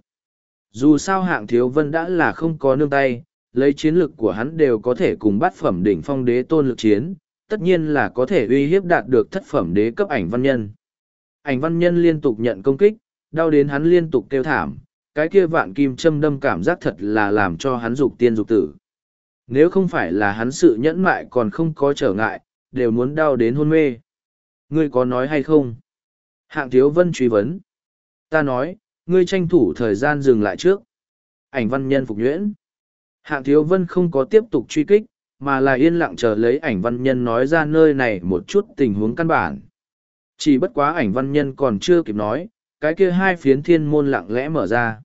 A: Dù sao Hạng Thiếu Vân đã là không có nương tay, lấy chiến lực của hắn đều có thể cùng bát phẩm đỉnh phong đế tôn lực chiến, tất nhiên là có thể uy hiếp đạt được thất phẩm đế cấp ảnh văn nhân. Ảnh văn nhân liên tục nhận công kích, đau đến hắn liên tục kêu thảm, cái kia vạn kim châm đâm cảm giác thật là làm cho hắn dục tiên dục tử. Nếu không phải là hắn sự nhẫn mại còn không có trở ngại, đều muốn đau đến hôn mê. Ngươi có nói hay không? Hạng Thiếu Vân truy vấn. Ta nói, ngươi tranh thủ thời gian dừng lại trước. Ảnh văn nhân phục nhuyễn. Hạng Thiếu Vân không có tiếp tục truy kích, mà là yên lặng chờ lấy ảnh văn nhân nói ra nơi này một chút tình huống căn bản. Chỉ bất quá ảnh văn nhân còn chưa kịp nói, cái kia hai phiến thiên môn lặng lẽ mở ra.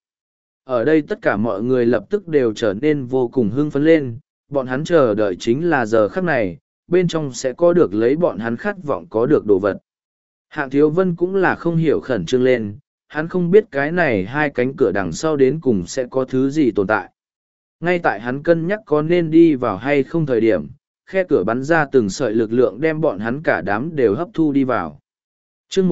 A: Ở đây tất cả mọi người lập tức đều trở nên vô cùng hưng phấn lên, bọn hắn chờ đợi chính là giờ khắc này, bên trong sẽ có được lấy bọn hắn khát vọng có được đồ vật. Hạng Thiếu Vân cũng là không hiểu khẩn trương lên, hắn không biết cái này hai cánh cửa đằng sau đến cùng sẽ có thứ gì tồn tại. Ngay tại hắn cân nhắc có nên đi vào hay không thời điểm, khe cửa bắn ra từng sợi lực lượng đem bọn hắn cả đám đều hấp thu đi vào. Chương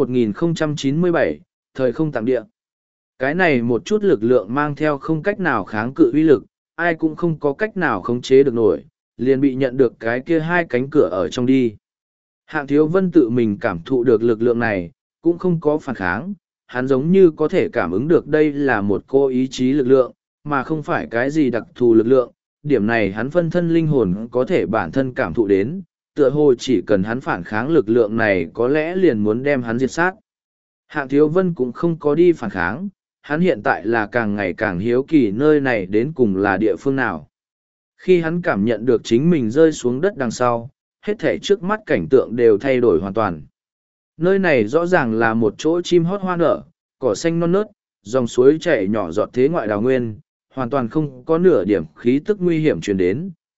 A: 1097, thời không tạm địa. Cái này một chút lực lượng mang theo không cách nào kháng cự uy lực, ai cũng không có cách nào khống chế được nổi, liền bị nhận được cái kia hai cánh cửa ở trong đi. Hạng Thiếu Vân tự mình cảm thụ được lực lượng này, cũng không có phản kháng, hắn giống như có thể cảm ứng được đây là một cô ý chí lực lượng, mà không phải cái gì đặc thù lực lượng, điểm này hắn phân thân linh hồn có thể bản thân cảm thụ đến, tựa hồ chỉ cần hắn phản kháng lực lượng này có lẽ liền muốn đem hắn diệt sát. Hạng Thiếu Vân cũng không có đi phản kháng, hắn hiện tại là càng ngày càng hiếu kỳ nơi này đến cùng là địa phương nào. Khi hắn cảm nhận được chính mình rơi xuống đất đằng sau, hết thảy trước mắt cảnh tượng đều thay đổi hoàn toàn. Nơi này rõ ràng là một chỗ chim hót hoa nở, cỏ xanh non nớt, dòng suối chảy nhỏ giọt thế ngoại đào nguyên, hoàn toàn không có nửa điểm khí tức nguy hiểm truyền đến,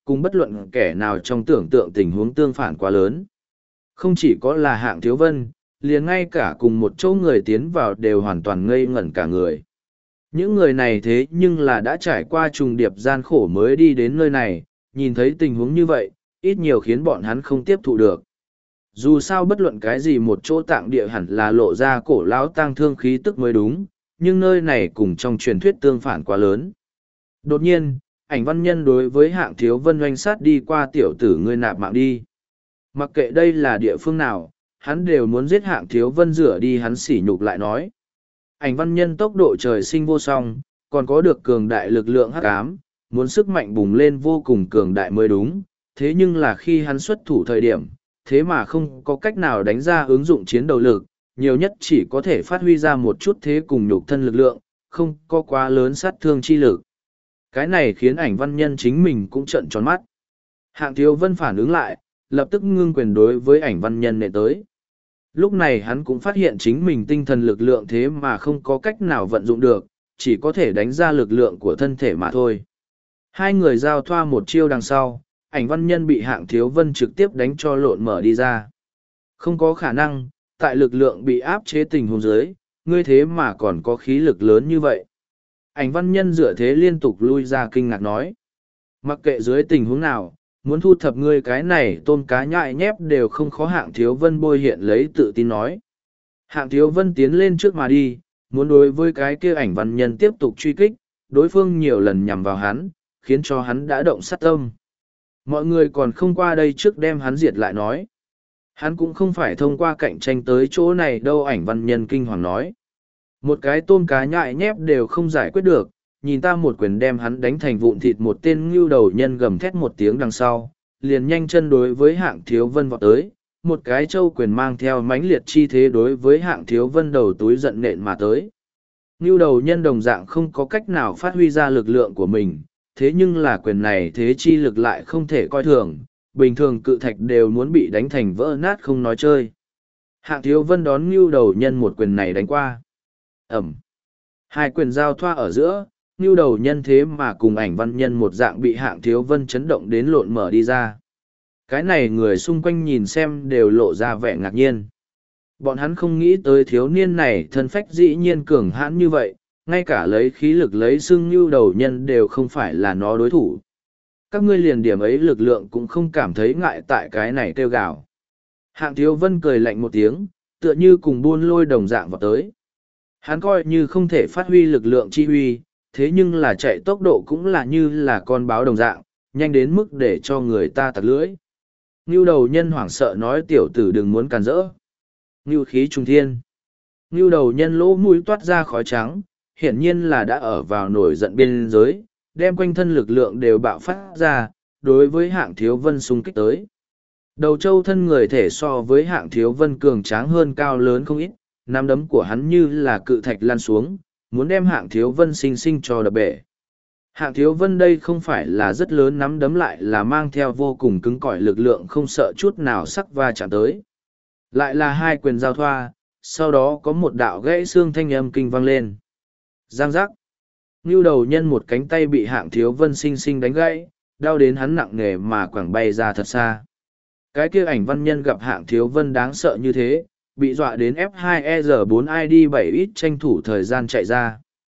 A: cùng bất luận kẻ nào trong tưởng tượng tình huống tương phản quá lớn. Không chỉ có là Hạng Thiếu Vân, liền ngay cả cùng một chỗ người tiến vào đều hoàn toàn ngây ngẩn cả người. Những người này thế nhưng là đã trải qua trùng điệp gian khổ mới đi đến nơi này, nhìn thấy tình huống như vậy, ít nhiều khiến bọn hắn không tiếp thụ được. Dù sao bất luận cái gì một chỗ tạng địa hẳn là lộ ra cổ lão tang thương khí tức mới đúng, nhưng nơi này cùng trong truyền thuyết tương phản quá lớn. Đột nhiên, Ảnh Văn Nhân đối với Hạng Thiếu Vân oanh sát đi qua, tiểu tử ngươi nạp mạng đi. Mặc kệ đây là địa phương nào, hắn đều muốn giết Hạng Thiếu Vân, rửa đi hắn sỉ nhục lại nói. Ảnh Văn Nhân tốc độ trời sinh vô song, còn có được cường đại lực lượng hắc ám, muốn sức mạnh bùng lên vô cùng cường đại mới đúng, thế nhưng là khi hắn xuất thủ thời điểm, thế mà không có cách nào đánh ra ứng dụng chiến đấu lực, nhiều nhất chỉ có thể phát huy ra một chút thế cùng nhục thân lực lượng, không có quá lớn sát thương chi lực. Cái này khiến Ảnh Văn Nhân chính mình cũng trợn tròn mắt. Hạng Thiếu Vân phản ứng lại, lập tức ngưng quyền đối với Ảnh Văn Nhân nệ tới. Lúc này hắn cũng phát hiện chính mình tinh thần lực lượng thế mà không có cách nào vận dụng được, chỉ có thể đánh ra lực lượng của thân thể mà thôi. Hai người giao thoa một chiêu đằng sau, Ảnh Văn Nhân bị Hạng Thiếu Vân trực tiếp đánh cho lộn mở đi ra. Không có khả năng, tại lực lượng bị áp chế tình huống dưới, ngươi thế mà còn có khí lực lớn như vậy. Ảnh Văn Nhân dựa thế liên tục lui ra kinh ngạc nói. Mặc kệ dưới tình huống nào, muốn thu thập ngươi cái này tôm cá nhại nhép đều không khó. Hạng Thiếu Vân bôi hiện lấy tự tin nói. Hạng Thiếu Vân tiến lên trước mà đi, muốn đối với cái kia Ảnh Văn Nhân tiếp tục truy kích, đối phương nhiều lần nhằm vào hắn, khiến cho hắn đã động sát tâm. Mọi người còn không qua đây trước đem hắn diệt lại nói. Hắn cũng không phải thông qua cạnh tranh tới chỗ này đâu. Ảnh Văn Nhân kinh hoàng nói. Một cái tôm cá nhại nhép đều không giải quyết được, nhìn ta một quyền đem hắn đánh thành vụn thịt. Một tên ngưu đầu nhân gầm thét một tiếng đằng sau, liền nhanh chân đối với Hạng Thiếu Vân vọt tới, một cái châu quyền mang theo mãnh liệt chi thế đối với Hạng Thiếu Vân đầu túi giận nện mà tới. Ngưu đầu nhân đồng dạng không có cách nào phát huy ra lực lượng của mình, thế nhưng là quyền này thế chi lực lại không thể coi thường, bình thường cự thạch đều muốn bị đánh thành vỡ nát không nói chơi. Hạng Thiếu Vân đón Ngưu đầu nhân một quyền này đánh qua. Ẩm. Hai quyền giao thoa ở giữa, Ngưu đầu nhân thế mà cùng Ảnh Văn Nhân một dạng bị Hạng Thiếu Vân chấn động đến lộn mở đi ra. Cái này người xung quanh nhìn xem đều lộ ra vẻ ngạc nhiên. Bọn hắn không nghĩ tới thiếu niên này thân phách dĩ nhiên cường hãn như vậy, ngay cả lấy khí lực lấy xưng Ngưu đầu nhân đều không phải là nó đối thủ. Các ngươi liền điểm ấy lực lượng cũng không cảm thấy ngại tại cái này kêu gào. Hạng Thiếu Vân cười lạnh một tiếng, tựa như cùng buôn lôi đồng dạng vào tới. Hắn coi như không thể phát huy lực lượng chi huy, thế nhưng là chạy tốc độ cũng là như là con báo đồng dạng, nhanh đến mức để cho người ta tặc lưỡi. Ngưu đầu nhân hoảng sợ nói, tiểu tử đừng muốn càn rỡ. Ngưu khí trung thiên. Ngưu đầu nhân lỗ mũi toát ra khói trắng, hiển nhiên là đã ở vào nổi giận biên giới, đem quanh thân lực lượng đều bạo phát ra, đối với Hạng Thiếu Vân xung kích tới. Đầu châu thân người thể so với Hạng Thiếu Vân cường tráng hơn cao lớn không ít, nắm đấm của hắn như là cự thạch lan xuống, muốn đem Hạng Thiếu Vân sinh sinh cho đập bể. Hạng Thiếu Vân đây không phải là rất lớn, nắm đấm lại là mang theo vô cùng cứng cỏi lực lượng, không sợ chút nào sắc va chạm tới. Lại là hai quyền giao thoa, sau đó có một đạo gãy xương thanh âm kinh vang lên. Giang giác. Ngưu đầu nhân một cánh tay bị Hạng Thiếu Vân sinh sinh đánh gãy, đau đến hắn nặng nề mà quẳng bay ra thật xa. Cái kia Ảnh Văn Nhân gặp Hạng Thiếu Vân đáng sợ như thế, bị dọa đến F2ER4ID7 ít tranh thủ thời gian chạy ra.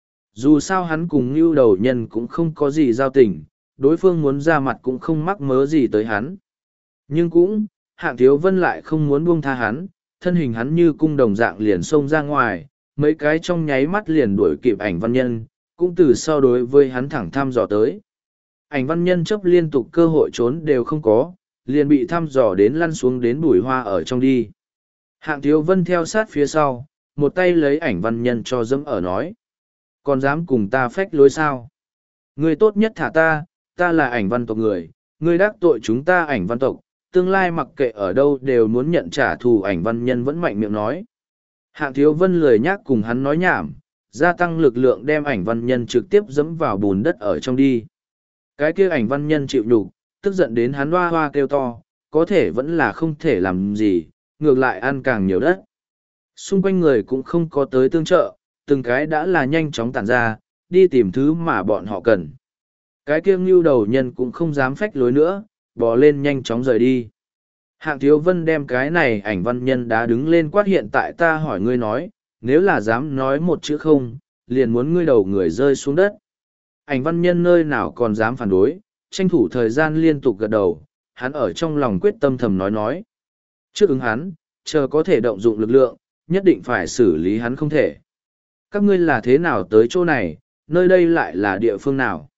A: Dù sao hắn cùng Ngưu đầu nhân cũng không có gì giao tình, đối phương muốn ra mặt cũng không mắc mớ gì tới hắn. Nhưng cũng, Hạng Thiếu Vân lại không muốn buông tha hắn, thân hình hắn như cung đồng dạng liền xông ra ngoài, mấy cái trong nháy mắt liền đuổi kịp Ảnh Văn Nhân, cũng từ sau đối với hắn thẳng thăm dò tới. Ảnh Văn Nhân chấp liên tục cơ hội trốn đều không có, liền bị thăm dò đến lăn xuống đến bụi hoa ở trong đi. Hạng Thiếu Vân theo sát phía sau, một tay lấy Ảnh Văn Nhân cho dẫm ở nói. Còn dám cùng ta phách lối sao? Ngươi tốt nhất thả ta, ta là Ảnh Văn tộc người, ngươi đắc tội chúng ta Ảnh Văn tộc, tương lai mặc kệ ở đâu đều muốn nhận trả thù. Ảnh Văn Nhân vẫn mạnh miệng nói. Hạng Thiếu Vân lười nhác cùng hắn nói nhảm, gia tăng lực lượng đem Ảnh Văn Nhân trực tiếp dẫm vào bùn đất ở trong đi. Cái kia Ảnh Văn Nhân chịu nhục, tức giận đến hắn hoa hoa kêu to, có thể vẫn là không thể làm gì, ngược lại ăn càng nhiều đất. Xung quanh người cũng không có tới tương trợ, từng cái đã là nhanh chóng tản ra, đi tìm thứ mà bọn họ cần. Cái kia ngưu đầu nhân cũng không dám phách lối nữa, bò lên nhanh chóng rời đi. Hạng Thiếu Vân đem cái này ảnh văn nhân đá đứng lên quát, hiện tại ta hỏi ngươi nói, nếu là dám nói một chữ không, liền muốn ngươi đầu người rơi xuống đất. Ảnh văn nhân nơi nào còn dám phản đối, tranh thủ thời gian liên tục gật đầu, hắn ở trong lòng quyết tâm thầm nói. Trước ứng hắn, chờ có thể động dụng lực lượng, nhất định phải xử lý hắn không thể. Các ngươi là thế nào tới chỗ này, nơi đây lại là địa phương nào?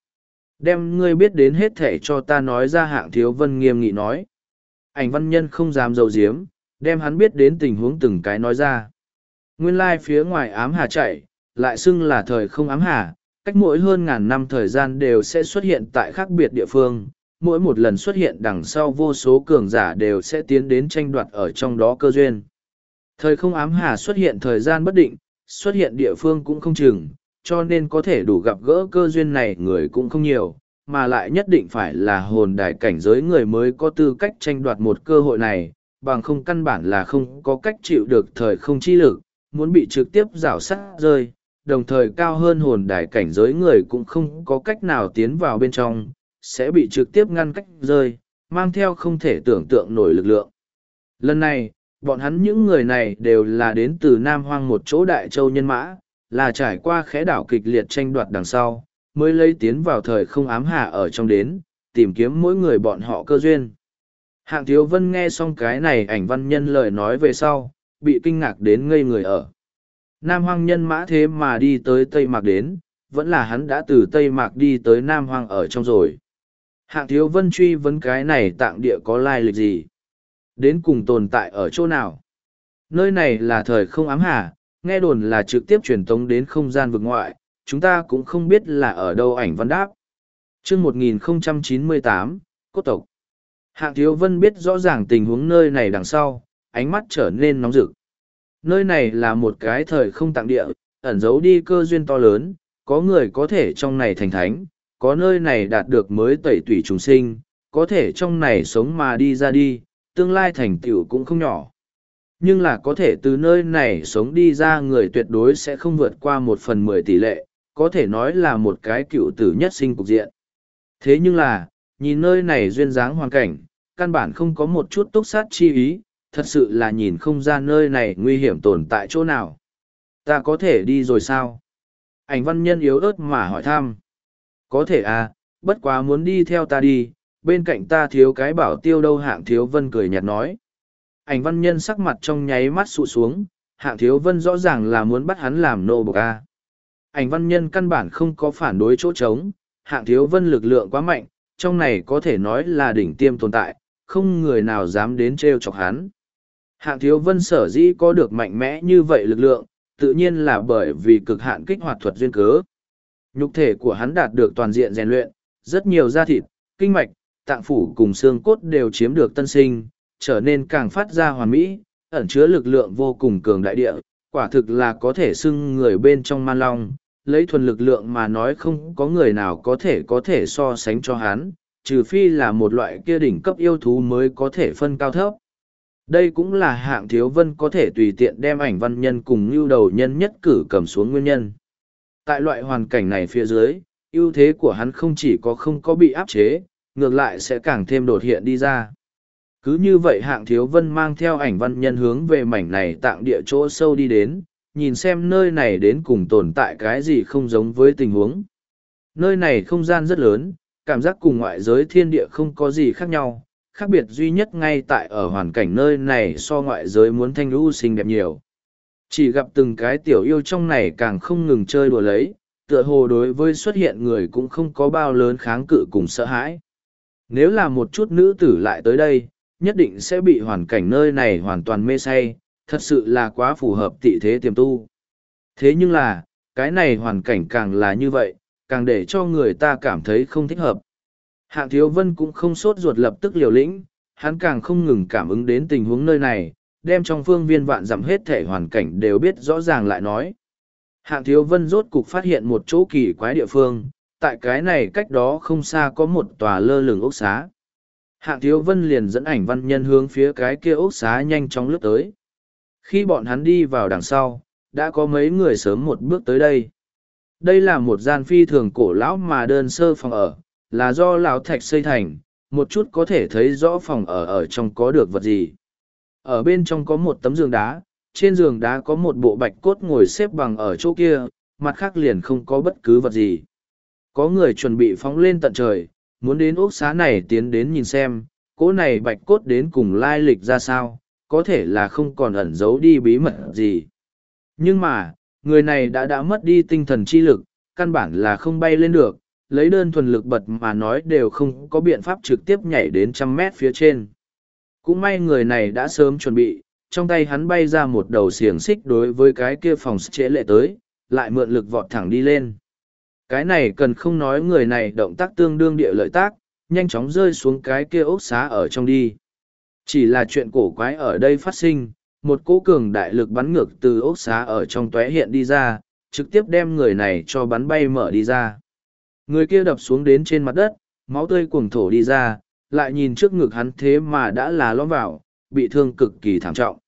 A: Đem ngươi biết đến hết thể cho ta nói ra. Hạng Thiếu Vân nghiêm nghị nói. Ảnh văn nhân không dám giấu giếm, đem hắn biết đến tình huống từng cái nói ra. Nguyên lai phía ngoài ám hà chạy, lại xưng là thời không ám hà, cách mỗi hơn ngàn năm thời gian đều sẽ xuất hiện tại khác biệt địa phương. Mỗi một lần xuất hiện đằng sau vô số cường giả đều sẽ tiến đến tranh đoạt ở trong đó cơ duyên. Thời không ám hà xuất hiện thời gian bất định, xuất hiện địa phương cũng không chừng, cho nên có thể đủ gặp gỡ cơ duyên này người cũng không nhiều, mà lại nhất định phải là hồn đài cảnh giới người mới có tư cách tranh đoạt một cơ hội này, bằng không căn bản là không có cách chịu được thời không chi lực, muốn bị trực tiếp rảo sát rơi, đồng thời cao hơn hồn đài cảnh giới người cũng không có cách nào tiến vào bên trong, sẽ bị trực tiếp ngăn cách rơi, mang theo không thể tưởng tượng nổi lực lượng. Lần này, bọn hắn những người này đều là đến từ Nam Hoang một chỗ đại châu nhân mã, là trải qua khẽ đảo kịch liệt tranh đoạt đằng sau, mới lấy tiến vào thời không ám hà ở trong đến, tìm kiếm mỗi người bọn họ cơ duyên. Hạng Thiếu Vân nghe xong cái này ảnh văn nhân lời nói về sau, bị kinh ngạc đến ngây người ở. Nam Hoang nhân mã thế mà đi tới Tây Mạc đến, vẫn là hắn đã từ Tây Mạc đi tới Nam Hoang ở trong rồi. Hạng Thiếu Vân truy vấn cái này tạng địa có lai lịch gì? Đến cùng tồn tại ở chỗ nào? Nơi này là thời không ám hà, nghe đồn là trực tiếp truyền tống đến không gian vực ngoại, chúng ta cũng không biết là ở đâu. Ảnh văn đáp. Chương 1098, Cốt tộc. Hạng Thiếu Vân biết rõ ràng tình huống nơi này đằng sau, ánh mắt trở nên nóng rực. Nơi này là một cái thời không tạng địa, ẩn giấu đi cơ duyên to lớn, có người có thể trong này thành thánh, có nơi này đạt được mới tẩy tủy trùng sinh, có thể trong này sống mà đi ra đi, tương lai thành tựu cũng không nhỏ. Nhưng là có thể từ nơi này sống đi ra người tuyệt đối sẽ không vượt qua 1/10 tỷ lệ, có thể nói là một cái cựu tử nhất sinh cục diện. Thế nhưng là, nhìn nơi này duyên dáng hoàn cảnh, căn bản không có một chút túc sát chi ý, thật sự là nhìn không ra nơi này nguy hiểm tồn tại chỗ nào. Ta có thể đi rồi sao? Ảnh văn nhân yếu ớt mà hỏi thăm. Có thể à, bất quá muốn đi theo ta đi, bên cạnh ta thiếu cái bảo tiêu đâu. Hạng Thiếu Vân cười nhạt nói. Ảnh văn nhân sắc mặt trong nháy mắt sụ xuống, Hạng Thiếu Vân rõ ràng là muốn bắt hắn làm nô bộc a. Ảnh văn nhân căn bản không có phản đối chỗ trống, Hạng Thiếu Vân lực lượng quá mạnh, trong này có thể nói là đỉnh tiêm tồn tại, không người nào dám đến trêu chọc hắn. Hạng Thiếu Vân sở dĩ có được mạnh mẽ như vậy lực lượng, tự nhiên là bởi vì cực hạn kích hoạt thuật duyên cớ. Nhục thể của hắn đạt được toàn diện rèn luyện, rất nhiều da thịt, kinh mạch, tạng phủ cùng xương cốt đều chiếm được tân sinh, trở nên càng phát ra hoàn mỹ, ẩn chứa lực lượng vô cùng cường đại địa, quả thực là có thể xưng người bên trong man long, lấy thuần lực lượng mà nói không có người nào có thể so sánh cho hắn, trừ phi là một loại kia đỉnh cấp yêu thú mới có thể phân cao thấp. Đây cũng là Hạng Thiếu Vân có thể tùy tiện đem ảnh văn nhân cùng ưu đầu nhân nhất cử cầm xuống nguyên nhân. Tại loại hoàn cảnh này phía dưới, ưu thế của hắn không chỉ có không có bị áp chế, ngược lại sẽ càng thêm đột hiện đi ra. Cứ như vậy Hạng Thiếu Vân mang theo ảnh văn nhân hướng về mảnh này tạng địa chỗ sâu đi đến, nhìn xem nơi này đến cùng tồn tại cái gì không giống với tình huống. Nơi này không gian rất lớn, cảm giác cùng ngoại giới thiên địa không có gì khác nhau, khác biệt duy nhất ngay tại ở hoàn cảnh nơi này so ngoại giới muốn thanh lũ xinh đẹp nhiều. Chỉ gặp từng cái tiểu yêu trong này càng không ngừng chơi đùa lấy, tựa hồ đối với xuất hiện người cũng không có bao lớn kháng cự cùng sợ hãi. Nếu là một chút nữ tử lại tới đây, nhất định sẽ bị hoàn cảnh nơi này hoàn toàn mê say, thật sự là quá phù hợp tị thế tiềm tu. Thế nhưng là, cái này hoàn cảnh càng là như vậy, càng để cho người ta cảm thấy không thích hợp. Hạng Thiếu Vân cũng không sốt ruột lập tức liều lĩnh, hắn càng không ngừng cảm ứng đến tình huống nơi này, đem trong phương viên vạn dặm hết thể hoàn cảnh đều biết rõ ràng lại nói. Hạng Thiếu Vân rốt cục phát hiện một chỗ kỳ quái địa phương, tại cái này cách đó không xa có một tòa lơ lửng ốc xá. Hạng Thiếu Vân liền dẫn ảnh văn nhân hướng phía cái kia ốc xá nhanh chóng lướt tới. Khi bọn hắn đi vào đằng sau, đã có mấy người sớm một bước tới đây. Đây là một gian phi thường cổ lão mà đơn sơ phòng ở, là do lão thạch xây thành, một chút có thể thấy rõ phòng ở trong có được vật gì. Ở bên trong có một tấm giường đá, trên giường đá có một bộ bạch cốt ngồi xếp bằng ở chỗ kia, mặt khác liền không có bất cứ vật gì. Có người chuẩn bị phóng lên tận trời, muốn đến ốc xá này tiến đến nhìn xem, cỗ này bạch cốt đến cùng lai lịch ra sao, có thể là không còn ẩn giấu đi bí mật gì. Nhưng mà, người này đã mất đi tinh thần chi lực, căn bản là không bay lên được, lấy đơn thuần lực bật mà nói đều không có biện pháp trực tiếp nhảy đến 100 mét phía trên. Cũng may người này đã sớm chuẩn bị, trong tay hắn bay ra một đầu xiềng xích đối với cái kia phòng trễ lệ tới, lại mượn lực vọt thẳng đi lên. Cái này cần không nói, người này động tác tương đương địa lợi tác, nhanh chóng rơi xuống cái kia ốc xá ở trong đi. Chỉ là chuyện cổ quái ở đây phát sinh, một cỗ cường đại lực bắn ngược từ ốc xá ở trong tóe hiện đi ra, trực tiếp đem người này cho bắn bay mở đi ra. Người kia đập xuống đến trên mặt đất, máu tươi cuồng thổ đi ra, lại nhìn trước ngực hắn thế mà đã là lõm vào, bị thương cực kỳ thảm trọng.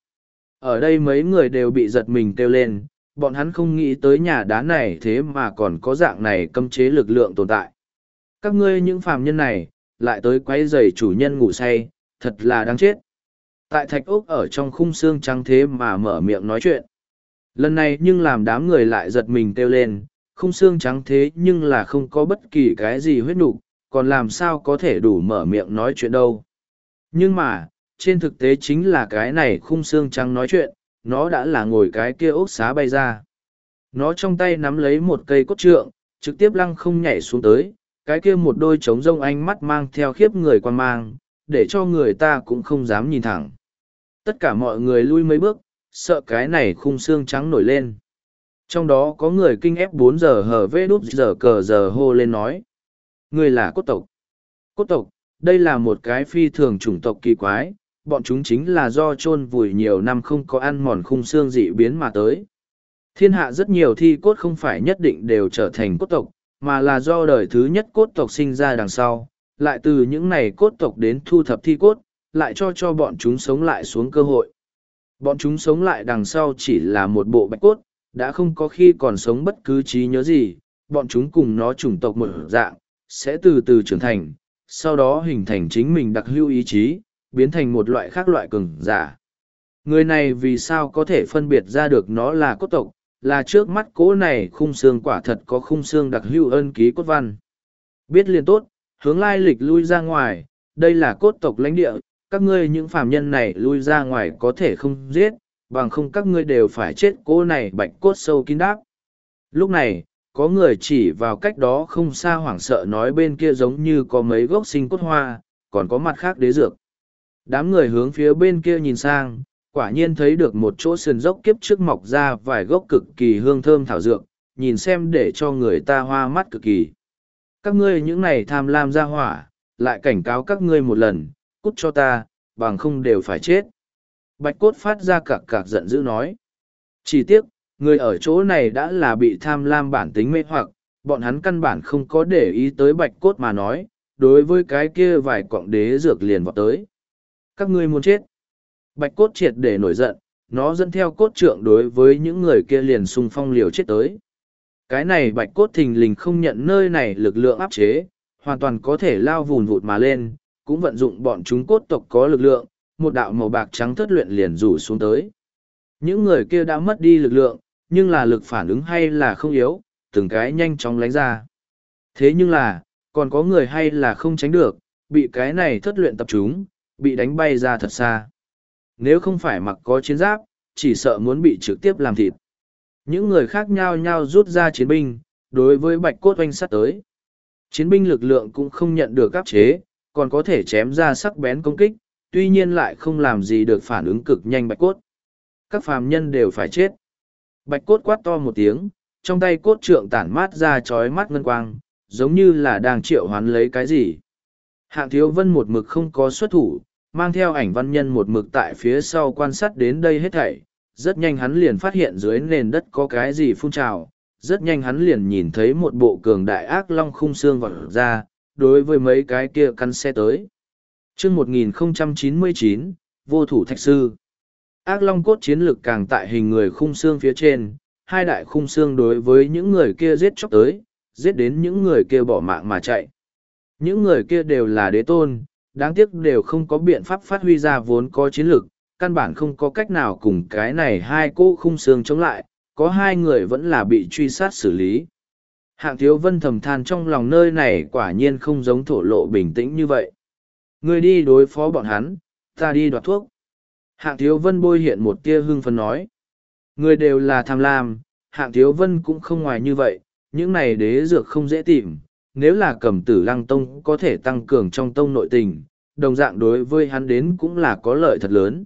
A: Ở đây mấy người đều bị giật mình kêu lên, bọn hắn không nghĩ tới nhà đá này thế mà còn có dạng này cấm chế lực lượng tồn tại. Các ngươi những phàm nhân này, lại tới quấy rầy chủ nhân ngủ say, thật là đáng chết. Tại thạch ốc ở trong khung xương trắng thế mà mở miệng nói chuyện. Lần này nhưng làm đám người lại giật mình kêu lên, khung xương trắng thế nhưng là không có bất kỳ cái gì huyết nục, còn làm sao có thể đủ mở miệng nói chuyện đâu. Nhưng mà, trên thực tế chính là cái này khung xương trắng nói chuyện, nó đã là ngồi cái kia ốc xá bay ra. Nó trong tay nắm lấy một cây cốt trượng, trực tiếp lăng không nhảy xuống tới, cái kia một đôi trống rông ánh mắt mang theo khiếp người quan mang, để cho người ta cũng không dám nhìn thẳng. Tất cả mọi người lui mấy bước, sợ cái này khung xương trắng nổi lên. Trong đó có người kinh ép 4 giờ hờ vê đúp giờ cờ giờ hô lên nói. Người là cốt tộc. Cốt tộc, đây là một cái phi thường chủng tộc kỳ quái, bọn chúng chính là do chôn vùi nhiều năm không có ăn mòn khung xương dị biến mà tới. Thiên hạ rất nhiều thi cốt không phải nhất định đều trở thành cốt tộc, mà là do đời thứ nhất cốt tộc sinh ra đằng sau, lại từ những này cốt tộc đến thu thập thi cốt, lại cho bọn chúng sống lại xuống cơ hội. Bọn chúng sống lại đằng sau chỉ là một bộ bạch cốt, đã không có khi còn sống bất cứ trí nhớ gì, bọn chúng cùng nó chủng tộc một dạng, sẽ từ từ trưởng thành, sau đó hình thành chính mình đặc hữu ý chí, biến thành một loại khác loại cường giả. Người này vì sao có thể phân biệt ra được nó là cốt tộc, là trước mắt cố này khung xương quả thật có khung xương đặc hữu ân ký cốt văn. Biết liền tốt, hướng lai lịch lui ra ngoài, đây là cốt tộc lãnh địa, các ngươi những phàm nhân này lui ra ngoài có thể không giết, bằng không các ngươi đều phải chết cố này bạch cốt sâu kín đáp. Lúc này, có người chỉ vào cách đó không xa hoảng sợ nói bên kia giống như có mấy gốc sinh cốt hoa, còn có mặt khác đế dược. Đám người hướng phía bên kia nhìn sang, quả nhiên thấy được một chỗ sườn dốc kiếp trước mọc ra vài gốc cực kỳ hương thơm thảo dược, nhìn xem để cho người ta hoa mắt cực kỳ. Các ngươi những này tham lam ra hỏa, lại cảnh cáo các ngươi một lần, cút cho ta, bằng không đều phải chết. Bạch cốt phát ra cạc cạc giận dữ nói. Chỉ tiếc, người ở chỗ này đã là bị tham lam bản tính mê hoặc, bọn hắn căn bản không có để ý tới bạch cốt mà nói, đối với cái kia vài quặng đế dược liền vọt tới. Các ngươi muốn chết. Bạch cốt triệt để nổi giận, nó dẫn theo cốt trượng đối với những người kia liền xung phong liều chết tới. Cái này bạch cốt thình lình không nhận nơi này lực lượng áp chế, hoàn toàn có thể lao vùn vụt mà lên, cũng vận dụng bọn chúng cốt tộc có lực lượng, một đạo màu bạc trắng thất luyện liền rủ xuống tới. Những người kia đã mất đi lực lượng, nhưng là lực phản ứng hay là không yếu, từng cái nhanh chóng lánh ra. Thế nhưng là, còn có người hay là không tránh được, bị cái này thất luyện tập trung, bị đánh bay ra thật xa. Nếu không phải mặc có chiến giáp, chỉ sợ muốn bị trực tiếp làm thịt. Những người khác nhao nhao rút ra chiến binh, đối với bạch cốt oanh sát tới. Chiến binh lực lượng cũng không nhận được áp chế, còn có thể chém ra sắc bén công kích, tuy nhiên lại không làm gì được phản ứng cực nhanh bạch cốt. Các phàm nhân đều phải chết. Bạch cốt quát to một tiếng, trong tay cốt trượng tản mát ra chói mắt ngân quang, giống như là đang triệu hoán lấy cái gì. Hạng Thiếu Vân một mực không có xuất thủ, mang theo ảnh văn nhân một mực tại phía sau quan sát đến đây hết thảy. Rất nhanh hắn liền phát hiện dưới nền đất có cái gì phun trào, rất nhanh hắn liền nhìn thấy một bộ cường đại ác long khung xương vọt ra, đối với mấy cái kia căn xe tới. Chương 1099, vô thủ thạch sư. Ác long cốt chiến lực càng tại hình người khung xương phía trên, hai đại khung xương đối với những người kia giết chóc tới, giết đến những người kia bỏ mạng mà chạy. Những người kia đều là đế tôn, đáng tiếc đều không có biện pháp phát huy ra vốn có chiến lực, căn bản không có cách nào cùng cái này hai cỗ khung xương chống lại, có hai người vẫn là bị truy sát xử lý. Hạng Thiếu Vân thầm than trong lòng nơi này quả nhiên không giống thổ lộ bình tĩnh như vậy. Ngươi đi đối phó bọn hắn, ta đi đoạt thuốc. Hạng Thiếu Vân bôi hiện một tia hưng phấn nói. Người đều là tham lam, Hạng Thiếu Vân cũng không ngoài như vậy, những này đế dược không dễ tìm. Nếu là Cẩm Tử Lăng Tông có thể tăng cường trong tông nội tình, đồng dạng đối với hắn đến cũng là có lợi thật lớn.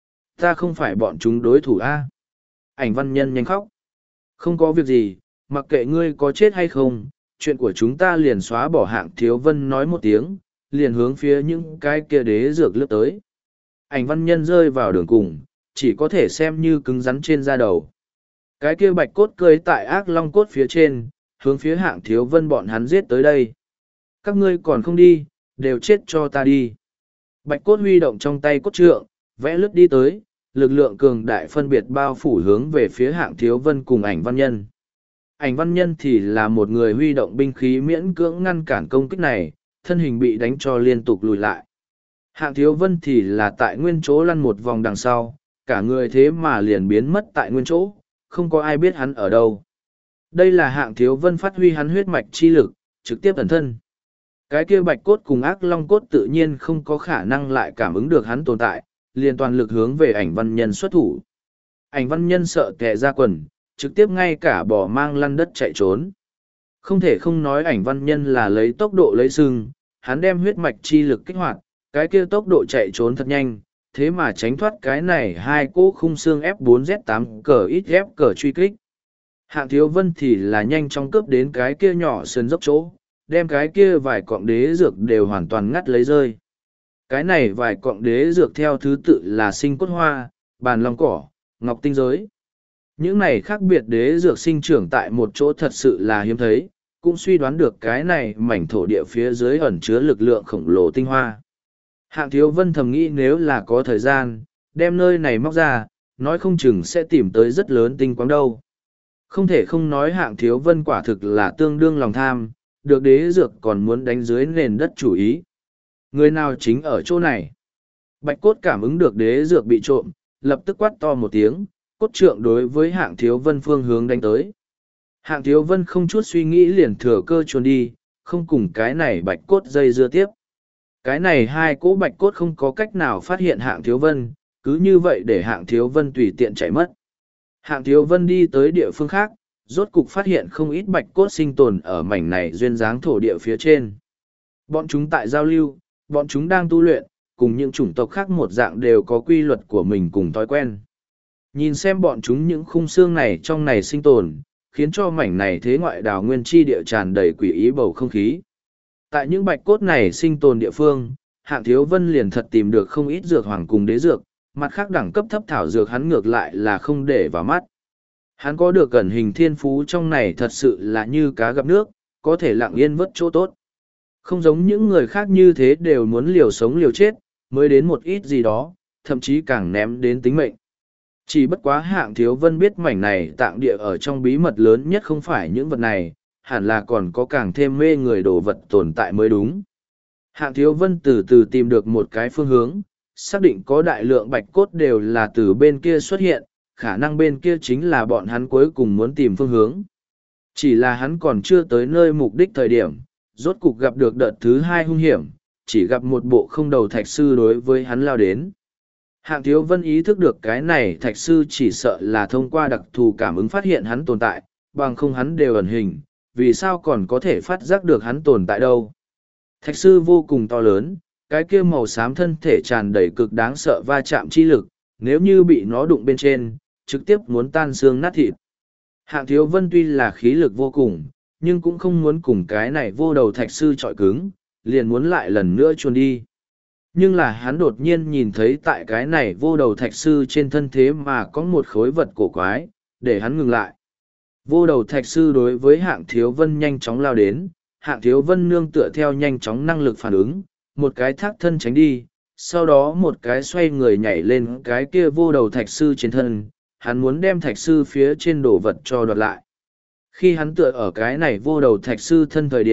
A: Ta không phải bọn chúng đối thủ a. Ảnh văn nhân nhanh khóc. Không có việc gì, mặc kệ ngươi có chết hay không, chuyện của chúng ta liền xóa bỏ. Hạng Thiếu Vân nói một tiếng, liền hướng phía những cái kia đế dược lướt tới. Ảnh văn nhân rơi vào đường cùng, chỉ có thể xem như cứng rắn trên da đầu. Cái kia bạch cốt cơi tại ác long cốt phía trên, hướng phía Hạng Thiếu Vân bọn hắn giết tới đây. Các ngươi còn không đi, đều chết cho ta đi. Bạch cốt huy động trong tay cốt trượng, vẽ lướt đi tới, lực lượng cường đại phân biệt bao phủ hướng về phía Hạng Thiếu Vân cùng ảnh văn nhân. Ảnh văn nhân thì là một người huy động binh khí miễn cưỡng ngăn cản công kích này, thân hình bị đánh cho liên tục lùi lại. Hạng Thiếu Vân thì là tại nguyên chỗ lăn một vòng đằng sau, cả người thế mà liền biến mất tại nguyên chỗ, không có ai biết hắn ở đâu. Đây là Hạng Thiếu Vân phát huy hắn huyết mạch chi lực, trực tiếp ẩn thân. Cái kia bạch cốt cùng ác long cốt tự nhiên không có khả năng lại cảm ứng được hắn tồn tại, liền toàn lực hướng về ảnh văn nhân xuất thủ. Ảnh văn nhân sợ tè ra quần, trực tiếp ngay cả bỏ mang lăn đất chạy trốn. Không thể không nói ảnh văn nhân là lấy tốc độ lấy sưng, hắn đem huyết mạch chi lực kích hoạt, cái kia tốc độ chạy trốn thật nhanh, thế mà tránh thoát cái này hai cỗ khung xương F4Z8 cờ ít ép cờ truy kích. Hạng Thiếu Vân thì là nhanh chóng cướp đến cái kia nhỏ sườn dốc chỗ, đem cái kia vài cọng đế dược đều hoàn toàn ngắt lấy rơi. Cái này vài cọng đế dược theo thứ tự là sinh cốt hoa, bàn long cỏ, ngọc tinh giới. Những này khác biệt đế dược sinh trưởng tại một chỗ thật sự là hiếm thấy, cũng suy đoán được cái này mảnh thổ địa phía dưới ẩn chứa lực lượng khổng lồ tinh hoa. Hạng Thiếu Vân thầm nghĩ nếu là có thời gian, đem nơi này móc ra, nói không chừng sẽ tìm tới rất lớn tinh quáng đâu. Không thể không nói Hạng Thiếu Vân quả thực là tương đương lòng tham, được đế dược còn muốn đánh dưới nền đất chủ ý. Người nào chính ở chỗ này? Bạch cốt cảm ứng được đế dược bị trộm, lập tức quát to một tiếng, cốt trượng đối với Hạng Thiếu Vân phương hướng đánh tới. Hạng Thiếu Vân không chút suy nghĩ liền thừa cơ chuồn đi, không cùng cái này bạch cốt dây dưa tiếp. Cái này hai cỗ bạch cốt không có cách nào phát hiện Hạng Thiếu Vân, cứ như vậy để Hạng Thiếu Vân tùy tiện chạy mất. Hạng Thiếu Vân đi tới địa phương khác, rốt cục phát hiện không ít bạch cốt sinh tồn ở mảnh này duyên dáng thổ địa phía trên. Bọn chúng tại giao lưu, bọn chúng đang tu luyện, cùng những chủng tộc khác một dạng đều có quy luật của mình cùng thói quen. Nhìn xem bọn chúng những khung xương này trong này sinh tồn, khiến cho mảnh này thế ngoại đào nguyên chi địa tràn đầy quỷ ý bầu không khí. Tại những bạch cốt này sinh tồn địa phương, Hạng Thiếu Vân liền thật tìm được không ít dược hoàng cùng đế dược, mặt khác đẳng cấp thấp thảo dược hắn ngược lại là không để vào mắt. Hắn có được ẩn hình thiên phú trong này thật sự là như cá gặp nước, có thể lặng yên vớt chỗ tốt. Không giống những người khác như thế đều muốn liều sống liều chết, mới đến một ít gì đó, thậm chí càng ném đến tính mệnh. Chỉ bất quá Hạng Thiếu Vân biết mảnh này tạng địa ở trong bí mật lớn nhất không phải những vật này, hẳn là còn có càng thêm mê người đồ vật tồn tại mới đúng. Hạng Thiếu Vân từ từ tìm được một cái phương hướng, xác định có đại lượng bạch cốt đều là từ bên kia xuất hiện, khả năng bên kia chính là bọn hắn cuối cùng muốn tìm phương hướng. Chỉ là hắn còn chưa tới nơi mục đích thời điểm, rốt cục gặp được đợt thứ hai hung hiểm, chỉ gặp một bộ không đầu thạch sư đối với hắn lao đến. Hạng Thiếu Vân ý thức được cái này thạch sư chỉ sợ là thông qua đặc thù cảm ứng phát hiện hắn tồn tại, bằng không hắn đều ẩn hình, vì sao còn có thể phát giác được hắn tồn tại đâu. Thạch sư vô cùng to lớn, cái kia màu xám thân thể tràn đầy cực đáng sợ va chạm chi lực, nếu như bị nó đụng bên trên, trực tiếp muốn tan xương nát thịt. Hạng Thiếu Vân tuy là khí lực vô cùng, nhưng cũng không muốn cùng cái này vô đầu thạch sư chọi cứng, liền muốn lại lần nữa chuồn đi. Nhưng là hắn đột nhiên nhìn thấy tại cái này vô đầu thạch sư trên thân thế mà có một khối vật cổ quái, để hắn ngừng lại. Vô đầu thạch sư đối với Hạng Thiếu Vân nhanh chóng lao đến, Hạng Thiếu Vân nương tựa theo nhanh chóng năng lực phản ứng, một cái thác thân tránh đi, sau đó một cái xoay người nhảy lên cái kia vô đầu thạch sư trên thân, hắn muốn đem thạch sư phía trên đồ vật cho đoạt lại. Khi hắn tựa ở cái này vô đầu thạch sư thân thời điểm,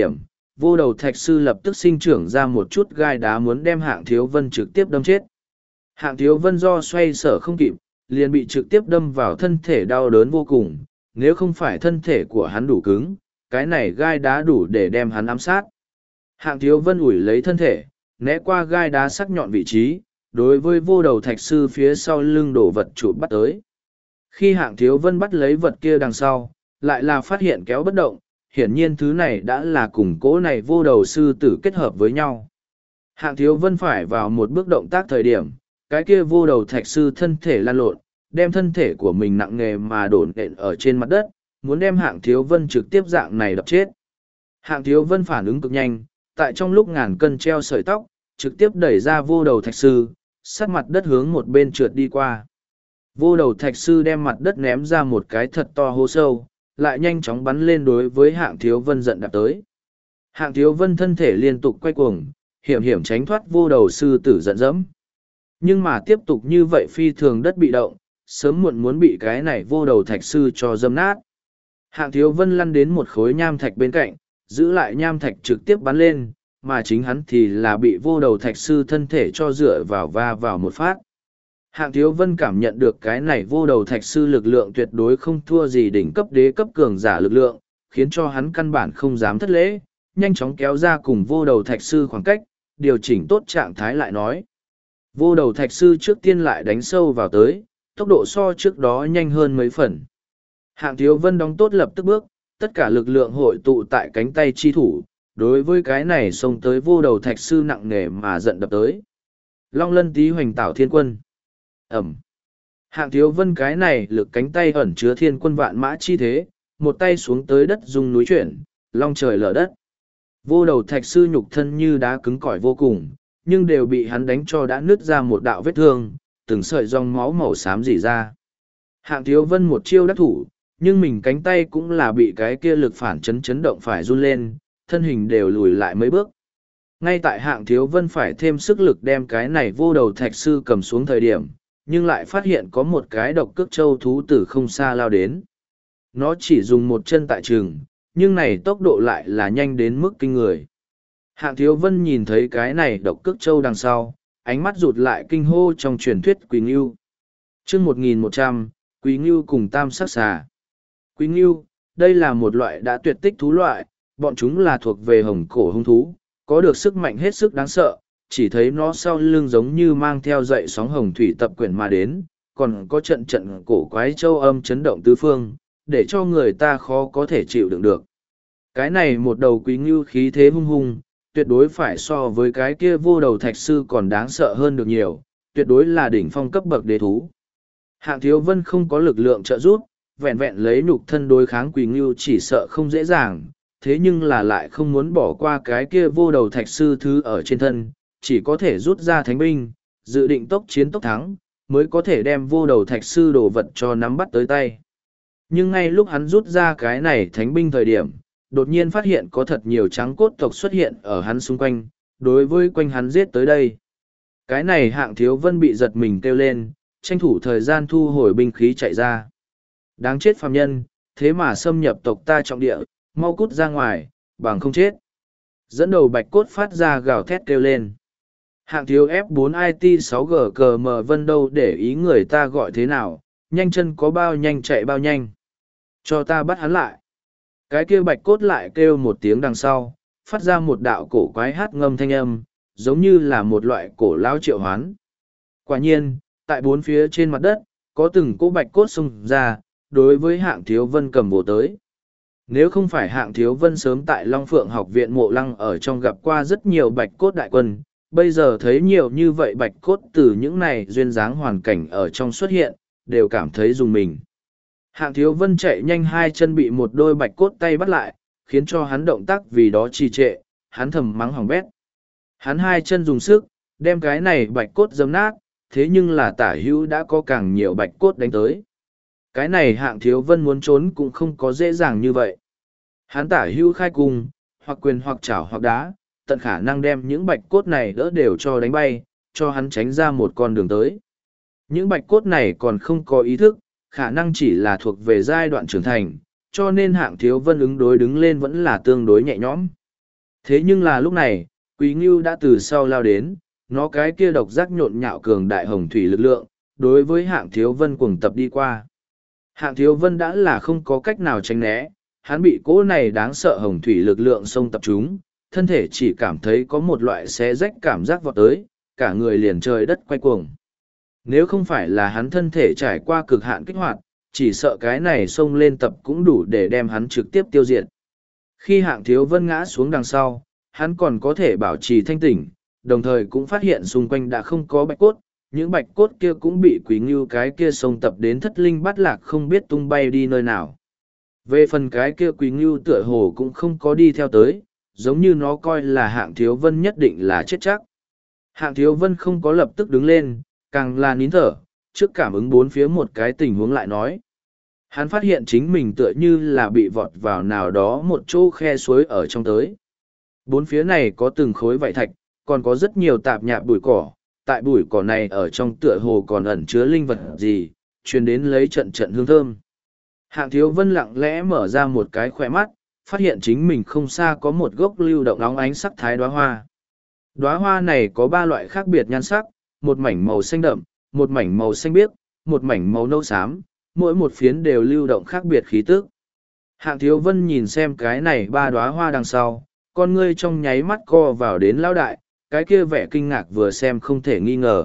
A: vô đầu thạch sư lập tức sinh trưởng ra một chút gai đá muốn đem Hạng Thiếu Vân trực tiếp đâm chết. Hạng Thiếu Vân do xoay sở không kịp, liền bị trực tiếp đâm vào thân thể đau đớn vô cùng, nếu không phải thân thể của hắn đủ cứng, cái này gai đá đủ để đem hắn ám sát. Hạng Thiếu Vân ủi lấy thân thể, né qua gai đá sắc nhọn vị trí, đối với vô đầu thạch sư phía sau lưng đổ vật trụ bắt tới. Khi Hạng Thiếu Vân bắt lấy vật kia đằng sau, lại là phát hiện kéo bất động, hiển nhiên thứ này đã là cùng cố này vô đầu sư tử kết hợp với nhau. Hạng Thiếu Vân phải vào một bước động tác thời điểm, cái kia vô đầu thạch sư thân thể lăn lộn, đem thân thể của mình nặng nề mà đổn đện ở trên mặt đất, muốn đem Hạng Thiếu Vân trực tiếp dạng này đập chết. Hạng Thiếu Vân phản ứng cực nhanh, tại trong lúc ngàn cân treo sợi tóc, trực tiếp đẩy ra vô đầu thạch sư, sát mặt đất hướng một bên trượt đi qua. Vô đầu thạch sư đem mặt đất ném ra một cái thật to hố sâu, lại nhanh chóng bắn lên đối với Hạng Thiếu Vân giận đạp tới. Hạng Thiếu Vân thân thể liên tục quay cuồng, hiểm hiểm tránh thoát vô đầu sư tử giận dẫm. Nhưng mà tiếp tục như vậy phi thường đất bị động, sớm muộn muốn bị cái này vô đầu thạch sư cho dâm nát. Hạng Thiếu Vân lăn đến một khối nham thạch bên cạnh, giữ lại nham thạch trực tiếp bắn lên, mà chính hắn thì là bị vô đầu thạch sư thân thể cho dựa vào va vào một phát. Hạng Thiếu Vân cảm nhận được cái này vô đầu thạch sư lực lượng tuyệt đối không thua gì đỉnh cấp đế cấp cường giả lực lượng, khiến cho hắn căn bản không dám thất lễ, nhanh chóng kéo ra cùng vô đầu thạch sư khoảng cách, điều chỉnh tốt trạng thái lại nói. Vô đầu thạch sư trước tiên lại đánh sâu vào tới, tốc độ so trước đó nhanh hơn mấy phần. Hạng Thiếu Vân đóng tốt lập tức bước, tất cả lực lượng hội tụ tại cánh tay chi thủ, đối với cái này xông tới vô đầu thạch sư nặng nề mà giận đập tới. Long lân tý hoành tảo thiên quân. Ẩm. Hạng Thiếu Vân cái này lực cánh tay ẩn chứa thiên quân vạn mã chi thế, một tay xuống tới đất rung núi chuyển, long trời lở đất. Vô đầu thạch sư nhục thân như đá cứng cỏi vô cùng, nhưng đều bị hắn đánh cho đã nứt ra một đạo vết thương, từng sợi dòng máu màu xám rỉ ra. Hạng Thiếu Vân một chiêu đắc thủ, nhưng mình cánh tay cũng là bị cái kia lực phản chấn động phải run lên, thân hình đều lùi lại mấy bước. Ngay tại Hạng Thiếu Vân phải thêm sức lực đem cái này vô đầu thạch sư cầm xuống thời điểm, nhưng lại phát hiện có một cái độc cước châu thú từ không xa lao đến. Nó chỉ dùng một chân tại trường, nhưng này tốc độ lại là nhanh đến mức kinh người. Hạng Thiếu Vân nhìn thấy cái này độc cước châu đằng sau, ánh mắt rụt lại kinh hô trong truyền thuyết Quý Ngưu. Chương 1100, Quý Ngưu cùng tam sắc xà. Quý Ngưu, đây là một loại đã tuyệt tích thú loại, bọn chúng là thuộc về hồng cổ hung thú, có được sức mạnh hết sức đáng sợ, chỉ thấy nó sau lưng giống như mang theo dậy sóng hồng thủy tập quyển mà đến, còn có trận trận cổ quái châu âm chấn động tứ phương, để cho người ta khó có thể chịu đựng được. Cái này một đầu Quý Ngưu khí thế hung hung, tuyệt đối phải so với cái kia vô đầu thạch sư còn đáng sợ hơn được nhiều, tuyệt đối là đỉnh phong cấp bậc đế thú. Hạng Thiếu Vân không có lực lượng trợ giúp, vẹn vẹn lấy nhục thân đối kháng Quý Ngưu chỉ sợ không dễ dàng, thế nhưng là lại không muốn bỏ qua cái kia vô đầu thạch sư thứ ở trên thân, chỉ có thể rút ra thánh binh, dự định tốc chiến tốc thắng, mới có thể đem vô đầu thạch sư đồ vật cho nắm bắt tới tay. Nhưng ngay lúc hắn rút ra cái này thánh binh thời điểm, đột nhiên phát hiện có thật nhiều trắng cốt tộc xuất hiện ở hắn xung quanh, đối với quanh hắn giết tới đây. Cái này Hạng Thiếu Vân bị giật mình kêu lên, tranh thủ thời gian thu hồi binh khí chạy ra. Đáng chết phàm nhân, thế mà xâm nhập tộc ta trọng địa, mau cút ra ngoài, bằng không chết. Dẫn đầu bạch cốt phát ra gào thét kêu lên. Hạng Thiếu F4IT6G cờ mờ vân đâu để ý người ta gọi thế nào, nhanh chân có bao nhanh chạy bao nhanh. Cho ta bắt hắn lại. Cái kia bạch cốt lại kêu một tiếng đằng sau, phát ra một đạo cổ quái hát ngâm thanh âm, giống như là một loại cổ lao triệu hoán. Quả nhiên, tại bốn phía trên mặt đất, có từng cỗ bạch cốt xông ra, đối với Hạng Thiếu Vân cầm bổ tới. Nếu không phải Hạng Thiếu Vân sớm tại Long Phượng học viện Mộ Lăng ở trong gặp qua rất nhiều bạch cốt đại quân, bây giờ thấy nhiều như vậy bạch cốt từ những này duyên dáng hoàn cảnh ở trong xuất hiện, đều cảm thấy dùng mình. Hạng Thiếu Vân chạy nhanh hai chân bị một đôi bạch cốt tay bắt lại, khiến cho hắn động tác vì đó trì trệ, hắn thầm mắng hỏng bét. Hắn hai chân dùng sức, đem cái này bạch cốt giấm nát, thế nhưng là tả hữu đã có càng nhiều bạch cốt đánh tới. Cái này Hạng Thiếu Vân muốn trốn cũng không có dễ dàng như vậy. Hắn tả hữu khai cung, hoặc quyền hoặc chảo hoặc đá, tận khả năng đem những bạch cốt này đỡ đều cho đánh bay, cho hắn tránh ra một con đường tới. Những bạch cốt này còn không có ý thức, khả năng chỉ là thuộc về giai đoạn trưởng thành, cho nên Hạng Thiếu Vân ứng đối đứng lên vẫn là tương đối nhẹ nhõm. Thế nhưng là lúc này, Quý Ngưu đã từ sau lao đến, nó cái kia độc giác nhộn nhạo cường đại hồng thủy lực lượng, đối với Hạng Thiếu Vân cuồng tập đi qua. Hạng Thiếu Vân đã là không có cách nào tránh né, hắn bị cỗ này đáng sợ hồng thủy lực lượng xông tập trúng, thân thể chỉ cảm thấy có một loại xé rách cảm giác vọt tới, cả người liền trời đất quay cuồng. Nếu không phải là hắn thân thể trải qua cực hạn kích hoạt, chỉ sợ cái này xông lên tập cũng đủ để đem hắn trực tiếp tiêu diệt. Khi Hạng Thiếu Vân ngã xuống đằng sau, hắn còn có thể bảo trì thanh tỉnh, đồng thời cũng phát hiện xung quanh đã không có bạch cốt, những bạch cốt kia cũng bị Quý Ngưu cái kia xông tập đến thất linh bát lạc không biết tung bay đi nơi nào. Về phần cái kia Quý Ngưu tựa hồ cũng không có đi theo tới, giống như nó coi là Hạng Thiếu Vân nhất định là chết chắc. Hạng Thiếu Vân không có lập tức đứng lên, càng là nín thở, trước cảm ứng bốn phía một cái tình huống lại nói. Hắn phát hiện chính mình tựa như là bị vọt vào nào đó một chỗ khe suối ở trong tới. Bốn phía này có từng khối vảy thạch, còn có rất nhiều tạp nhạp bụi cỏ, tại bụi cỏ này ở trong tựa hồ còn ẩn chứa linh vật gì, truyền đến lấy trận trận hương thơm. Hạng Thiếu Vân lặng lẽ mở ra một cái khỏe mắt, phát hiện chính mình không xa có một gốc lưu động óng ánh sắc thái đóa hoa. Đóa hoa này có ba loại khác biệt nhan sắc, một mảnh màu xanh đậm, một mảnh màu xanh biếc, một mảnh màu nâu xám, mỗi một phiến đều lưu động khác biệt khí tức. Hạng Thiếu Vân nhìn xem cái này ba đóa hoa đằng sau, con ngươi trong nháy mắt co vào đến lão đại, cái kia vẻ kinh ngạc vừa xem không thể nghi ngờ.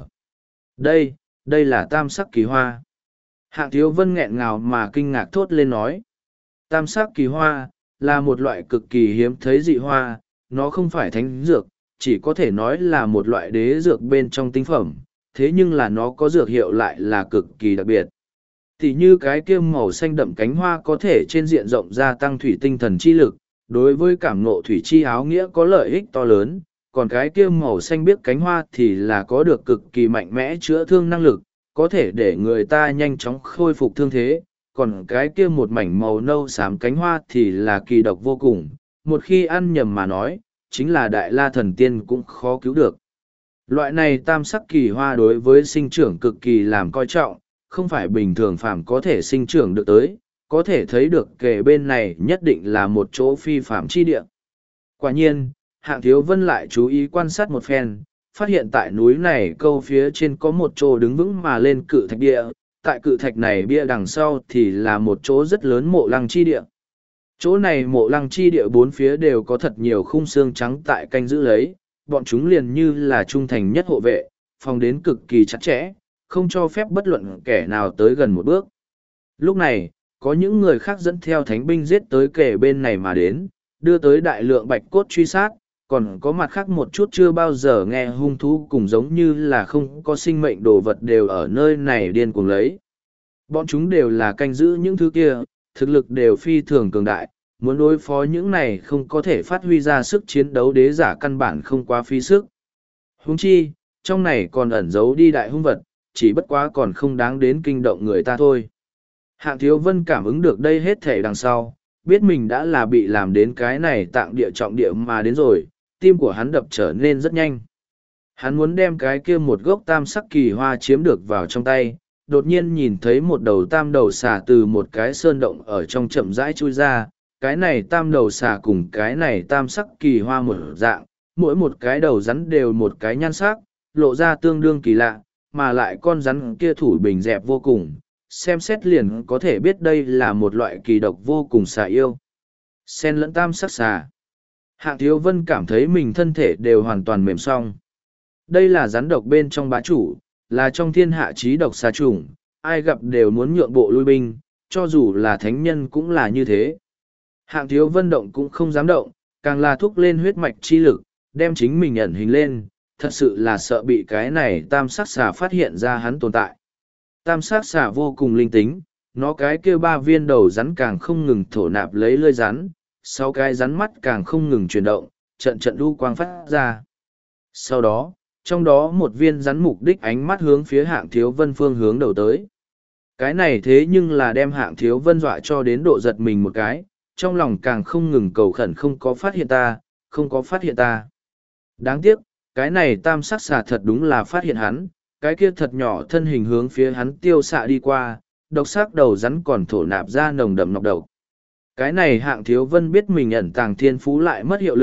A: Đây là tam sắc kỳ hoa. Hạng Thiếu Vân nghẹn ngào mà kinh ngạc thốt lên nói. Tam sắc kỳ hoa, là một loại cực kỳ hiếm thấy dị hoa, nó không phải thánh dược, chỉ có thể nói là một loại đế dược bên trong tinh phẩm, thế nhưng là nó có dược hiệu lại là cực kỳ đặc biệt. Thì như cái kia màu xanh đậm cánh hoa có thể trên diện rộng gia tăng thủy tinh thần chi lực, đối với cảm ngộ thủy chi áo nghĩa có lợi ích to lớn, còn cái kia màu xanh biếc cánh hoa thì là có được cực kỳ mạnh mẽ chữa thương năng lực, có thể để người ta nhanh chóng khôi phục thương thế, còn cái kia một mảnh màu nâu xám cánh hoa thì là kỳ độc vô cùng, một khi ăn nhầm mà nói, chính là đại la thần tiên cũng khó cứu được. Loại này tam sắc kỳ hoa đối với sinh trưởng cực kỳ làm coi trọng, không phải bình thường phàm có thể sinh trưởng được tới, có thể thấy được kề bên này nhất định là một chỗ phi phàm chi địa. Quả nhiên, Hạng Thiếu Vân lại chú ý quan sát một phen, phát hiện tại núi này câu phía trên có một chỗ đứng vững mà lên cự thạch địa, tại cự thạch này bia đằng sau thì là một chỗ rất lớn mộ lăng chi địa. Chỗ này mộ lăng chi địa bốn phía đều có thật nhiều khung xương trắng tại canh giữ lấy, bọn chúng liền như là trung thành nhất hộ vệ, phòng đến cực kỳ chặt chẽ, không cho phép bất luận kẻ nào tới gần một bước. Lúc này, có những người khác dẫn theo thánh binh giết tới kề bên này mà đến, đưa tới đại lượng bạch cốt truy sát, còn có mặt khác một chút chưa bao giờ nghe hung thú cùng giống như là không có sinh mệnh đồ vật đều ở nơi này điên cuồng lấy. Bọn chúng đều là canh giữ những thứ kia, thực lực đều phi thường cường đại, muốn đối phó những này không có thể phát huy ra sức chiến đấu đế giả căn bản không quá phí sức. Huống chi, trong này còn ẩn giấu đi đại hung vật, chỉ bất quá còn không đáng đến kinh động người ta thôi. Hạng Thiếu Vân cảm ứng được đây hết thể đằng sau, biết mình đã là bị làm đến cái này tạng địa trọng địa mà đến rồi, tim của hắn đập trở nên rất nhanh. Hắn muốn đem cái kia một gốc tam sắc kỳ hoa chiếm được vào trong tay, đột nhiên nhìn thấy một đầu tam đầu xà từ một cái sơn động ở trong chậm rãi chui ra, cái này tam đầu xà cùng cái này tam sắc kỳ hoa một dạng, mỗi một cái đầu rắn đều một cái nhan sắc, lộ ra tương đương kỳ lạ, mà lại con rắn kia thủ bình dẹp vô cùng, xem xét liền có thể biết đây là một loại kỳ độc vô cùng xà yêu. Sen lẫn tam sắc xà. Hạng Thiếu Vân cảm thấy mình thân thể đều hoàn toàn mềm song. Đây là rắn độc bên trong bá chủ, là trong thiên hạ trí độc xà trùng, ai gặp đều muốn nhượng bộ lui binh, cho dù là thánh nhân cũng là như thế. Hạng Thiếu Vân động cũng không dám động, càng là thúc lên huyết mạch chi lực, đem chính mình ẩn hình lên, thật sự là sợ bị cái này tam sắc xà phát hiện ra hắn tồn tại. Tam sắc xà vô cùng linh tính, nó cái kia ba viên đầu rắn càng không ngừng thổ nạp lấy lưỡi rắn, sau cái rắn mắt càng không ngừng chuyển động, trận trận đu quang phát ra. Sau đó, trong đó một viên rắn mục đích ánh mắt hướng phía Hạng Thiếu Vân phương hướng đầu tới. Cái này thế nhưng là đem Hạng Thiếu Vân dọa cho đến độ giật mình một cái, trong lòng càng không ngừng cầu khẩn không có phát hiện ta, không có phát hiện ta. Đáng tiếc, cái này tam sắc xà thật đúng là phát hiện hắn, cái kia thật nhỏ thân hình hướng phía hắn tiêu xạ đi qua, độc sắc đầu rắn còn thổ nạp ra nồng đậm nọc độc. Cái này Hạng Thiếu Vân biết mình ẩn tàng thiên phú lại mất hiệu lực,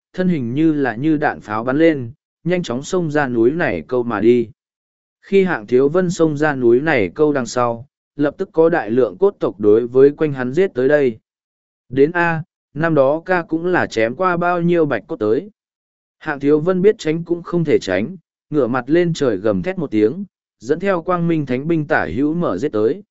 A: thân hình như đạn pháo bắn lên, nhanh chóng xông ra núi này câu mà đi. Khi Hạng Thiếu Vân xông ra núi này câu đằng sau, lập tức có đại lượng cốt tộc đối với quanh hắn giết tới đây. Đến A, năm đó ca cũng là chém qua bao nhiêu bạch cốt tới. Hạng Thiếu Vân biết tránh cũng không thể tránh, ngửa mặt lên trời gầm thét một tiếng, dẫn theo quang minh thánh binh tả hữu mở giết tới.